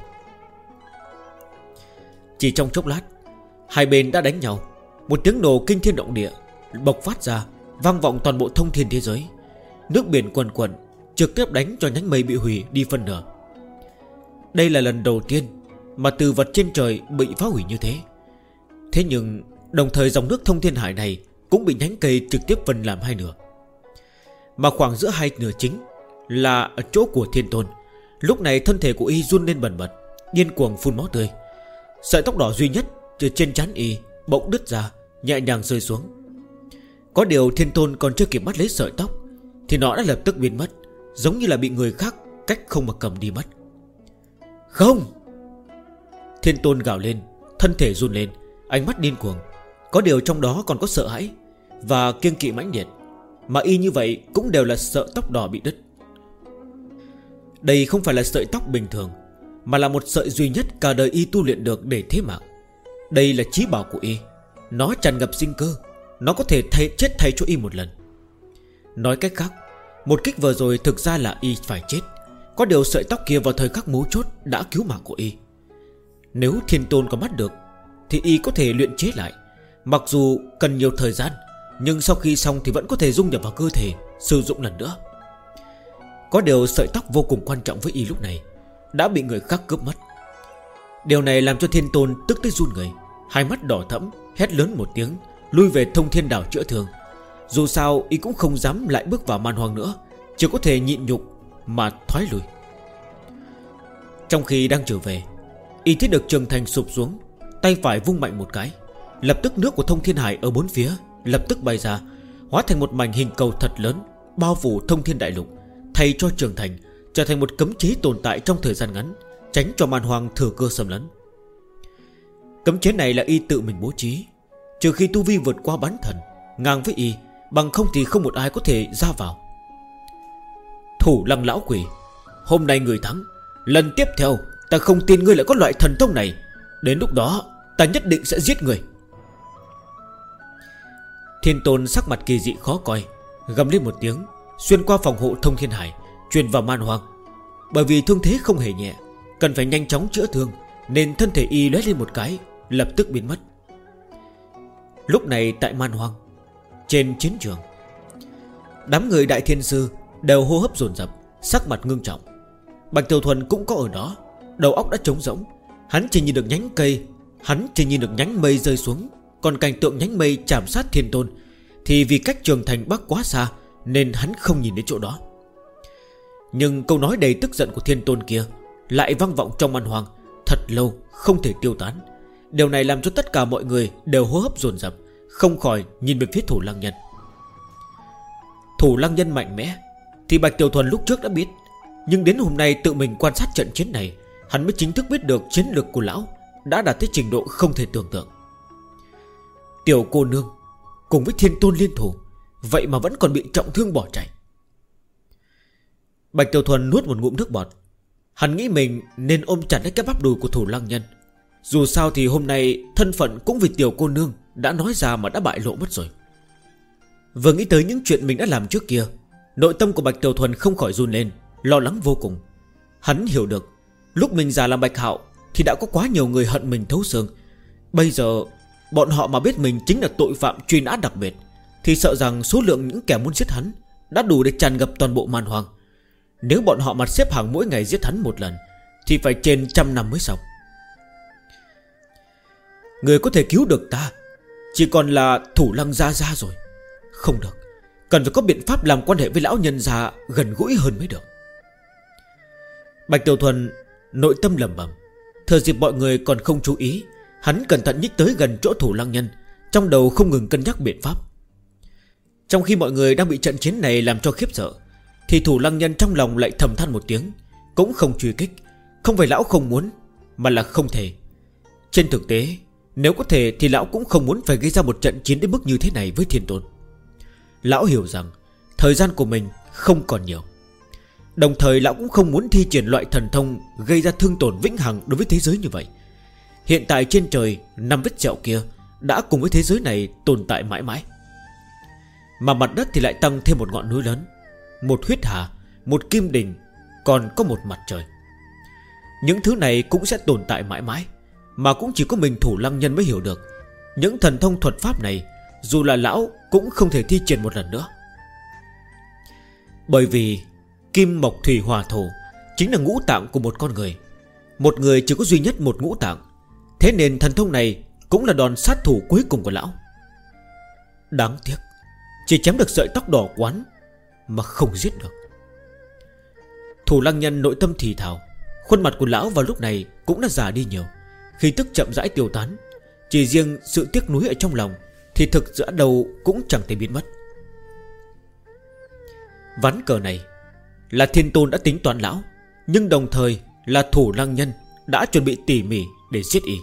Chỉ trong chốc lát, hai bên đã đánh nhau. Một tiếng nổ kinh thiên động địa bộc phát ra, vang vọng toàn bộ thông thiên thế giới. Nước biển cuồn cuộn trực tiếp đánh cho nhánh mây bị hủy đi phân nửa. Đây là lần đầu tiên mà từ vật trên trời bị phá hủy như thế. Thế nhưng đồng thời dòng nước Thông Thiên Hải này cũng bị nhánh cây trực tiếp phân làm hai nửa. Mà khoảng giữa hai nửa chính là ở chỗ của Thiên Tôn. Lúc này thân thể của y run lên bần bật, điên cuồng phun máu tươi. Sợi tóc đỏ duy nhất từ trên trán y bỗng đứt ra, nhẹ nhàng rơi xuống. Có điều Thiên Tôn còn chưa kịp bắt lấy sợi tóc thì nó đã lập tức biến mất, giống như là bị người khác cách không mà cầm đi mất. Không! Thiên Tôn gào lên, thân thể run lên, ánh mắt điên cuồng. Có điều trong đó còn có sợ hãi và kiêng kỵ mãnh liệt. Mà y như vậy cũng đều là sợi tóc đỏ bị đứt. Đây không phải là sợi tóc bình thường, mà là một sợi duy nhất cả đời y tu luyện được để thế mạng. Đây là chí bảo của y. Nó tràn ngập sinh cơ, nó có thể chết thay cho y một lần. Nói cách khác, một kích vừa rồi thực ra là y phải chết. Có điều sợi tóc kia vào thời khắc mấu chốt đã cứu mạng của y. Nếu Thiên Tôn có bắt được thì y có thể luyện chế lại. Mặc dù cần nhiều thời gian, nhưng sau khi xong thì vẫn có thể dung nhập vào cơ thể, sử dụng lần nữa. Có điều sợi tóc vô cùng quan trọng với y lúc này đã bị người khác cướp mất. Điều này làm cho Thiên Tôn tức tới run người, hai mắt đỏ thẫm, hét lớn một tiếng, lui về Thông Thiên Đảo chữa thương. Dù sao y cũng không dám lại bước vào man hoang nữa, chỉ có thể nhịn nhục mà thoái lui. Trong khi đang trở về, y thấy được Trường Thành sụp xuống, tay phải vung mạnh một cái, lập tức nước của Thông Thiên Hải ở bốn phía lập tức bay ra, hóa thành một mảnh hình cầu thật lớn, bao phủ Thông Thiên Đại Lục, thay cho Trường Thành trở thành một cấm chế tồn tại trong thời gian ngắn, tránh cho man hoang thừa cơ xâm lấn. Cấm chế này là y tự mình bố trí, trừ khi tu vi vượt qua bán thần ngang với y, bằng không thì không một ai có thể ra vào. Thủ Lăng lão quỷ, hôm nay người thắng, lần tiếp theo ta không tin ngươi lại có loại thần thông này. Đến lúc đó ta nhất định sẽ giết ngươi. Thiên Tôn sắc mặt kỳ dị khó coi, gầm lên một tiếng, xuyên qua phòng hộ Thông Thiên Hải, truyền vào man hoang. Bởi vì thương thế không hề nhẹ, cần phải nhanh chóng chữa thương, nên thân thể y lóe lên một cái, lập tức biến mất. Lúc này tại man hoang, trên chiến trường, đám người Đại Thiên Sư đều hô hấp dồn dập, sắc mặt ngưng trọng. Bạch Tiểu Thuần cũng có ở đó, đầu óc đã trống rỗng. Hắn chỉ nhìn được nhánh mây rơi xuống, còn cảnh tượng nhánh mây chạm sát Thiên Tôn thì vì cách Trường Thành Bắc quá xa nên hắn không nhìn đến chỗ đó. Nhưng câu nói đầy tức giận của Thiên Tôn kia lại vang vọng trong man hoang thật lâu, không thể tiêu tán. Điều này làm cho tất cả mọi người đều hô hấp dồn dập, không khỏi nhìn về phía Thủ Lăng Nhân. Thủ Lăng Nhân mạnh mẽ thì Bạch Tiểu Thuần lúc trước đã biết, nhưng đến hôm nay tự mình quan sát trận chiến này, hắn mới chính thức biết được chiến lược của lão đã đạt tới trình độ không thể tưởng tượng. Tiểu cô nương cùng với Thiên Tôn liên thủ, vậy mà vẫn còn bị trọng thương bỏ chạy. Bạch Tiểu Thuần nuốt một ngụm nước bọt. Hắn nghĩ mình nên ôm chặt lấy cái bắp đùi của Thủ Lăng Nhân. Dù sao thì hôm nay thân phận cũng vì tiểu cô nương đã nói ra mà đã bại lộ mất rồi. Vừa nghĩ tới những chuyện mình đã làm trước kia, nội tâm của Bạch Tiểu Thuần không khỏi run lên, lo lắng vô cùng. Hắn hiểu được, lúc mình già làm Bạch Hạo thì đã có quá nhiều người hận mình thấu xương. Bây giờ bọn họ mà biết mình chính là tội phạm truy nã đặc biệt, thì sợ rằng số lượng những kẻ muốn giết hắn đã đủ để tràn ngập toàn bộ man hoang. Nếu bọn họ mà xếp hàng mỗi ngày giết hắn một lần thì phải trên 100 năm mới xong. Người có thể cứu được ta chỉ còn là Thủ Lăng Gia Gia rồi. Không được, cần phải có biện pháp làm quan hệ với lão nhân gia gần gũi hơn mới được. Bạch Tiểu Thuần nội tâm lẩm bẩm. Thừa dịp mọi người còn không chú ý, hắn cẩn thận nhích tới gần chỗ Thủ Lăng Nhân, trong đầu không ngừng cân nhắc biện pháp. Trong khi mọi người đang bị trận chiến này làm cho khiếp sợ, thì Thủ Lăng Nhân trong lòng lại thầm than một tiếng, cũng không truy kích. Không phải lão không muốn, mà là không thể. Trên thực tế, nếu có thể thì lão cũng không muốn phải gây ra một trận chiến đến mức như thế này với Thiên Tôn. Lão hiểu rằng thời gian của mình không còn nhiều. Đồng thời lão cũng không muốn thi triển loại thần thông gây ra thương tổn vĩnh hằng đối với thế giới như vậy. Hiện tại trên trời 5 vết sẹo kia đã cùng với thế giới này tồn tại mãi mãi, mà mặt đất thì lại tăng thêm một ngọn núi lớn, một huyết hà, một kim đình, còn có một mặt trời. Những thứ này cũng sẽ tồn tại mãi mãi, mà cũng chỉ có mình Thủ Lăng Nhân mới hiểu được. Những thần thông thuật pháp này dù là lão cũng không thể thi triển một lần nữa. Bởi vì kim mộc thủy hỏa thổ chính là ngũ tạng của một con người. Một người chỉ có duy nhất một ngũ tạng, thế nên thần thông này cũng là đòn sát thủ cuối cùng của lão. Đáng tiếc, chỉ chém được sợi tóc đỏ quán mà không giết được. Thủ Lăng Nhân nội tâm thì thào. Khuôn mặt của lão vào lúc này cũng đã già đi nhiều, khí tức chậm rãi tiêu tán. Chỉ riêng sự tiếc nuối ở trong lòng thì thực giữa đầu cũng chẳng thể biến mất. Ván cờ này là Thiên Tôn đã tính toán lão, nhưng đồng thời là Thủ Lăng Nhân đã chuẩn bị tỉ mỉ để giết y.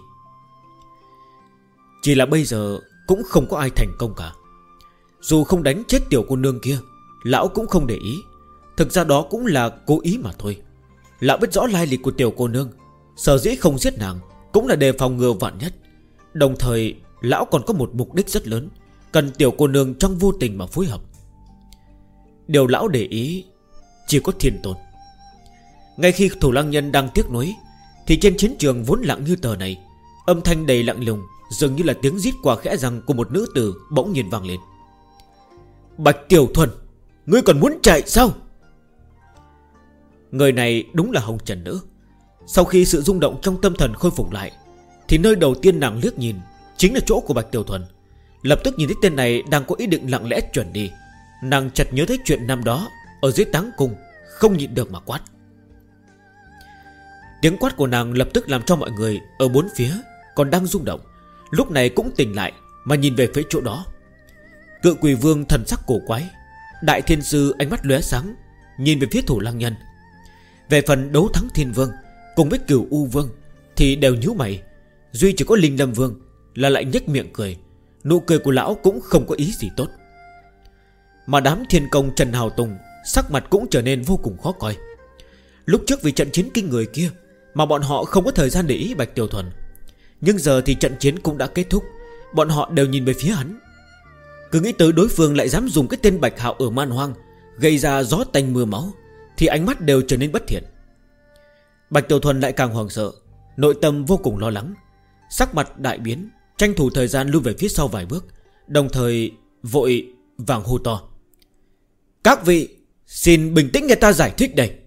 Chỉ là bây giờ cũng không có ai thành công cả. Dù không đánh chết tiểu cô nương kia, lão cũng không để ý. Thực ra đó cũng là cố ý mà thôi. Lão biết rõ lai lịch của tiểu cô nương, sở dĩ không giết nàng cũng là đề phòng ngừa vạn nhất. Đồng thời lão còn có một mục đích rất lớn, cần tiểu cô nương trong vô tình mà phối hợp. Điều lão để ý chỉ có Thiên Tôn. Ngay khi Thủ Lăng Nhân đang tiếc nuối, thì trên chiến trường vốn lặng như tờ này, âm thanh đầy lạnh lùng, dường như là tiếng rít qua khẽ răng của một nữ tử bỗng nhiên vang lên. Bạch Tiểu Thuần, ngươi còn muốn chạy sao? Người này đúng là Hồng Trần Nữ. Sau khi sự rung động trong tâm thần khôi phục lại, thì nơi đầu tiên nàng liếc nhìn chính là chỗ của Bạch Tiểu Thuần. Lập tức nhìn thấy tên này đang có ý định lặng lẽ chuẩn đi, nàng chợt nhớ thấy chuyện năm đó ở dưới Táng Cung, không nhịn được mà quát. Tiếng quát của nàng lập tức làm cho mọi người ở bốn phía còn đang rung động, lúc này cũng tỉnh lại mà nhìn về phía chỗ đó. Cự Quỷ Vương thần sắc cổ quái, Đại Thiên Sư ánh mắt lóe sáng nhìn về phía Thủ Lăng Nhân. Về phần Đấu Thắng Thiên Vương cùng với Cửu U Vương thì đều nhíu mày, duy chỉ có Linh Lâm Vương là lại nhếch miệng cười. Nụ cười của lão cũng không có ý gì tốt. Mà đám thiên công Trần Hào Tùng sắc mặt cũng trở nên vô cùng khó coi. Lúc trước vì trận chiến kinh người kia mà bọn họ không có thời gian để ý Bạch Tiểu Thuần, nhưng giờ thì trận chiến cũng đã kết thúc, bọn họ đều nhìn về phía hắn. Cứ nghĩ tới đối phương lại dám dùng cái tên Bạch Hạo ở Man Hoang gây ra gió tanh mưa máu thì ánh mắt đều trở nên bất thiện. Bạch Tiểu Thuần lại càng hoảng sợ, nội tâm vô cùng lo lắng, sắc mặt đại biến, tranh thủ thời gian lui về phía sau vài bước, đồng thời vội vàng hô to: "Các vị, xin bình tĩnh nghe ta giải thích đây."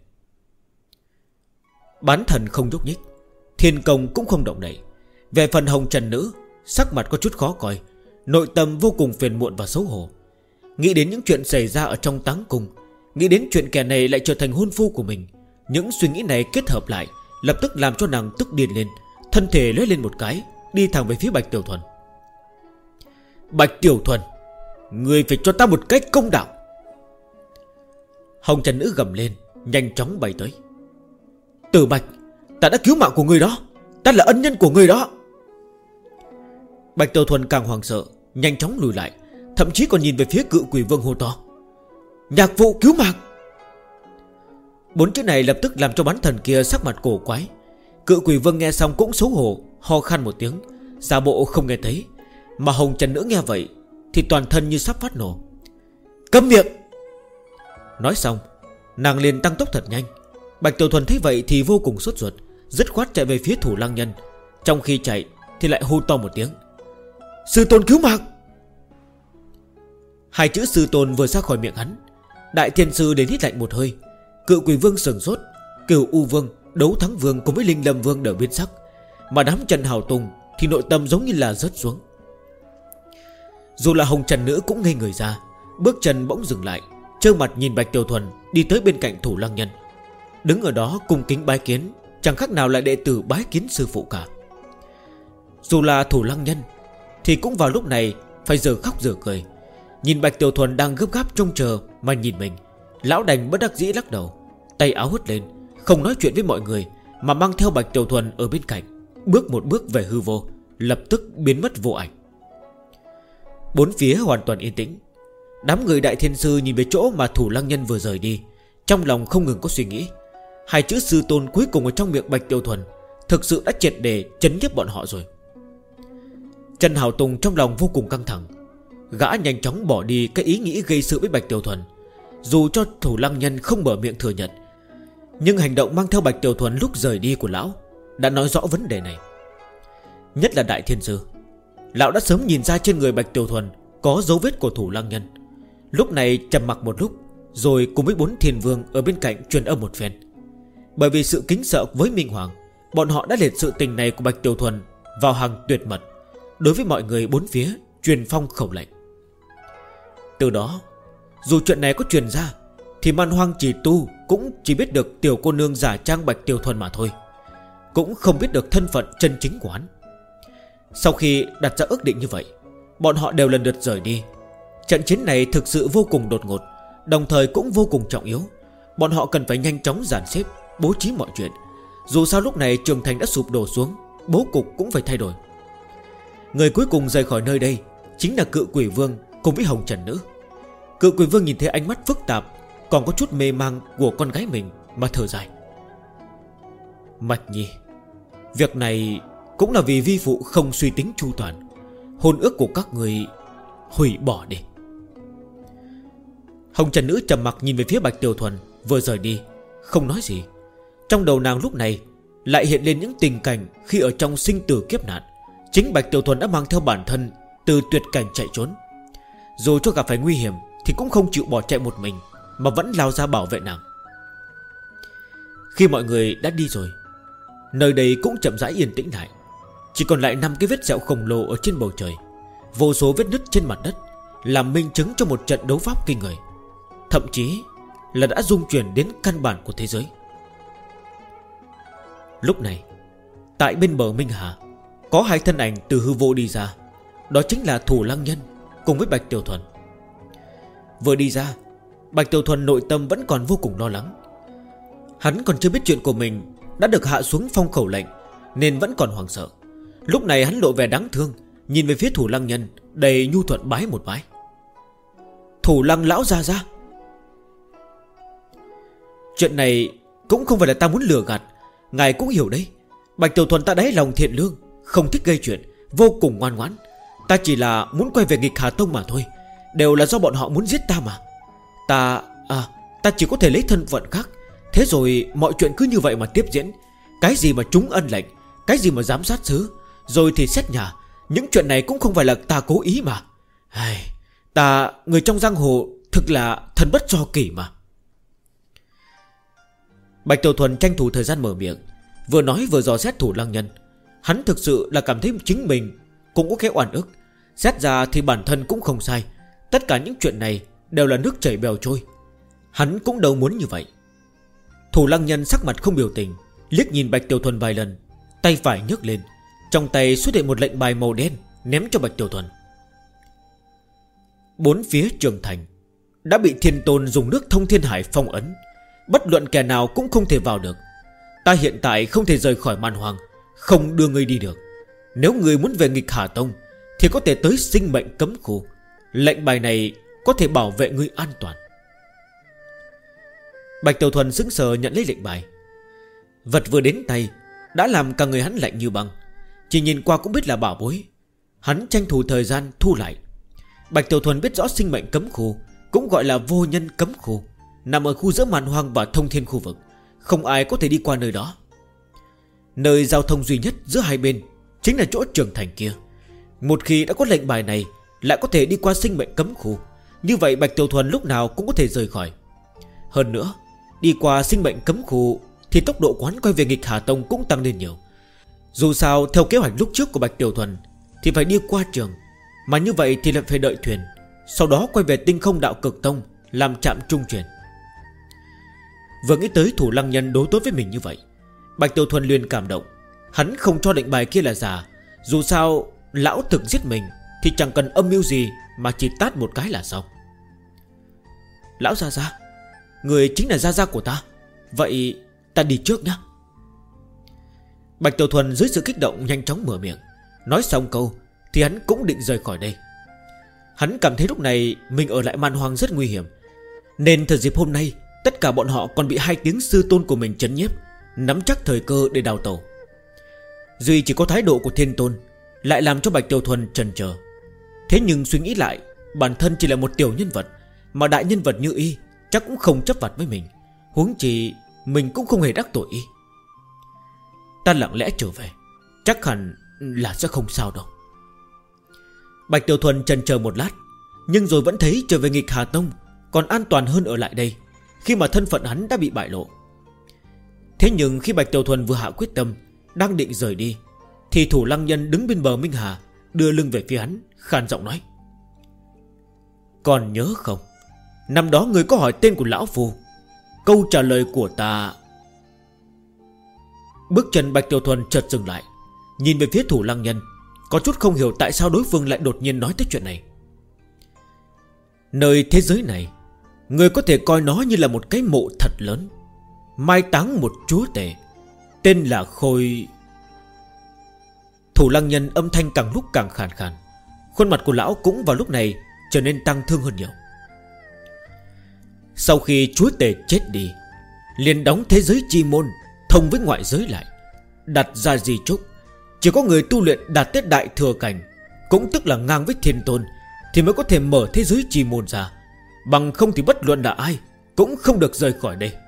Bán thần không nhúc nhích, thiên công cũng không động đậy. Về phần Hồng Trần Nữ, sắc mặt có chút khó coi, nội tâm vô cùng phiền muộn và xấu hổ. Nghĩ đến những chuyện xảy ra ở trong táng cung, nghĩ đến chuyện kẻ này lại trở thành hôn phu của mình, những suy nghĩ này kết hợp lại lập tức làm cho nàng tức điên lên, thân thể lóe lên một cái, đi thẳng về phía Bạch Tiểu Thuần. "Bạch Tiểu Thuần, ngươi phải cho ta một cách công đạo." Hồng Trần Nữ gầm lên, nhanh chóng bay tới. "Tử Bạch, ta đã cứu mạng của ngươi đó, ta là ân nhân của ngươi đó." Bạch Tiểu Thuần càng hoảng sợ, nhanh chóng lùi lại, thậm chí còn nhìn về phía Cự Quỷ Vương hô to: "Nhạc Vụ cứu mạng." Bốn chữ này lập tức làm cho bán thần kia sắc mặt cổ quái. Cự Quỷ Vương nghe xong cũng xấu hổ, ho khan một tiếng, giả bộ không nghe thấy. Mà Hồng Trần Nữ nghe vậy thì toàn thân như sắp phát nổ. "Câm miệng!" Nói xong, nàng liền tăng tốc thật nhanh. Bạch Tiểu Thuần thấy vậy thì vô cùng sốt ruột, dứt khoát chạy về phía Thủ Lăng Nhân. Trong khi chạy thì lại hô to một tiếng: "Sư tôn cứu mạng!" Hai chữ sư tôn vừa ra khỏi miệng hắn, Đại Thiên Sư đến hít lạnh một hơi. Cự Quỷ Vương sừng sốt, Cửu U Vương, Đấu Thắng Vương cùng với Linh Lâm Vương đều biến sắc. Mà đám Trần Hào Tùng thì nội tâm giống như là rớt xuống. Dù là Hồng Trần Nữ cũng ngây người ra, bước chân bỗng dừng lại, trơ mặt nhìn Bạch Tiểu Thuần đi tới bên cạnh Thủ Lăng Nhân, đứng ở đó cung kính bái kiến, chẳng khác nào là đệ tử bái kiến sư phụ cả. Dù là Thủ Lăng Nhân thì cũng vào lúc này phải giờ khóc giờ cười. Nhìn Bạch Tiểu Thuần đang gấp gáp trông chờ mà nhìn mình, lão đành bất đắc dĩ lắc đầu, tay áo hất lên, không nói chuyện với mọi người mà mang theo Bạch Tiểu Thuần ở bên cạnh, bước một bước về hư vô, lập tức biến mất vô ảnh. Bốn phía hoàn toàn yên tĩnh. Đám người Đại Thiên Sư nhìn về chỗ mà Thủ Lăng Nhân vừa rời đi, trong lòng không ngừng có suy nghĩ. Hai chữ sư tôn cuối cùng ở trong miệng Bạch Tiểu Thuần thực sự đã triệt để chấn nhiếp bọn họ rồi. Trần Hào Tùng trong lòng vô cùng căng thẳng, gã nhanh chóng bỏ đi cái ý nghĩ gây sự với Bạch Tiểu Thuần. Dù cho Thủ Lăng Nhân không mở miệng thừa nhận, nhưng hành động mang theo Bạch Tiểu Thuần lúc rời đi của lão đã nói rõ vấn đề này. Nhất là Đại Thiên Sư, lão đã sớm nhìn ra trên người Bạch Tiểu Thuần có dấu vết của Thủ Lăng Nhân. Lúc này trầm mặc một lúc, rồi cùng với bốn thiên vương ở bên cạnh truyền âm một phen. Bởi vì sự kính sợ với Minh Hoàng, bọn họ đã liệt sự tình này của Bạch Tiểu Thuần vào hàng tuyệt mật, đối với mọi người bốn phía truyền phong khẩu lệnh. Từ đó, dù chuyện này có truyền ra thì Man Hoang Chỉ Tu cũng chỉ biết được tiểu cô nương giả trang Bạch Tiểu Thuần mà thôi, cũng không biết được thân phận chân chính của hắn. Sau khi đặt ra ước định như vậy, bọn họ đều lần lượt rời đi. Trận chiến này thực sự vô cùng đột ngột, đồng thời cũng vô cùng trọng yếu. Bọn họ cần phải nhanh chóng dàn xếp, bố trí mọi chuyện. Dù sao lúc này Trường Thành đã sụp đổ xuống, bố cục cũng phải thay đổi. Người cuối cùng rời khỏi nơi đây chính là Cự Quỷ Vương cùng với Hồng Trần Nữ. Cự Quỷ Vương nhìn thấy ánh mắt phức tạp, còn có chút mê mang của con gái mình mà thở dài: "Mạch Nhi, việc này cũng là vì vi phụ không suy tính chu toàn. Hôn ước của các người hủy bỏ đi." Hồng Trần Nữ trầm mặc nhìn về phía Bạch Tiểu Thuần vừa rời đi, không nói gì. Trong đầu nàng lúc này lại hiện lên những tình cảnh khi ở trong sinh tử kiếp nạn, chính Bạch Tiểu Thuần đã mang theo bản thân từ tuyệt cảnh chạy trốn. Dù cho gặp phải nguy hiểm thì cũng không chịu bỏ chạy một mình, mà vẫn lao ra bảo vệ nàng. Khi mọi người đã đi rồi, nơi đây cũng chậm rãi yên tĩnh lại. Chỉ còn lại 5 cái vết sẹo khổng lồ ở trên bầu trời, vô số vết nứt trên mặt đất, làm minh chứng cho một trận đấu pháp kinh người, thậm chí là đã rung chuyển đến căn bản của thế giới. Lúc này, tại bên bờ Minh Hà, có hai thân ảnh từ hư vô đi ra. Đó chính là Thủ Lăng Nhân cùng với Bạch Tiểu Thuần. Vừa đi ra, Bạch Tiểu Thuần nội tâm vẫn còn vô cùng lo lắng. Hắn còn chưa biết chuyện của mình đã được hạ xuống phong khẩu lệnh, nên vẫn còn hoảng sợ. Lúc này hắn lộ vẻ đáng thương, nhìn về phía Thủ Lăng Nhân đầy nhu thuận bái một bái. Thủ Lăng lão gia gia, chuyện này cũng không phải là ta muốn lừa gạt, ngài cũng hiểu đấy. Bạch Tiểu Thuần ta đáy lòng thiện lương, không thích gây chuyện, vô cùng ngoan ngoãn. Ta chỉ là muốn quay về nghịch Hà Tông mà thôi. Đều là do bọn họ muốn giết ta mà. Ta chỉ có thể lấy thân phận khác. Thế rồi mọi chuyện cứ như vậy mà tiếp diễn. Cái gì mà trúng ân lệnh, cái gì mà giám sát xứ, rồi thì xét nhà. Những chuyện này cũng không phải là ta cố ý mà. Ta, người trong giang hồ, thực là thần bất do kỷ mà. Bạch Tiểu Thuần tranh thủ thời gian mở miệng, vừa nói vừa dò xét Thủ Lăng Nhân. Hắn thực sự là cảm thấy chính mình cũng có cái oan ức. Xét ra thì bản thân cũng không sai. Tất cả những chuyện này đều là nước chảy bèo trôi. Hắn cũng đâu muốn như vậy. Thủ Lăng Nhân sắc mặt không biểu tình, liếc nhìn Bạch Tiểu Thuần vài lần, tay phải nhấc lên, trong tay xuất hiện một lệnh bài màu đen, ném cho Bạch Tiểu Thuần. Bốn phía Trường Thành đã bị Thiên Tôn dùng nước Thông Thiên Hải phong ấn, bất luận kẻ nào cũng không thể vào được. Ta hiện tại không thể rời khỏi Man Hoang, không đưa ngươi đi được. Nếu ngươi muốn về nghịch Hà Tông thì có thể tới sinh mệnh cấm khu. Lệnh bài này có thể bảo vệ ngươi an toàn. Bạch Tiểu Thuần sững sờ nhận lấy lệnh bài. Vật vừa đến tay đã làm cả người hắn lạnh như băng. Chỉ nhìn qua cũng biết là bảo bối. Hắn tranh thủ thời gian thu lại. Bạch Tiểu Thuần biết rõ sinh mệnh cấm khu, cũng gọi là vô nhân cấm khu, nằm ở khu giữa Man Hoang và Thông Thiên khu vực. Không ai có thể đi qua nơi đó. Nơi giao thông duy nhất giữa hai bên chính là chỗ Trường Thành kia. Một khi đã có lệnh bài này, lại có thể đi qua sinh mệnh cấm khu. Như vậy Bạch Tiểu Thuần lúc nào cũng có thể rời khỏi. Hơn nữa, đi qua sinh mệnh cấm khu thì tốc độ quán quay về nghịch Hà Tông cũng tăng lên nhiều. Dù sao theo kế hoạch lúc trước của Bạch Tiểu Thuần thì phải đi qua trường, mà như vậy thì lại phải đợi thuyền, sau đó quay về Tinh Không Đạo Cực Tông làm trạm trung chuyển. Vừa nghĩ tới Thủ Lăng Nhân đối tốt với mình như vậy, Bạch Tiểu Thuần liền cảm động. Hắn không cho lệnh bài kia là giả. Dù sao lão thực giết mình thì chẳng cần âm mưu gì, mà chỉ tát một cái là xong. Lão gia gia, người chính là gia gia của ta. Vậy ta đi trước nhé. Bạch Tiểu Thuần dưới sự kích động nhanh chóng mở miệng. Nói xong câu thì hắn cũng định rời khỏi đây. Hắn cảm thấy lúc này mình ở lại Man Hoang rất nguy hiểm, nên thời dịp hôm nay tất cả bọn họ còn bị hai tiếng sư tôn của mình trấn nhiếp, nắm chắc thời cơ để đào tẩu. Duy chỉ có thái độ của Thiên Tôn lại làm cho Bạch Tiểu Thuần chần chờ. Thế nhưng suy nghĩ lại, bản thân chỉ là một tiểu nhân vật, mà đại nhân vật như y chắc cũng không chấp vặt với mình. Huống chi mình cũng không hề đắc tội y. Ta lặng lẽ trở về, chắc hẳn là sẽ không sao đâu. Bạch Tiểu Thuần chần chờ một lát, nhưng rồi vẫn thấy trở về nghịch Hà Tông còn an toàn hơn ở lại đây, khi mà thân phận hắn đã bị bại lộ. Thế nhưng khi Bạch Tiểu Thuần vừa hạ quyết tâm, đang định rời đi, thì Thủ Lăng Nhân đứng bên bờ Minh Hà, đưa lưng về phía hắn, khàn giọng nói: Còn nhớ không, năm đó người có hỏi tên của lão phu. Câu trả lời của ta... Bước chân Bạch Tiểu Thuần chợt dừng lại, nhìn về phía Thủ Lăng Nhân, có chút không hiểu tại sao đối phương lại đột nhiên nói tới chuyện này. Nơi thế giới này, người có thể coi nó như là một cái mộ thật lớn, mai táng một chúa tể, tên là Khôi. Thủ Lăng Nhân âm thanh càng lúc càng khàn khàn, khuôn mặt của lão cũng vào lúc này trở nên tăng thương hơn nhiều. Sau khi chúa tể chết đi, liền đóng thế giới chi môn thông với ngoại giới lại, đặt ra di chúc chỉ có người tu luyện đạt tới đại thừa cảnh, cũng tức là ngang với Thiên Tôn, thì mới có thể mở thế giới chi môn ra. Bằng không thì bất luận là ai cũng không được rời khỏi đây.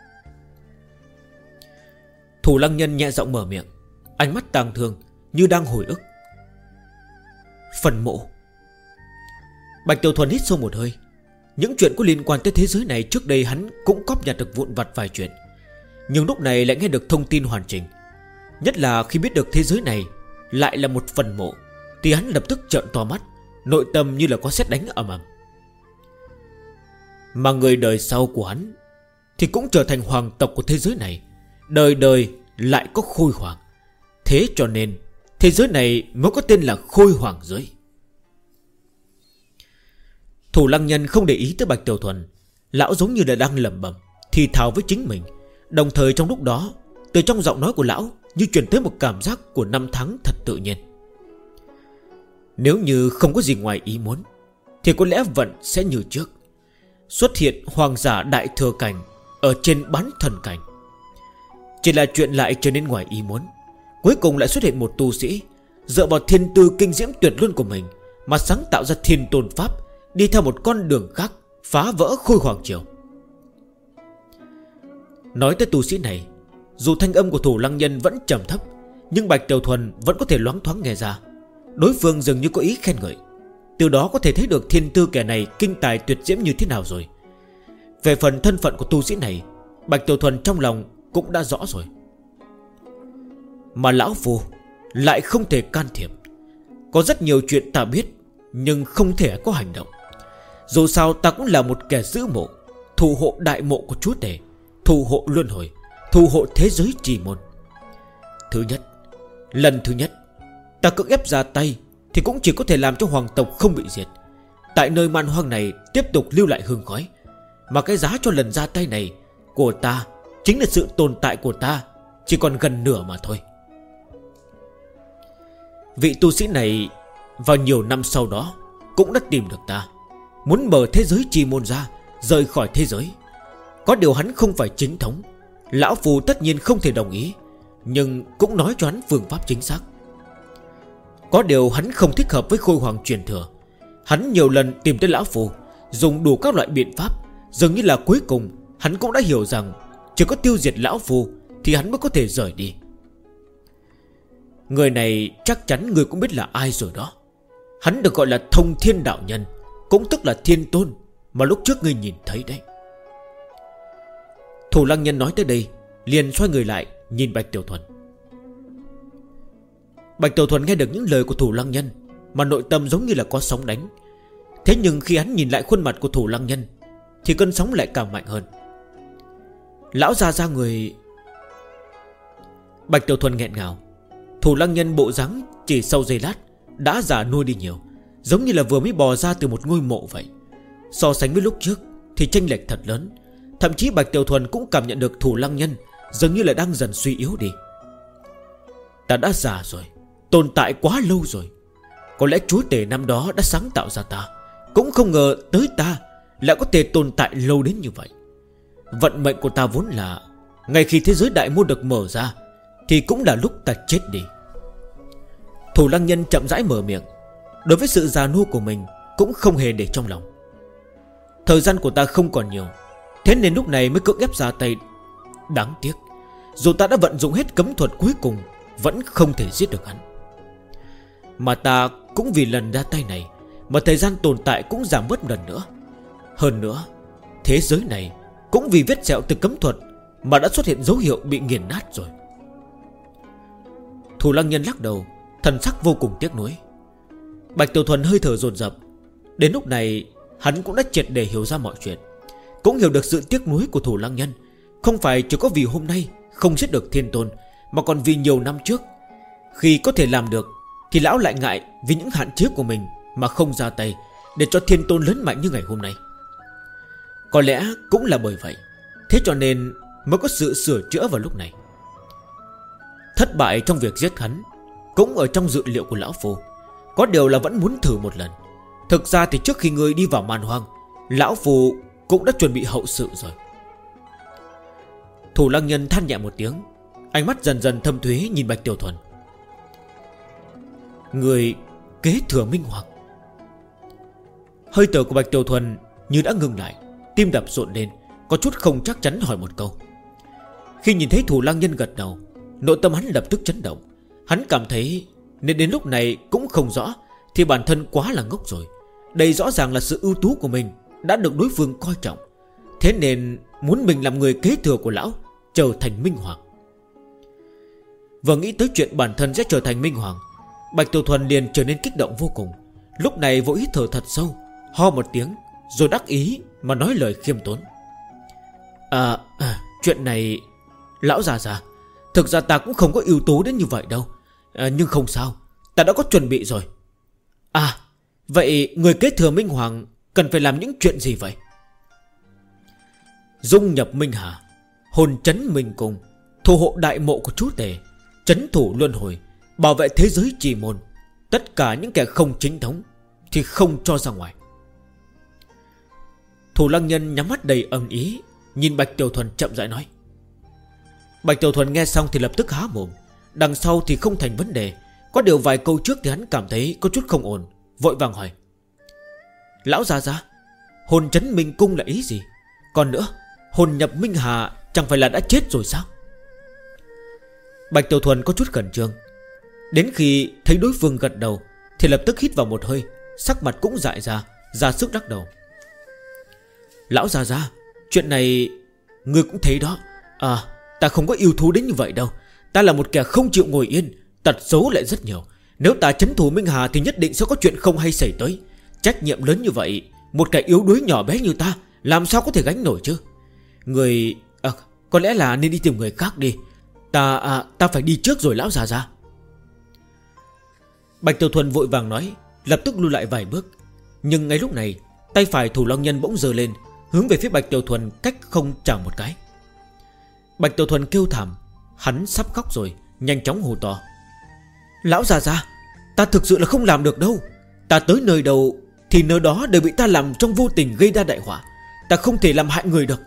Thủ Lăng Nhân nhẹ giọng mở miệng, ánh mắt tang thương như đang hồi ức. Phần mộ. Bạch Tiểu Thuần hít sâu một hơi. Những chuyện có liên quan tới thế giới này trước đây hắn cũng cóp nhặt được vụn vặt vài chuyện, nhưng lúc này lại nghe được thông tin hoàn chỉnh. Nhất là khi biết được thế giới này lại là một phần mộ, thì hắn lập tức trợn to mắt, nội tâm như là có sét đánh ầm ầm. Mà người đời sau của hắn thì cũng trở thành hoàng tộc của thế giới này, đời đời lại có khôi hoàng. Thế cho nên thế giới này mới có tên là Khôi Hoàng giới. Thủ Lăng Nhân không để ý tới Bạch Tiểu Thuần. Lão giống như là đang lẩm bẩm thì thào với chính mình. Đồng thời trong lúc đó, từ trong giọng nói của lão như truyền tới một cảm giác của năm tháng thật tự nhiên. Nếu như không có gì ngoài ý muốn thì có lẽ vận sẽ như trước, xuất hiện hoàng giả đại thừa cảnh ở trên bán thần cảnh. Chỉ là chuyện lại trở nên ngoài ý muốn. Cuối cùng lại xuất hiện một tu sĩ dựa vào thiên tư kinh diễm tuyệt luân của mình mà sáng tạo ra thiên tôn pháp, đi theo một con đường khác, phá vỡ Khôi Hoàng triều. Nói tới tu sĩ này, dù thanh âm của Thủ Lăng Nhân vẫn trầm thấp, nhưng Bạch Tiểu Thuần vẫn có thể loáng thoáng nghe ra đối phương dường như có ý khen ngợi. Từ đó có thể thấy được thiên tư kẻ này kinh tài tuyệt diễm như thế nào rồi. Về phần thân phận của tu sĩ này, Bạch Tiểu Thuần trong lòng cũng đã rõ rồi. Mà lão phu lại không thể can thiệp. Có rất nhiều chuyện ta biết, nhưng không thể có hành động. Dù sao ta cũng là một kẻ giữ mộ, thủ hộ đại mộ của chúa tể, thủ hộ luân hồi, thủ hộ thế giới trì môn. Lần thứ nhất ta cưỡng ép ra tay thì cũng chỉ có thể làm cho hoàng tộc không bị diệt, tại nơi man hoang này tiếp tục lưu lại hương khói. Mà cái giá cho lần ra tay này của ta chính là sự tồn tại của ta chỉ còn gần nửa mà thôi. Vị tu sĩ này vào nhiều năm sau đó cũng đã tìm được ta, muốn mở thế giới chi môn ra, rời khỏi thế giới. Có điều hắn không phải chính thống, lão phù tất nhiên không thể đồng ý, nhưng cũng nói cho hắn phương pháp chính xác. Có điều hắn không thích hợp với Khôi Hoàng truyền thừa. Hắn nhiều lần tìm tới lão phù, dùng đủ các loại biện pháp. Dường như là cuối cùng hắn cũng đã hiểu rằng chỉ có tiêu diệt lão phù thì hắn mới có thể rời đi. Người này chắc chắn người cũng biết là ai rồi đó. Hắn được gọi là Thông Thiên Đạo Nhân, cũng tức là Thiên Tôn mà lúc trước ngươi nhìn thấy đấy. Thủ Lăng Nhân nói tới đây liền xoay người lại nhìn Bạch Tiểu Thuần. Bạch Tiểu Thuần nghe được những lời của Thủ Lăng Nhân mà nội tâm giống như là có sóng đánh. Thế nhưng khi hắn nhìn lại khuôn mặt của Thủ Lăng Nhân thì cơn sóng lại càng mạnh hơn. Lão già ra người. Bạch Tiểu Thuần nghẹn ngào. Thủ Lăng Nhân bộ dáng chỉ sau giây lát đã già nua đi nhiều, giống như là vừa mới bò ra từ một ngôi mộ vậy. So sánh với lúc trước thì chênh lệch thật lớn. Thậm chí Bạch Tiểu Thuần cũng cảm nhận được Thủ Lăng Nhân dường như là đang dần suy yếu đi. Ta đã già rồi, tồn tại quá lâu rồi. Có lẽ chúa tể năm đó đã sáng tạo ra ta, cũng không ngờ tới ta lại có thể tồn tại lâu đến như vậy. Vận mệnh của ta vốn là ngay khi thế giới đại môn được mở ra thì cũng là lúc ta chết đi. Thủ Lăng Nhân chậm rãi mở miệng. Đối với sự già nua của mình cũng không hề để trong lòng. Thời gian của ta không còn nhiều, thế nên lúc này mới cưỡng ép ra tay. Đáng tiếc, dù ta đã vận dụng hết cấm thuật cuối cùng vẫn không thể giết được hắn. Mà ta cũng vì lần ra tay này mà thời gian tồn tại cũng giảm bớt lần nữa. Hơn nữa, thế giới này cũng vì vết sẹo từ cấm thuật mà đã xuất hiện dấu hiệu bị nghiền nát rồi. Thủ Lăng Nhân lắc đầu, thần sắc vô cùng tiếc nuối. Bạch Tiểu Thuần hơi thở dồn dập. Đến lúc này hắn cũng đã triệt để hiểu ra mọi chuyện, cũng hiểu được sự tiếc nuối của Thủ Lăng Nhân. Không phải chỉ có vì hôm nay không giết được Thiên Tôn, mà còn vì nhiều năm trước khi có thể làm được thì lão lại ngại vì những hạn chế của mình mà không ra tay để cho Thiên Tôn lớn mạnh như ngày hôm nay. Có lẽ cũng là bởi vậy, thế cho nên mới có sự sửa chữa vào lúc này. Thất bại trong việc giết hắn cũng ở trong dự liệu của lão phu. Có điều là vẫn muốn thử một lần. Thực ra thì trước khi ngươi đi vào man hoang, lão phu cũng đã chuẩn bị hậu sự rồi. Thủ Lăng Nhân than nhẹ một tiếng, ánh mắt dần dần thâm thúy nhìn Bạch Tiểu Thuần. Người kế thừa Minh Hoàng. Hơi thở của Bạch Tiểu Thuần như đã ngừng lại, tim đập rộn lên, có chút không chắc chắn hỏi một câu. Khi nhìn thấy Thủ Lăng Nhân gật đầu, nội tâm hắn lập tức chấn động. Hắn cảm thấy nên đến lúc này cũng không rõ thì bản thân quá là ngốc rồi. Đây rõ ràng là sự ưu tú của mình đã được đối phương coi trọng, thế nên muốn mình làm người kế thừa của lão, trở thành Minh Hoàng. Vừa nghĩ tới chuyện bản thân sẽ trở thành Minh Hoàng, Bạch Tiểu Thuần liền trở nên kích động vô cùng. Lúc này vội hít thở thật sâu, ho một tiếng, rồi đắc ý mà nói lời khiêm tốn. Chuyện này lão già, thực ra ta cũng không có ưu tú đến như vậy đâu. Nhưng không sao, ta đã có chuẩn bị rồi. À, vậy người kế thừa Minh Hoàng cần phải làm những chuyện gì vậy? Dung nhập Minh Hà, hồn trấn Minh Cung, thủ hộ đại mộ của chú Tề, trấn thủ luân hồi, bảo vệ thế giới trì môn. Tất cả những kẻ không chính thống thì không cho ra ngoài. Thủ Lăng Nhân nhắm mắt đầy âm ý, nhìn Bạch Tiểu Thuần chậm rãi nói. Bạch Tiểu Thuần nghe xong thì lập tức há mồm. Đằng sau thì không thành vấn đề, có điều vài câu trước thì hắn cảm thấy có chút không ổn, vội vàng hỏi. Lão già già, hồn trấn Minh Cung là ý gì? Còn nữa, hồn nhập Minh Hà chẳng phải là đã chết rồi sao? Bạch Tiểu Thuần có chút khẩn trương. Đến khi thấy đối phương gật đầu thì lập tức hít vào một hơi, sắc mặt cũng dại ra sức lắc đầu. Lão già già, chuyện này ngươi cũng thấy đó. À, ta không có yêu thú đến như vậy đâu. Ta là một kẻ không chịu ngồi yên, tật xấu lại rất nhiều. Nếu ta trấn thủ Minh Hà thì nhất định sẽ có chuyện không hay xảy tới. Trách nhiệm lớn như vậy, một kẻ yếu đuối nhỏ bé như ta làm sao có thể gánh nổi chứ? Người... có lẽ là nên đi tìm người khác đi. Ta phải đi trước rồi lão già già. Bạch Tiểu Thuần vội vàng nói, lập tức lui lại vài bước. Nhưng ngay lúc này, tay phải Thủ Long Nhân bỗng giơ lên, hướng về phía Bạch Tiểu Thuần cách không chào một cái. Bạch Tiểu Thuần kêu thảm, hắn sắp khóc rồi, nhanh chóng hô to. Lão già già, ta thực sự là không làm được đâu. Ta tới nơi đâu thì nơi đó đều bị ta làm trong vô tình gây ra đại họa. Ta không thể làm hại người được.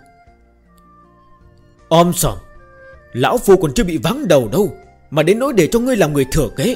Om sòm, lão phu còn chưa bị vắng đầu đâu mà đến nỗi để cho ngươi làm người thừa kế.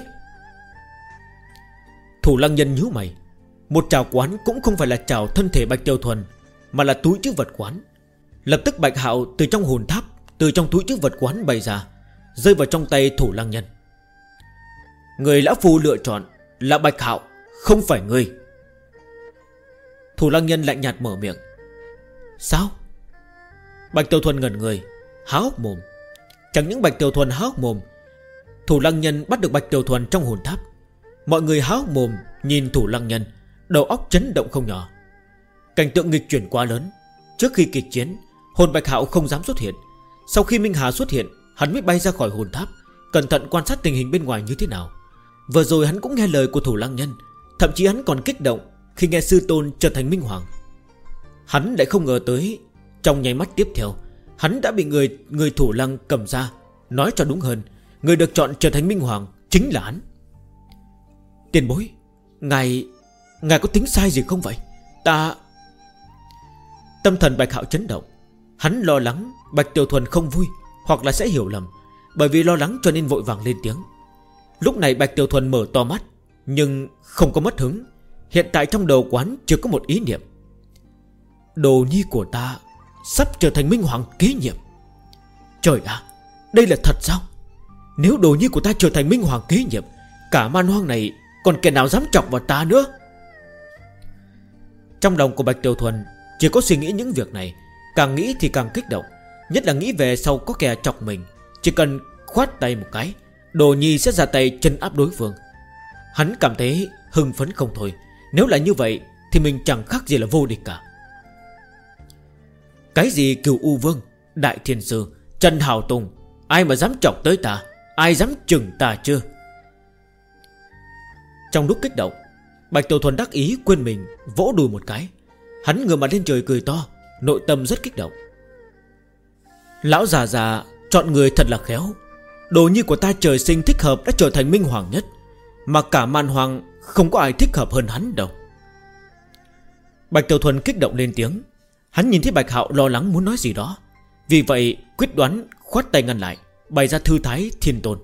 Thủ Lăng Nhân nhíu mày. Một trào quán cũng không phải là trào thân thể Bạch Tiểu Thuần, mà là túi trữ vật quán. Lập tức Bạch Hạo từ trong hồn tháp, từ trong túi trữ vật quán bày ra, rơi vào trong tay Thủ Lăng Nhân. Người lão phu lựa chọn là Bạch Hạo, không phải ngươi. Thủ Lăng Nhân lạnh nhạt mở miệng. Sao? Bạch Tiểu Thuần ngẩn người, há hốc mồm. Chẳng những Bạch Tiểu Thuần há hốc mồm, Thủ Lăng Nhân bắt được Bạch Tiểu Thuần trong hồn tháp. Mọi người há hốc mồm nhìn Thủ Lăng Nhân, đầu óc chấn động không nhỏ. Cảnh tượng nghịch chuyển quá lớn. Trước khi kịch chiến, hồn Bạch Hạo không dám xuất hiện. Sau khi Minh Hà xuất hiện, hắn mới bay ra khỏi hồn tháp, cẩn thận quan sát tình hình bên ngoài như thế nào. Vừa rồi hắn cũng nghe lời của Thủ Lăng Nhân, thậm chí hắn còn kích động khi nghe sư tôn trở thành Minh Hoàng. Hắn lại không ngờ tới, trong nháy mắt tiếp theo, hắn đã bị người Thủ Lăng cầm ra. Nói cho đúng hơn, người được chọn trở thành Minh Hoàng chính là hắn. Tiền bối, Ngài có tính sai gì không vậy? Tâm thần Bạch Hạo chấn động. Hắn lo lắng Bạch Tiểu Thuần không vui, hoặc là sẽ hiểu lầm. Bởi vì lo lắng cho nên vội vàng lên tiếng. Lúc này Bạch Tiểu Thuần mở to mắt, nhưng không có mất hứng. Hiện tại trong đầu quán chưa có một ý niệm. Đồ nhi của ta sắp trở thành Minh Hoàng kế nhiệm. Trời ạ, đây là thật sao? Nếu đồ nhi của ta trở thành Minh Hoàng kế nhiệm, cả man hoang này còn kẻ nào dám chọc vào ta nữa? Trong lòng của Bạch Tiểu Thuần chỉ có suy nghĩ những việc này. Càng nghĩ thì càng kích động. Nhất là nghĩ về sau có kẻ chọc mình, chỉ cần khoát tay một cái, đồ nhi sẽ ra tay chân áp đối phương. Hắn cảm thấy hưng phấn không thôi. Nếu là như vậy thì mình chẳng khác gì là vô địch cả. Cái gì Cửu U Vương, Đại Thiên Sư, Trần Hào Tùng, ai mà dám chọc tới ta? Ai dám chừng ta chưa? Trong lúc kích động, Bạch Tiểu Thuần đắc ý quên mình, vỗ đùi một cái. Hắn ngửa mặt lên trời cười to, nội tâm rất kích động. Lão già già chọn người thật là khéo. Đồ nhi của ta trời sinh thích hợp đã trở thành Minh Hoàng nhất, mà cả man hoàng không có ai thích hợp hơn hắn đâu. Bạch Tiểu Thuần kích động lên tiếng. Hắn nhìn thấy Bạch Hạo lo lắng muốn nói gì đó, vì vậy quyết đoán khoát tay ngăn lại, bày ra thư thái thiên tôn.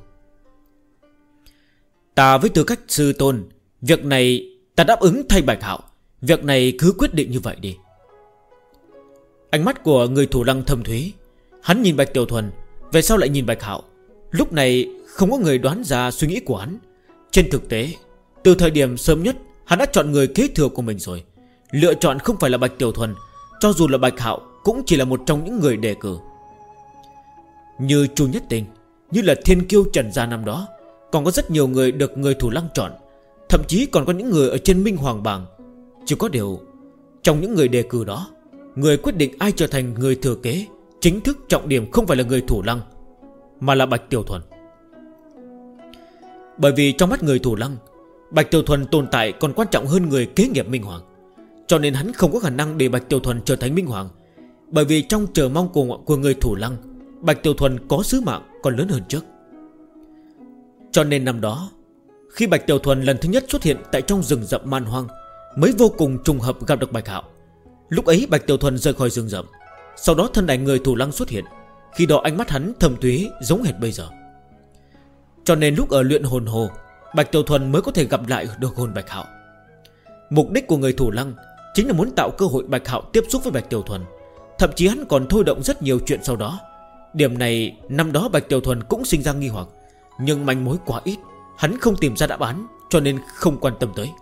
Ta với tư cách sư tôn, việc này ta đáp ứng thay Bạch Hạo. Việc này cứ quyết định như vậy đi. Ánh mắt của người Thủ Lăng thâm thúy. Hắn nhìn Bạch Tiểu Thuần, về sau lại nhìn Bạch Hạo. Lúc này không có người đoán ra suy nghĩ của hắn. Trên thực tế, từ thời điểm sớm nhất, hắn đã chọn người kế thừa của mình rồi. Lựa chọn không phải là Bạch Tiểu Thuần, cho dù là Bạch Hạo cũng chỉ là một trong những người đề cử. Như Chu Nhất Tinh, như là Thiên Kiêu Trần Gia năm đó, còn có rất nhiều người được người Thủ Lăng chọn. Thậm chí còn có những người ở trên Minh Hoàng bảng. Chỉ có điều, trong những người đề cử đó, người quyết định ai trở thành người thừa kế chính thức trọng điểm không phải là người Thủ Lăng, mà là Bạch Tiểu Thuần. Bởi vì trong mắt người Thủ Lăng, Bạch Tiểu Thuần tồn tại còn quan trọng hơn người kế nghiệp Minh Hoàng. Cho nên hắn không có khả năng để Bạch Tiểu Thuần trở thành Minh Hoàng. Bởi vì trong chờ mong của người Thủ Lăng, Bạch Tiểu Thuần có sứ mạng còn lớn hơn trước. Cho nên năm đó, khi Bạch Tiểu Thuần lần thứ nhất xuất hiện tại trong rừng rậm man hoang, mới vô cùng trùng hợp gặp được Bạch Hạo. Lúc ấy Bạch Tiểu Thuần rời khỏi rừng rậm, sau đó thân ảnh người Thủ Lăng xuất hiện. Khi đó ánh mắt hắn thâm thúy giống hệt bây giờ. Cho nên lúc ở luyện hồn hồ, Bạch Tiểu Thuần mới có thể gặp lại được hồn Bạch Hạo. Mục đích của người Thủ Lăng chính là muốn tạo cơ hội Bạch Hạo tiếp xúc với Bạch Tiểu Thuần. Thậm chí hắn còn thôi động rất nhiều chuyện sau đó. Điểm này năm đó Bạch Tiểu Thuần cũng sinh ra nghi hoặc, nhưng manh mối quá ít, hắn không tìm ra đáp án, cho nên không quan tâm tới.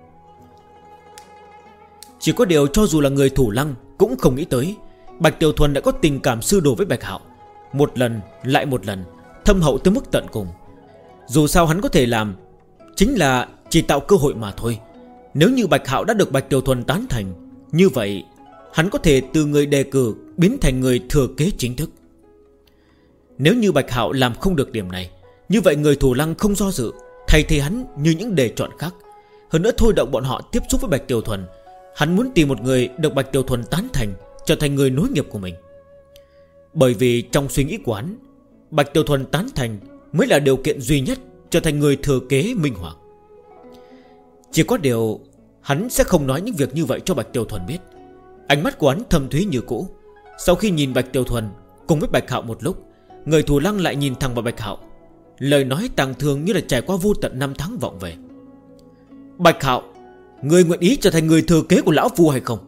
Chỉ có điều cho dù là người Thủ Lăng cũng không nghĩ tới Bạch Tiểu Thuần đã có tình cảm sư đồ với Bạch Hạo. Một lần lại một lần, thâm hậu tới mức tận cùng. Dù sao hắn có thể làm chính là chỉ tạo cơ hội mà thôi. Nếu như Bạch Hạo đã được Bạch Tiểu Thuần tán thành, như vậy hắn có thể từ người đề cử biến thành người thừa kế chính thức. Nếu như Bạch Hạo làm không được điểm này, như vậy người Thủ Lăng không do dự, thay thế hắn như những đề chọn khác. Hơn nữa thôi động bọn họ tiếp xúc với Bạch Tiểu Thuần. Hắn muốn tìm một người được Bạch Tiểu Thuần tán thành, trở thành người nối nghiệp của mình. Bởi vì trong suy nghĩ của hắn, Bạch Tiểu Thuần tán thành mới là điều kiện duy nhất trở thành người thừa kế Minh Hoàng. Chỉ có điều hắn sẽ không nói những việc như vậy cho Bạch Tiểu Thuần biết. Ánh mắt của hắn thâm thúy như cũ. Sau khi nhìn Bạch Tiểu Thuần cùng với Bạch Hạo một lúc, người Thủ Lăng lại nhìn thẳng vào Bạch Hạo. Lời nói tàng thương như là trải qua vô tận năm tháng vọng về. Bạch Hạo, người nguyện ý trở thành người thừa kế của lão phu hay không?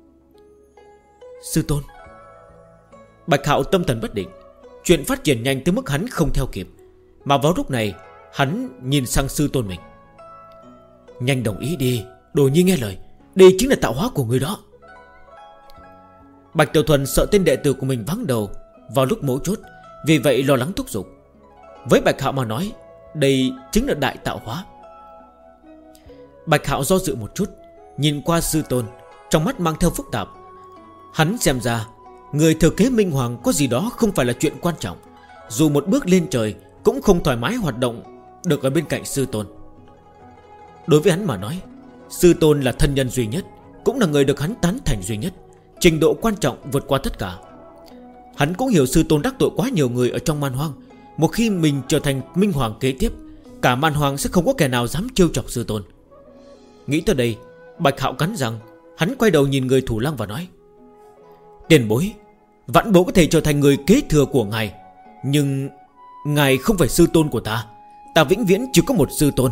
Sư tôn. Bạch Hạo tâm thần bất định. Chuyện phát triển nhanh tới mức hắn không theo kịp. Mà vào lúc này hắn nhìn sang sư tôn mình. Nhanh đồng ý đi, Đồ Nhi nghe lời. Đây chính là tạo hóa của người đó. Bạch Tiểu Thuần sợ tên đệ tử của mình vắng đầu vào lúc mấu chốt, vì vậy lo lắng thúc giục. Với Bạch Hạo mà nói, đây chính là đại tạo hóa. Bạch Hạo do dự một chút, nhìn qua sư tôn, trong mắt mang theo phức tạp. Hắn xem ra người thừa kế Minh Hoàng có gì đó không phải là chuyện quan trọng. Dù một bước lên trời cũng không thoải mái hoạt động được ở bên cạnh sư tôn. Đối với hắn mà nói, sư tôn là thân nhân duy nhất, cũng là người được hắn tán thành duy nhất, trình độ quan trọng vượt qua tất cả. Hắn cũng hiểu sư tôn đắc tội quá nhiều người ở trong man hoang. Một khi mình trở thành Minh Hoàng kế tiếp, cả man hoang sẽ không có kẻ nào dám trêu chọc sư tôn. Nghĩ tới đây, Bạch Hạo cắn răng. Hắn quay đầu nhìn người Thủ Lăng và nói: Tiền bối, Vãn bối có thể trở thành người kế thừa của ngài, nhưng ngài không phải sư tôn của ta. Ta vĩnh viễn chỉ có một sư tôn.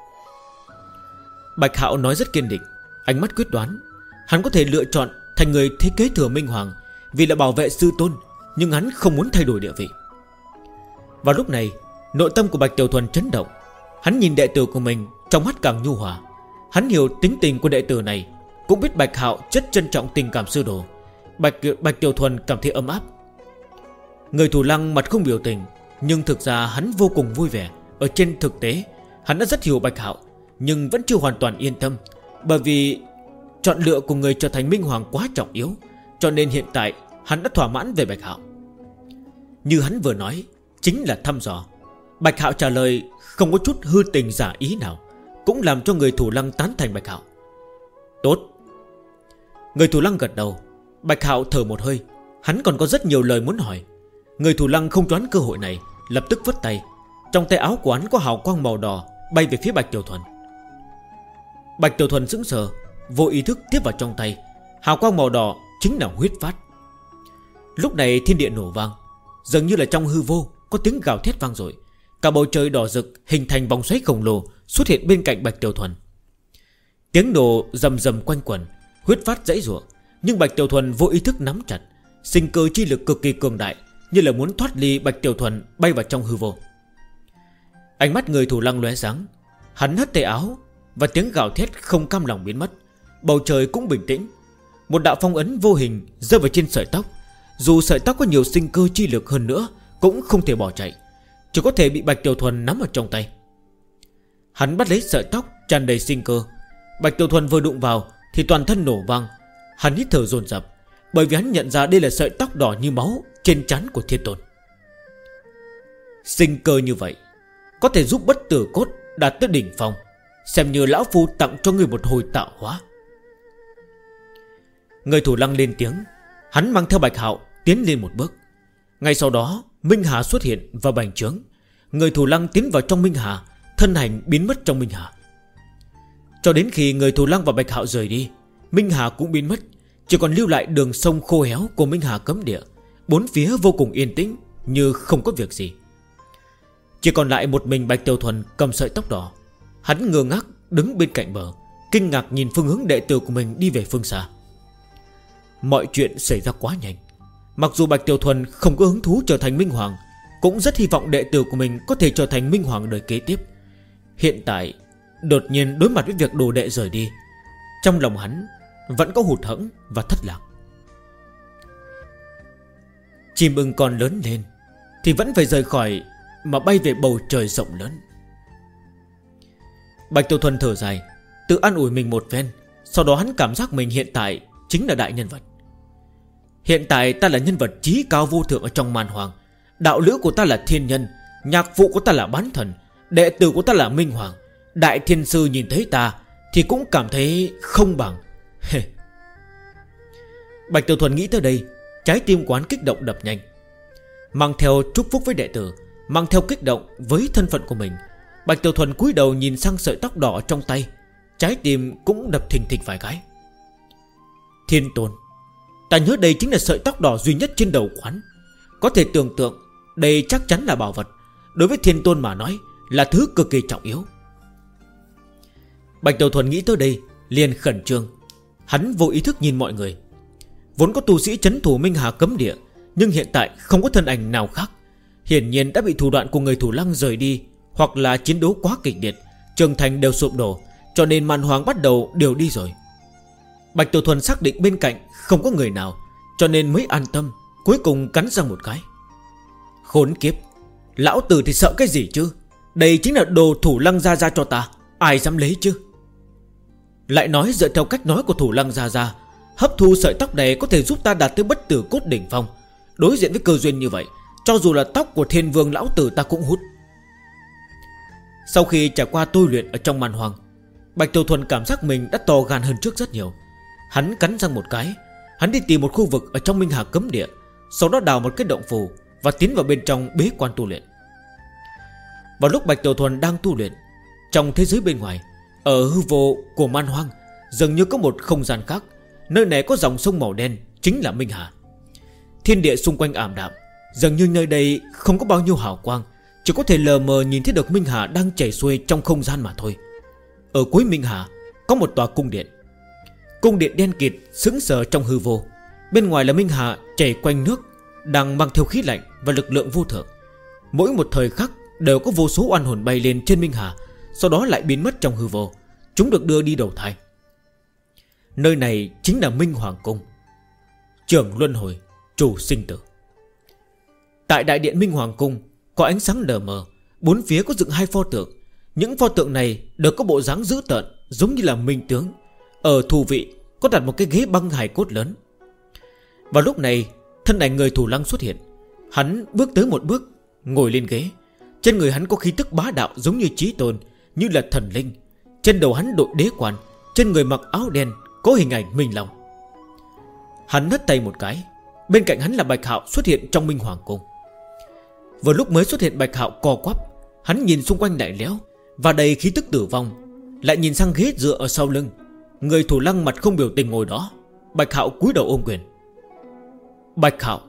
Bạch Hạo nói rất kiên định, ánh mắt quyết đoán. Hắn có thể lựa chọn thành người thế kế thừa Minh Hoàng vì là bảo vệ sư tôn, nhưng hắn không muốn thay đổi địa vị. Vào lúc này, nội tâm của Bạch Tiểu Thuần chấn động. Hắn nhìn đệ tử của mình, trong mắt càng nhu hòa. Hắn hiểu tính tình của đệ tử này, cũng biết Bạch Hạo rất trân trọng tình cảm sư đồ. Bạch Tiểu Thuần cảm thấy ấm áp. Người Thủ Lăng mặt không biểu tình, nhưng thực ra hắn vô cùng vui vẻ. Ở trên thực tế, hắn đã rất hiểu Bạch Hạo, nhưng vẫn chưa hoàn toàn yên tâm. Bởi vì chọn lựa của người trở thành Minh Hoàng quá trọng yếu, cho nên hiện tại hắn đã thỏa mãn về Bạch Hạo. Như hắn vừa nói, chính là thăm dò. Bạch Hạo trả lời không có chút hư tình giả ý nào, cũng làm cho người Thủ Lăng tán thành Bạch Hạo. Tốt. Người Thủ Lăng gật đầu. Bạch Hạo thở một hơi. Hắn còn có rất nhiều lời muốn hỏi. Người Thủ Lăng không choán cơ hội này, lập tức vứt tay. Trong tay áo của hắn có hào quang màu đỏ bay về phía Bạch Tiểu Thuần. Bạch Tiểu Thuần sững sờ, vô ý thức tiếp vào trong tay. Hào quang màu đỏ chính là huyết phát. Lúc này thiên địa nổ vang, dường như là trong hư vô có tiếng gào thét vang dội. Cả bầu trời đỏ rực hình thành vòng xoáy khổng lồ xuất hiện bên cạnh Bạch Tiểu Thuần. Tiếng nổ rầm rầm quanh quẩn, huyết phát giãy giụa, nhưng Bạch Tiểu Thuần vô ý thức nắm chặt. Sinh cơ chi lực cực kỳ cường đại, như là muốn thoát ly Bạch Tiểu Thuần bay vào trong hư vô. Ánh mắt người Thủ Lăng lóe sáng. Hắn hất tay áo, và tiếng gào thét không cam lòng biến mất. Bầu trời cũng bình tĩnh. Một đạo phong ấn vô hình rơi vào trên sợi tóc. Dù sợi tóc có nhiều sinh cơ chi lực hơn nữa, cũng không thể bỏ chạy, chỉ có thể bị Bạch Tiểu Thuần nắm ở trong tay. Hắn bắt lấy sợi tóc tràn đầy sinh cơ. Bạch Tiểu Thuần vừa đụng vào thì toàn thân nổ vang. Hắn hít thở dồn dập, bởi vì hắn nhận ra đây là sợi tóc đỏ như máu trên trán của Thiên Tôn. Sinh cơ như vậy, có thể giúp bất tử cốt đạt tới đỉnh phong, xem như lão phu tặng cho ngươi một hồi tạo hóa. Người thủ lăng lên tiếng. Hắn mang theo Bạch Hạo tiến lên một bước. Ngay sau đó Minh Hà xuất hiện và bành trướng. Người thủ lăng tiến vào trong Minh Hà, thân hình biến mất trong Minh Hà. Cho đến khi người thủ lăng và Bạch Hạo rời đi, Minh Hà cũng biến mất. Chỉ còn lưu lại đường sông khô héo của Minh Hà cấm địa. Bốn phía vô cùng yên tĩnh, như không có việc gì. Chỉ còn lại một mình Bạch Tiểu Thuần cầm sợi tóc đỏ. Hắn ngơ ngác đứng bên cạnh bờ, kinh ngạc nhìn phương hướng đệ tử của mình đi về phương xa. Mọi chuyện xảy ra quá nhanh. Mặc dù Bạch Tiểu Thuần không có hứng thú trở thành Minh Hoàng, cũng rất hy vọng đệ tử của mình có thể trở thành Minh Hoàng đời kế tiếp. Hiện tại đột nhiên đối mặt với việc đồ đệ rời đi, trong lòng hắn vẫn có hụt hẫng và thất lạc. Chim ưng còn lớn lên thì vẫn phải rời khỏi, mà bay về bầu trời rộng lớn. Bạch Tiểu Thuần thở dài, tự an ủi mình một phen. Sau đó hắn cảm giác mình hiện tại chính là đại nhân vật. Hiện tại ta là nhân vật chí cao vô thượng ở trong màn hoàng. Đạo lữ của ta là thiên nhân, nhạc phụ của ta là bán thần, đệ tử của ta là Minh Hoàng. Đại thiên sư nhìn thấy ta thì cũng cảm thấy không bằng. Bạch Tiểu Thuần nghĩ tới đây, trái tim quán kích động đập nhanh. Mang theo chúc phúc với đệ tử, mang theo kích động với thân phận của mình, Bạch Tiểu Thuần cúi đầu nhìn sang sợi tóc đỏ trong tay. Trái tim cũng đập thình thịch vài cái. Thiên Tôn, ta nhớ đây chính là sợi tóc đỏ duy nhất trên đầu quán. Có thể tưởng tượng đây chắc chắn là bảo vật. Đối với Thiên Tôn mà nói là thứ cực kỳ trọng yếu. Bạch Tiểu Thuần nghĩ tới đây liền khẩn trương. Hắn vô ý thức nhìn mọi người. Vốn có tu sĩ trấn thủ Minh Hà cấm địa, nhưng hiện tại không có thân ảnh nào khác. Hiển nhiên đã bị thủ đoạn của người thủ lăng rời đi, hoặc là chiến đấu quá kịch liệt, trường thành đều sụp đổ, cho nên màn hoàng bắt đầu đều đi rồi. Bạch Tiểu Thuần xác định bên cạnh không có người nào, cho nên mới an tâm. Cuối cùng cắn răng một cái. Khốn kiếp, lão tử thì sợ cái gì chứ? Đây chính là đồ thủ lăng gia gia cho ta, ai dám lấy chứ? Lại nói dựa theo cách nói của thủ lăng gia gia, hấp thu sợi tóc này có thể giúp ta đạt tới bất tử cốt đỉnh phong. Đối diện với cơ duyên như vậy, cho dù là tóc của Thiên Vương lão tử ta cũng hút. Sau khi trải qua tôi luyện ở trong màn hoàng, Bạch Tiểu Thuần cảm giác mình đã to gan hơn trước rất nhiều. Hắn cắn răng một cái. Hắn đi tìm một khu vực ở trong Minh Hà cấm địa, sau đó đào một cái động phù và tiến vào bên trong bế quan tu luyện. Vào lúc Bạch Tiểu Thuần đang tu luyện, trong thế giới bên ngoài, ở hư vô của man hoang, dường như có một không gian khác. Nơi này có dòng sông màu đen, chính là Minh Hà. Thiên địa xung quanh ảm đạm, dường như nơi đây không có bao nhiêu hào quang, chỉ có thể lờ mờ nhìn thấy được Minh Hà đang chảy xuôi trong không gian mà thôi. Ở cuối Minh Hà có một tòa cung điện. Cung điện đen kịt sững sờ trong hư vô. Bên ngoài là Minh Hà chảy quanh nước, đang mang theo khí lạnh và lực lượng vô thượng. Mỗi một thời khắc đều có vô số oan hồn bay lên trên Minh Hà, sau đó lại biến mất trong hư vô. Chúng được đưa đi đầu thai. Nơi này chính là Minh Hoàng Cung, trưởng luân hồi, chủ sinh tử. Tại đại điện Minh Hoàng Cung có ánh sáng lờ mờ. Bốn phía có dựng hai pho tượng. Những pho tượng này đều có bộ dáng dữ tợn, giống như là minh tướng. Ở thủ vị có đặt một cái ghế băng hài cốt lớn. Vào lúc này, thân ảnh người thủ lăng xuất hiện. Hắn bước tới một bước, ngồi lên ghế. Trên người hắn có khí tức bá đạo giống như chí tôn, như là thần linh. Trên đầu hắn đội đế quan, trên người mặc áo đen, có hình ảnh Minh Long. Hắn hất tay một cái. Bên cạnh hắn là Bạch Hạo xuất hiện trong Minh Hoàng Cung. Vừa lúc mới xuất hiện, Bạch Hạo co quắp. Hắn nhìn xung quanh lạnh lẽo và đầy khí tức tử vong. Lại nhìn sang ghế dựa ở sau lưng. Người thủ lăng mặt không biểu tình ngồi đó. Bạch Hạo cúi đầu ôm quyền. Bạch Hạo.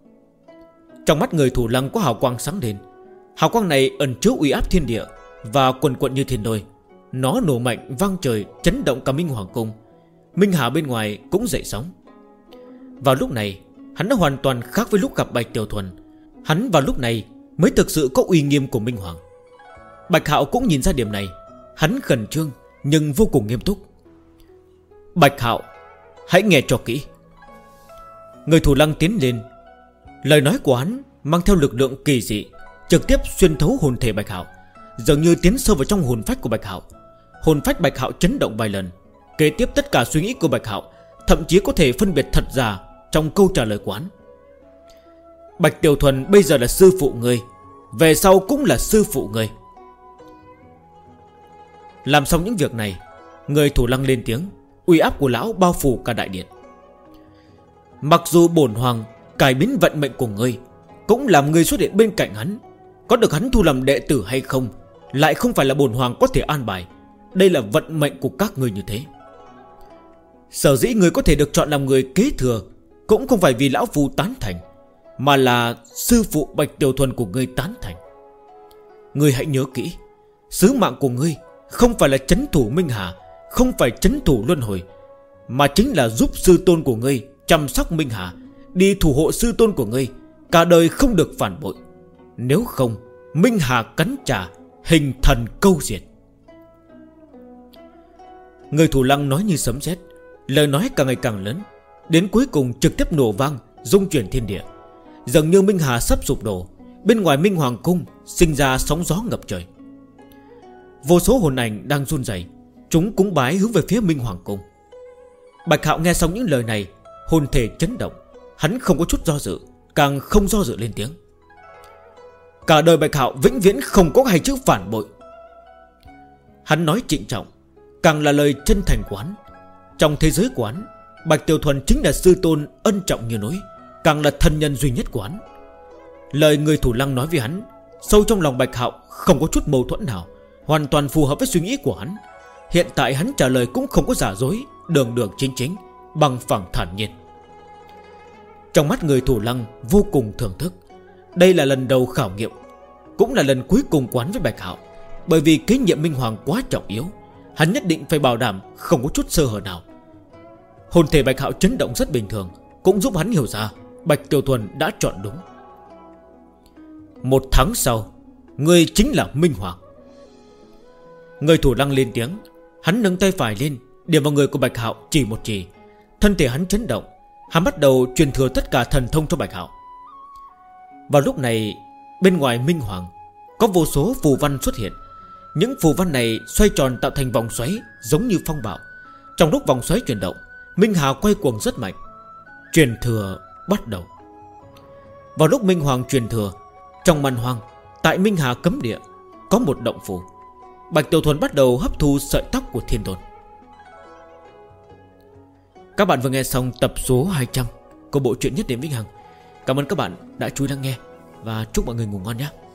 Trong mắt người thủ lăng có hào quang sáng lên. Hào quang này ẩn chứa uy áp thiên địa và quần quận như thiên lôi. Nó nổ mạnh vang trời, chấn động cả Minh Hoàng Cung. Minh Hà bên ngoài cũng dậy sóng. Vào lúc này, hắn đã hoàn toàn khác với lúc gặp Bạch Tiểu Thuần. Hắn vào lúc này mới thực sự có uy nghiêm của Minh Hoàng. Bạch Hạo cũng nhìn ra điểm này. Hắn khẩn trương nhưng vô cùng nghiêm túc. Bạch Hạo, hãy nghe cho kỹ. Người thủ lăng tiến lên. Lời nói của hắn mang theo lực lượng kỳ dị, trực tiếp xuyên thấu hồn thể Bạch Hạo, dường như tiến sâu vào trong hồn phách của Bạch Hạo. Hồn phách Bạch Hạo chấn động vài lần. Kế tiếp tất cả suy nghĩ của Bạch Hạo thậm chí có thể phân biệt thật giả trong câu trả lời của hắn. Bạch Tiểu Thuần bây giờ là sư phụ ngươi, về sau cũng là sư phụ ngươi. Làm xong những việc này, người Thủ Lăng lên tiếng. Uy áp của lão bao phủ cả đại điện. Mặc dù bổn hoàng cải biến vận mệnh của ngươi, cũng làm ngươi xuất hiện bên cạnh hắn, có được hắn thu làm đệ tử hay không lại không phải là bổn hoàng có thể an bài. Đây là vận mệnh của các ngươi như thế. Sở dĩ ngươi có thể được chọn làm người kế thừa cũng không phải vì lão phu tán thành, mà là sư phụ Bạch Tiểu Thuần của ngươi tán thành. Ngươi hãy nhớ kỹ, sứ mạng của ngươi không phải là trấn thủ Minh Hà, không phải trấn thủ Luân Hồi, mà chính là giúp sư tôn của ngươi chăm sóc Minh Hà, đi thủ hộ sư tôn của ngươi, cả đời không được phản bội. Nếu không, Minh Hà cắn trả, hình thần câu diệt. Người Thủ Lăng nói như sấm sét, lời nói càng ngày càng lớn, đến cuối cùng trực tiếp nổ vang, rung chuyển thiên địa. Dường như Minh Hà sắp sụp đổ. Bên ngoài Minh Hoàng Cung sinh ra sóng gió ngập trời. Vô số hồn ảnh đang run rẩy, chúng cúng bái hướng về phía Minh Hoàng Cung. Bạch Hạo nghe xong những lời này, hồn thể chấn động. Hắn không có chút do dự, càng không do dự lên tiếng. Cả đời Bạch Hạo vĩnh viễn không có hai chữ phản bội. Hắn nói trịnh trọng, càng là lời chân thành của hắn. Trong thế giới của hắn, Bạch Tiểu Thuần chính là sư tôn ân trọng như núi, càng là thân nhân duy nhất của hắn. Lời người Thủ Lăng nói với hắn, sâu trong lòng Bạch Hạo không có chút mâu thuẫn nào, hoàn toàn phù hợp với suy nghĩ của hắn. Hiện tại hắn trả lời cũng không có giả dối, đường đường chính chính, bằng phẳng thản nhiên. Trong mắt người Thủ Lăng vô cùng thưởng thức. Đây là lần đầu khảo nghiệm, cũng là lần cuối cùng quán với Bạch Hạo. Bởi vì kế nhiệm Minh Hoàng quá trọng yếu, hắn nhất định phải bảo đảm không có chút sơ hở nào. Hồn thể Bạch Hạo chấn động rất bình thường, cũng giúp hắn hiểu ra Bạch Tiểu Thuần đã chọn đúng. 1 tháng sau, ngươi chính là Minh Hoàng. Người Thủ Lăng lên tiếng. Hắn nâng tay phải lên, điểm vào người của Bạch Hạo chỉ một chỉ. Thân thể hắn chấn động, hắn bắt đầu truyền thừa tất cả thần thông cho Bạch Hạo. Vào lúc này, bên ngoài Minh Hoàng có vô số phù văn xuất hiện. Những phù văn này xoay tròn tạo thành vòng xoáy, giống như phong bạo. Trong lúc vòng xoáy chuyển động, Minh Hà quay cuồng rất mạnh. Truyền thừa bắt đầu. Vào lúc Minh Hoàng truyền thừa, trong man hoang, tại Minh Hà cấm địa, có một động phủ. Bạch Tiểu Thuần bắt đầu hấp thu sợi tóc của Thiên Tôn. Các bạn vừa nghe xong tập số 200 của bộ truyện Nhất Điểm Vĩnh Hằng. Cảm ơn các bạn đã chú ý lắng nghe, và chúc mọi người ngủ ngon nhé.